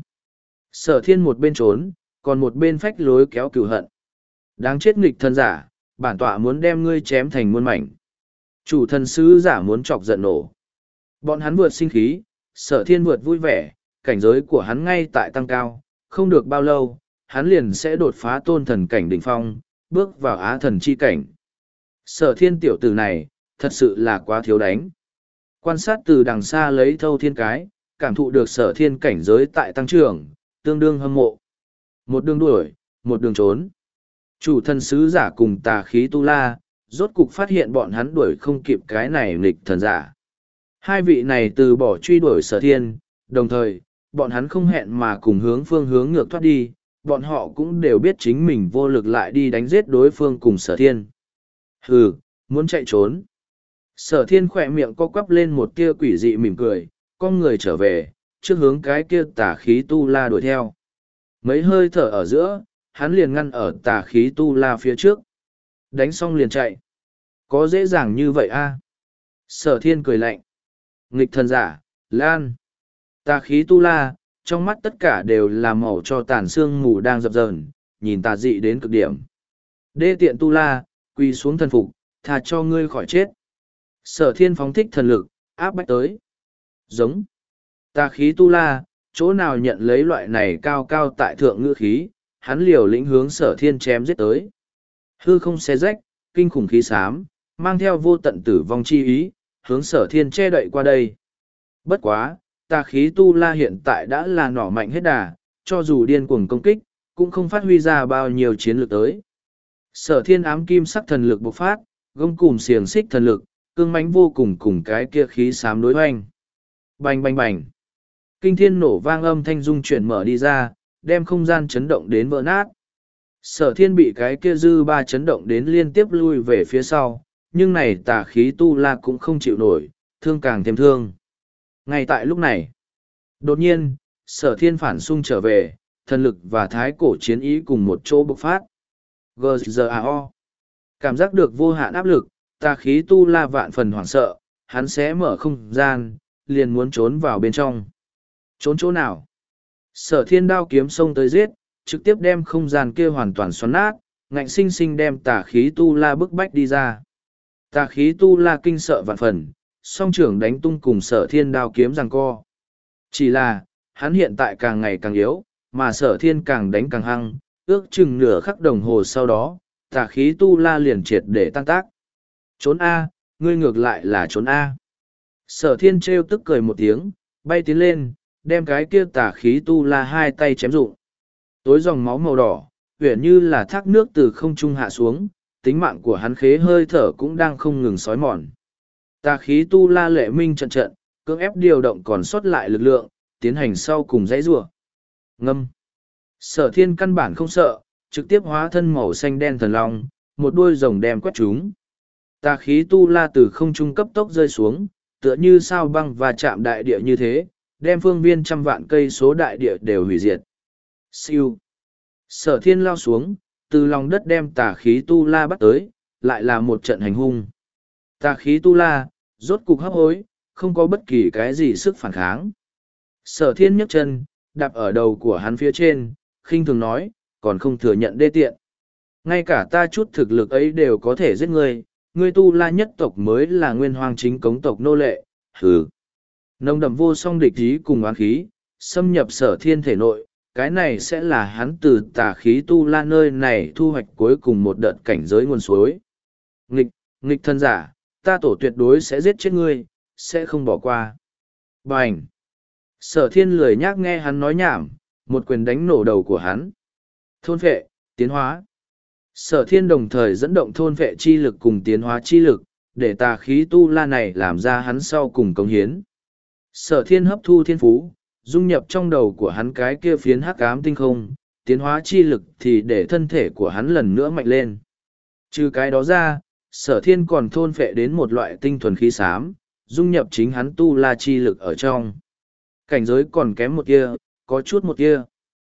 Sở thiên một bên trốn, còn một bên phách lối kéo cửu hận. Đáng chết nghịch thần giả, bản tọa muốn đem ngươi chém thành muôn mảnh. Chủ thần sứ giả muốn chọc giận nổ. Bọn hắn vượt sinh khí, sở thiên vượt vui vẻ, cảnh giới của hắn ngay tại tăng cao, không được bao lâu, hắn liền sẽ đột phá tôn thần cảnh đỉnh phong, bước vào á thần chi cảnh. Sở thiên tiểu tử này, thật sự là quá thiếu đánh. Quan sát từ đằng xa lấy thâu thiên cái, cảm thụ được sở thiên cảnh giới tại tăng trưởng, tương đương hâm mộ. Một đường đuổi, một đường trốn. Chủ thần sứ giả cùng tà khí tu la, rốt cục phát hiện bọn hắn đuổi không kịp cái này nghịch thần giả. Hai vị này từ bỏ truy đuổi sở thiên, đồng thời, bọn hắn không hẹn mà cùng hướng phương hướng ngược thoát đi, bọn họ cũng đều biết chính mình vô lực lại đi đánh giết đối phương cùng sở thiên. Hừ, muốn chạy trốn. Sở thiên khỏe miệng co quắp lên một tia quỷ dị mỉm cười, con người trở về, trước hướng cái kia tà khí tu la đuổi theo. Mấy hơi thở ở giữa, hắn liền ngăn ở tà khí tu la phía trước. Đánh xong liền chạy. Có dễ dàng như vậy a? À? Sở thiên cười lạnh. Nghịch thần giả, lan. Tà khí tu la, trong mắt tất cả đều là màu cho tàn xương mù đang dập dờn, nhìn tà dị đến cực điểm. Đê tiện tu la, quỳ xuống thần phục, thà cho ngươi khỏi chết. Sở thiên phóng thích thần lực, áp bách tới. Giống. Tà khí tu la, chỗ nào nhận lấy loại này cao cao tại thượng ngữ khí, hắn liều lĩnh hướng sở thiên chém giết tới. Hư không xé rách, kinh khủng khí xám, mang theo vô tận tử vong chi ý, hướng sở thiên che đậy qua đây. Bất quá, tà khí tu la hiện tại đã là nỏ mạnh hết đà, cho dù điên cuồng công kích, cũng không phát huy ra bao nhiêu chiến lược tới. Sở thiên ám kim sắc thần lực bộc phát, gông cùm xiềng xích thần lực, cương mãnh vô cùng cùng cái kia khí xám đối hoành. Bành bành bành. Kinh thiên nổ vang âm thanh dung chuyển mở đi ra, đem không gian chấn động đến vỡ nát. Sở thiên bị cái kia dư ba chấn động đến liên tiếp lui về phía sau, nhưng này tà khí tu la cũng không chịu nổi, thương càng thêm thương. Ngay tại lúc này, đột nhiên, sở thiên phản xung trở về, thần lực và thái cổ chiến ý cùng một chỗ bộc phát. Gzao. Cảm giác được vô hạn áp lực, tà khí tu la vạn phần hoảng sợ, hắn sẽ mở không gian, liền muốn trốn vào bên trong. Trốn chỗ nào? Sở thiên đao kiếm xông tới giết, trực tiếp đem không gian kia hoàn toàn xoắn nát, ngạnh sinh sinh đem tà khí tu la bức bách đi ra. Tà khí tu la kinh sợ vạn phần, song trưởng đánh tung cùng sở thiên đao kiếm giằng co. Chỉ là, hắn hiện tại càng ngày càng yếu, mà sở thiên càng đánh càng hăng, ước chừng nửa khắc đồng hồ sau đó, tà khí tu la liền triệt để tan tác. Trốn A, ngươi ngược lại là trốn A. Sở thiên trêu tức cười một tiếng, bay tiến lên, đem cái kia tà khí tu la hai tay chém rụng. Tối dòng máu màu đỏ, huyền như là thác nước từ không trung hạ xuống, tính mạng của hắn khế hơi thở cũng đang không ngừng sói mòn. Tà khí tu la lệ minh trận trận, cưỡng ép điều động còn sót lại lực lượng, tiến hành sau cùng dãy rủa. Ngâm. Sở thiên căn bản không sợ, trực tiếp hóa thân màu xanh đen thần long, một đuôi rồng đem quét chúng. Tà khí tu la từ không trung cấp tốc rơi xuống, tựa như sao băng và chạm đại địa như thế, đem phương viên trăm vạn cây số đại địa đều hủy diệt. Siêu. Sở thiên lao xuống, từ lòng đất đem tà khí tu la bắt tới, lại là một trận hành hung. Tà khí tu la, rốt cục hấp hối, không có bất kỳ cái gì sức phản kháng. Sở thiên nhấc chân, đạp ở đầu của hắn phía trên, khinh thường nói, còn không thừa nhận đê tiện. Ngay cả ta chút thực lực ấy đều có thể giết ngươi, ngươi tu la nhất tộc mới là nguyên hoang chính cống tộc nô lệ, hừ. Nồng đậm vô song địch ý cùng oán khí, xâm nhập sở thiên thể nội, cái này sẽ là hắn từ tà khí tu la nơi này thu hoạch cuối cùng một đợt cảnh giới nguồn suối. Nghịch, nghịch thân giả, ta tổ tuyệt đối sẽ giết chết ngươi, sẽ không bỏ qua. Bành! Sở thiên lười nhác nghe hắn nói nhảm, một quyền đánh nổ đầu của hắn. Thôn phệ, tiến hóa. Sở thiên đồng thời dẫn động thôn phệ chi lực cùng tiến hóa chi lực, để tà khí tu la này làm ra hắn sau cùng cống hiến. Sở thiên hấp thu thiên phú, dung nhập trong đầu của hắn cái kia phiến hắc ám tinh không, tiến hóa chi lực thì để thân thể của hắn lần nữa mạnh lên. Trừ cái đó ra, sở thiên còn thôn phệ đến một loại tinh thuần khí xám, dung nhập chính hắn tu la chi lực ở trong. Cảnh giới còn kém một kia, có chút một kia.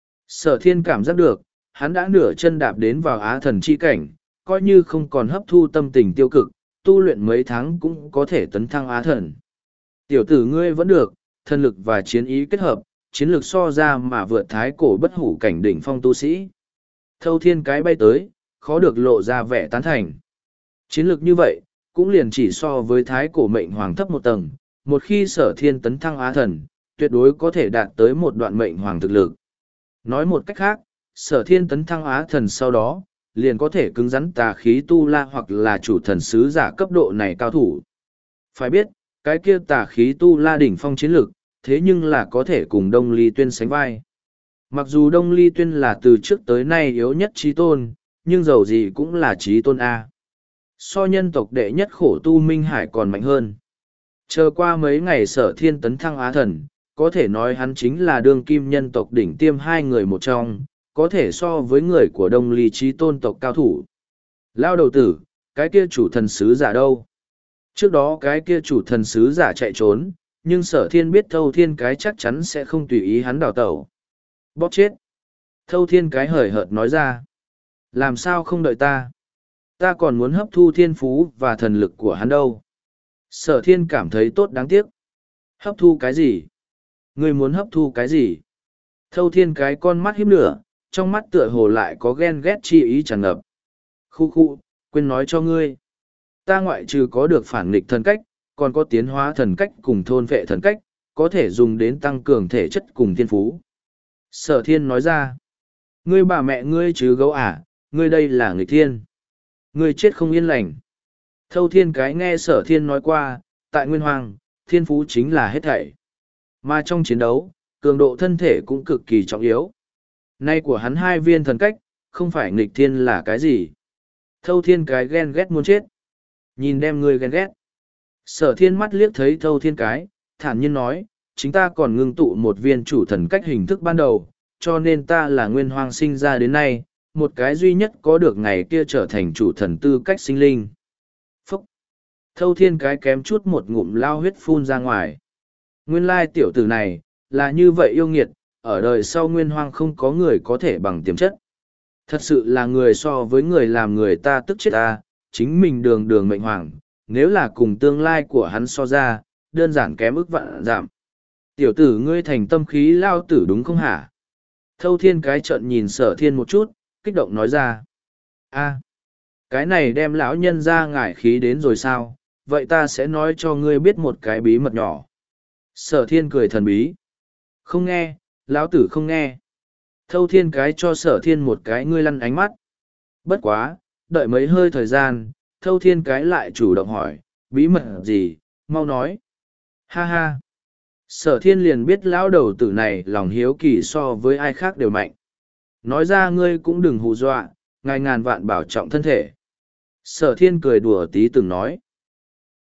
Sở thiên cảm giác được, hắn đã nửa chân đạp đến vào á thần chi cảnh, coi như không còn hấp thu tâm tình tiêu cực, tu luyện mấy tháng cũng có thể tấn thăng á thần. Tiểu tử ngươi vẫn được, thân lực và chiến ý kết hợp, chiến lược so ra mà vượt thái cổ bất hủ cảnh đỉnh phong tu sĩ. Thâu thiên cái bay tới, khó được lộ ra vẻ tán thành. Chiến lược như vậy, cũng liền chỉ so với thái cổ mệnh hoàng thấp một tầng, một khi sở thiên tấn thăng á thần, tuyệt đối có thể đạt tới một đoạn mệnh hoàng thực lực. Nói một cách khác, sở thiên tấn thăng á thần sau đó, liền có thể cứng rắn tà khí tu la hoặc là chủ thần sứ giả cấp độ này cao thủ. Phải biết, cái kia tà khí tu la đỉnh phong chiến lực, thế nhưng là có thể cùng Đông Ly Tuyên sánh vai. Mặc dù Đông Ly Tuyên là từ trước tới nay yếu nhất trí tôn, nhưng dầu gì cũng là trí tôn A. So nhân tộc đệ nhất khổ tu Minh Hải còn mạnh hơn. Chờ qua mấy ngày sở thiên tấn thăng á thần, có thể nói hắn chính là đương kim nhân tộc đỉnh tiêm hai người một trong, có thể so với người của Đông Ly trí tôn tộc cao thủ. Lao đầu tử, cái kia chủ thần sứ giả đâu? Trước đó cái kia chủ thần sứ giả chạy trốn, nhưng sở thiên biết thâu thiên cái chắc chắn sẽ không tùy ý hắn đào tẩu. Bóp chết. Thâu thiên cái hời hợt nói ra. Làm sao không đợi ta? Ta còn muốn hấp thu thiên phú và thần lực của hắn đâu. Sở thiên cảm thấy tốt đáng tiếc. Hấp thu cái gì? Ngươi muốn hấp thu cái gì? Thâu thiên cái con mắt hiếp lửa, trong mắt tựa hồ lại có ghen ghét chi ý tràn ngập. Khu khu, quên nói cho ngươi. Ta ngoại trừ có được phản nghịch thần cách, còn có tiến hóa thần cách cùng thôn vệ thần cách, có thể dùng đến tăng cường thể chất cùng thiên phú. Sở thiên nói ra. Ngươi bà mẹ ngươi chứ gấu à, ngươi đây là nghịch thiên. Ngươi chết không yên lành. Thâu thiên cái nghe sở thiên nói qua, tại nguyên hoàng, thiên phú chính là hết thảy. Mà trong chiến đấu, cường độ thân thể cũng cực kỳ trọng yếu. Nay của hắn hai viên thần cách, không phải nghịch thiên là cái gì. Thâu thiên cái ghen ghét muốn chết. Nhìn đem ngươi ghen ghét. Sở thiên mắt liếc thấy thâu thiên cái, thản nhiên nói, chính ta còn ngưng tụ một viên chủ thần cách hình thức ban đầu, cho nên ta là nguyên hoang sinh ra đến nay, một cái duy nhất có được ngày kia trở thành chủ thần tư cách sinh linh. Phúc! Thâu thiên cái kém chút một ngụm lao huyết phun ra ngoài. Nguyên lai tiểu tử này, là như vậy yêu nghiệt, ở đời sau nguyên hoang không có người có thể bằng tiềm chất. Thật sự là người so với người làm người ta tức chết ta, chính mình đường đường mệnh hoàng, nếu là cùng tương lai của hắn so ra, đơn giản kém ức vạn giảm. Tiểu tử ngươi thành tâm khí lao tử đúng không hả? Thâu thiên cái trợn nhìn sở thiên một chút, kích động nói ra. A, cái này đem lão nhân ra ngải khí đến rồi sao, vậy ta sẽ nói cho ngươi biết một cái bí mật nhỏ. Sở thiên cười thần bí. Không nghe, lão tử không nghe. Thâu thiên cái cho sở thiên một cái ngươi lăn ánh mắt. Bất quá, đợi mấy hơi thời gian, thâu thiên cái lại chủ động hỏi, bí mật gì, mau nói. Ha ha. Sở thiên liền biết lão đầu tử này lòng hiếu kỳ so với ai khác đều mạnh. Nói ra ngươi cũng đừng hù dọa, ngài ngàn vạn bảo trọng thân thể. Sở thiên cười đùa tí từng nói.